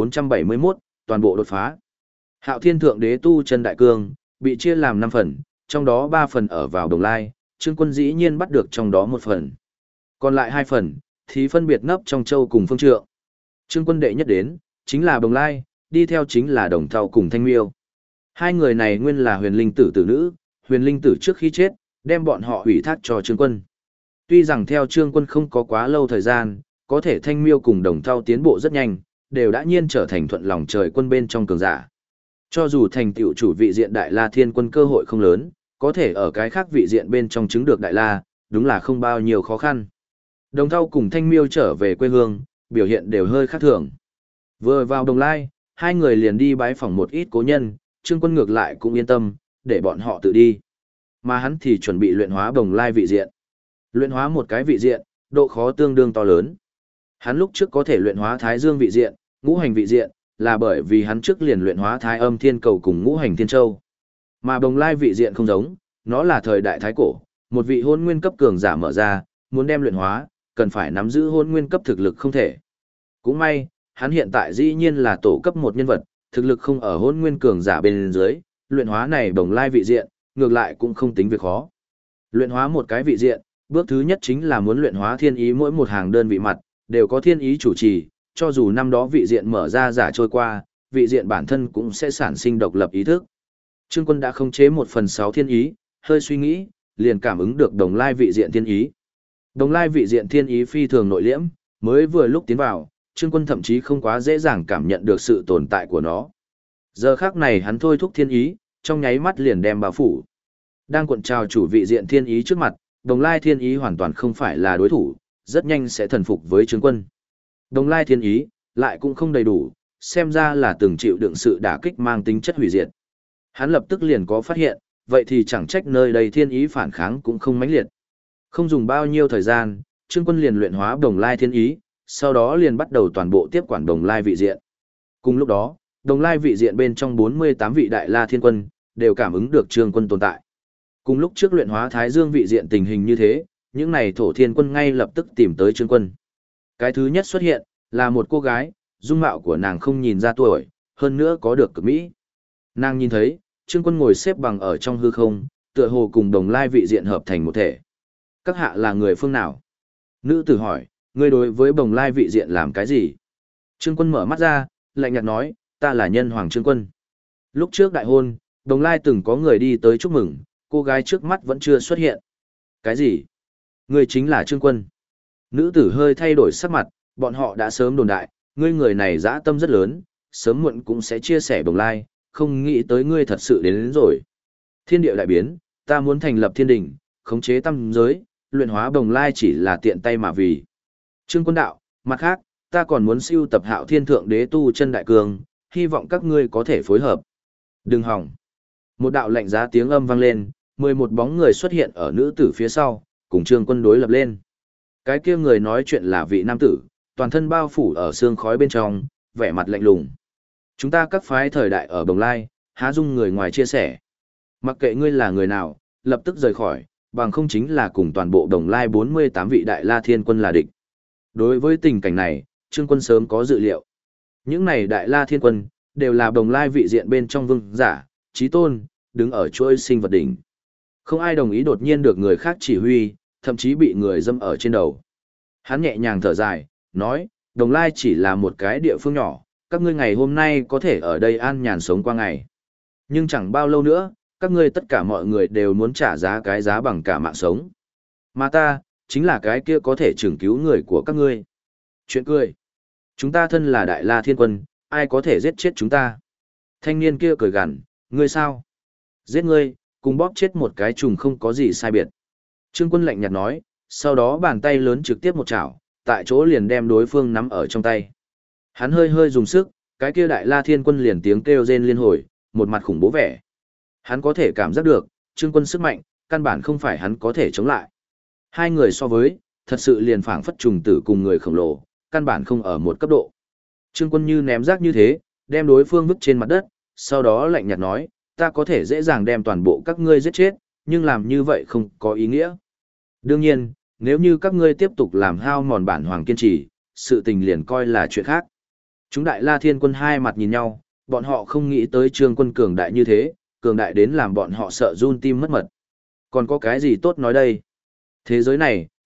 1471, toàn bộ đột phá. Hạo Thiên thượng đế tu chân đại cương, bị chia làm 5 phần, trong đó 3 phần ở vào Đồng Lai, Trương Quân dĩ nhiên bắt được trong đó 1 phần. Còn lại 2 phần, thì phân biệt nấp trong châu cùng phương trượng. Trương Quân đệ nhất đến, chính là Bồng Lai, đi theo chính là Đồng Thau cùng Thanh Miêu. Hai người này nguyên là huyền linh tử tử nữ, huyền linh tử trước khi chết, đem bọn họ ủy thác cho Trương Quân. Tuy rằng theo Trương Quân không có quá lâu thời gian, có thể Thanh Miêu cùng Đồng Thau tiến bộ rất nhanh, đều đã nhiên trở thành thuận lòng trời quân bên trong cường giả. Cho dù thành tựu chủ vị diện Đại La Thiên Quân cơ hội không lớn, có thể ở cái khác vị diện bên trong chứng được Đại La, đúng là không bao nhiêu khó khăn. Đồng Thau cùng Thanh Miêu trở về quê hương, biểu hiện đều hơi khác thường. Vừa vào Đồng Lai, hai người liền đi bái phỏng một ít cố nhân, Trương Quân ngược lại cũng yên tâm, để bọn họ tự đi. Mà hắn thì chuẩn bị luyện hóa Đồng Lai vị diện. Luyện hóa một cái vị diện, độ khó tương đương to lớn. Hắn lúc trước có thể luyện hóa Thái Dương vị diện, Ngũ Hành vị diện, là bởi vì hắn trước liền luyện hóa Thái Âm Thiên Cầu cùng Ngũ Hành Thiên Châu. Mà Đồng Lai vị diện không giống, nó là thời đại thái cổ, một vị hôn nguyên cấp cường giả mở ra, muốn đem luyện hóa, cần phải nắm giữ hôn nguyên cấp thực lực không thể. Cũng may, hắn hiện tại dĩ nhiên là tổ cấp một nhân vật, thực lực không ở hôn nguyên cường giả bên dưới, luyện hóa này Đồng Lai vị diện, ngược lại cũng không tính việc khó. Luyện hóa một cái vị diện, bước thứ nhất chính là muốn luyện hóa thiên ý, mỗi một hàng đơn vị mặt, đều có thiên ý chủ trì, cho dù năm đó vị diện mở ra giả trôi qua, vị diện bản thân cũng sẽ sản sinh độc lập ý thức. Trương Quân đã khống chế 1/6 thiên ý, hơi suy nghĩ, liền cảm ứng được Đồng Lai vị diện thiên ý. Đồng Lai vị diện thiên ý phi thường nội liễm, mới vừa lúc tiến vào, Trương Quân thậm chí không quá dễ dàng cảm nhận được sự tồn tại của nó. Giờ khắc này hắn thôi thúc thiên ý, trong nháy mắt liền đem bao phủ. Đang cuộn trào chủ vị diện thiên ý trước mặt, Đồng Lai thiên ý hoàn toàn không phải là đối thủ, rất nhanh sẽ thần phục với Trương Quân. Đồng Lai thiên ý, lại cũng không đầy đủ, xem ra là từng chịu đựng sự đả kích mang tính chất hủy diệt. Hắn lập tức liền có phát hiện, vậy thì chẳng trách nơi đây thiên ý phản kháng cũng không mãnh liệt. Không dùng bao nhiêu thời gian, Trương Quân liền luyện hóa Đồng Lai thiên ý, sau đó liền bắt đầu toàn bộ tiếp quản Đồng Lai vị diện. Cùng lúc đó, Đồng Lai vị diện bên trong 48 vị Đại La Thiên Quân, đều cảm ứng được Trương Quân tồn tại. Cùng lúc trước luyện hóa Thái Dương vị diện tình hình như thế, những này thổ thiên quân ngay lập tức tìm tới Trương Quân. Cái thứ nhất xuất hiện, là một cô gái, dung mạo của nàng không nhìn ra tuổi, hơn nữa có được cực mỹ. Nàng nhìn thấy, Trương Quân ngồi xếp bằng ở trong hư không, tựa hồ cùng Đồng Lai vị diện hợp thành một thể. Các hạ là người phương nào? Nữ tử hỏi, ngươi đối với Đồng Lai vị diện làm cái gì? Trương Quân mở mắt ra, lạnh nhạt nói, ta là nhân hoàng Trương Quân. Lúc trước đại hôn, Đồng Lai từng có người đi tới chúc mừng, cô gái trước mắt vẫn chưa xuất hiện. Cái gì? Ngươi chính là Trương Quân. Nữ tử hơi thay đổi sắc mặt, bọn họ đã sớm đồn đại, ngươi người này dã tâm rất lớn, sớm muộn cũng sẽ chia sẻ Đồng Lai, không nghĩ tới ngươi thật sự đến rồi. Thiên địa đại biến, ta muốn thành lập thiên đình, khống chế tam giới, luyện hóa Đồng Lai chỉ là tiện tay mà vì. Trương Quân đạo, mặt khác, ta còn muốn siêu tập Hạo Thiên Thượng Đế tu chân đại cường, hy vọng các ngươi có thể phối hợp. Đừng hỏng. Một đạo lạnh giá tiếng âm vang lên, 11 bóng người xuất hiện ở nữ tử phía sau, cùng Trương Quân đối lập lên. Cái kia người nói chuyện là vị nam tử, toàn thân bao phủ ở sương khói bên trong, vẻ mặt lạnh lùng. Chúng ta các phái thời đại ở Đồng Lai, há dung người ngoài chia sẻ. Mặc kệ ngươi là người nào, lập tức rời khỏi, bằng không chính là cùng toàn bộ Đồng Lai 48 vị Đại La Thiên Quân là địch. Đối với tình cảnh này, Trương Quân sớm có dự liệu. Những này Đại La Thiên Quân, đều là Đồng Lai vị diện bên trong vương giả, chí tôn, đứng ở chuỗi sinh vật đỉnh. Không ai đồng ý đột nhiên được người khác chỉ huy, thậm chí bị người dâm ở trên đầu. Hắn nhẹ nhàng thở dài, nói, Đồng Lai chỉ là một cái địa phương nhỏ, các ngươi ngày hôm nay có thể ở đây an nhàn sống qua ngày. Nhưng chẳng bao lâu nữa, các ngươi tất cả mọi người đều muốn trả giá cái giá bằng cả mạng sống. Mà ta, chính là cái kia có thể trưởng cứu người của các ngươi. Chuyện cười. Chúng ta thân là Đại La Thiên Quân, ai có thể giết chết chúng ta? Thanh niên kia cười gằn, ngươi sao? Giết ngươi, cùng bóp chết một cái trùng không có gì sai biệt. Trương Quân lạnh nhạt nói, sau đó bàn tay lớn trực tiếp một chảo, tại chỗ liền đem đối phương nắm ở trong tay. Hắn hơi hơi dùng sức, cái kia Đại La Thiên Quân liền tiếng kêu rên liên hồi, một mặt khủng bố vẻ. Hắn có thể cảm giác được, Trương Quân sức mạnh, căn bản không phải hắn có thể chống lại. Hai người so với, thật sự liền phảng phất trùng tử cùng người khổng lồ, căn bản không ở một cấp độ. Trương Quân như ném rác như thế, đem đối phương vứt trên mặt đất, sau đó lạnh nhạt nói, ta có thể dễ dàng đem toàn bộ các ngươi giết chết, nhưng làm như vậy không có ý nghĩa. Đương nhiên, nếu như các ngươi tiếp tục làm hao mòn bản hoàng kiên trì, sự tình liền coi là chuyện khác. Chúng Đại La Thiên Quân hai mặt nhìn nhau, bọn họ không nghĩ tới Trương Quân cường đại như thế, cường đại đến làm bọn họ sợ run tim mất mật. Còn có cái gì tốt nói đây? Thế giới này,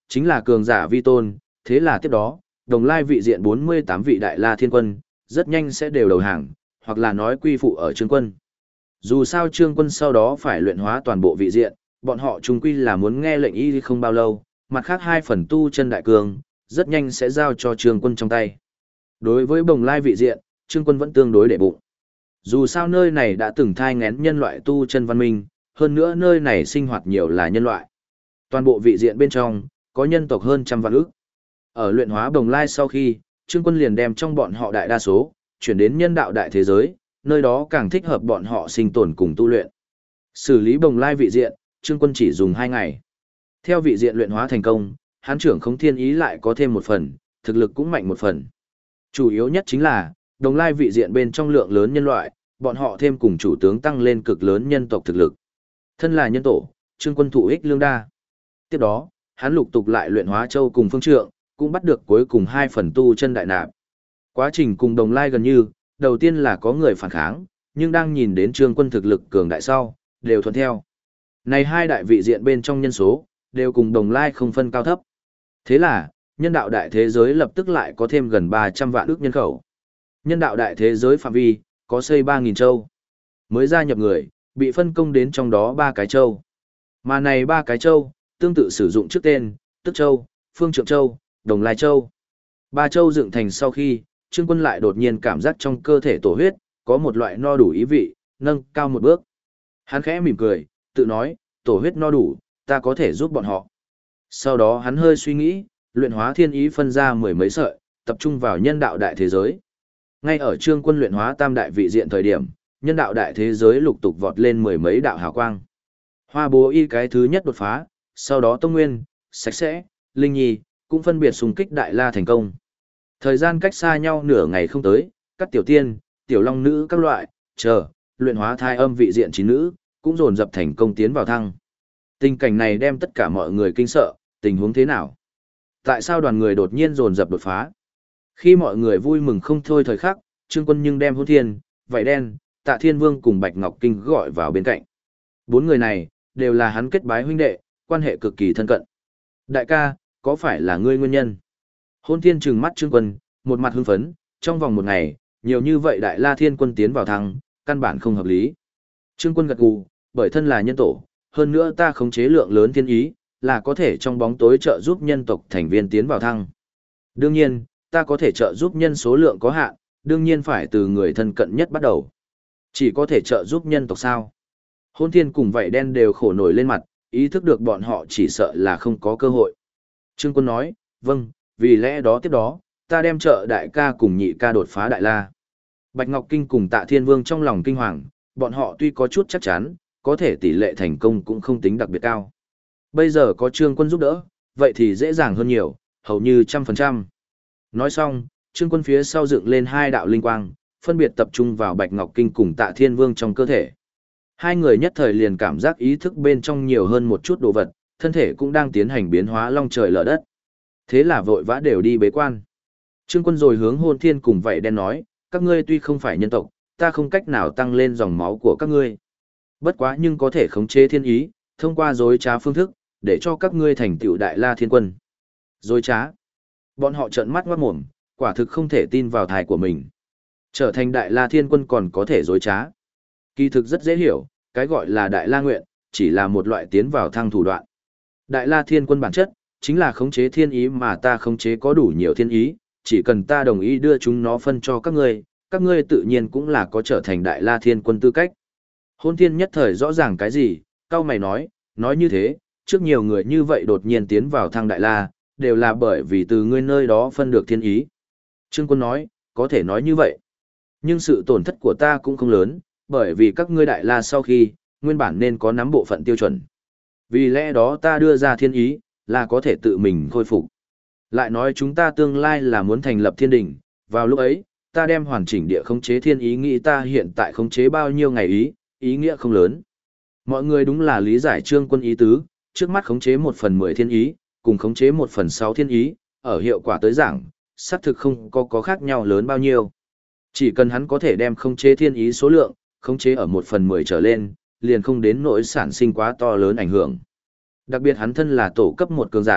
chính là cường giả vi tôn, thế là tiếp đó, Đồng Lai vị diện 48 vị Đại La Thiên Quân, rất nhanh sẽ đều đầu hàng, hoặc là nói quy phụ ở Trương Quân. Dù sao Trương Quân sau đó phải luyện hóa toàn bộ vị diện, bọn họ chung quy là muốn nghe lệnh y không bao lâu, mặt khác 2 phần tu chân đại cường, rất nhanh sẽ giao cho Trương Quân trong tay. Đối với Bồng Lai vị diện, Trương Quân vẫn tương đối để bụng. Dù sao nơi này đã từng thai ngén nhân loại tu chân văn minh, hơn nữa nơi này sinh hoạt nhiều là nhân loại. Toàn bộ vị diện bên trong, có nhân tộc hơn 100 vạn ức. Ở luyện hóa Bồng Lai sau khi, Trương Quân liền đem trong bọn họ đại đa số, chuyển đến nhân đạo đại thế giới, nơi đó càng thích hợp bọn họ sinh tồn cùng tu luyện. Xử lý Bồng Lai vị diện, Trương Quân chỉ dùng 2 ngày. Theo vị diện luyện hóa thành công, hán trưởng Khống Thiên Ý lại có thêm một phần, thực lực cũng mạnh một phần. Chủ yếu nhất chính là, Đồng Lai vị diện bên trong lượng lớn nhân loại, bọn họ thêm cùng chủ tướng tăng lên cực lớn nhân tộc thực lực. Thân là nhân tổ, Trương Quân thụ ích lương đa. Tiếp đó, hắn lục tục lại luyện hóa châu cùng phương trượng, cũng bắt được cuối cùng 2 phần tu chân đại nạp. Quá trình cùng Đồng Lai gần như, đầu tiên là có người phản kháng, nhưng đang nhìn đến Trương Quân thực lực cường đại sau, đều thuận theo. Này 2 đại vị diện bên trong nhân số, đều cùng Đồng Lai không phân cao thấp. Thế là, nhân đạo đại thế giới lập tức lại có thêm gần 300 vạn ước nhân khẩu. Nhân đạo đại thế giới phạm vi, có xây 3.000 châu. Mới gia nhập người, bị phân công đến trong đó 3 cái châu. Mà này 3 cái châu, tương tự sử dụng trước tên, Tức Châu, Phương Trượng Châu, Đồng Lai Châu. 3 châu dựng thành sau khi, Trương Quân lại đột nhiên cảm giác trong cơ thể tổ huyết, có một loại no đủ ý vị, nâng cao một bước. Hắn khẽ mỉm cười, tự nói, tổ huyết no đủ, ta có thể giúp bọn họ. Sau đó hắn hơi suy nghĩ, luyện hóa thiên ý phân ra 10 mấy sợi, tập trung vào nhân đạo đại thế giới. Ngay ở Trương Quân luyện hóa tam đại vị diện thời điểm, nhân đạo đại thế giới lục tục vọt lên 10 mấy đạo hào quang. Hoa Bố Y cái thứ nhất đột phá, sau đó Tông Nguyên, Sạch Sẽ, Linh Nhi, cũng phân biệt xung kích Đại La thành công. Thời gian cách xa nhau nửa ngày không tới, các tiểu tiên, tiểu long nữ các loại, luyện hóa thai âm vị diện 9 nữ, cũng dồn dập thành công tiến vào thăng. Tình cảnh này đem tất cả mọi người kinh sợ, tình huống thế nào? Tại sao đoàn người đột nhiên dồn dập đột phá? Khi mọi người vui mừng không thôi thời khắc, Trương Quân nhưng đem Hôn Thiên, Vảy Đen, Tạ Thiên Vương cùng Bạch Ngọc Kinh gọi vào bên cạnh. 4 người này, đều là hắn kết bái huynh đệ, quan hệ cực kỳ thân cận. Đại ca, có phải là ngươi nguyên nhân? Hôn Thiên trừng mắt Trương Quân, một mặt hưng phấn, trong vòng 1 ngày, nhiều như vậy Đại La Thiên Quân tiến vào thăng, căn bản không hợp lý. Trương Quân gật gù, bởi thân là nhân tổ, hơn nữa ta khống chế lượng lớn thiên ý, là có thể trong bóng tối trợ giúp nhân tộc thành viên tiến vào thăng. Đương nhiên, ta có thể trợ giúp nhân số lượng có hạn, đương nhiên phải từ người thân cận nhất bắt đầu. Chỉ có thể trợ giúp nhân tộc sao? Hôn Thiên cùng Vảy Đen đều khổ nổi lên mặt, ý thức được bọn họ chỉ sợ là không có cơ hội. Trương Quân nói, vâng, vì lẽ đó tiếp đó, ta đem trợ đại ca cùng nhị ca đột phá Đại La. Bạch Ngọc Kinh cùng Tạ Thiên Vương trong lòng kinh hoàng, bọn họ tuy có chút chắc chắn, có thể tỷ lệ thành công cũng không tính đặc biệt cao. Bây giờ có Trương Quân giúp đỡ, vậy thì dễ dàng hơn nhiều, hầu như 100%. Nói xong, Trương Quân phía sau dựng lên 2 đạo linh quang, phân biệt tập trung vào Bạch Ngọc Kinh cùng Tạ Thiên Vương trong cơ thể. 2 người nhất thời liền cảm giác ý thức bên trong nhiều hơn một chút đồ vật, thân thể cũng đang tiến hành biến hóa long trời lở đất. Thế là vội vã đều đi bế quan. Trương Quân rồi hướng Hôn Thiên cùng Vảy Đen nói, các ngươi tuy không phải nhân tộc, ta không cách nào tăng lên dòng máu của các ngươi. Bất quá nhưng có thể khống chế thiên ý, thông qua dối trá phương thức, để cho các ngươi thành tựu Đại La Thiên Quân. Dối trá. Bọn họ trợn mắt ngoát mồm, quả thực không thể tin vào thai của mình. Trở thành Đại La Thiên Quân còn có thể dối trá. Kỳ thực rất dễ hiểu, cái gọi là Đại La Nguyện, chỉ là một loại tiến vào thăng thủ đoạn. Đại La Thiên Quân bản chất, chính là khống chế thiên ý mà ta khống chế có đủ nhiều thiên ý, chỉ cần ta đồng ý đưa chúng nó phân cho các ngươi tự nhiên cũng là có trở thành Đại La Thiên Quân tư cách. Hôn Thiên nhất thời rõ ràng cái gì, cao mày nói như thế, trước nhiều người như vậy đột nhiên tiến vào thăng Đại La, đều là bởi vì từ ngươi nơi đó phân được thiên ý. Trương Quân nói, có thể nói như vậy. Nhưng sự tổn thất của ta cũng không lớn, bởi vì các ngươi Đại La sau khi, nguyên bản nên có nắm bộ phận tiêu chuẩn. Vì lẽ đó ta đưa ra thiên ý, là có thể tự mình khôi phục. Lại nói chúng ta tương lai là muốn thành lập thiên đình, vào lúc ấy, ta đem hoàn chỉnh địa khống chế thiên ý nghĩ ta hiện tại khống chế bao nhiêu ngày ý nghĩa không lớn. Mọi người đúng là lý giải Trương Quân ý tứ, trước mắt khống chế 1/10 thiên ý, cùng khống chế 1/6 thiên ý, ở hiệu quả tới giảng, xác thực không có khác nhau lớn bao nhiêu. Chỉ cần hắn có thể đem khống chế thiên ý số lượng, khống chế ở 1/10 trở lên, liền không đến nỗi sản sinh quá to lớn ảnh hưởng. Đặc biệt hắn thân là tổ cấp 1 cường giả,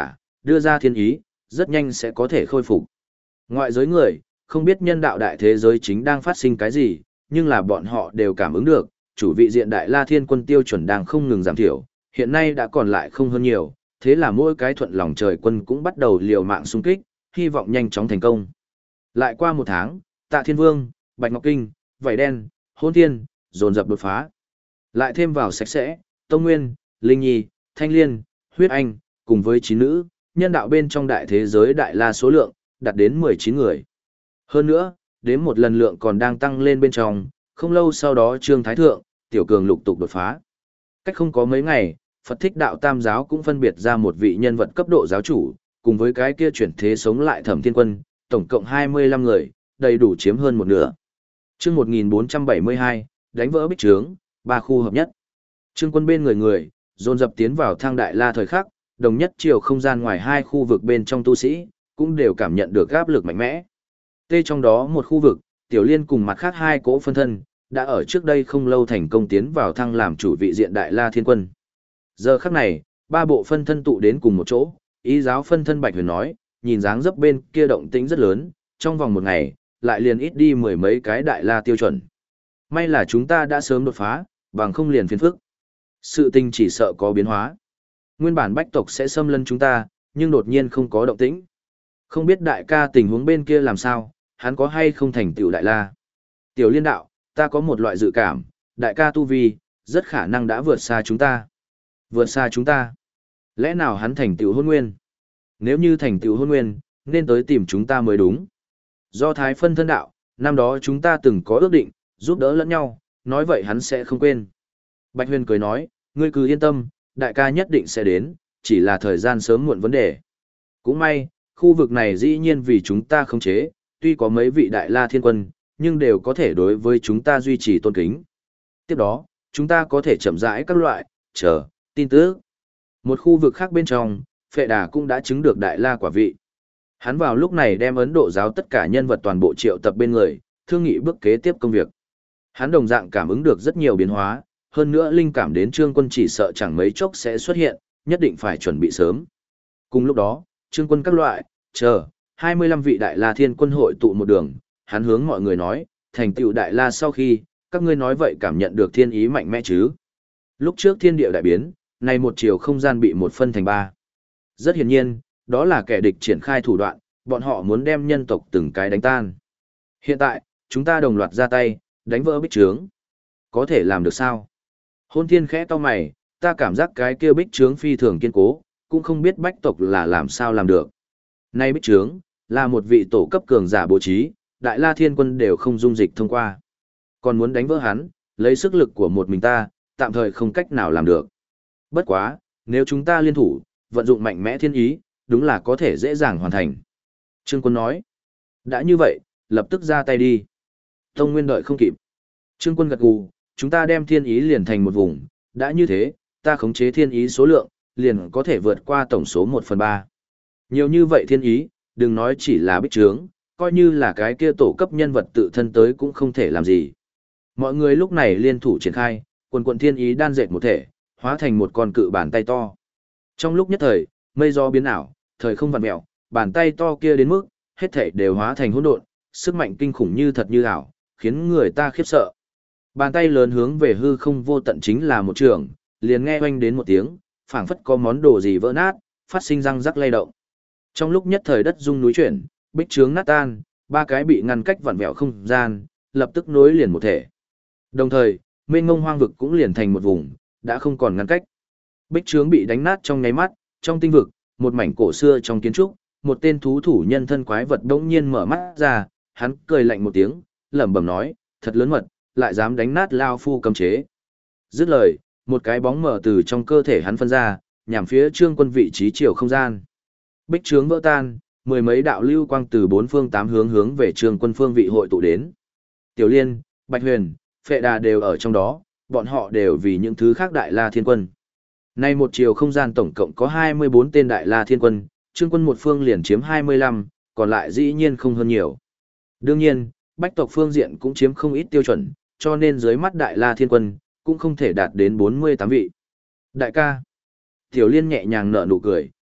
đưa ra thiên ý, rất nhanh sẽ có thể khôi phục. Ngoại giới người, không biết nhân đạo đại thế giới chính đang phát sinh cái gì, nhưng là bọn họ đều cảm ứng được, chủ vị diện Đại La Thiên Quân tiêu chuẩn đang không ngừng giảm thiểu, hiện nay đã còn lại không hơn nhiều, thế là mỗi cái thuận lòng trời quân cũng bắt đầu liều mạng xung kích, hy vọng nhanh chóng thành công. Lại qua một tháng, Tạ Thiên Vương, Bạch Ngọc Kinh, Vảy Đen, Hôn Thiên, dồn dập đột phá. Lại thêm vào sạch sẽ, Tông Nguyên, Linh Nhi, Thanh Liên, Huyết Anh, cùng với 9 nữ, nhân đạo bên trong đại thế giới Đại La số lượng, đạt đến 19 người. Hơn nữa, đến một lần lượng còn đang tăng lên bên trong, không lâu sau đó Trương Thái Thượng, Tiểu Cường lục tục đột phá. Cách không có mấy ngày, Phật Thích Đạo Tam Giáo cũng phân biệt ra một vị nhân vật cấp độ giáo chủ, cùng với cái kia chuyển thế sống lại Thẩm Thiên Quân, tổng cộng 25 người, đầy đủ chiếm hơn một nửa. Chương 1472, đánh vỡ bích trướng, ba khu hợp nhất. Trương Quân bên người dồn dập tiến vào thang Đại La thời khắc, đồng nhất chiều không gian ngoài hai khu vực bên trong tu sĩ, cũng đều cảm nhận được áp lực mạnh mẽ. Tê trong đó một khu vực, Tiểu Liên cùng mặt khác hai cỗ phân thân, đã ở trước đây không lâu thành công tiến vào thăng làm chủ vị diện Đại La Thiên Quân. Giờ khắc này, ba bộ phân thân tụ đến cùng một chỗ, ý giáo phân thân Bạch Huyền nói, nhìn dáng dấp bên kia động tĩnh rất lớn, trong vòng một ngày, lại liền ít đi mười mấy cái Đại La tiêu chuẩn. May là chúng ta đã sớm đột phá, bằng không liền phiền phức. Sự tình chỉ sợ có biến hóa. Nguyên bản bách tộc sẽ xâm lấn chúng ta, nhưng đột nhiên không có động tĩnh. Không biết đại ca tình huống bên kia làm sao, hắn có hay không thành tựu Đại La. Tiểu Liên đạo, ta có một loại dự cảm, đại ca tu vi, rất khả năng đã vượt xa chúng ta. Vượt xa chúng ta. Lẽ nào hắn thành tựu hôn nguyên? Nếu như thành tựu hôn nguyên, nên tới tìm chúng ta mới đúng. Do Thái phân thân đạo, năm đó chúng ta từng có ước định, giúp đỡ lẫn nhau, nói vậy hắn sẽ không quên. Bạch Huyền cười nói, ngươi cứ yên tâm, đại ca nhất định sẽ đến, chỉ là thời gian sớm muộn vấn đề. Cũng may, khu vực này dĩ nhiên vì chúng ta khống chế, tuy có mấy vị Đại La Thiên Quân, nhưng đều có thể đối với chúng ta duy trì tôn kính. Tiếp đó, chúng ta có thể chậm rãi các loại, tin tức. Một khu vực khác bên trong, Phệ Đà cũng đã chứng được Đại La quả vị. Hắn vào lúc này đem Ấn Độ giáo tất cả nhân vật toàn bộ triệu tập bên người, thương nghị bước kế tiếp công việc. Hắn đồng dạng cảm ứng được rất nhiều biến hóa, hơn nữa linh cảm đến Trương Quân chỉ sợ chẳng mấy chốc sẽ xuất hiện, nhất định phải chuẩn bị sớm. Cùng lúc đó, Trương Quân các loại, 25 vị Đại La Thiên Quân hội tụ một đường, hắn hướng mọi người nói, thành tựu Đại La sau khi, các ngươi nói vậy cảm nhận được thiên ý mạnh mẽ chứ. Lúc trước thiên địa đại biến, nay một chiều không gian bị một phân thành ba. Rất hiển nhiên, đó là kẻ địch triển khai thủ đoạn, bọn họ muốn đem nhân tộc từng cái đánh tan. Hiện tại, chúng ta đồng loạt ra tay, đánh vỡ bích trướng. Có thể làm được sao? Hôn Thiên khẽ to mày, ta cảm giác cái kia bích trướng phi thường kiên cố, cũng không biết bách tộc là làm sao làm được. Nay bích trướng, là một vị tổ cấp cường giả bố trí, Đại La Thiên Quân đều không dung dịch thông qua. Còn muốn đánh vỡ hắn, lấy sức lực của một mình ta, tạm thời không cách nào làm được. Bất quá, nếu chúng ta liên thủ, vận dụng mạnh mẽ thiên ý, đúng là có thể dễ dàng hoàn thành. Trương Quân nói, đã như vậy, lập tức ra tay đi. Tông Nguyên đợi không kịp. Trương Quân gật gù, chúng ta đem thiên ý liền thành một vùng, đã như thế, ta khống chế thiên ý số lượng, liền có thể vượt qua tổng số 1/3. Nhiều như vậy thiên ý, đừng nói chỉ là bích trướng, coi như là cái kia tổ cấp nhân vật tự thân tới cũng không thể làm gì. Mọi người lúc này liên thủ triển khai, quần thiên ý đan dệt một thể, hóa thành một con cự bàn tay to. Trong lúc nhất thời, mây gió biến ảo, thời không vặn mèo, bàn tay to kia đến mức, hết thảy đều hóa thành hỗn độn, sức mạnh kinh khủng như thật như ảo, khiến người ta khiếp sợ. Bàn tay lớn hướng về hư không vô tận chính là một trường, liền nghe oanh đến một tiếng, phảng phất có món đồ gì vỡ nát, phát sinh răng rắc lay động. Trong lúc nhất thời đất rung núi chuyển, bích trướng nát tan, ba cái bị ngăn cách vặn vẹo không gian, lập tức nối liền một thể. Đồng thời, mênh mông hoang vực cũng liền thành một vùng, đã không còn ngăn cách. Bích trướng bị đánh nát trong nháy mắt, trong tinh vực, một mảnh cổ xưa trong kiến trúc, một tên thú thủ nhân thân quái vật đống nhiên mở mắt ra, hắn cười lạnh một tiếng, lẩm bẩm nói, thật lớn mật, lại dám đánh nát lao phu cấm chế. Dứt lời, một cái bóng mở từ trong cơ thể hắn phân ra, nhằm phía Trương Quân vị trí chiều không gian. Bích trướng vỡ tan, mười mấy đạo lưu quang từ bốn phương tám hướng hướng về Trương Quân phương vị hội tụ đến. Tiểu Liên, Bạch Huyền, Phệ Đà đều ở trong đó, bọn họ đều vì những thứ khác Đại La Thiên Quân. Nay một chiều không gian tổng cộng có 24 tên Đại La Thiên Quân, Trương Quân một phương liền chiếm 25, còn lại dĩ nhiên không hơn nhiều. Đương nhiên, bách tộc phương diện cũng chiếm không ít tiêu chuẩn, cho nên dưới mắt Đại La Thiên Quân cũng không thể đạt đến 48 vị. Đại ca, Tiểu Liên nhẹ nhàng nở nụ cười,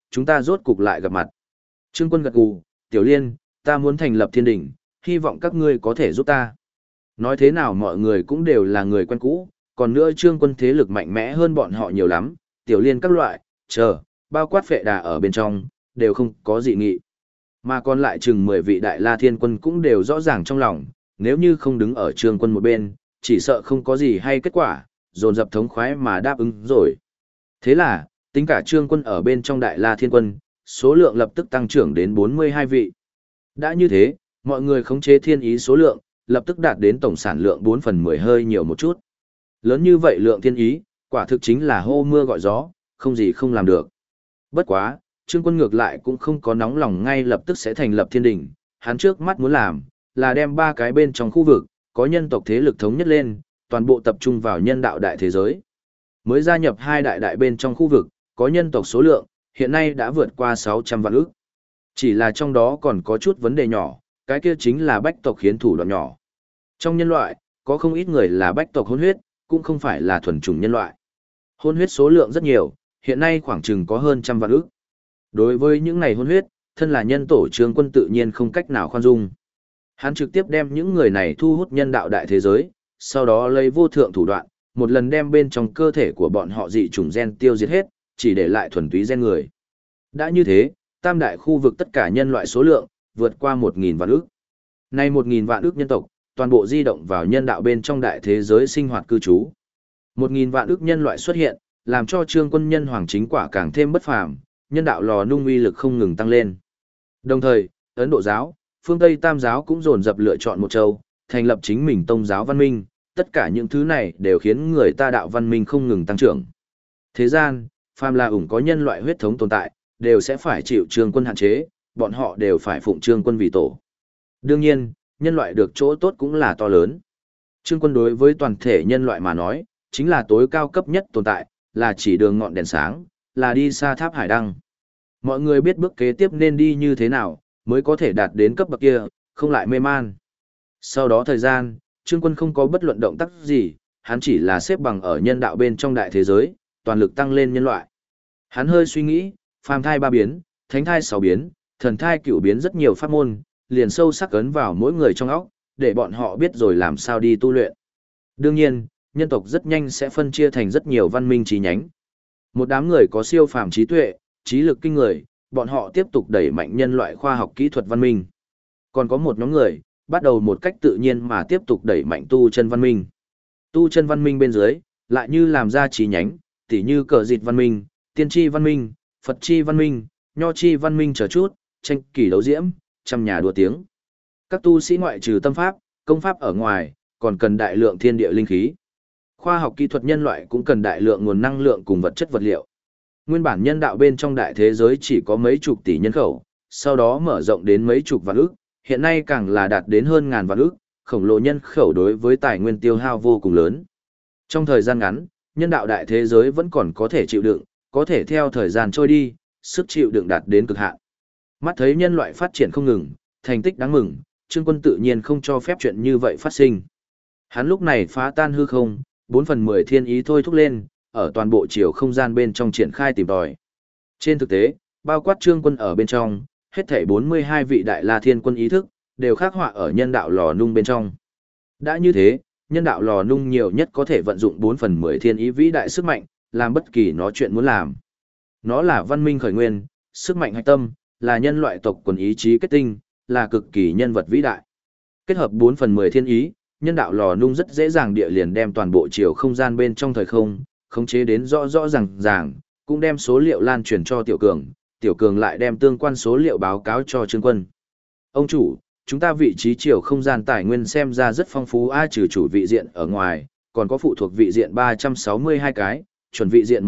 chúng ta rốt cục lại gặp mặt. Trương Quân gật gù, Tiểu Liên, ta muốn thành lập thiên đỉnh, hy vọng các ngươi có thể giúp ta. Nói thế nào mọi người cũng đều là người quen cũ, còn nữa Trương Quân thế lực mạnh mẽ hơn bọn họ nhiều lắm, Tiểu Liên các loại, bao quát Phệ Đà ở bên trong, đều không có dị nghị. Mà còn lại chừng 10 vị Đại La Thiên Quân cũng đều rõ ràng trong lòng, nếu như không đứng ở Trương Quân một bên, chỉ sợ không có gì hay kết quả, dồn dập thống khoái mà đáp ứng rồi. Thế là, tính cả Trương Quân ở bên trong Đại La Thiên Quân, số lượng lập tức tăng trưởng đến 42 vị. Đã như thế, mọi người khống chế thiên ý số lượng, lập tức đạt đến tổng sản lượng 4 phần 10 hơi nhiều một chút. Lớn như vậy lượng thiên ý, quả thực chính là hô mưa gọi gió, không gì không làm được. Bất quá, Trương Quân ngược lại cũng không có nóng lòng ngay lập tức sẽ thành lập thiên đình, hắn trước mắt muốn làm, là đem 3 cái bên trong khu vực, có nhân tộc thế lực thống nhất lên, toàn bộ tập trung vào nhân đạo đại thế giới. Mới gia nhập 2 đại bên trong khu vực, có nhân tộc số lượng, hiện nay đã vượt qua 600 vạn ức. Chỉ là trong đó còn có chút vấn đề nhỏ, cái kia chính là bách tộc khiến thủ đoạn nhỏ. Trong nhân loại, có không ít người là bách tộc hôn huyết, cũng không phải là thuần chủng nhân loại. Hôn huyết số lượng rất nhiều, hiện nay khoảng chừng có hơn 100 vạn ức. Đối với những này hôn huyết, thân là nhân tổ Trương Quân tự nhiên không cách nào khoan dung. Hắn trực tiếp đem những người này thu hút nhân đạo đại thế giới, sau đó lấy vô thượng thủ đoạn, một lần đem bên trong cơ thể của bọn họ dị chủng gen tiêu diệt hết, chỉ để lại thuần túy gen người. Đã như thế, tam đại khu vực tất cả nhân loại số lượng, vượt qua 1.000 vạn ức. Nay 1.000 vạn ức nhân tộc, toàn bộ di động vào nhân đạo bên trong đại thế giới sinh hoạt cư trú. 1.000 vạn ức nhân loại xuất hiện, làm cho Trương Quân nhân hoàng chính quả càng thêm bất phàm, nhân đạo lò nung uy lực không ngừng tăng lên. Đồng thời, Ấn Độ giáo, phương Tây Tam giáo cũng dồn dập lựa chọn một châu, thành lập chính mình tông giáo văn minh, tất cả những thứ này đều khiến người ta đạo văn minh không ngừng tăng trưởng. Thế gian, phàm là ủng có nhân loại huyết thống tồn tại, đều sẽ phải chịu Trương Quân hạn chế, bọn họ đều phải phụng Trương Quân vì tổ. Đương nhiên, nhân loại được chỗ tốt cũng là to lớn. Trương Quân đối với toàn thể nhân loại mà nói, chính là tối cao cấp nhất tồn tại, là chỉ đường ngọn đèn sáng, là đi xa tháp hải đăng. Mọi người biết bước kế tiếp nên đi như thế nào, mới có thể đạt đến cấp bậc kia, không lại mê man. Sau đó thời gian, Trương Quân không có bất luận động tác gì, hắn chỉ là xếp bằng ở nhân đạo bên trong đại thế giới, toàn lực tăng lên nhân loại. Hắn hơi suy nghĩ, phàm thai 3 biến, thánh thai 6 biến, thần thai cửu biến rất nhiều pháp môn, liền sâu sắc ấn vào mỗi người trong óc, để bọn họ biết rồi làm sao đi tu luyện. Đương nhiên, nhân tộc rất nhanh sẽ phân chia thành rất nhiều văn minh chi nhánh. Một đám người có siêu phàm trí tuệ, trí lực kinh người, bọn họ tiếp tục đẩy mạnh nhân loại khoa học kỹ thuật văn minh. Còn có một nhóm người, bắt đầu một cách tự nhiên mà tiếp tục đẩy mạnh tu chân văn minh. Tu chân văn minh bên dưới, lại như làm ra chi nhánh, tỉ như cờ dịt văn minh, tiên tri văn minh, Phật chi văn minh, nho chi văn minh chờ chút, tranh kỳ đấu diễm, trăm nhà đua tiếng. Các tu sĩ ngoại trừ tâm pháp, công pháp ở ngoài, còn cần đại lượng thiên địa linh khí. Khoa học kỹ thuật nhân loại cũng cần đại lượng nguồn năng lượng cùng vật chất vật liệu. Nguyên bản nhân đạo bên trong đại thế giới chỉ có mấy chục tỷ nhân khẩu, sau đó mở rộng đến mấy chục vạn ức, hiện nay càng là đạt đến hơn ngàn vạn ức, khổng lồ nhân khẩu đối với tài nguyên tiêu hao vô cùng lớn. Trong thời gian ngắn, nhân đạo đại thế giới vẫn còn có thể chịu đựng, có thể theo thời gian trôi đi, sức chịu đựng đạt đến cực hạn. Mắt thấy nhân loại phát triển không ngừng, thành tích đáng mừng, Trương Quân tự nhiên không cho phép chuyện như vậy phát sinh. Hắn lúc này phá tan hư không, 4 phần 10 thiên ý thôi thúc lên, ở toàn bộ chiều không gian bên trong triển khai tìm tòi. Trên thực tế, bao quát Trương Quân ở bên trong, hết thảy 42 vị Đại La Thiên Quân ý thức, đều khắc họa ở nhân đạo lò nung bên trong. Đã như thế, nhân đạo lò nung nhiều nhất có thể vận dụng 4 phần 10 thiên ý vĩ đại sức mạnh, làm bất kỳ nó chuyện muốn làm. Nó là văn minh khởi nguyên, sức mạnh hạch tâm, là nhân loại tộc quần ý chí kết tinh, là cực kỳ nhân vật vĩ đại. Kết hợp 4 phần 10 thiên ý, nhân đạo lò nung rất dễ dàng địa liền đem toàn bộ chiều không gian bên trong thời không, khống chế đến rõ rõ ràng, cũng đem số liệu lan truyền cho Tiểu Cường lại đem tương quan số liệu báo cáo cho Trương Quân. Ông chủ, chúng ta vị trí chiều không gian tài nguyên xem ra rất phong phú trừ chủ vị diện ở ngoài, còn có phụ thuộc vị diện 362 cái, chuẩn vị diện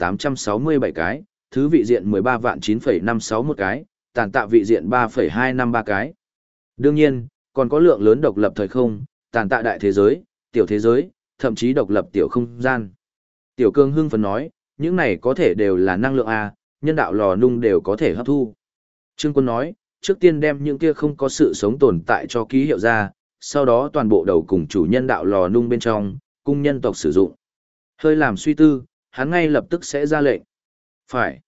1.867 cái, thứ vị diện 13.9,561 cái, tàn tạ vị diện 3,253 cái. Đương nhiên, còn có lượng lớn độc lập thời không, tàn tạ đại thế giới, thậm chí độc lập tiểu không gian. Tiểu Cường hưng phấn nói, những này có thể đều là năng lượng nhân đạo lò nung đều có thể hấp thu. Trương Quân nói, trước tiên đem những kia không có sự sống tồn tại cho ký hiệu ra, sau đó toàn bộ đầu cùng chủ nhân đạo lò nung bên trong, cung nhân tộc sử dụng. Hơi làm suy tư, hắn ngay lập tức sẽ ra lệnh. Phải.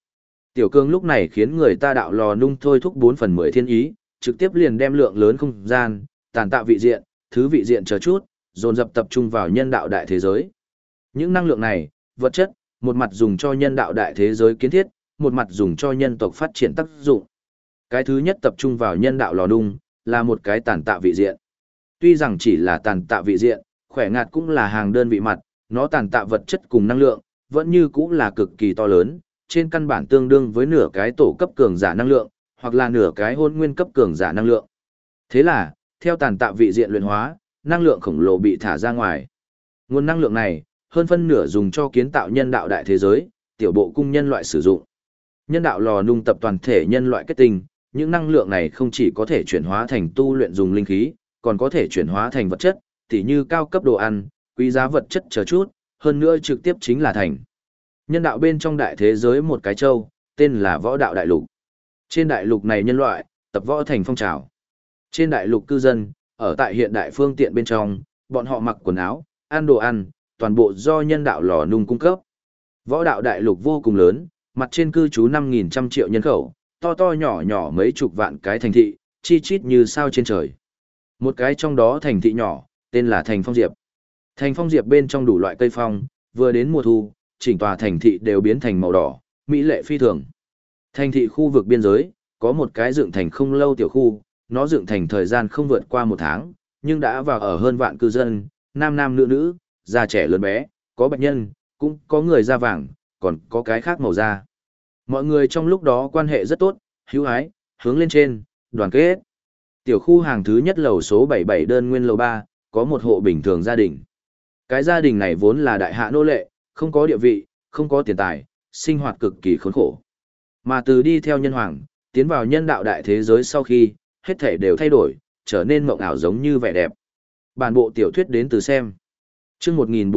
Tiểu cương lúc này khiến người ta đạo lò nung thôi thúc 4/10 thiên ý, trực tiếp liền đem lượng lớn không gian, tàn tạo vị diện, thứ vị diện chờ chút, dồn dập tập trung vào nhân đạo đại thế giới. Những năng lượng này, vật chất, một mặt dùng cho nhân đạo đại thế giới kiến thiết, một mặt dùng cho nhân tộc phát triển tác dụng. Cái thứ nhất tập trung vào nhân đạo lò nung, là một cái tàn tạo vị diện. Tuy rằng chỉ là tàn tạo vị diện, khỏe ngạt cũng là hàng đơn vị mặt, nó tàn tạo vật chất cùng năng lượng, vẫn như cũng là cực kỳ to lớn, trên căn bản tương đương với nửa cái tổ cấp cường giả năng lượng, hoặc là nửa cái hôn nguyên cấp cường giả năng lượng. Thế là, theo tàn tạo vị diện luyện hóa, năng lượng khổng lồ bị thả ra ngoài. Nguồn năng lượng này, hơn phân nửa dùng cho kiến tạo nhân đạo đại thế giới, tiểu bộ cung nhân loại sử dụng. Nhân đạo lò nung tập toàn thể nhân loại kết tinh, những năng lượng này không chỉ có thể chuyển hóa thành tu luyện dùng linh khí, còn có thể chuyển hóa thành vật chất, tỉ như cao cấp đồ ăn, quý giá vật chất chờ chút, hơn nữa trực tiếp chính là thành. Nhân đạo bên trong đại thế giới một cái châu, tên là Võ Đạo Đại Lục. Trên đại lục này nhân loại, tập võ thành phong trào. Trên đại lục cư dân, ở tại hiện đại phương tiện bên trong, bọn họ mặc quần áo, ăn đồ ăn, toàn bộ do nhân đạo lò nung cung cấp. Võ đạo đại lục vô cùng lớn, mặt trên cư trú 5.100 triệu nhân khẩu, to to nhỏ nhỏ mấy chục vạn cái thành thị, chi chít như sao trên trời. Một cái trong đó thành thị nhỏ, tên là Thành Phong Diệp. Thành Phong Diệp bên trong đủ loại cây phong, vừa đến mùa thu, chỉnh tòa thành thị đều biến thành màu đỏ, mỹ lệ phi thường. Thành thị khu vực biên giới, có một cái dựng thành không lâu tiểu khu, nó dựng thành thời gian không vượt qua 1 tháng, nhưng đã vào ở hơn vạn cư dân, nam nam nữ nữ, già trẻ lớn bé, có bạch nhân, cũng có người da vàng, còn có cái khác màu da. Mọi người trong lúc đó quan hệ rất tốt, hữu ái, hướng lên trên, đoàn kết. Tiểu khu hàng thứ nhất lầu số 77 đơn nguyên lầu 3, có một hộ bình thường gia đình. Cái gia đình này vốn là đại hạ nô lệ, không có địa vị, không có tiền tài, sinh hoạt cực kỳ khốn khổ. Mà từ đi theo nhân hoàng, tiến vào nhân đạo đại thế giới sau khi, hết thể đều thay đổi, trở nên mộng ảo giống như vẻ đẹp. Bản bộ tiểu thuyết đến từ xem. Chương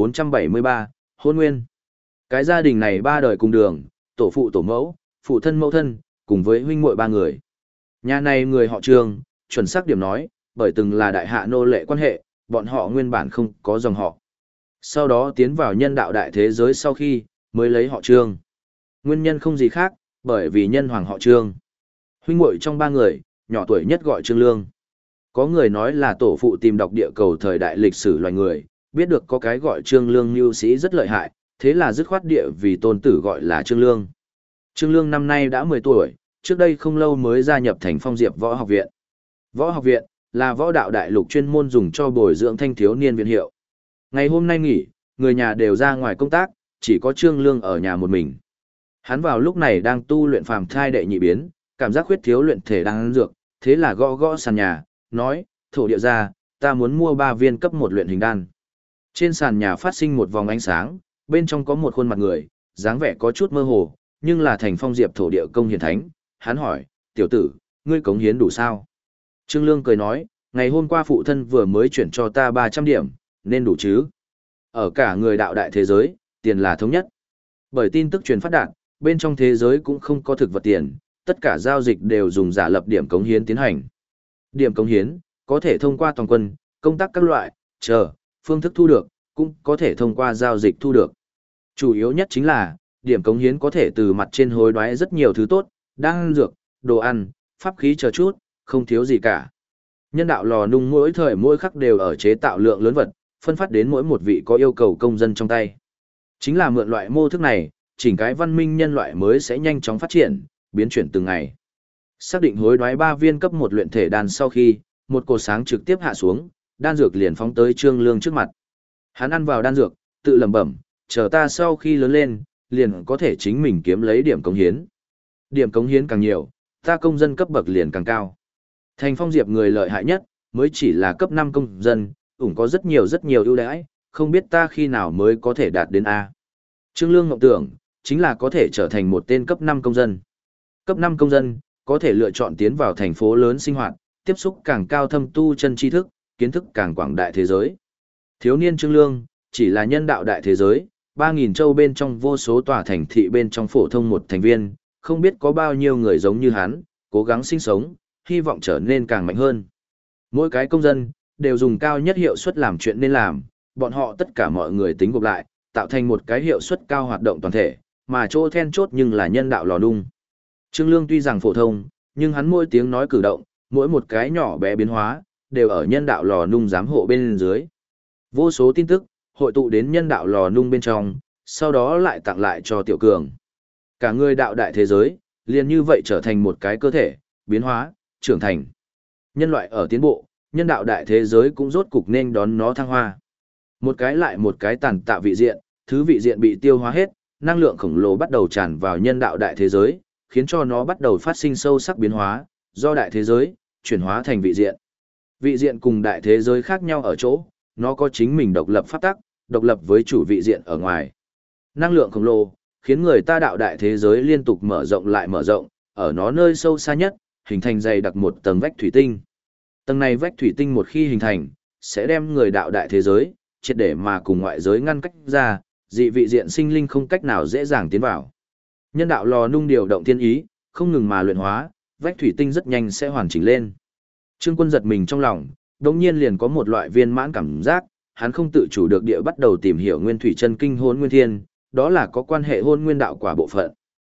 1473, Hôn Nguyên. Cái gia đình này 3 đời cùng đường, tổ phụ tổ mẫu, phụ thân mẫu thân, cùng với huynh muội 3 người. Nhà này người họ Trương, chuẩn xác điểm nói, bởi từng là đại hạ nô lệ quan hệ, bọn họ nguyên bản không có dòng họ. Sau đó tiến vào nhân đạo đại thế giới sau khi, mới lấy họ Trương. Nguyên nhân không gì khác, bởi vì nhân hoàng họ Trương. Huynh muội trong 3 người, nhỏ tuổi nhất gọi Trương Lương. Có người nói là tổ phụ tìm đọc địa cầu thời đại lịch sử loài người, biết được có cái gọi Trương Lương nhu sĩ rất lợi hại, thế là dứt khoát địa vì tôn tử gọi là Trương Lương. Trương Lương năm nay đã 10 tuổi, trước đây không lâu mới gia nhập Thành Phong Diệp Võ Học Viện. Võ Học Viện là võ đạo đại lục chuyên môn dùng cho bồi dưỡng thanh thiếu niên viện hiệu. Ngày hôm nay nghỉ, người nhà đều ra ngoài công tác, chỉ có Trương Lương ở nhà một mình. Hắn vào lúc này đang tu luyện phàm thai đệ nhị biến, cảm giác khuyết thiếu luyện thể đang ăn dược, thế là gõ gõ sàn nhà, nói, thổ địa ra, ta muốn mua 3 viên cấp 1 luyện hình đan. Trên sàn nhà phát sinh một vòng ánh sáng, bên trong có một khuôn mặt người, dáng vẻ có chút mơ hồ, nhưng là Thành Phong Diệp thổ địa công hiển thánh. Hắn hỏi, tiểu tử, ngươi cống hiến đủ sao? Trương Lương cười nói, ngày hôm qua phụ thân vừa mới chuyển cho ta 300 điểm, nên đủ chứ? Ở cả người đạo đại thế giới, tiền là thống nhất. Bởi tin tức truyền phát đạt, bên trong thế giới cũng không có thực vật tiền, tất cả giao dịch đều dùng giả lập điểm cống hiến tiến hành. Điểm cống hiến, có thể thông qua toàn quân, công tác các loại, phương thức thu được, cũng có thể thông qua giao dịch thu được. Chủ yếu nhất chính là, điểm cống hiến có thể từ mặt trên hối đoái rất nhiều thứ tốt, đan dược, đồ ăn, pháp khí chờ chút, không thiếu gì cả. Nhân đạo lò nung mỗi thời mỗi khắc đều ở chế tạo lượng lớn vật, phân phát đến mỗi một vị có yêu cầu công dân trong tay. Chính là mượn loại mô thức này, chỉnh cái văn minh nhân loại mới sẽ nhanh chóng phát triển, biến chuyển từng ngày. Xác định hối đoái 3 viên cấp 1 luyện thể đan sau khi, một cột sáng trực tiếp hạ xuống, đan dược liền phóng tới Trương Lương trước mặt. Hắn ăn vào đan dược, tự lẩm bẩm, chờ ta sau khi lớn lên, liền có thể chính mình kiếm lấy điểm cống hiến. Điểm cống hiến càng nhiều, ta công dân cấp bậc liền càng cao. Thành Phong Diệp người lợi hại nhất, mới chỉ là cấp 5 công dân, cũng có rất nhiều ưu đãi, không biết ta khi nào mới có thể đạt đến A. Trương Lương ngọc tưởng, chính là có thể trở thành một tên cấp 5 công dân. Cấp 5 công dân, có thể lựa chọn tiến vào thành phố lớn sinh hoạt, tiếp xúc càng cao thâm tu chân tri thức, kiến thức càng quảng đại thế giới. Thiếu niên Trương Lương, chỉ là nhân đạo đại thế giới, 3.000 châu bên trong vô số tòa thành thị bên trong phổ thông một thành viên, không biết có bao nhiêu người giống như hắn, cố gắng sinh sống, hy vọng trở nên càng mạnh hơn. Mỗi cái công dân, đều dùng cao nhất hiệu suất làm chuyện nên làm, bọn họ tất cả mọi người tính gộp lại, tạo thành một cái hiệu suất cao hoạt động toàn thể, mà chỗ then chốt nhưng là nhân đạo lò nung. Trương Lương tuy rằng phổ thông, nhưng hắn mỗi tiếng nói cử động, mỗi một cái nhỏ bé biến hóa, đều ở nhân đạo lò nung giám hộ bên dưới. Vô số tin tức, hội tụ đến nhân đạo lò nung bên trong, sau đó lại tặng lại cho Tiểu Cường. Cả người đạo đại thế giới, liền như vậy trở thành một cái cơ thể, biến hóa, trưởng thành. Nhân loại ở tiến bộ, nhân đạo đại thế giới cũng rốt cục nên đón nó thăng hoa. Một cái lại một cái tàn tạ vị diện, thứ vị diện bị tiêu hóa hết, năng lượng khổng lồ bắt đầu tràn vào nhân đạo đại thế giới, khiến cho nó bắt đầu phát sinh sâu sắc biến hóa, do đại thế giới chuyển hóa thành vị diện. Vị diện cùng đại thế giới khác nhau ở chỗ, nó có chính mình độc lập pháp tắc, độc lập với chủ vị diện ở ngoài. Năng lượng khổng lồ khiến người ta đạo đại thế giới liên tục mở rộng lại mở rộng, ở nó nơi sâu xa nhất, hình thành dày đặc một tầng vách thủy tinh. Tầng này vách thủy tinh một khi hình thành, sẽ đem người đạo đại thế giới triệt để mà cùng ngoại giới ngăn cách ra, dị vị diện sinh linh không cách nào dễ dàng tiến vào. Nhân đạo lò nung điều động thiên ý, không ngừng mà luyện hóa, vách thủy tinh rất nhanh sẽ hoàn chỉnh lên. Trương Quân giật mình trong lòng, đột nhiên liền có một loại viên mãn cảm giác, hắn không tự chủ được địa bắt đầu tìm hiểu nguyên thủy chân kinh Hỗn Nguyên Thiên, đó là có quan hệ hôn nguyên đạo quả bộ phận.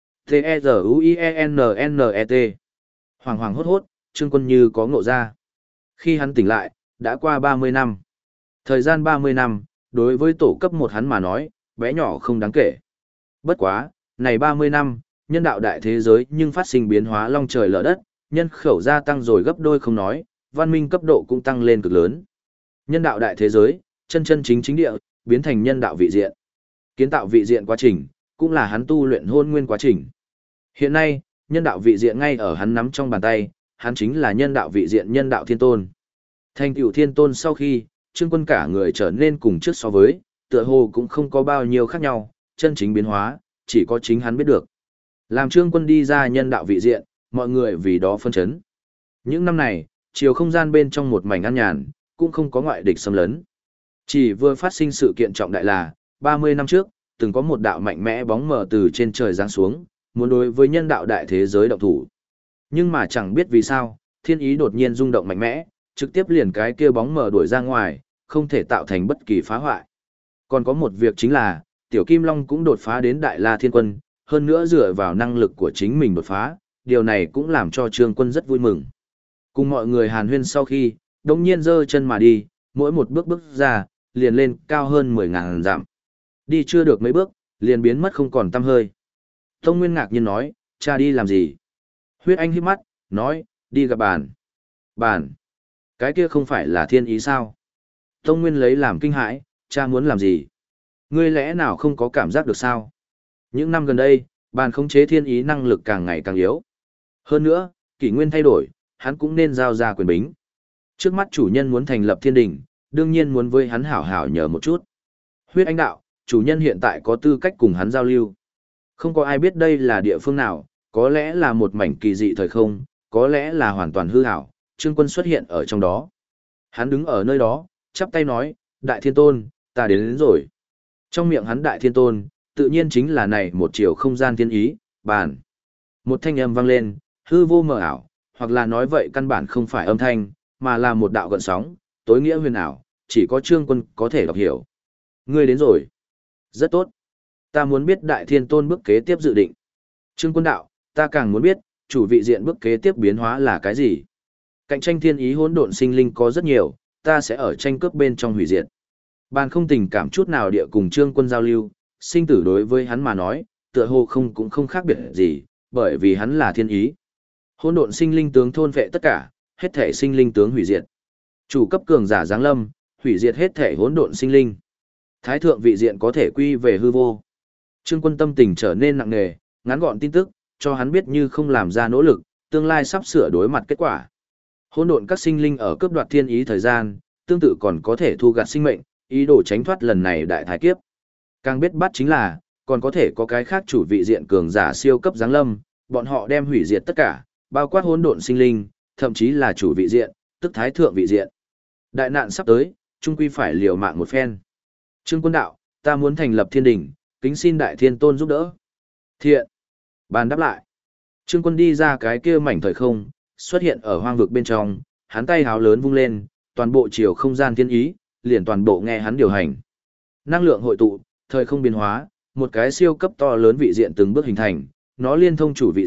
T-E-Z-U-I-E-N-N-E-T. Hoàng hoàng hốt hốt, Trương Quân như có ngộ ra. Khi hắn tỉnh lại, đã qua 30 năm. Thời gian 30 năm, đối với tổ cấp 1 hắn mà nói, bé nhỏ không đáng kể. Bất quá, này 30 năm, nhân đạo đại thế giới nhưng phát sinh biến hóa long trời lở đất, nhân khẩu gia tăng rồi gấp đôi không nói, văn minh cấp độ cũng tăng lên cực lớn. Nhân đạo đại thế giới, chân chân chính chính địa, biến thành nhân đạo vị diện. Kiến tạo vị diện quá trình, cũng là hắn tu luyện hôn nguyên quá trình. Hiện nay, nhân đạo vị diện ngay ở hắn nắm trong bàn tay, hắn chính là nhân đạo vị diện nhân đạo thiên tôn. Thành tựu thiên tôn sau khi, Trương Quân cả người trở nên cùng trước so với, tựa hồ cũng không có bao nhiêu khác nhau, chân chính biến hóa, chỉ có chính hắn biết được. Làm Trương Quân đi ra nhân đạo vị diện, mọi người vì đó phân chấn. Những năm này, chiều không gian bên trong một mảnh an nhàn, cũng không có ngoại địch xâm lấn. Chỉ vừa phát sinh sự kiện trọng đại là, 30 năm trước, từng có một đạo mạnh mẽ bóng mờ từ trên trời giáng xuống, muốn đối với nhân đạo đại thế giới động thủ. Nhưng mà chẳng biết vì sao, thiên ý đột nhiên rung động mạnh mẽ, trực tiếp liền cái kia bóng mờ đuổi ra ngoài, không thể tạo thành bất kỳ phá hoại. Còn có một việc chính là, Tiểu Kim Long cũng đột phá đến Đại La Thiên Quân, hơn nữa dựa vào năng lực của chính mình đột phá, điều này cũng làm cho Trương Quân rất vui mừng. Cùng mọi người hàn huyên sau khi, đống nhiên giơ chân mà đi, mỗi một bước bước ra, liền lên cao hơn 10.000 dặm. Đi chưa được mấy bước, liền biến mất không còn tăm hơi. Tông Nguyên ngạc nhiên nói, cha đi làm gì? Huyết Anh híp mắt, nói, đi gặp bản. Bản? Cái kia không phải là thiên ý sao? Tông Nguyên lấy làm kinh hãi, cha muốn làm gì? Ngươi lẽ nào không có cảm giác được sao? Những năm gần đây, bản khống chế thiên ý năng lực càng ngày càng yếu. Hơn nữa, kỷ nguyên thay đổi, hắn cũng nên giao ra quyền bính. Trước mắt chủ nhân muốn thành lập thiên đình, đương nhiên muốn với hắn hảo hảo nhờ một chút. Huyết Anh đạo, chủ nhân hiện tại có tư cách cùng hắn giao lưu. Không có ai biết đây là địa phương nào, có lẽ là một mảnh kỳ dị thời không, có lẽ là hoàn toàn hư ảo. Trương Quân xuất hiện ở trong đó. Hắn đứng ở nơi đó, chắp tay nói, Đại Thiên Tôn, ta đến rồi. Trong miệng hắn Đại Thiên Tôn, tự nhiên chính là này một chiều không gian thiên ý, bản. Một thanh âm vang lên, hư vô mờ ảo, hoặc là nói vậy căn bản không phải âm thanh, mà là một đạo gợn sóng, tối nghĩa huyền ảo, chỉ có Trương Quân có thể đọc hiểu. Ngươi đến rồi. Rất tốt. Ta muốn biết Đại Thiên Tôn bước kế tiếp dự định. Trương Quân đạo, ta càng muốn biết, chủ vị diện bước kế tiếp biến hóa là cái gì. Cạnh tranh thiên ý hỗn độn sinh linh có rất nhiều, ta sẽ ở tranh cướp bên trong hủy diệt. Bàn không tình cảm chút nào địa cùng Trương Quân giao lưu, sinh tử đối với hắn mà nói, tựa hồ không cũng không khác biệt gì, bởi vì hắn là thiên ý. Hỗn độn sinh linh tướng thôn vệ tất cả, hết thể sinh linh tướng hủy diệt. Chủ cấp cường giả giáng lâm, hủy diệt hết thể hỗn độn sinh linh. Thái thượng vị diện có thể quy về hư vô. Trương Quân tâm tình trở nên nặng nề, ngắn gọn tin tức, cho hắn biết như không làm ra nỗ lực, tương lai sắp sửa đối mặt kết quả. Hỗn độn các sinh linh ở cướp đoạt thiên ý thời gian, tương tự còn có thể thu gặt sinh mệnh, ý đồ tránh thoát lần này đại thái kiếp. Càng biết bắt chính là, còn có thể có cái khác chủ vị diện cường giả siêu cấp giáng lâm, bọn họ đem hủy diệt tất cả, bao quát hỗn độn sinh linh, thậm chí là chủ vị diện, tức thái thượng vị diện. Đại nạn sắp tới, chung quy phải liều mạng một phen. Trương Quân đạo, ta muốn thành lập thiên đình, kính xin Đại Thiên Tôn giúp đỡ. Thiện. Bàn đáp lại. Trương Quân đi ra cái kia mảnh thời không, xuất hiện ở hoang vực bên trong, hắn tay háo lớn vung lên, toàn bộ chiều không gian thiên ý, liền toàn bộ nghe hắn điều hành. Năng lượng hội tụ, thời không biến hóa, một cái siêu cấp to lớn vị diện từng bước hình thành, nó liên thông chủ vị diện,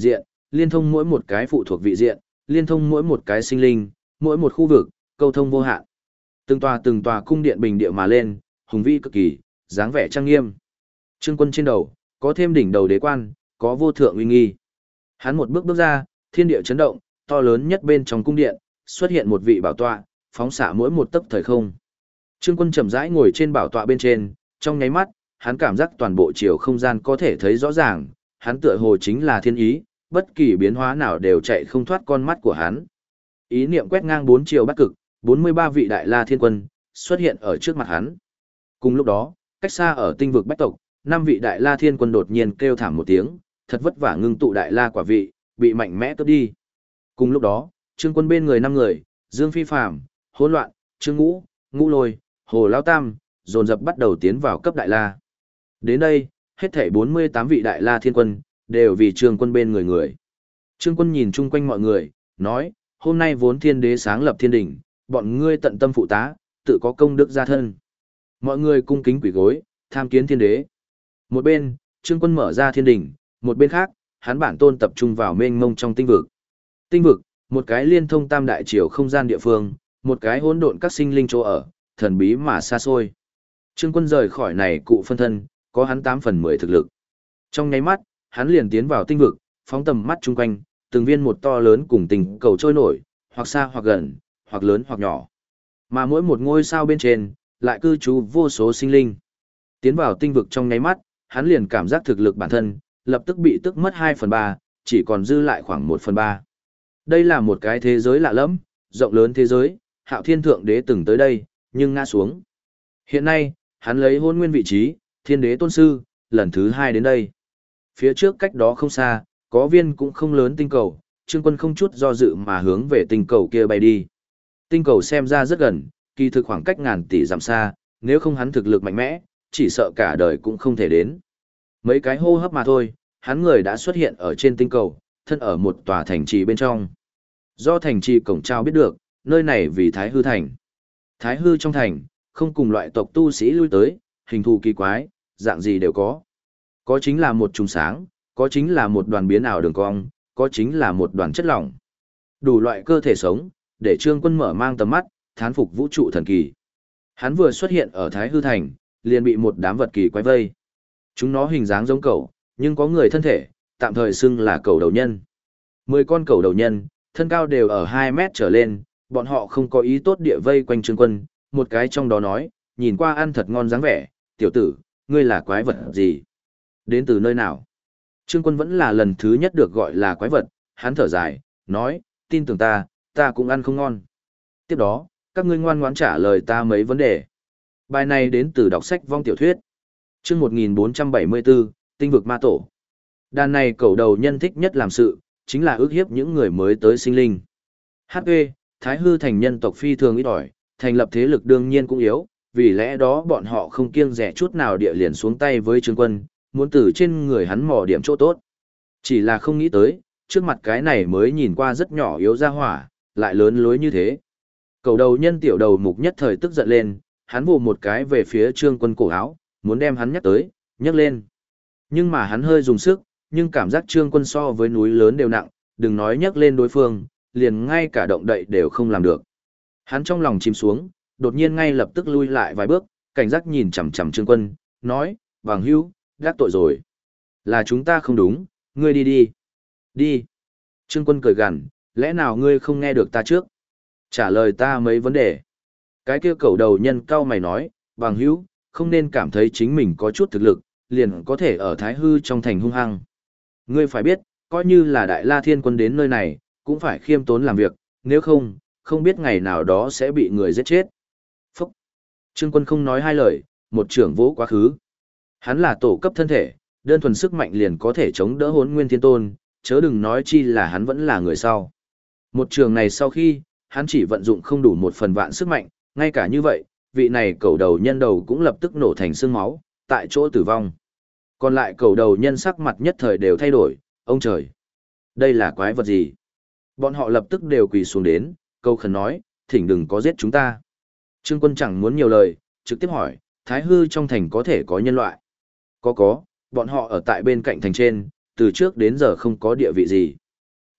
liên thông mỗi một cái phụ thuộc vị diện, liên thông mỗi một cái sinh linh, mỗi một khu vực, câu thông vô hạn. Từng tòa cung điện bình địa mà lên, hùng vĩ cực kỳ, dáng vẻ trang nghiêm. Trương Quân trên đầu, có thêm đỉnh đầu đế quan, có vô thượng uy nghi. Hắn một bước bước ra, thiên địa chấn động, to lớn nhất bên trong cung điện, xuất hiện một vị bảo tọa, phóng xạ mỗi một tấc thời không. Trương Quân chậm rãi ngồi trên bảo tọa bên trên, trong nháy mắt, hắn cảm giác toàn bộ chiều không gian có thể thấy rõ ràng, hắn tựa hồ chính là thiên ý, bất kỳ biến hóa nào đều chạy không thoát con mắt của hắn. Ý niệm quét ngang bốn chiều bắc cực, 43 vị đại la thiên quân xuất hiện ở trước mặt hắn. Cùng lúc đó, cách xa ở tinh vực bách tộc, 5 vị đại la thiên quân đột nhiên kêu thảm một tiếng, thật vất vả ngưng tụ đại la quả vị, bị mạnh mẽ cướp đi. Cùng lúc đó, Trương Quân bên người 5 người, Dương Phi Phàm, Hỗn Loạn, Trương Ngũ, Ngũ Lôi, Hồ Lao Tam, dồn dập bắt đầu tiến vào cấp đại la. Đến đây, hết thảy 48 vị đại la thiên quân, đều vì Trương Quân bên người người. Trương Quân nhìn chung quanh mọi người, nói, hôm nay vốn thiên đế sáng lập thiên đỉnh, bọn ngươi tận tâm phụ tá, tự có công đức gia thân. Mọi người cung kính quỳ gối, tham kiến thiên đế. Một bên, Trương Quân mở ra thiên đỉnh, một bên khác, hắn bản tôn tập trung vào mênh mông trong tinh vực. Tinh vực, một cái liên thông tam đại triều không gian địa phương, một cái hỗn độn các sinh linh chỗ ở, thần bí mà xa xôi. Trương Quân rời khỏi này cụ phân thân, có hắn 8 phần 10 thực lực. Trong nháy mắt, hắn liền tiến vào tinh vực, phóng tầm mắt chung quanh, từng viên một to lớn cùng tình cầu trôi nổi, hoặc xa hoặc gần, hoặc lớn hoặc nhỏ. Mà mỗi một ngôi sao bên trên, lại cư trú vô số sinh linh. Tiến vào tinh vực trong nháy mắt, hắn liền cảm giác thực lực bản thân, lập tức bị tức mất 2/3, chỉ còn dư lại khoảng 1/3. Đây là một cái thế giới lạ lẫm, rộng lớn thế giới, Hạo Thiên Thượng Đế từng tới đây, nhưng ngã xuống. Hiện nay, hắn lấy Hôn Nguyên vị trí, Thiên Đế Tôn Sư, lần thứ 2 đến đây. Phía trước cách đó không xa, có viên cũng không lớn tinh cầu, Trương Quân không chút do dự mà hướng về tinh cầu kia bay đi. Tinh cầu xem ra rất gần, kỳ thực khoảng cách ngàn tỷ dặm xa, nếu không hắn thực lực mạnh mẽ, chỉ sợ cả đời cũng không thể đến. Mấy cái hô hấp mà thôi, hắn người đã xuất hiện ở trên tinh cầu, thân ở một tòa thành trì bên trong. Do thành trì cổng trao biết được, nơi này vì Thái Hư Thành. Thái Hư trong thành, không cùng loại tộc tu sĩ lui tới, hình thù kỳ quái, dạng gì đều có. Có chính là một trùng sáng, có chính là một đoàn biến ảo đường cong, có chính là một đoàn chất lỏng. Đủ loại cơ thể sống, để Trương Quân mở mang tầm mắt, thán phục vũ trụ thần kỳ. Hắn vừa xuất hiện ở Thái Hư Thành, liền bị một đám vật kỳ quái vây. Chúng nó hình dáng giống cẩu, nhưng có người thân thể, tạm thời xưng là cẩu đầu nhân. 10 con cẩu đầu nhân, thân cao đều ở 2 mét trở lên, bọn họ không có ý tốt địa vây quanh Trương Quân, một cái trong đó nói, nhìn qua ăn thật ngon dáng vẻ, tiểu tử, ngươi là quái vật gì? Đến từ nơi nào? Trương Quân vẫn là lần thứ nhất được gọi là quái vật, hắn thở dài, nói, tin tưởng ta cũng ăn không ngon. Tiếp đó, các ngươi ngoan ngoãn trả lời ta mấy vấn đề. Bài này đến từ đọc sách vong tiểu thuyết. Chương 1474, Tinh vực ma tổ. Đàn này cẩu đầu nhân thích nhất làm sự, chính là ước hiếp những người mới tới sinh linh. HP, Thái Hư Thành nhân tộc phi thường ít ỏi, thành lập thế lực đương nhiên cũng yếu, vì lẽ đó bọn họ không kiêng dè chút nào địa liền xuống tay với Trương Quân, muốn từ trên người hắn mò điểm chỗ tốt. Chỉ là không nghĩ tới, trước mặt cái này mới nhìn qua rất nhỏ yếu ra hỏa, lại lớn lối như thế. Cầu đầu nhân tiểu đầu mục nhất thời tức giận lên, hắn vồ một cái về phía Trương Quân cổ áo, muốn đem hắn nhấc lên. Nhưng mà hắn hơi dùng sức, nhưng cảm giác Trương Quân so với núi lớn đều nặng, đừng nói nhấc lên đối phương, liền ngay cả động đậy đều không làm được. Hắn trong lòng chìm xuống, đột nhiên ngay lập tức lui lại vài bước, cảnh giác nhìn chằm chằm Trương Quân, nói, Vàng Hữu, gác tội rồi. Là chúng ta không đúng, ngươi đi. Đi. Trương Quân cười gằn, lẽ nào ngươi không nghe được ta trước? Trả lời ta mấy vấn đề. Cái kia cẩu đầu nhân cao mày nói, Vàng Hữu, không nên cảm thấy chính mình có chút thực lực, liền có thể ở Thái Hư trong thành hung hăng. Ngươi phải biết, coi như là Đại La Thiên Quân đến nơi này, cũng phải khiêm tốn làm việc, nếu không biết ngày nào đó sẽ bị người giết chết. Phúc! Trương Quân không nói hai lời, một trưởng vỗ quá khứ. Hắn là tổ cấp thân thể, đơn thuần sức mạnh liền có thể chống đỡ Hỗn Nguyên Thiên Tôn, chớ đừng nói chi là hắn vẫn là người sau. Một trường này sau khi, hắn chỉ vận dụng không đủ 1/1000 sức mạnh, ngay cả như vậy, vị này cẩu đầu nhân đầu cũng lập tức nổ thành xương máu, tại chỗ tử vong. Còn lại cẩu đầu nhân sắc mặt nhất thời đều thay đổi, ông trời! Đây là quái vật gì? Bọn họ lập tức đều quỳ xuống đến, câu khẩn nói, thỉnh đừng có giết chúng ta. Trương Quân chẳng muốn nhiều lời, trực tiếp hỏi, Thái Hư trong thành có thể có nhân loại? Có, bọn họ ở tại bên cạnh thành trên, từ trước đến giờ không có địa vị gì.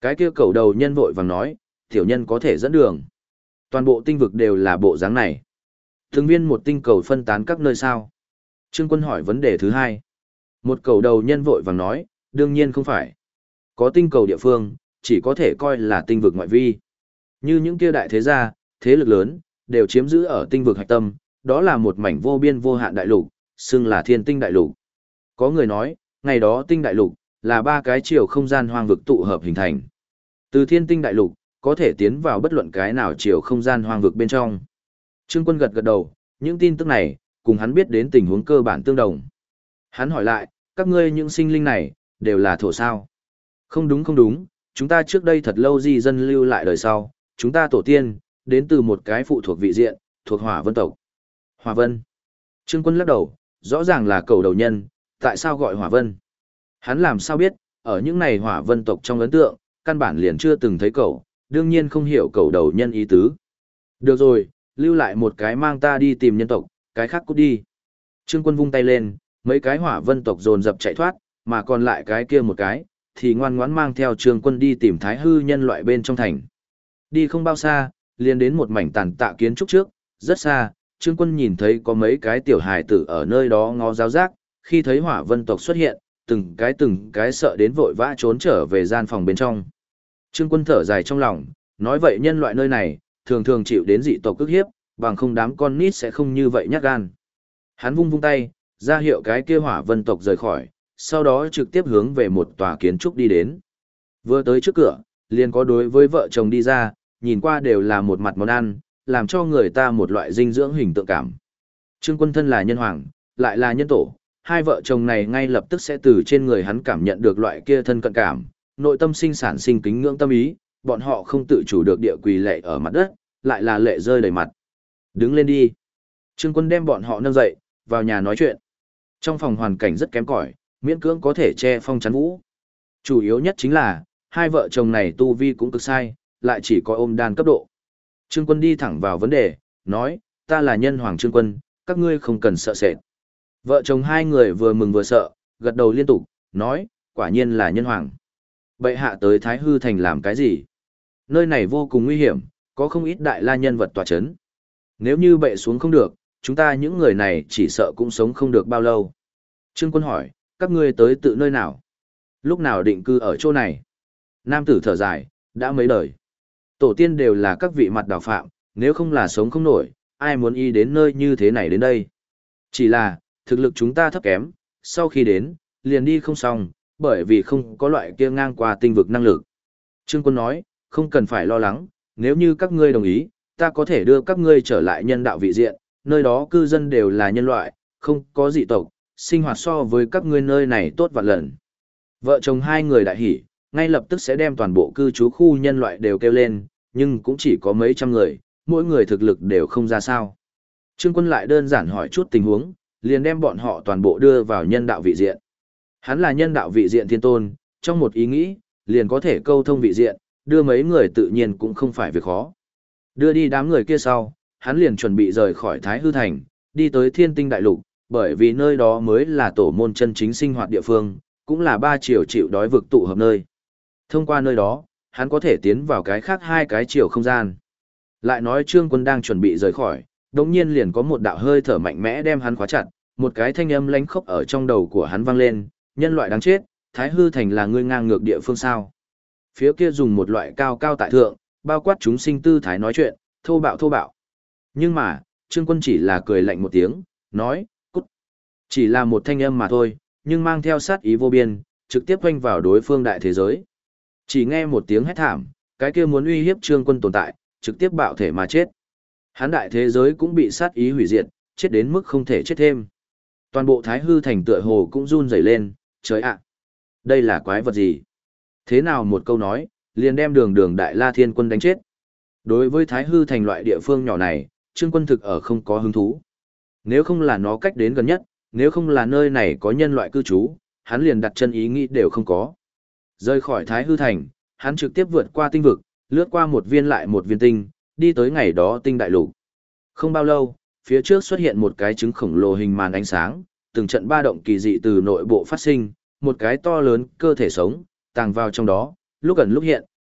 Cái kia cầu đầu nhân vội vàng nói, tiểu nhân có thể dẫn đường. Toàn bộ tinh vực đều là bộ dáng này. Từng viên một tinh cầu phân tán các nơi sao? Trương Quân hỏi vấn đề thứ hai. Một cầu đầu nhân vội vàng nói, đương nhiên không phải. Có tinh cầu địa phương, chỉ có thể coi là tinh vực ngoại vi. Như những kia đại thế gia, thế lực lớn, đều chiếm giữ ở tinh vực hạch tâm, đó là một mảnh vô biên vô hạn đại lục, xưng là thiên tinh đại lục. Có người nói, ngày đó tinh đại lục, là ba cái chiều không gian hoang vực tụ hợp hình thành. Từ thiên tinh đại lục, có thể tiến vào bất luận cái nào chiều không gian hoang vực bên trong. Trương Quân gật gật đầu, những tin tức này, cùng hắn biết đến tình huống cơ bản tương đồng. Hắn hỏi lại, các ngươi những sinh linh này, đều là thổ sao? Không đúng không đúng, chúng ta trước đây thật lâu di dân lưu lại đời sau, chúng ta tổ tiên, đến từ một cái phụ thuộc vị diện, thuộc Hỏa Vân tộc. Hỏa Vân. Trương Quân lắc đầu, rõ ràng là cầu đầu nhân, tại sao gọi Hỏa Vân? Hắn làm sao biết, ở những này Hỏa Vân tộc trong ấn tượng, căn bản liền chưa từng thấy cầu, đương nhiên không hiểu cầu đầu nhân ý tứ. Được rồi, lưu lại một cái mang ta đi tìm nhân tộc, cái khác cút đi. Trương Quân vung tay lên, mấy cái Hỏa Vân tộc dồn dập chạy thoát, mà còn lại cái kia một cái, thì ngoan ngoãn mang theo Trương Quân đi tìm thái hư nhân loại bên trong thành. Đi không bao xa, liền đến một mảnh tàn tạ kiến trúc trước, rất xa, Trương Quân nhìn thấy có mấy cái tiểu hài tử ở nơi đó ngó giáo giác, khi thấy Hỏa Vân tộc xuất hiện, từng cái sợ đến vội vã trốn trở về gian phòng bên trong. Trương Quân thở dài trong lòng, nói vậy nhân loại nơi này, thường thường chịu đến dị tộc ức hiếp, bằng không đám con nít sẽ không như vậy nhát gan. Hắn vung vung tay, ra hiệu cái kia Hỏa Vân tộc rời khỏi, sau đó trực tiếp hướng về một tòa kiến trúc đi đến. Vừa tới trước cửa, liền có đối với vợ chồng đi ra, nhìn qua đều là một mặt món ăn, làm cho người ta một loại dinh dưỡng hình tượng cảm. Trương Quân thân là nhân hoàng, lại là nhân tổ, hai vợ chồng này ngay lập tức sẽ từ trên người hắn cảm nhận được loại kia thân cận cảm, nội tâm sinh sản sinh kính ngưỡng tâm ý, bọn họ không tự chủ được địa quỳ lệ ở mặt đất, lại là lệ rơi đầy mặt. Đứng lên đi. Trương Quân đem bọn họ nâng dậy, vào nhà nói chuyện. Trong phòng hoàn cảnh rất kém cỏi, miễn cưỡng có thể che phong chắn vũ. Chủ yếu nhất chính là, hai vợ chồng này tu vi cũng cực sai, lại chỉ có ôm đan cấp độ. Trương Quân đi thẳng vào vấn đề, nói, ta là nhân hoàng Trương Quân, các ngươi không cần sợ sệt. Vợ chồng hai người vừa mừng vừa sợ, gật đầu liên tục, nói, quả nhiên là nhân hoàng. Bệ hạ tới Thái Hư Thành làm cái gì? Nơi này vô cùng nguy hiểm, có không ít đại la nhân vật tỏa chấn. Nếu như bệ xuống không được, chúng ta những người này chỉ sợ cũng sống không được bao lâu. Trương Quân hỏi, các ngươi tới tự nơi nào? Lúc nào định cư ở chỗ này? Nam tử thở dài, đã mấy đời. Tổ tiên đều là các vị mặt đào phạm, nếu không là sống không nổi, ai muốn y đến nơi như thế này đến đây. Chỉ là, thực lực chúng ta thấp kém, sau khi đến, liền đi không xong, bởi vì không có loại kia ngang qua tinh vực năng lực. Trương Quân nói, không cần phải lo lắng, nếu như các ngươi đồng ý, ta có thể đưa các ngươi trở lại nhân đạo vị diện, nơi đó cư dân đều là nhân loại, không có dị tộc, sinh hoạt so với các ngươi nơi này tốt vạn lần. Vợ chồng hai người đại hỉ, ngay lập tức sẽ đem toàn bộ cư trú khu nhân loại đều kêu lên, nhưng cũng chỉ có mấy trăm người, mỗi người thực lực đều không ra sao. Trương Quân lại đơn giản hỏi chút tình huống, liền đem bọn họ toàn bộ đưa vào nhân đạo vị diện. Hắn là nhân đạo vị diện thiên tôn, trong một ý nghĩ, liền có thể câu thông vị diện, đưa mấy người tự nhiên cũng không phải việc khó. Đưa đi đám người kia sau, hắn liền chuẩn bị rời khỏi Thái Hư Thành, đi tới Thiên Tinh Đại Lục, bởi vì nơi đó mới là tổ môn chân chính sinh hoạt địa phương, cũng là ba chiều chịu đói vực tụ hợp nơi. Thông qua nơi đó, hắn có thể tiến vào cái khác hai cái chiều không gian. Lại nói Trương Quân đang chuẩn bị rời khỏi, đống nhiên liền có một đạo hơi thở mạnh mẽ đem hắn khóa chặt, một cái thanh âm lánh khốc ở trong đầu của hắn vang lên, nhân loại đáng chết, Thái Hư Thành là ngươi ngang ngược địa phương sao. Phía kia dùng một loại cao cao tại thượng, bao quát chúng sinh tư thái nói chuyện, thô bạo thô bạo. Nhưng mà, Trương Quân chỉ là cười lạnh một tiếng, nói, cút. Chỉ là một thanh âm mà thôi, nhưng mang theo sát ý vô biên, trực tiếp quanh vào đối phương đại thế giới. Chỉ nghe một tiếng hét thảm, cái kia muốn uy hiếp Trương Quân tồn tại, trực tiếp bạo thể mà chết. Hán đại thế giới cũng bị sát ý hủy diệt, chết đến mức không thể chết thêm. Toàn bộ Thái Hư Thành tựa hồ cũng run rẩy lên, trời ạ! Đây là quái vật gì? Thế nào một câu nói, liền đem đường Đại La Thiên Quân đánh chết. Đối với Thái Hư Thành loại địa phương nhỏ này, Trương Quân thực ở không có hứng thú. Nếu không là nó cách đến gần nhất, nếu không là nơi này có nhân loại cư trú, hắn liền đặt chân ý nghĩ đều không có. Rời khỏi Thái Hư Thành, hắn trực tiếp vượt qua tinh vực, lướt qua một viên lại một viên tinh, đi tới ngày đó tinh đại lục. Không bao lâu, phía trước xuất hiện một cái trứng khổng lồ hình màn ánh sáng, từng trận ba động kỳ dị từ nội bộ phát sinh, một cái to lớn cơ thể sống, tàng vào trong đó, lúc gần lúc hiện,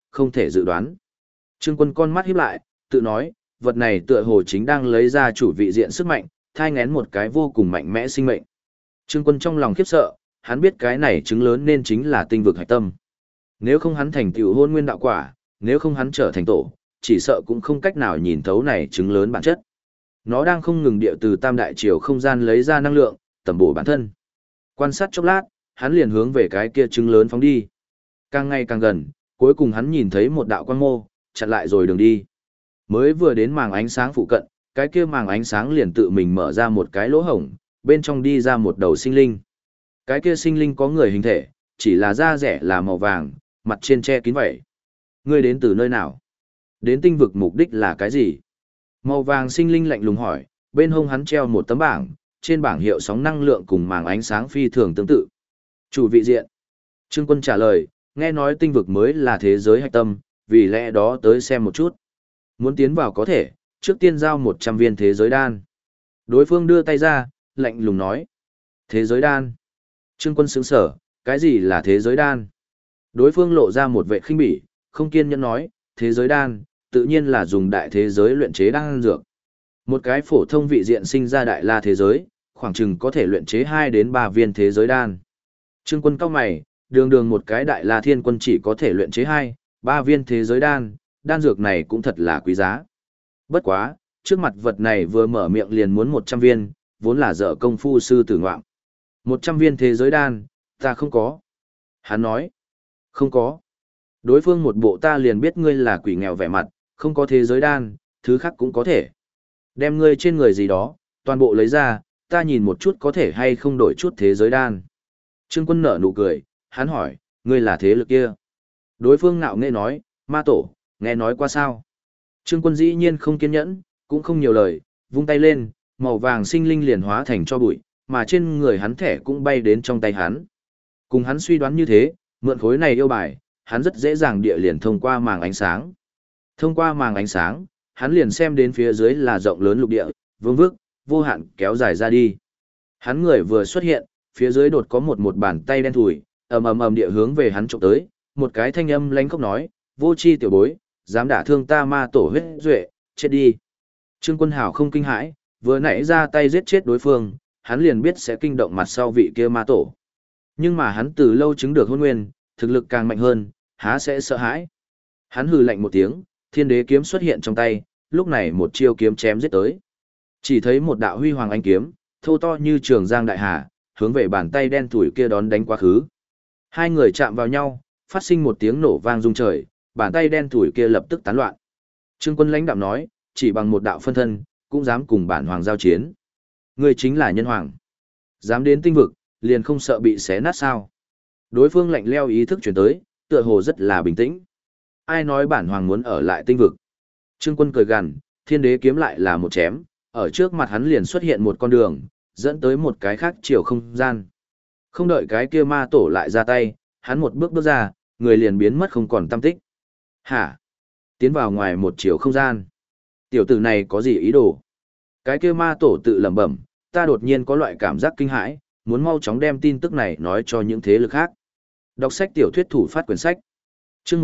không thể dự đoán. Trương Quân con mắt híp lại, tự nói, vật này tựa hồ chính đang lấy ra chủ vị diện sức mạnh, thai nghén một cái vô cùng mạnh mẽ sinh mệnh. Trương Quân trong lòng khiếp sợ, hắn biết cái này trứng lớn nên chính là tinh vực hạch tâm. Nếu không hắn thành tựu hôn nguyên đạo quả, nếu không hắn trở thành tổ, chỉ sợ cũng không cách nào nhìn thấu này trứng lớn bản chất. Nó đang không ngừng điệu từ tam đại chiều không gian lấy ra năng lượng, tẩm bổ bản thân. Quan sát chốc lát, hắn liền hướng về cái kia trứng lớn phóng đi. Càng ngày càng gần, cuối cùng hắn nhìn thấy một đạo quang mô, chặn lại rồi đường đi. Mới vừa đến màng ánh sáng phụ cận, cái kia màng ánh sáng liền tự mình mở ra một cái lỗ hổng, bên trong đi ra một đầu sinh linh. Cái kia sinh linh có người hình thể, chỉ là da rẻ là màu vàng, mặt trên che kín vảy. Ngươi đến từ nơi nào? Đến tinh vực mục đích là cái gì? Màu vàng sinh linh lạnh lùng hỏi, bên hông hắn treo một tấm bảng, trên bảng hiệu sóng năng lượng cùng màng ánh sáng phi thường tương tự. Chủ vị diện. Trương Quân trả lời, nghe nói tinh vực mới là thế giới hạch tâm, vì lẽ đó tới xem một chút. Muốn tiến vào có thể, trước tiên giao 100 viên thế giới đan. Đối phương đưa tay ra, lạnh lùng nói. Thế giới đan. Trương Quân sững sở, cái gì là thế giới đan? Đối phương lộ ra một vệ khinh bỉ, không kiên nhẫn nói, thế giới đan, tự nhiên là dùng đại thế giới luyện chế đan dược. Một cái phổ thông vị diện sinh ra đại la thế giới, khoảng chừng có thể luyện chế 2 đến 3 viên thế giới đan. Trương Quân cao mày, đường một cái đại la thiên quân chỉ có thể luyện chế 2, 3 viên thế giới đan, đan dược này cũng thật là quý giá. Bất quá, trước mặt vật này vừa mở miệng liền muốn 100 viên, vốn là dở công phu sư tử ngoạm. 100 viên thế giới đan, ta không có. Hắn nói, không có. Đối phương một bộ ta liền biết ngươi là quỷ nghèo vẻ mặt, không có thế giới đan, thứ khác cũng có thể. Đem ngươi trên người gì đó, toàn bộ lấy ra, ta nhìn một chút có thể hay không đổi chút thế giới đan. Trương Quân nở nụ cười, hắn hỏi, ngươi là thế lực kia. Đối phương ngạo nghễ nói, ma tổ, nghe nói qua sao. Trương Quân dĩ nhiên không kiên nhẫn, cũng không nhiều lời, vung tay lên, màu vàng sinh linh liền hóa thành cho bụi, mà trên người hắn thẻ cũng bay đến trong tay hắn. Cùng hắn suy đoán như thế, mượn khối này yêu bài, hắn rất dễ dàng địa liền thông qua màng ánh sáng. Thông qua màng ánh sáng, hắn liền xem đến phía dưới là rộng lớn lục địa, vương vức, vô hạn kéo dài ra đi. Hắn người vừa xuất hiện, phía dưới đột có một bàn tay đen thủi, ầm địa hướng về hắn chụp tới, một cái thanh âm lánh khóc nói, vô chi tiểu bối, dám đả thương ta ma tổ huyết duệ, chết đi. Trương Quân Hảo không kinh hãi, vừa nãy ra tay giết chết đối phương, hắn liền biết sẽ kinh động mặt sau vị kia ma tổ. Nhưng mà hắn từ lâu chứng được hôn nguyên, thực lực càng mạnh hơn, há sẽ sợ hãi. Hắn hừ lạnh một tiếng, thiên đế kiếm xuất hiện trong tay, lúc này một chiêu kiếm chém giết tới. Chỉ thấy một đạo huy hoàng ánh kiếm, thô to như trường giang đại hà, hướng về bàn tay đen thủi kia đón đánh quá khứ. Hai người chạm vào nhau, phát sinh một tiếng nổ vang rung trời, bàn tay đen thủi kia lập tức tán loạn. Trương Quân lãnh đạm nói, chỉ bằng một đạo phân thân, cũng dám cùng bản hoàng giao chiến. Ngươi chính là nhân hoàng. Dám đến tinh vực, liền không sợ bị xé nát sao. Đối phương lạnh leo ý thức chuyển tới, tựa hồ rất là bình tĩnh. Ai nói bản hoàng muốn ở lại tinh vực? Trương Quân cười gằn, thiên đế kiếm lại là một chém, ở trước mặt hắn liền xuất hiện một con đường, dẫn tới một cái khác chiều không gian. Không đợi cái kia ma tổ lại ra tay, hắn một bước bước ra, người liền biến mất không còn tăm tích. Hả? Tiến vào ngoài một chiều không gian. Tiểu tử này có gì ý đồ? Cái kia ma tổ tự lẩm bẩm, ta đột nhiên có loại cảm giác kinh hãi, muốn mau chóng đem tin tức này nói cho những thế lực khác. Đọc sách tiểu thuyết thủ phát quyển sách. Chương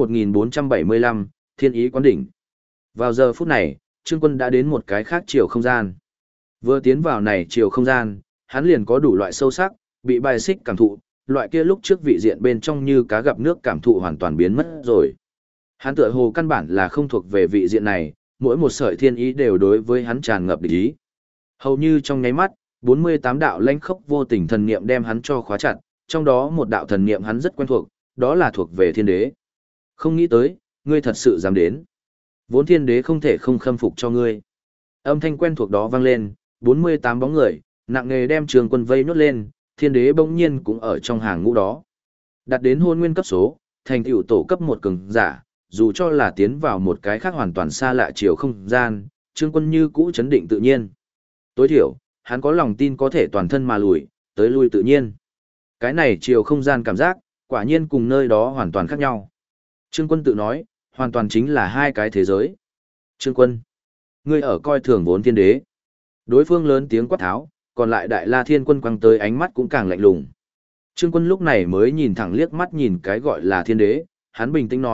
1475, Thiên ý quán đỉnh. Vào giờ phút này, Trương Quân đã đến một cái khác chiều không gian. Vừa tiến vào này chiều không gian, hắn liền có đủ loại sâu sắc, bị bài xích cảm thụ, loại kia lúc trước vị diện bên trong như cá gặp nước cảm thụ hoàn toàn biến mất rồi. Hắn tựa hồ căn bản là không thuộc về vị diện này, mỗi một sợi thiên ý đều đối với hắn tràn ngập địch ý. Hầu như trong nháy mắt, 48 đạo lãnh khốc vô tình thần niệm đem hắn cho khóa chặt, trong đó một đạo thần niệm hắn rất quen thuộc, đó là thuộc về thiên đế. Không nghĩ tới, ngươi thật sự dám đến. Vốn thiên đế không thể không khâm phục cho ngươi. Âm thanh quen thuộc đó vang lên, 48 bóng người, nặng nề đem Trương Quân vây nhốt lên, thiên đế bỗng nhiên cũng ở trong hàng ngũ đó. Đạt đến hôn nguyên cấp số, thành tựu tổ cấp một cường giả, dù cho là tiến vào một cái khác hoàn toàn xa lạ chiều không gian, Trương Quân như cũ chấn định tự nhiên. Tối thiểu, hắn có lòng tin có thể toàn thân mà lùi, tới lui tự nhiên. Cái này chiều không gian cảm giác, quả nhiên cùng nơi đó hoàn toàn khác nhau. Trương Quân tự nói, hoàn toàn chính là hai cái thế giới. Trương Quân, ngươi ở coi thường vốn thiên đế. Đối phương lớn tiếng quát tháo, còn lại đại la thiên quân quăng tới ánh mắt cũng càng lạnh lùng. Trương Quân lúc này mới nhìn thẳng liếc mắt nhìn cái gọi là thiên đế, hắn bình tĩnh nói,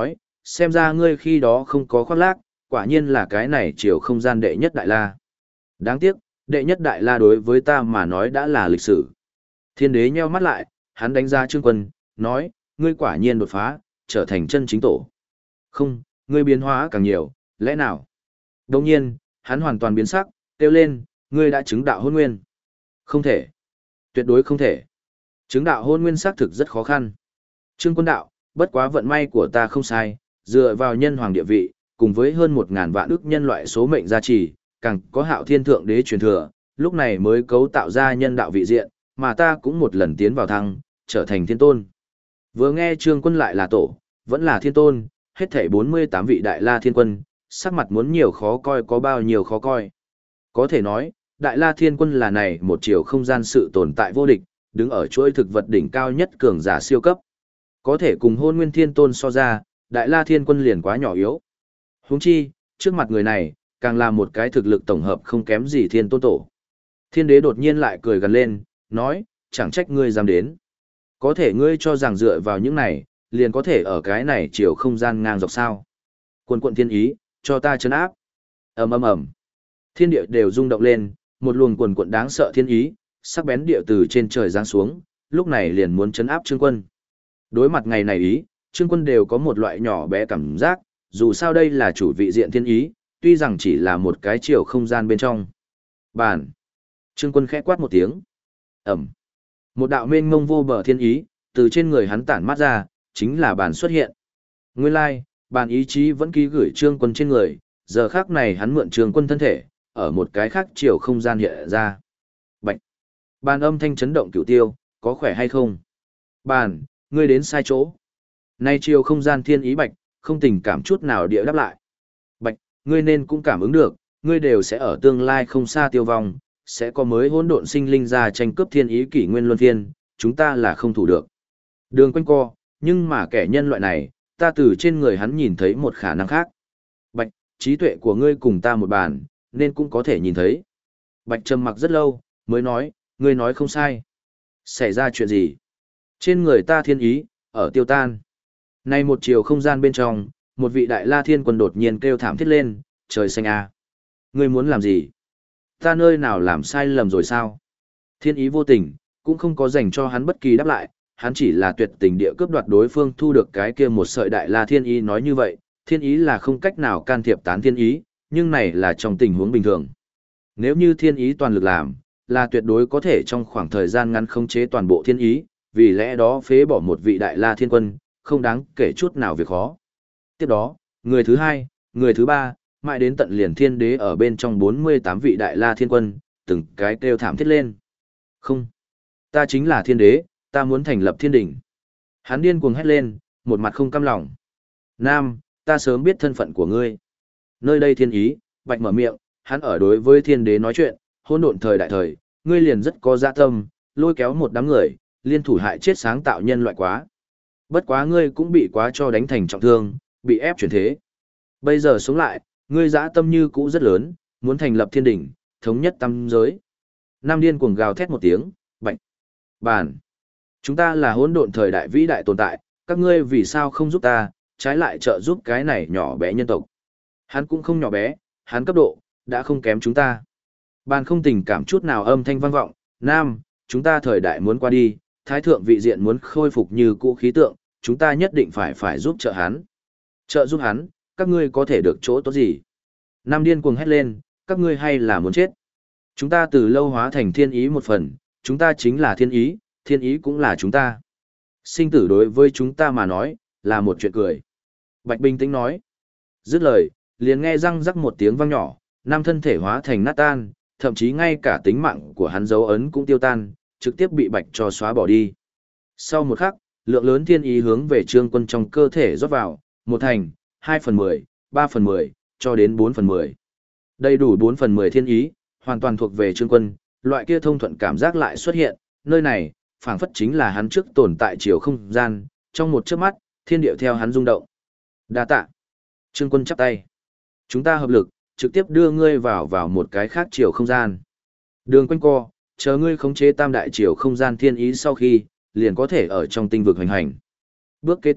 xem ra ngươi khi đó không có khoác lác, quả nhiên là cái này chiều không gian đệ nhất đại la. Đáng tiếc, đệ nhất đại la đối với ta mà nói đã là lịch sử. Thiên đế nheo mắt lại, hắn đánh giá Trương Quân, nói, ngươi quả nhiên đột phá, trở thành chân chính tổ. Không, ngươi biến hóa càng nhiều, lẽ nào? Đồng nhiên, hắn hoàn toàn biến sắc, kêu lên, ngươi đã chứng đạo hôn nguyên. Không thể. Tuyệt đối không thể. Chứng đạo hôn nguyên xác thực rất khó khăn. Trương Quân đạo, bất quá vận may của ta không sai, dựa vào nhân hoàng địa vị, cùng với hơn 1.000 vạn ức nhân loại số mệnh gia trì, càng có hạo thiên thượng đế truyền thừa, lúc này mới cấu tạo ra nhân đạo vị diện, mà ta cũng một lần tiến vào thăng, trở thành thiên tôn. Vừa nghe Trương Quân lại là tổ, vẫn là thiên tôn, hết thảy 48 vị đại la thiên quân, sắc mặt muốn nhiều khó coi có bao nhiêu khó coi. Có thể nói, đại la thiên quân là này một chiều không gian sự tồn tại vô địch, đứng ở chuỗi thực vật đỉnh cao nhất cường giả siêu cấp. Có thể cùng hôn nguyên thiên tôn so ra, đại la thiên quân liền quá nhỏ yếu. Huống chi, trước mặt người này, càng là một cái thực lực tổng hợp không kém gì thiên tôn tổ. Thiên đế đột nhiên lại cười gần lên, nói, chẳng trách ngươi dám đến. Có thể ngươi cho rằng dựa vào những này, liền có thể ở cái này chiều không gian ngang dọc sao. Quần quận thiên ý, cho ta chấn áp. Ầm ầm ầm. Thiên địa đều rung động lên, một luồng quần quận đáng sợ thiên ý, sắc bén địa từ trên trời giáng xuống, lúc này liền muốn chấn áp Trương Quân. Đối mặt ngày này ý, Trương Quân đều có một loại nhỏ bé cảm giác, dù sao đây là chủ vị diện thiên ý, tuy rằng chỉ là một cái chiều không gian bên trong. Bản. Trương Quân khẽ quát một tiếng. Ẩm. Một đạo mênh mông vô bờ thiên ý, từ trên người hắn tản mát ra, chính là bản xuất hiện. Nguyên lai, bản ý chí vẫn ký gửi Trương Quân trên người, giờ khác này hắn mượn Trương Quân thân thể, ở một cái khác chiều không gian hiện ra. Bạch. Bản âm thanh chấn động cửu tiêu, có khỏe hay không? Bản, ngươi đến sai chỗ. Nay chiều không gian thiên ý bạch, không tình cảm chút nào địa đáp lại. Bạch, ngươi nên cũng cảm ứng được, ngươi đều sẽ ở tương lai không xa tiêu vong, sẽ có mới hỗn độn sinh linh ra tranh cướp thiên ý kỷ nguyên luân phiên, chúng ta là không thủ được. Đường quanh co, nhưng mà kẻ nhân loại này, ta từ trên người hắn nhìn thấy một khả năng khác. Bạch, trí tuệ của ngươi cùng ta một bàn, nên cũng có thể nhìn thấy. Bạch trầm mặc rất lâu, mới nói, ngươi nói không sai. Xảy ra chuyện gì? Trên người ta thiên ý, ở tiêu tan. Nay một chiều không gian bên trong, một vị đại la thiên quân đột nhiên kêu thảm thiết lên, trời xanh a. Ngươi muốn làm gì? Ta nơi nào làm sai lầm rồi sao? Thiên ý vô tình, cũng không có dành cho hắn bất kỳ đáp lại, hắn chỉ là tuyệt tình địa cướp đoạt đối phương thu được cái kia một sợi đại la thiên ý nói như vậy, thiên ý là không cách nào can thiệp tán thiên ý, nhưng này là trong tình huống bình thường. Nếu như thiên ý toàn lực làm, là tuyệt đối có thể trong khoảng thời gian ngắn khống chế toàn bộ thiên ý, vì lẽ đó phế bỏ một vị đại la thiên quân, không đáng kể chút nào việc khó. Tiếp đó, người thứ hai, người thứ ba, mãi đến tận liền thiên đế ở bên trong 48 vị đại la thiên quân, từng cái kêu thảm thiết lên. Không, ta chính là thiên đế, ta muốn thành lập thiên đỉnh. Hắn điên cuồng hét lên, một mặt không cam lòng. Nam, ta sớm biết thân phận của ngươi. Nơi đây thiên ý, bạch mở miệng, hắn ở đối với thiên đế nói chuyện, hỗn độn thời đại thời, ngươi liền rất có dạ tâm, lôi kéo một đám người, liên thủ hại chết sáng tạo nhân loại quá. Bất quá ngươi cũng bị quá cho đánh thành trọng thương, bị ép chuyển thế. Bây giờ sống lại, ngươi dã tâm như cũ rất lớn, muốn thành lập thiên đỉnh, thống nhất tam giới. Nam điên cuồng gào thét một tiếng, bạch. Bản. Chúng ta là hỗn độn thời đại vĩ đại tồn tại, các ngươi vì sao không giúp ta, trái lại trợ giúp cái này nhỏ bé nhân tộc. Hắn cũng không nhỏ bé, hắn cấp độ, đã không kém chúng ta. Bàn không tình cảm chút nào âm thanh vang vọng, Nam, chúng ta thời đại muốn qua đi, thái thượng vị diện muốn khôi phục như cũ khí tượng, chúng ta nhất định phải giúp trợ hắn. Trợ giúp hắn, các ngươi có thể được chỗ tốt gì? Nam điên cuồng hét lên, các ngươi hay là muốn chết? Chúng ta từ lâu hóa thành thiên ý một phần, chúng ta chính là thiên ý cũng là chúng ta. Sinh tử đối với chúng ta mà nói, là một chuyện cười. Bạch bình tĩnh nói. Dứt lời, liền nghe răng rắc một tiếng vang nhỏ, Nam thân thể hóa thành nát tan, thậm chí ngay cả tính mạng của hắn dấu ấn cũng tiêu tan, trực tiếp bị Bạch cho xóa bỏ đi. Sau một khắc, lượng lớn thiên ý hướng về Trương Quân trong cơ thể rót vào, một thành, 2/10, 3/10, cho đến 4/10. Đầy đủ 4/10 thiên ý, hoàn toàn thuộc về Trương Quân, loại kia thông thuận cảm giác lại xuất hiện, nơi này, phảng phất chính là hắn trước tồn tại chiều không gian, trong một chớp mắt, thiên địa theo hắn rung động. Đa tạ. Trương Quân chắp tay. Chúng ta hợp lực, trực tiếp đưa ngươi vào một cái khác chiều không gian. Đường quanh co, chờ ngươi khống chế tam đại chiều không gian thiên ý sau khi, liền có thể ở trong tinh vực hành hành. Bước kế tiếp,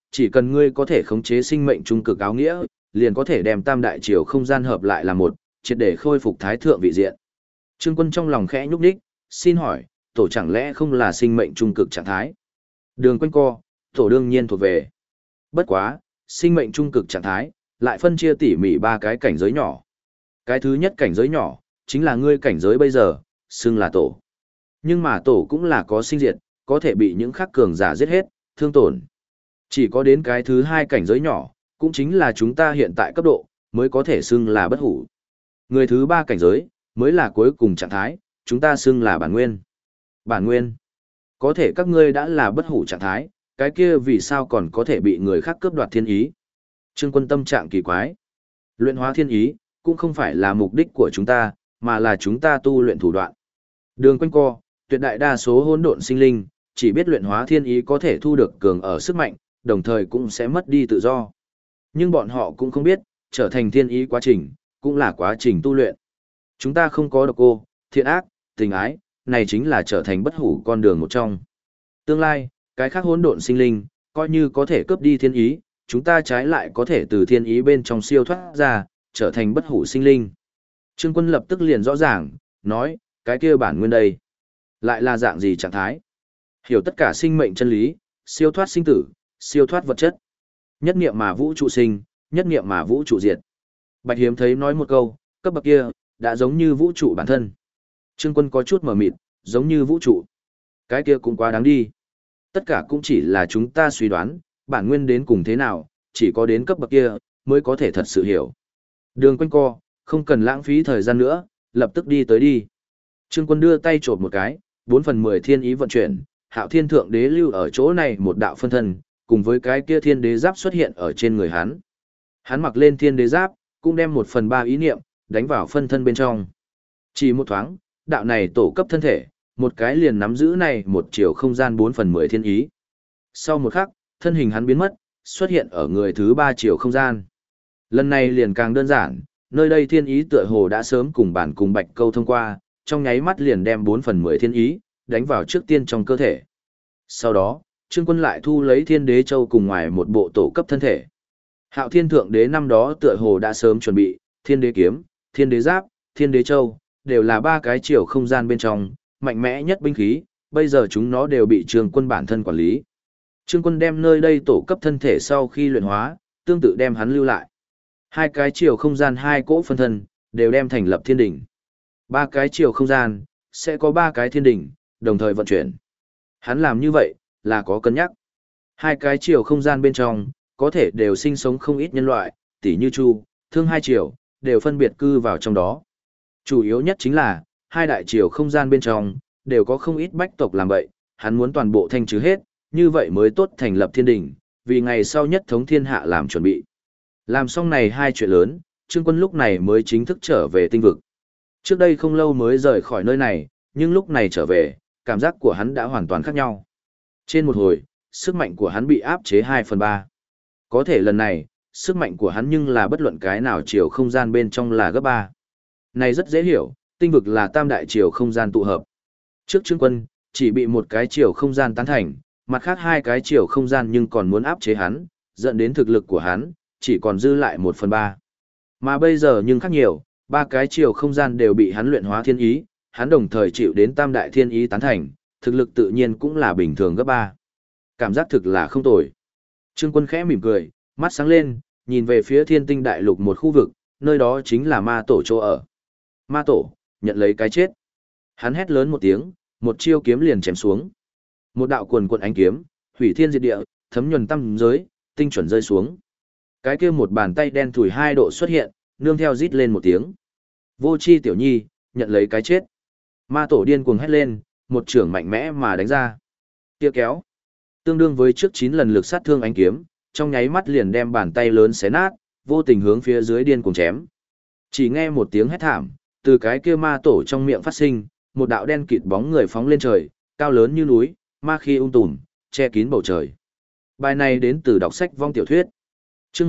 chỉ cần ngươi có thể khống chế sinh mệnh trung cực áo nghĩa, liền có thể đem tam đại triều không gian hợp lại là một, triệt để khôi phục thái thượng vị diện. Trương Quân trong lòng khẽ nhúc nhích, xin hỏi, tổ chẳng lẽ không là sinh mệnh trung cực trạng thái? Đường quanh co, tổ đương nhiên thuộc về. Bất quá, sinh mệnh trung cực trạng thái, lại phân chia tỉ mỉ ba cái cảnh giới nhỏ. Cái thứ nhất cảnh giới nhỏ, chính là ngươi cảnh giới bây giờ, xưng là tổ. Nhưng mà tổ cũng là có sinh diệt, có thể bị những khắc cường giả giết hết, thương tổn. Chỉ có đến cái thứ hai cảnh giới nhỏ, cũng chính là chúng ta hiện tại cấp độ, mới có thể xưng là bất hủ. Người thứ ba cảnh giới, mới là cuối cùng trạng thái, chúng ta xưng là bản nguyên. Bản nguyên. Có thể các ngươi đã là bất hủ trạng thái, cái kia vì sao còn có thể bị người khác cướp đoạt thiên ý? Trương Quân tâm trạng kỳ quái. Luyện hóa thiên ý, cũng không phải là mục đích của chúng ta, mà là chúng ta tu luyện thủ đoạn. Đường quanh co, tuyệt đại đa số hỗn độn sinh linh, chỉ biết luyện hóa thiên ý có thể thu được cường ở sức mạnh, đồng thời cũng sẽ mất đi tự do. Nhưng bọn họ cũng không biết, trở thành thiên ý quá trình, cũng là quá trình tu luyện. Chúng ta không có độc cô, thiện ác, tình ái, này chính là trở thành bất hủ con đường một trong. Tương lai, cái khác hỗn độn sinh linh, coi như có thể cướp đi thiên ý, chúng ta trái lại có thể từ thiên ý bên trong siêu thoát ra, trở thành bất hủ sinh linh. Trương Quân lập tức liền rõ ràng, nói, cái kia bản nguyên đây, lại là dạng gì trạng thái? Hiểu tất cả sinh mệnh chân lý, siêu thoát sinh tử, siêu thoát vật chất. Nhất niệm mà vũ trụ sinh, nhất niệm mà vũ trụ diệt. Bạch Hiếm thấy nói một câu, cấp bậc kia, đã giống như vũ trụ bản thân. Trương Quân có chút mờ mịt, giống như vũ trụ. Cái kia cũng quá đáng đi. Tất cả cũng chỉ là chúng ta suy đoán, bản nguyên đến cùng thế nào, chỉ có đến cấp bậc kia, mới có thể thật sự hiểu. Đường quanh co, không cần lãng phí thời gian nữa, lập tức đi tới đi. Trương Quân đưa tay chộp một cái, 4/10 thiên ý vận chuyển, Hạo Thiên Thượng Đế lưu ở chỗ này một đạo phân thân, cùng với cái kia thiên đế giáp xuất hiện ở trên người hắn. Hắn mặc lên thiên đế giáp, cũng đem 1/3 ý niệm, đánh vào phân thân bên trong. Chỉ một thoáng, đạo này tổ cấp thân thể, một cái liền nắm giữ này một chiều không gian 4/10 thiên ý. Sau một khắc, thân hình hắn biến mất, xuất hiện ở người thứ 3 chiều không gian. Lần này liền càng đơn giản, nơi đây thiên ý tựa hồ đã sớm cùng bản cùng bạch câu thông qua, trong nháy mắt liền đem 4/10 thiên ý, đánh vào trước tiên trong cơ thể. Sau đó, Trương Quân lại thu lấy thiên đế châu cùng ngoài một bộ tổ cấp thân thể. Hạo Thiên Thượng Đế năm đó tựa hồ đã sớm chuẩn bị, thiên đế kiếm, thiên đế giáp, thiên đế châu, đều là ba cái chiều không gian bên trong, mạnh mẽ nhất binh khí, bây giờ chúng nó đều bị Trương Quân bản thân quản lý. Trương Quân đem nơi đây tổ cấp thân thể sau khi luyện hóa, tương tự đem hắn lưu lại. Hai cái chiều không gian hai cỗ phân thân, đều đem thành lập thiên đỉnh. Ba cái chiều không gian, sẽ có ba cái thiên đỉnh, đồng thời vận chuyển. Hắn làm như vậy, là có cân nhắc. Hai cái chiều không gian bên trong, có thể đều sinh sống không ít nhân loại, tỉ như Chu, Thương hai chiều, đều phân biệt cư vào trong đó. Chủ yếu nhất chính là, hai đại chiều không gian bên trong, đều có không ít bách tộc làm vậy, hắn muốn toàn bộ thanh trừ hết, như vậy mới tốt thành lập thiên đỉnh, vì ngày sau nhất thống thiên hạ làm chuẩn bị. Làm xong này hai chuyện lớn, Trương Quân lúc này mới chính thức trở về tinh vực. Trước đây không lâu mới rời khỏi nơi này, nhưng lúc này trở về, cảm giác của hắn đã hoàn toàn khác nhau. Trên một hồi, sức mạnh của hắn bị áp chế 2/3. Có thể lần này, sức mạnh của hắn nhưng là bất luận cái nào chiều không gian bên trong là gấp 3. Này rất dễ hiểu, tinh vực là tam đại chiều không gian tụ hợp. Trước Trương Quân, chỉ bị một cái chiều không gian tán thành, mặt khác hai cái chiều không gian nhưng còn muốn áp chế hắn, dẫn đến thực lực của hắn, chỉ còn dư lại 1/3. Mà bây giờ nhưng khác nhiều, ba cái chiều không gian đều bị hắn luyện hóa thiên ý, hắn đồng thời chịu đến tam đại thiên ý tán thành, thực lực tự nhiên cũng là bình thường gấp 3. Cảm giác thực là không tồi. Trương Quân khẽ mỉm cười, mắt sáng lên, nhìn về phía thiên tinh đại lục một khu vực, nơi đó chính là ma tổ chỗ ở. Ma tổ, nhận lấy cái chết. Hắn hét lớn một tiếng, một chiêu kiếm liền chém xuống. Một đạo quần quần ánh kiếm, hủy thiên diệt địa, thấm nhuần tam giới, tinh chuẩn rơi xuống. Cái kia một bàn tay đen thủi 2 độ xuất hiện, nương theo rít lên một tiếng. Vô chi tiểu nhi, nhận lấy cái chết. Ma tổ điên cuồng hét lên, một chưởng mạnh mẽ mà đánh ra. Kia kéo. Tương đương với trước 9 lần lực sát thương ánh kiếm, trong nháy mắt liền đem bàn tay lớn xé nát, vô tình hướng phía dưới điên cuồng chém. Chỉ nghe một tiếng hét thảm, từ cái kia ma tổ trong miệng phát sinh, một đạo đen kịt bóng người phóng lên trời, cao lớn như núi, ma khí tùm, che kín bầu trời. Bài này đến từ đọc sách vong tiểu thuyết. Chương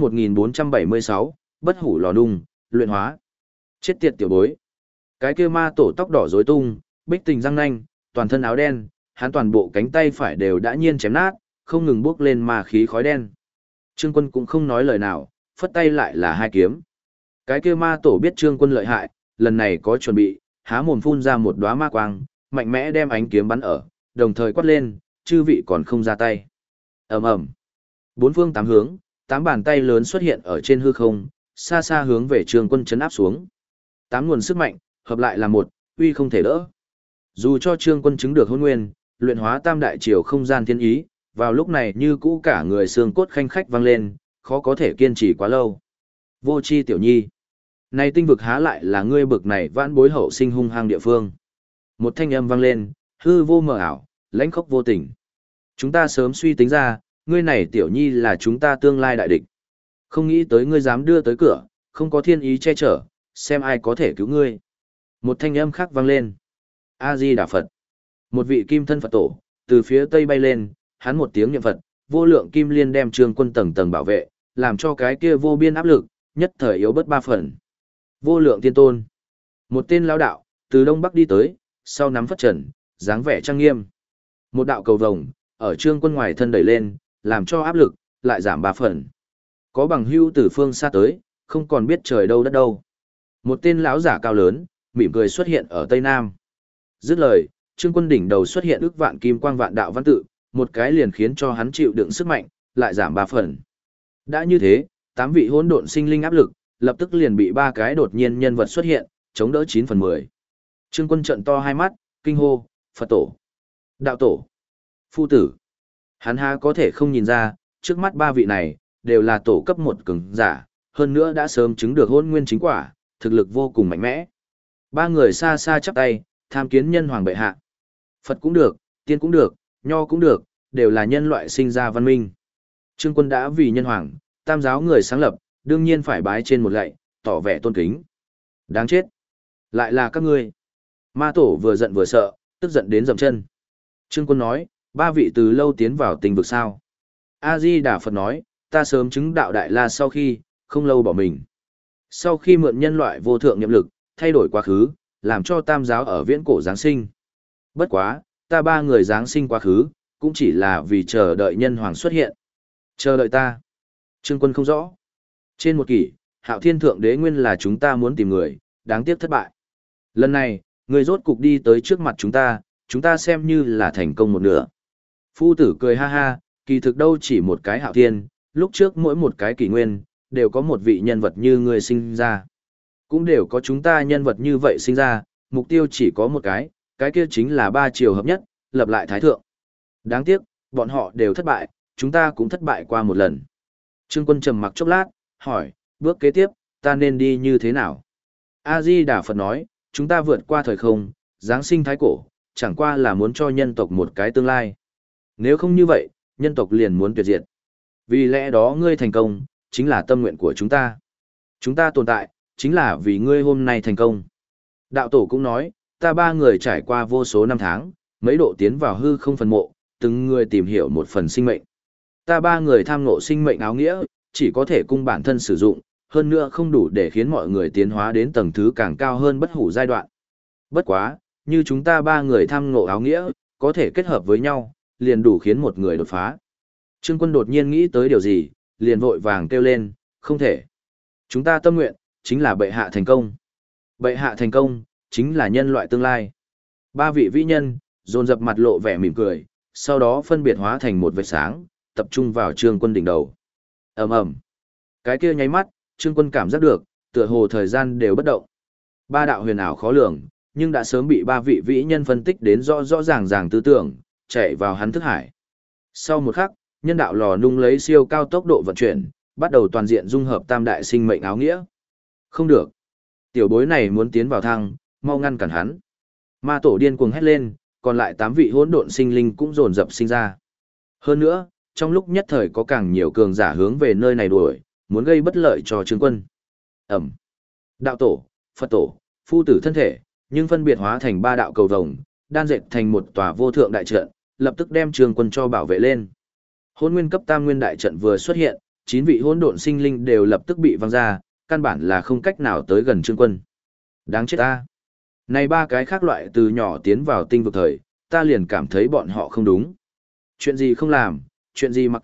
1476, Bất hủ lò nung, luyện hóa. Chết tiệt tiểu bối. Cái kia ma tổ tóc đỏ rối tung, bích tình răng nanh, toàn thân áo đen, hắn toàn bộ cánh tay phải đều đã nhiên chém nát, không ngừng bước lên ma khí khói đen. Trương Quân cũng không nói lời nào, phất tay lại là hai kiếm. Cái kia ma tổ biết Trương Quân lợi hại, lần này có chuẩn bị, há mồm phun ra một đóa ma quang, mạnh mẽ đem ánh kiếm bắn ở, đồng thời quát lên, chư vị còn không ra tay. Ầm ầm. Bốn phương tám hướng, tám bàn tay lớn xuất hiện ở trên hư không, xa xa hướng về Trương Quân chấn áp xuống. Tám nguồn sức mạnh, hợp lại là một, uy không thể đỡ. Dù cho Trương Quân chứng được hôn nguyên, luyện hóa tam đại triều không gian thiên ý, vào lúc này như cũ cả người xương cốt khanh khách vang lên, khó có thể kiên trì quá lâu. Vô chi tiểu nhi. Này tinh vực há lại là ngươi bực này vãn bối hậu sinh hung hăng địa phương. Một thanh âm vang lên, hư vô mờ ảo, lãnh khốc vô tình. Chúng ta sớm suy tính ra, ngươi này tiểu nhi là chúng ta tương lai đại địch. Không nghĩ tới ngươi dám đưa tới cửa, không có thiên ý che chở, xem ai có thể cứu ngươi. Một thanh âm khác vang lên. A-di-đà Phật. Một vị kim thân Phật tổ, từ phía tây bay lên, hắn một tiếng niệm Phật, vô lượng kim liên đem Trương Quân tầng tầng bảo vệ, làm cho cái kia vô biên áp lực, nhất thời yếu bớt 3 phần. Vô lượng tiên tôn. Một tên lão đạo, từ đông bắc đi tới, sau nắm phất trần, dáng vẻ trang nghiêm. Một đạo cầu vồng, ở Trương Quân ngoài thân đẩy lên, làm cho áp lực, lại giảm 3 phần. Có bằng hưu từ phương xa tới, không còn biết trời đâu đất đâu. Một tên lão giả cao lớn, mỉm cười xuất hiện ở Tây Nam. Dứt lời, Trương Quân đỉnh đầu xuất hiện ức vạn kim quang vạn đạo văn tự, một cái liền khiến cho hắn chịu đựng sức mạnh, lại giảm 3 phần. Đã như thế, 8 vị hỗn độn sinh linh áp lực, lập tức liền bị 3 cái đột nhiên nhân vật xuất hiện, chống đỡ 9 phần 10. Trương Quân trợn to hai mắt, kinh hô, Phật tổ, đạo tổ, phu tử. Hắn há có thể không nhìn ra, trước mắt 3 vị này, đều là tổ cấp 1 cường giả, hơn nữa đã sớm chứng được hôn nguyên chính quả, thực lực vô cùng mạnh mẽ. 3 người xa xa chắp tay, tham kiến nhân hoàng bệ hạ. Phật cũng được, tiên cũng được, nho cũng được, đều là nhân loại sinh ra văn minh. Trương Quân đã vì nhân hoàng, tam giáo người sáng lập, đương nhiên phải bái trên một lạy, tỏ vẻ tôn kính. Đáng chết. Lại là các ngươi. Ma tổ vừa giận vừa sợ, tức giận đến dậm chân. Trương Quân nói, 3 vị từ lâu tiến vào tình vực sao. A-di-đà Phật nói, ta sớm chứng đạo đại la sau khi, không lâu bỏ mình. Sau khi mượn nhân loại vô thượng niệm lực, thay đổi quá khứ, làm cho tam giáo ở viễn cổ Giáng sinh. Bất quá, ta 3 người Giáng sinh quá khứ, cũng chỉ là vì chờ đợi nhân hoàng xuất hiện. Chờ đợi ta. Trương Quân không rõ. Trên một kỷ, Hạo Thiên Thượng Đế nguyên là chúng ta muốn tìm người, đáng tiếc thất bại. Lần này, người rốt cục đi tới trước mặt chúng ta xem như là thành công một nửa. Phu tử cười ha ha, kỳ thực đâu chỉ một cái Hạo Thiên, lúc trước mỗi một cái kỷ nguyên, đều có một vị nhân vật như người sinh ra. Cũng đều có chúng ta nhân vật như vậy sinh ra, mục tiêu chỉ có một cái kia chính là 3 triều hợp nhất, lập lại thái thượng. Đáng tiếc, bọn họ đều thất bại, chúng ta cũng thất bại qua một lần. Trương Quân trầm mặc chốc lát, hỏi, bước kế tiếp, ta nên đi như thế nào? A-di-đà Phật nói, chúng ta vượt qua thời không, giáng sinh thái cổ, chẳng qua là muốn cho nhân tộc một cái tương lai. Nếu không như vậy, nhân tộc liền muốn tuyệt diệt. Vì lẽ đó ngươi thành công, chính là tâm nguyện của chúng ta. Chúng ta tồn tại, chính là vì ngươi hôm nay thành công. Đạo tổ cũng nói, ta 3 người trải qua vô số năm tháng, mấy độ tiến vào hư không phần mộ, từng người tìm hiểu một phần sinh mệnh. Ta 3 người tham ngộ sinh mệnh áo nghĩa, chỉ có thể cung bản thân sử dụng, hơn nữa không đủ để khiến mọi người tiến hóa đến tầng thứ càng cao hơn bất hủ giai đoạn. Bất quá, như chúng ta 3 người tham ngộ áo nghĩa, có thể kết hợp với nhau, liền đủ khiến một người đột phá. Trương Quân đột nhiên nghĩ tới điều gì, liền vội vàng kêu lên, không thể. Chúng ta tâm nguyện, chính là bệ hạ thành công. Bệ hạ thành công, chính là nhân loại tương lai. 3 vị vĩ nhân, dồn dập mặt lộ vẻ mỉm cười, sau đó phân biệt hóa thành một vệt sáng, tập trung vào Trương Quân đỉnh đầu. Ầm ầm. Cái kia nháy mắt, Trương Quân cảm giác được, tựa hồ thời gian đều bất động. 3 đạo huyền ảo khó lường, nhưng đã sớm bị 3 vị vĩ nhân phân tích đến rõ rõ ràng ràng tư tưởng, chạy vào hắn thức hải. Sau một khắc, nhân đạo lò nung lấy siêu cao tốc độ vận chuyển, bắt đầu toàn diện dung hợp tam đại sinh mệnh áo nghĩa. Không được. Tiểu bối này muốn tiến vào thăng, mau ngăn cản hắn. Ma tổ điên cuồng hét lên, còn lại 8 vị hỗn độn sinh linh cũng dồn dập sinh ra. Hơn nữa, trong lúc nhất thời có càng nhiều cường giả hướng về nơi này đuổi, muốn gây bất lợi cho Trương Quân. Ẩm. Đạo tổ, Phật tổ, phu tử thân thể, nhưng phân biệt hóa thành 3 đạo cầu vồng, đan dệt thành một tòa vô thượng đại trận, lập tức đem Trương Quân cho bảo vệ lên. Hỗn nguyên cấp tam nguyên đại trận vừa xuất hiện, 9 vị hỗn độn sinh linh đều lập tức bị văng ra, căn bản là không cách nào tới gần Trương Quân. Đáng chết ta. Này 3 cái khác loại từ nhỏ tiến vào tinh vực thời, ta liền cảm thấy bọn họ không đúng. Chuyện gì không làm, chuyện gì mặc kệ,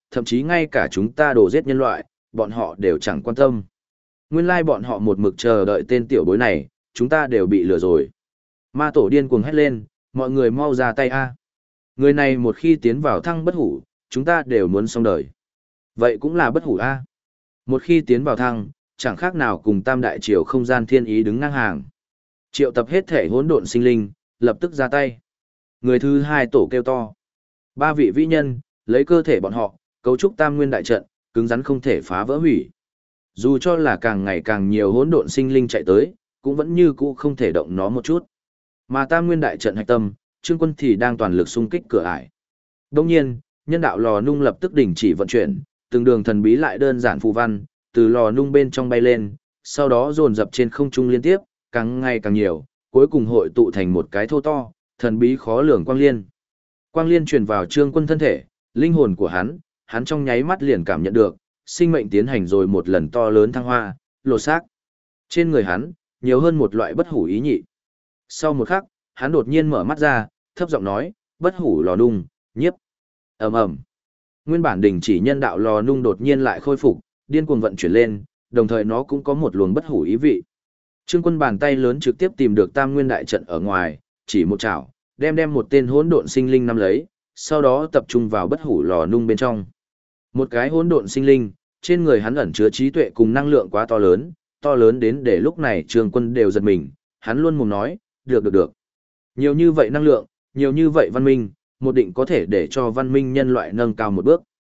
thậm chí ngay cả chúng ta đổ giết nhân loại, bọn họ đều chẳng quan tâm. Nguyên lai bọn họ một mực chờ đợi tên tiểu bối này, chúng ta đều bị lừa rồi. Ma tổ điên cuồng hét lên, mọi người mau ra tay a. Người này một khi tiến vào thăng bất hủ, chúng ta đều muốn xong đời. Vậy cũng là bất hủ a. Một khi tiến vào thăng, chẳng khác nào cùng tam đại triều không gian thiên ý đứng ngang hàng. Triệu tập hết thể hỗn độn sinh linh, lập tức ra tay. Người thứ hai tổ kêu to. Ba vị vĩ nhân, lấy cơ thể bọn họ, cấu trúc tam nguyên đại trận, cứng rắn không thể phá vỡ hủy. Dù cho là càng ngày càng nhiều hỗn độn sinh linh chạy tới, cũng vẫn như cũ không thể động nó một chút. Mà tam nguyên đại trận hạch tâm, Trương Quân thì đang toàn lực xung kích cửa ải. Đồng nhiên, nhân đạo lò nung lập tức đình chỉ vận chuyển, từng đường thần bí lại đơn giản phù văn, từ lò nung bên trong bay lên, sau đó dồn dập trên không trung liên tiếp, càng ngày càng nhiều, cuối cùng hội tụ thành một cái thô to, thần bí khó lường quang liên. Quang liên truyền vào Trương Quân thân thể, linh hồn của hắn trong nháy mắt liền cảm nhận được, sinh mệnh tiến hành rồi một lần to lớn thăng hoa, lột xác. Trên người hắn, nhiều hơn một loại bất hủ ý nhị. Sau một khắc, hắn đột nhiên mở mắt ra, thấp giọng nói, bất hủ lò nung, nhiếp. Ầm ầm. Nguyên bản đình chỉ nhân đạo lò nung đột nhiên lại khôi phục, điên cuồng vận chuyển lên, đồng thời nó cũng có một luồng bất hủ ý vị. Trương Quân bàn tay lớn trực tiếp tìm được tam nguyên đại trận ở ngoài, chỉ một chảo, đem một tên hỗn độn sinh linh nắm lấy, sau đó tập trung vào bất hủ lò nung bên trong. Một cái hỗn độn sinh linh, trên người hắn ẩn chứa trí tuệ cùng năng lượng quá to lớn đến để lúc này Trương Quân đều giật mình, hắn luôn mồm nói, được. Nhiều như vậy năng lượng, nhiều như vậy văn minh, một định có thể để cho văn minh nhân loại nâng cao một bước.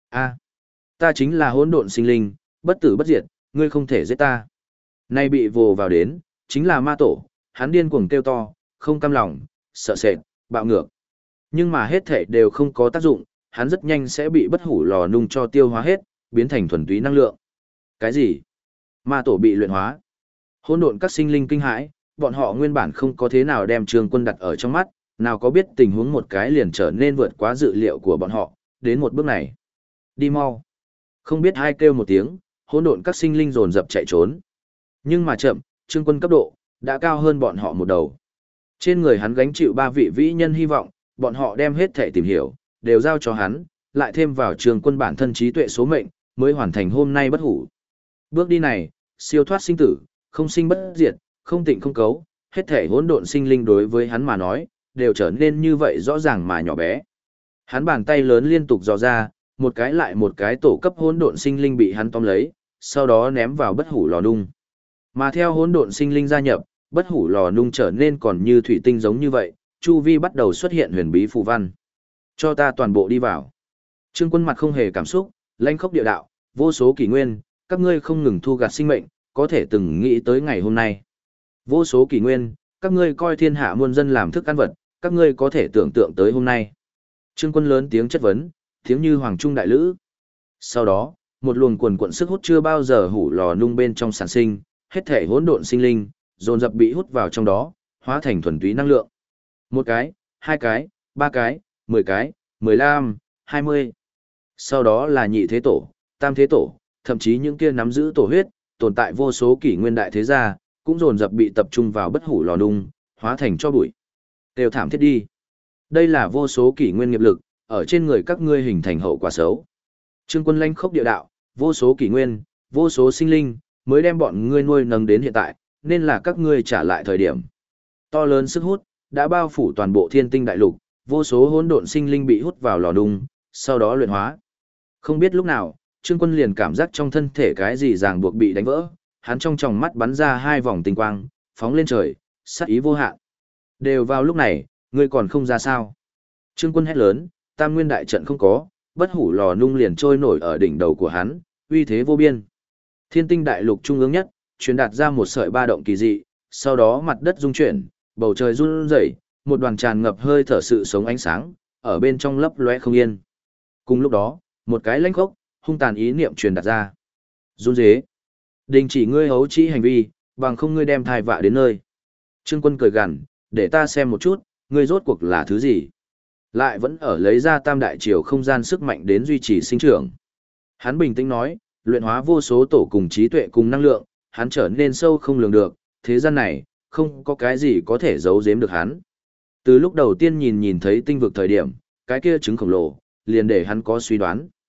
Ta chính là hỗn độn sinh linh, bất tử bất diệt, ngươi không thể giết ta. Nay bị vồ vào đến, chính là ma tổ, hắn điên cuồng kêu to, không cam lòng, sợ sệt, bạo ngược. Nhưng mà hết thể đều không có tác dụng, hắn rất nhanh sẽ bị bất hủ lò nung cho tiêu hóa hết, biến thành thuần túy năng lượng. Cái gì? Ma tổ bị luyện hóa. Hỗn độn các sinh linh kinh hãi, bọn họ nguyên bản không có thế nào đem Trương Quân đặt ở trong mắt, nào có biết tình huống một cái liền trở nên vượt quá dự liệu của bọn họ, đến một bước này. Đi mau. Không biết ai kêu một tiếng, hỗn độn các sinh linh dồn dập chạy trốn. Nhưng mà chậm, Trương Quân cấp độ đã cao hơn bọn họ một đầu. Trên người hắn gánh chịu ba vị vĩ nhân hy vọng, bọn họ đem hết thể tìm hiểu, đều giao cho hắn, lại thêm vào Trương Quân bản thân trí tuệ số mệnh, mới hoàn thành hôm nay bất hủ. Bước đi này, siêu thoát sinh tử, không sinh bất diệt, không tịnh không cấu, hết thể hỗn độn sinh linh đối với hắn mà nói, đều trở nên như vậy rõ ràng mà nhỏ bé. Hắn bàn tay lớn liên tục dò ra, một cái lại một cái tổ cấp hỗn độn sinh linh bị hắn tóm lấy, sau đó ném vào bất hủ lò nung. Mà theo hỗn độn sinh linh gia nhập, bất hủ lò nung trở nên còn như thủy tinh giống như vậy, chu vi bắt đầu xuất hiện huyền bí phù văn. Cho ta toàn bộ đi vào. Trương Quân mặt không hề cảm xúc, lãnh khốc địa đạo, vô số kỷ nguyên, các ngươi không ngừng thu gặt sinh mệnh, có thể từng nghĩ tới ngày hôm nay. Vô số kỷ nguyên, các ngươi coi thiên hạ muôn dân làm thức ăn vật, các ngươi có thể tưởng tượng tới hôm nay. Trương Quân lớn tiếng chất vấn, tiếng như hoàng trung đại lữ. Sau đó, một luồng quần quận sức hút chưa bao giờ hủ lò nung bên trong sản sinh, hết thể hỗn độn sinh linh, dồn dập bị hút vào trong đó, hóa thành thuần túy năng lượng. Một cái, hai cái, ba cái, 10 cái, 15, 20. Sau đó là nhị thế tổ, tam thế tổ, thậm chí những kia nắm giữ tổ huyết, tồn tại vô số kỷ nguyên đại thế gia, cũng dồn dập bị tập trung vào bất hủ lò nung, hóa thành cho bụi. Đều thảm thiết đi. Đây là vô số kỷ nguyên nghiệp lực, ở trên người các ngươi hình thành hậu quả xấu. Trương Quân lãnh khốc địa đạo, vô số kỷ nguyên, vô số sinh linh, mới đem bọn ngươi nuôi nấng đến hiện tại, nên là các ngươi trả lại thời điểm. To lớn sức hút, đã bao phủ toàn bộ thiên tinh đại lục, vô số hỗn độn sinh linh bị hút vào lò nung, sau đó luyện hóa. Không biết lúc nào, Trương Quân liền cảm giác trong thân thể cái gì ràng buộc bị đánh vỡ, hắn trong tròng mắt bắn ra hai vòng tinh quang, phóng lên trời, sát ý vô hạn. Đều vào lúc này, ngươi còn không ra sao? Trương Quân hét lớn, tam nguyên đại trận không có, bất hủ lò nung liền trôi nổi ở đỉnh đầu của hắn, uy thế vô biên. Thiên tinh đại lục trung ương nhất, truyền đạt ra một sợi ba động kỳ dị, sau đó mặt đất rung chuyển, bầu trời run rẩy, một đoàn tràn ngập hơi thở sự sống ánh sáng, ở bên trong lấp lóe không yên. Cùng lúc đó, một cái lãnh khốc, hung tàn ý niệm truyền đạt ra. Run rế. Đình chỉ ngươi hấu trĩ hành vi, bằng không ngươi đem thai vạ đến nơi. Trương Quân cười gằn, để ta xem một chút, ngươi rốt cuộc là thứ gì. Lại vẫn ở lấy ra tam đại triều không gian sức mạnh đến duy trì sinh trưởng. Hắn bình tĩnh nói, luyện hóa vô số tổ cùng trí tuệ cùng năng lượng, hắn trở nên sâu không lường được, thế gian này, không có cái gì có thể giấu giếm được hắn. Từ lúc đầu tiên nhìn thấy tinh vực thời điểm, cái kia trứng khổng lồ, liền để hắn có suy đoán.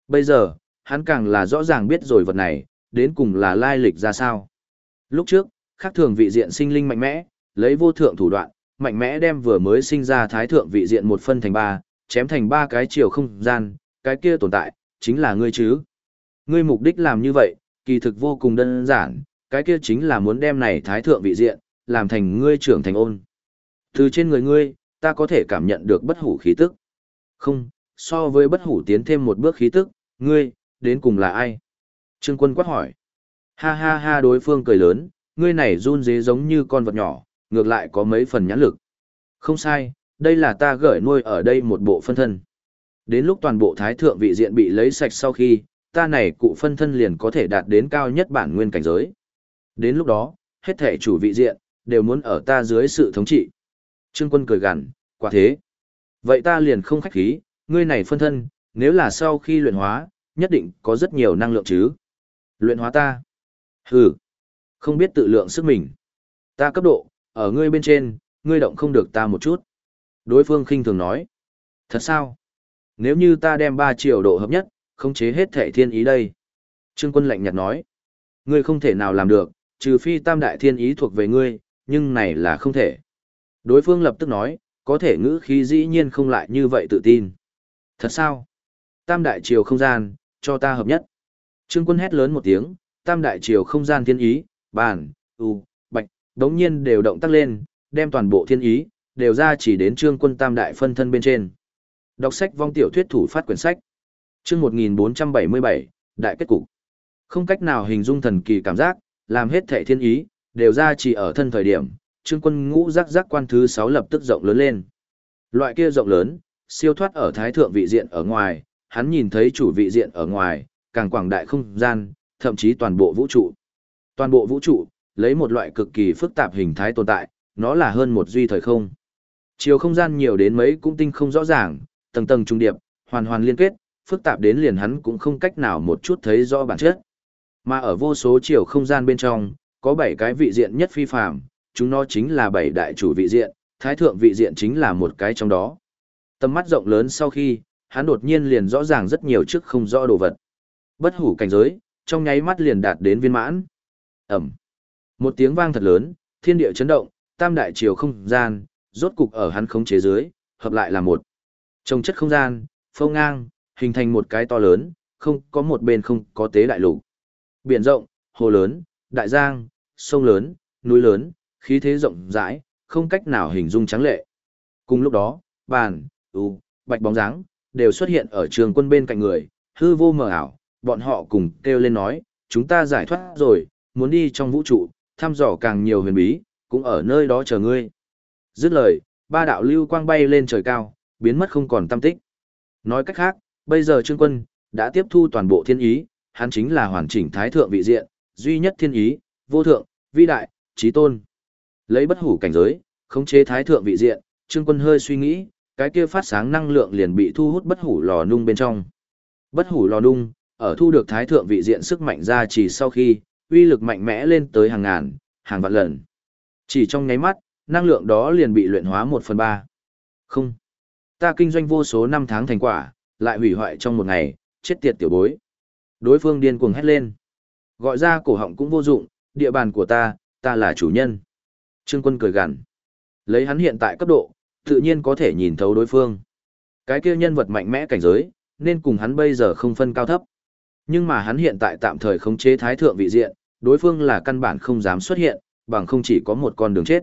Bây giờ, hắn càng là rõ ràng biết rồi vật này, đến cùng là lai lịch ra sao. Lúc trước, khác thường vị diện sinh linh mạnh mẽ, lấy vô thượng thủ đoạn, mạnh mẽ đem vừa mới sinh ra thái thượng vị diện một phân thành ba, chém thành ba cái chiều không gian, cái kia tồn tại, chính là ngươi chứ. Ngươi mục đích làm như vậy, kỳ thực vô cùng đơn giản, cái kia chính là muốn đem này thái thượng vị diện, làm thành ngươi trưởng thành ôn. Từ trên người ngươi, ta có thể cảm nhận được bất hủ khí tức. Không, so với bất hủ tiến thêm một bước khí tức, ngươi, đến cùng là ai? Trương Quân quát hỏi. Ha ha ha, đối phương cười lớn, ngươi này run rế giống như con vật nhỏ, ngược lại có mấy phần nhãn lực. Không sai, đây là ta gửi nuôi ở đây một bộ phân thân. Đến lúc toàn bộ thái thượng vị diện bị lấy sạch sau khi, ta này cụ phân thân liền có thể đạt đến cao nhất bản nguyên cảnh giới. Đến lúc đó, hết thể chủ vị diện, đều muốn ở ta dưới sự thống trị. Trương Quân cười gằn, quả thế. Vậy ta liền không khách khí, ngươi này phân thân, nếu là sau khi luyện hóa, nhất định có rất nhiều năng lượng chứ. Luyện hóa ta? Hừ, không biết tự lượng sức mình. Ta cấp độ, ở ngươi bên trên, ngươi động không được ta một chút. Đối phương khinh thường nói. Thật sao? Nếu như ta đem 3 triệu độ hợp nhất, khống chế hết thể thiên ý đây. Trương Quân lạnh nhạt nói. Ngươi không thể nào làm được, trừ phi tam đại thiên ý thuộc về ngươi, nhưng này là không thể. Đối phương lập tức nói, có thể ngữ khí dĩ nhiên không lại như vậy tự tin. Thật sao? Tam đại triều không gian, cho ta hợp nhất. Trương Quân hét lớn một tiếng, tam đại triều không gian thiên ý, bàn, bạch, đống nhiên đều động tác lên, đem toàn bộ thiên ý, đều ra chỉ đến Trương Quân tam đại phân thân bên trên. Đọc sách vong tiểu thuyết thủ phát quyển sách. Chương 1477, đại kết cục. Không cách nào hình dung thần kỳ cảm giác, làm hết thảy thiên ý, đều ra chỉ ở thân thời điểm, Trương Quân ngũ giác giác quan thứ 6 lập tức rộng lớn lên. Loại kia rộng lớn, siêu thoát ở thái thượng vị diện ở ngoài, hắn nhìn thấy chủ vị diện ở ngoài, càng quảng đại không gian, thậm chí toàn bộ vũ trụ. Toàn bộ vũ trụ, lấy một loại cực kỳ phức tạp hình thái tồn tại, nó là hơn một duy thời không. Chiều không gian nhiều đến mấy cũng tinh không rõ ràng, tầng tầng trung điệp, hoàn hoàn liên kết, phức tạp đến liền hắn cũng không cách nào một chút thấy rõ bản chất. Mà ở vô số chiều không gian bên trong, có 7 cái vị diện nhất phi phàm, chúng nó chính là 7 đại chủ vị diện, thái thượng vị diện chính là một cái trong đó. Tầm mắt rộng lớn sau khi, hắn đột nhiên liền rõ ràng rất nhiều trước không rõ đồ vật. Bất hủ cảnh giới, trong nháy mắt liền đạt đến viên mãn. Ẩm. Một tiếng vang thật lớn, thiên địa chấn động, tam đại chiều không gian, rốt cục ở hắn khống chế dưới, hợp lại là một. Trong chất không gian, phâu ngang, hình thành một cái to lớn, không có một bên không có tế đại lục. Biển rộng, hồ lớn, đại giang, sông lớn, núi lớn, khí thế rộng rãi, không cách nào hình dung trắng lệ. Cùng lúc đó, bàn, bạch bóng dáng, đều xuất hiện ở Trường Quân bên cạnh người, hư vô mờ ảo, bọn họ cùng kêu lên nói, chúng ta giải thoát rồi, muốn đi trong vũ trụ, thăm dò càng nhiều huyền bí, cũng ở nơi đó chờ ngươi. Dứt lời, 3 đạo lưu quang bay lên trời cao, biến mất không còn tăm tích. Nói cách khác, bây giờ Trương Quân đã tiếp thu toàn bộ thiên ý, hắn chính là hoàn chỉnh thái thượng vị diện, duy nhất thiên ý, vô thượng, vĩ đại, chí tôn. Lấy bất hủ cảnh giới, khống chế thái thượng vị diện, Trương Quân hơi suy nghĩ, cái kia phát sáng năng lượng liền bị thu hút bất hủ lò nung bên trong. Bất hủ lò nung, ở thu được thái thượng vị diện sức mạnh ra chỉ sau khi, uy lực mạnh mẽ lên tới hàng ngàn, hàng vạn lần. Chỉ trong nháy mắt, năng lượng đó liền bị luyện hóa 1/3. Không. Ta kinh doanh vô số năm tháng thành quả, lại hủy hoại trong một ngày, chết tiệt tiểu bối. Đối phương điên cuồng hét lên. Gọi ra cổ họng cũng vô dụng, địa bàn của ta, ta là chủ nhân. Trương Quân cười gằn. Lấy hắn hiện tại cấp độ, tự nhiên có thể nhìn thấu đối phương. Cái kia nhân vật mạnh mẽ cảnh giới, nên cùng hắn bây giờ không phân cao thấp. Nhưng mà hắn hiện tại tạm thời khống chế thái thượng vị diện, đối phương là căn bản không dám xuất hiện, bằng không chỉ có một con đường chết.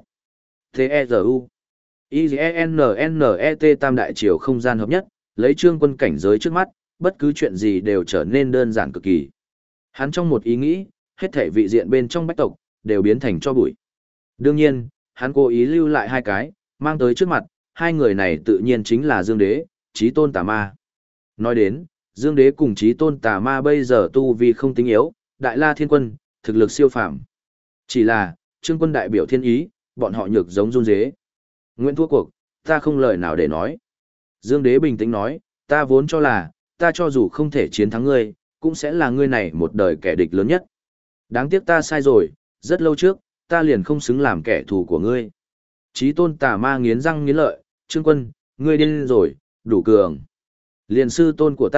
T-E-Z-U I-G-N-N-E-T tam đại triều không gian hợp nhất, lấy Trương Quân cảnh giới trước mắt, bất cứ chuyện gì đều trở nên đơn giản cực kỳ. Hắn trong một ý nghĩ, hết thể vị diện bên trong bách tộc, đều biến thành cho bụi. Đương nhiên, hắn cố ý lưu lại 2 cái, mang tới trước mặt, 2 người này tự nhiên chính là Dương Đế, Chí Tôn Tà Ma. Nói đến, Dương Đế cùng Chí Tôn Tà Ma bây giờ tu vi không tính yếu, Đại La Thiên Quân, thực lực siêu phàm. Chỉ là, Trương Quân đại biểu thiên ý, bọn họ nhược giống run dế. Nguyễn thua cuộc, ta không lời nào để nói. Dương Đế bình tĩnh nói, ta vốn cho là, ta cho dù không thể chiến thắng ngươi, cũng sẽ là ngươi này một đời kẻ địch lớn nhất. Đáng tiếc ta sai rồi, rất lâu trước, ta liền không xứng làm kẻ thù của ngươi. Chí Tôn Tà Ma nghiến răng nghiến lợi, Trương Quân, ngươi điên rồi, đủ cường. Liền sư tôn của ta,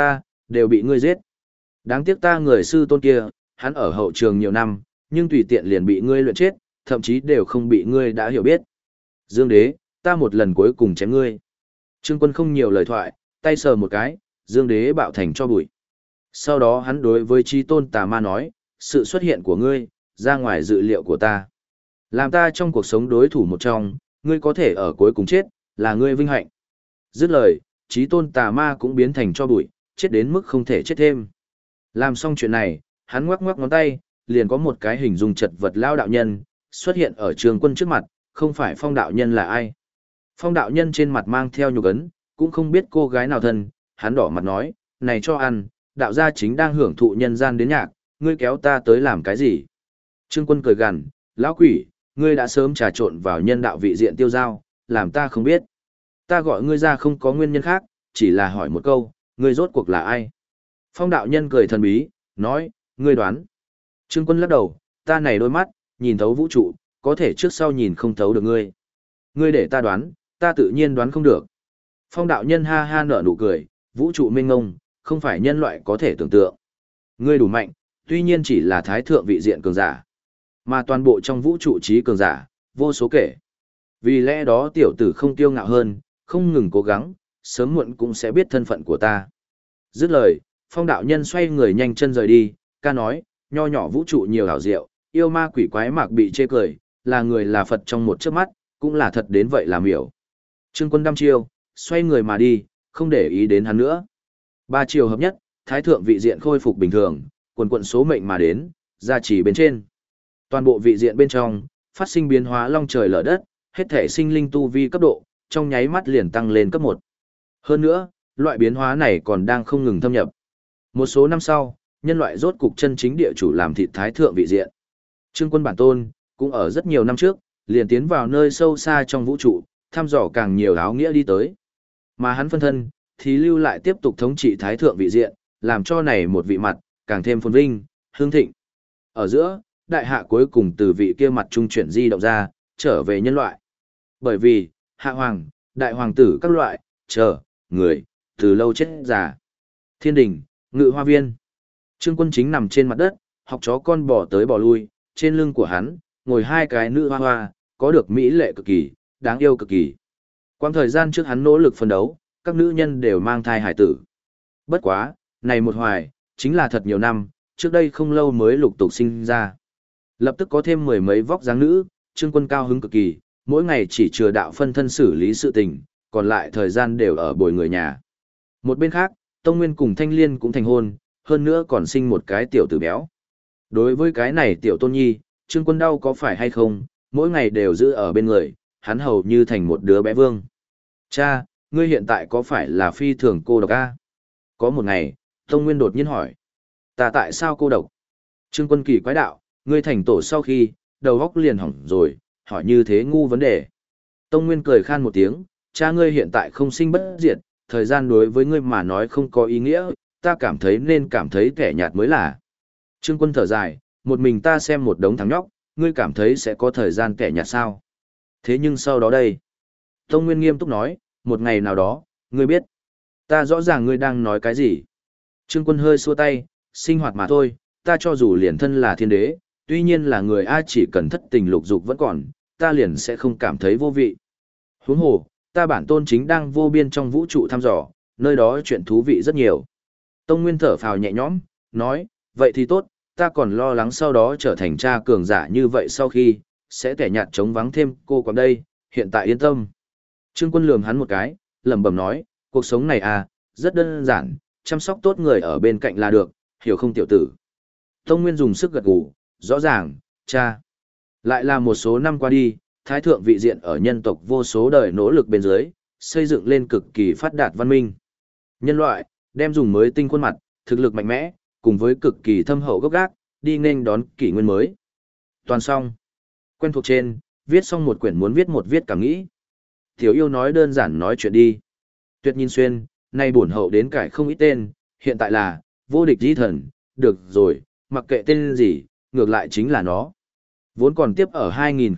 đều bị ngươi giết. Đáng tiếc ta người sư tôn kia, hắn ở hậu trường nhiều năm, nhưng tùy tiện liền bị ngươi luyện chết, thậm chí đều không bị ngươi đã hiểu biết. Dương đế, ta một lần cuối cùng chém ngươi. Trương Quân không nhiều lời thoại, tay sờ một cái, Dương đế bạo thành cho bụi. Sau đó hắn đối với Chí Tôn Tà Ma nói, sự xuất hiện của ngươi, ra ngoài dự liệu của ta. Làm ta trong cuộc sống đối thủ một trong, ngươi có thể ở cuối cùng chết, là ngươi vinh hạnh. Dứt lời, Chí Tôn Tà Ma cũng biến thành cho bụi, chết đến mức không thể chết thêm. Làm xong chuyện này, hắn ngoắc ngoắc ngón tay, liền có một cái hình dung chật vật lao đạo nhân, xuất hiện ở Trương Quân trước mặt, không phải Phong đạo nhân là ai. Phong đạo nhân trên mặt mang theo nhục ấn, cũng không biết cô gái nào thân, hắn đỏ mặt nói, này cho ăn, đạo gia chính đang hưởng thụ nhân gian đến nhạc, ngươi kéo ta tới làm cái gì? Trương Quân cười gằn, lão quỷ, ngươi đã sớm trà trộn vào nhân đạo vị diện tiêu giao, làm ta không biết. Ta gọi ngươi ra không có nguyên nhân khác, chỉ là hỏi một câu, ngươi rốt cuộc là ai? Phong đạo nhân cười thần bí, nói, ngươi đoán. Trương Quân lắc đầu, ta này đôi mắt, nhìn thấu vũ trụ, có thể trước sau nhìn không thấu được ngươi. Ngươi để ta đoán, ta tự nhiên đoán không được. Phong đạo nhân ha ha nở nụ cười, vũ trụ mênh ngông, không phải nhân loại có thể tưởng tượng. Ngươi đủ mạnh, tuy nhiên chỉ là thái thượng vị diện cường giả, mà toàn bộ trong vũ trụ trí cường giả, vô số kể. Vì lẽ đó tiểu tử không tiêu ngạo hơn, không ngừng cố gắng, sớm muộn cũng sẽ biết thân phận của ta. Dứt lời, phong đạo nhân xoay người nhanh chân rời đi, ca nói, nho nhỏ vũ trụ nhiều hảo diệu, yêu ma quỷ quái mạc bị chê cười, là người là Phật trong một chớp mắt, cũng là thật đến vậy làm hiểu. Trương Quân đăm chiêu, xoay người mà đi, không để ý đến hắn nữa. Ba chiều hợp nhất, thái thượng vị diện khôi phục bình thường, quần quận số mệnh mà đến, gia trì bên trên. Toàn bộ vị diện bên trong, phát sinh biến hóa long trời lở đất, hết thể sinh linh tu vi cấp độ, trong nháy mắt liền tăng lên cấp 1. Hơn nữa, loại biến hóa này còn đang không ngừng thâm nhập. Một số năm sau, nhân loại rốt cục chân chính địa chủ làm thịt thái thượng vị diện. Trương Quân bản tôn, cũng ở rất nhiều năm trước, liền tiến vào nơi sâu xa trong vũ trụ, thăm dò càng nhiều áo nghĩa đi tới. Mà hắn phân thân, thì lưu lại tiếp tục thống trị thái thượng vị diện, làm cho này một vị mặt, càng thêm phồn vinh, hương thịnh. Ở giữa, đại hạ cuối cùng từ vị kia mặt trung chuyển di động ra, trở về nhân loại. Bởi vì, hạ hoàng, đại hoàng tử các loại, người, từ lâu chết già. Thiên đình, ngự hoa viên. Trương Quân chính nằm trên mặt đất, học chó con bò tới bò lui, trên lưng của hắn, ngồi hai cái nữ hoa hoa, có được mỹ lệ cực kỳ, đáng yêu cực kỳ. Quang thời gian trước hắn nỗ lực phấn đấu, các nữ nhân đều mang thai hải tử. Bất quá, này một hoài, chính là thật nhiều năm, trước đây không lâu mới lục tục sinh ra. Lập tức có thêm mười mấy vóc dáng nữ, Trương Quân cao hứng cực kỳ, mỗi ngày chỉ chừa đạo phân thân xử lý sự tình, còn lại thời gian đều ở bồi người nhà. Một bên khác, Tông Nguyên cùng Thanh Liên cũng thành hôn, hơn nữa còn sinh một cái tiểu tử béo. Đối với cái này tiểu tôn nhi, Trương Quân đau có phải hay không, mỗi ngày đều giữ ở bên người, hắn hầu như thành một đứa bé vương. Cha, ngươi hiện tại có phải là phi thường cô độc a? Có một ngày, Tông Nguyên đột nhiên hỏi. Ta tại sao cô độc? Trương Quân kỳ quái đạo, ngươi thành tổ sau khi, đầu óc liền hỏng rồi, hỏi như thế ngu vấn đề. Tông Nguyên cười khan một tiếng, cha ngươi hiện tại không sinh bất diệt, thời gian đối với ngươi mà nói không có ý nghĩa, ta cảm thấy nên cảm thấy kẻ nhạt mới là. Trương Quân thở dài, một mình ta xem một đống thằng nhóc, ngươi cảm thấy sẽ có thời gian kẻ nhạt sao? Thế nhưng sau đó đây, Tông Nguyên nghiêm túc nói, một ngày nào đó, ngươi biết, ta rõ ràng ngươi đang nói cái gì. Trương Quân hơi xua tay, sinh hoạt mà thôi, ta cho dù liền thân là thiên đế, tuy nhiên là người A chỉ cần thất tình lục dục vẫn còn, ta liền sẽ không cảm thấy vô vị. Huống hồ, ta bản tôn chính đang vô biên trong vũ trụ thăm dò, nơi đó chuyện thú vị rất nhiều. Tông Nguyên thở phào nhẹ nhõm, nói, vậy thì tốt, ta còn lo lắng sau đó trở thành cha cường giả như vậy sau khi, sẽ kẻ nhạt chống vắng thêm cô còn đây, hiện tại yên tâm. Trương Quân lườm hắn một cái, lẩm bẩm nói, cuộc sống này à, rất đơn giản, chăm sóc tốt người ở bên cạnh là được, hiểu không tiểu tử. Tông Nguyên dùng sức gật gù, rõ ràng, cha. Lại là một số năm qua đi, thái thượng vị diện ở nhân tộc vô số đời nỗ lực bên dưới, xây dựng lên cực kỳ phát đạt văn minh. Nhân loại, đem dùng mới tinh khuôn mặt, thực lực mạnh mẽ, cùng với cực kỳ thâm hậu gốc gác, đi nên đón kỷ nguyên mới. Toàn xong. Quen thuộc trên, viết xong một quyển muốn viết một viết cảm nghĩ. Tiểu yêu nói đơn giản nói chuyện đi. Tuyệt nhìn xuyên, nay bổn hậu đến cải không ít tên, hiện tại là, vô địch di thần, được rồi, mặc kệ tên gì, ngược lại chính là nó. Vốn còn tiếp ở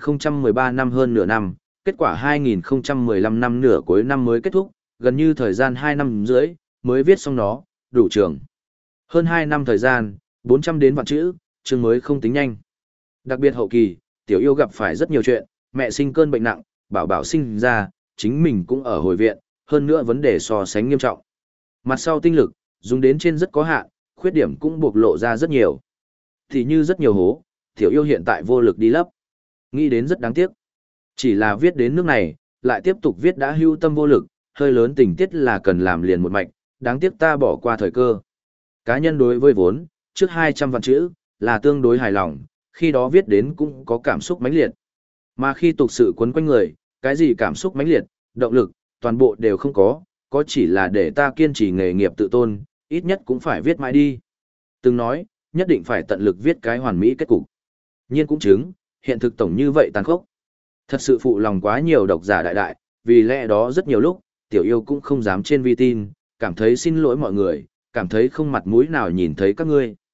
2013 năm hơn nửa năm, kết quả 2015 năm nửa cuối năm mới kết thúc, gần như thời gian 2 năm rưỡi, mới viết xong nó, đủ trường. Hơn 2 năm thời gian, 400 đến vạn chữ, chương mới không tính nhanh. Đặc biệt hậu kỳ, tiểu yêu gặp phải rất nhiều chuyện, mẹ sinh cơn bệnh nặng, bảo bảo sinh ra, chính mình cũng ở hồi viện, hơn nữa vấn đề so sánh nghiêm trọng. Mặt sau tinh lực, dùng đến trên rất có hạn, khuyết điểm cũng bộc lộ ra rất nhiều. Thì như rất nhiều hố, tiểu yêu hiện tại vô lực đi lấp. Nghĩ đến rất đáng tiếc. Chỉ là viết đến nước này, lại tiếp tục viết đã hưu tâm vô lực, hơi lớn tình tiết là cần làm liền một mạch, đáng tiếc ta bỏ qua thời cơ. Cá nhân đối với vốn, trước 200 vạn chữ, là tương đối hài lòng, khi đó viết đến cũng có cảm xúc mãnh liệt. Mà khi tục sự quấn quanh người, cái gì cảm xúc mãnh liệt, động lực, toàn bộ đều không có chỉ là để ta kiên trì nghề nghiệp tự tôn, ít nhất cũng phải viết mãi đi. Từng nói, nhất định phải tận lực viết cái hoàn mỹ kết cục. Nhiên cũng chứng, hiện thực tổng như vậy tàn khốc. Thật sự phụ lòng quá nhiều độc giả đại đại, vì lẽ đó rất nhiều lúc, tiểu yêu cũng không dám trên vi tin, cảm thấy xin lỗi mọi người, cảm thấy không mặt mũi nào nhìn thấy các ngươi.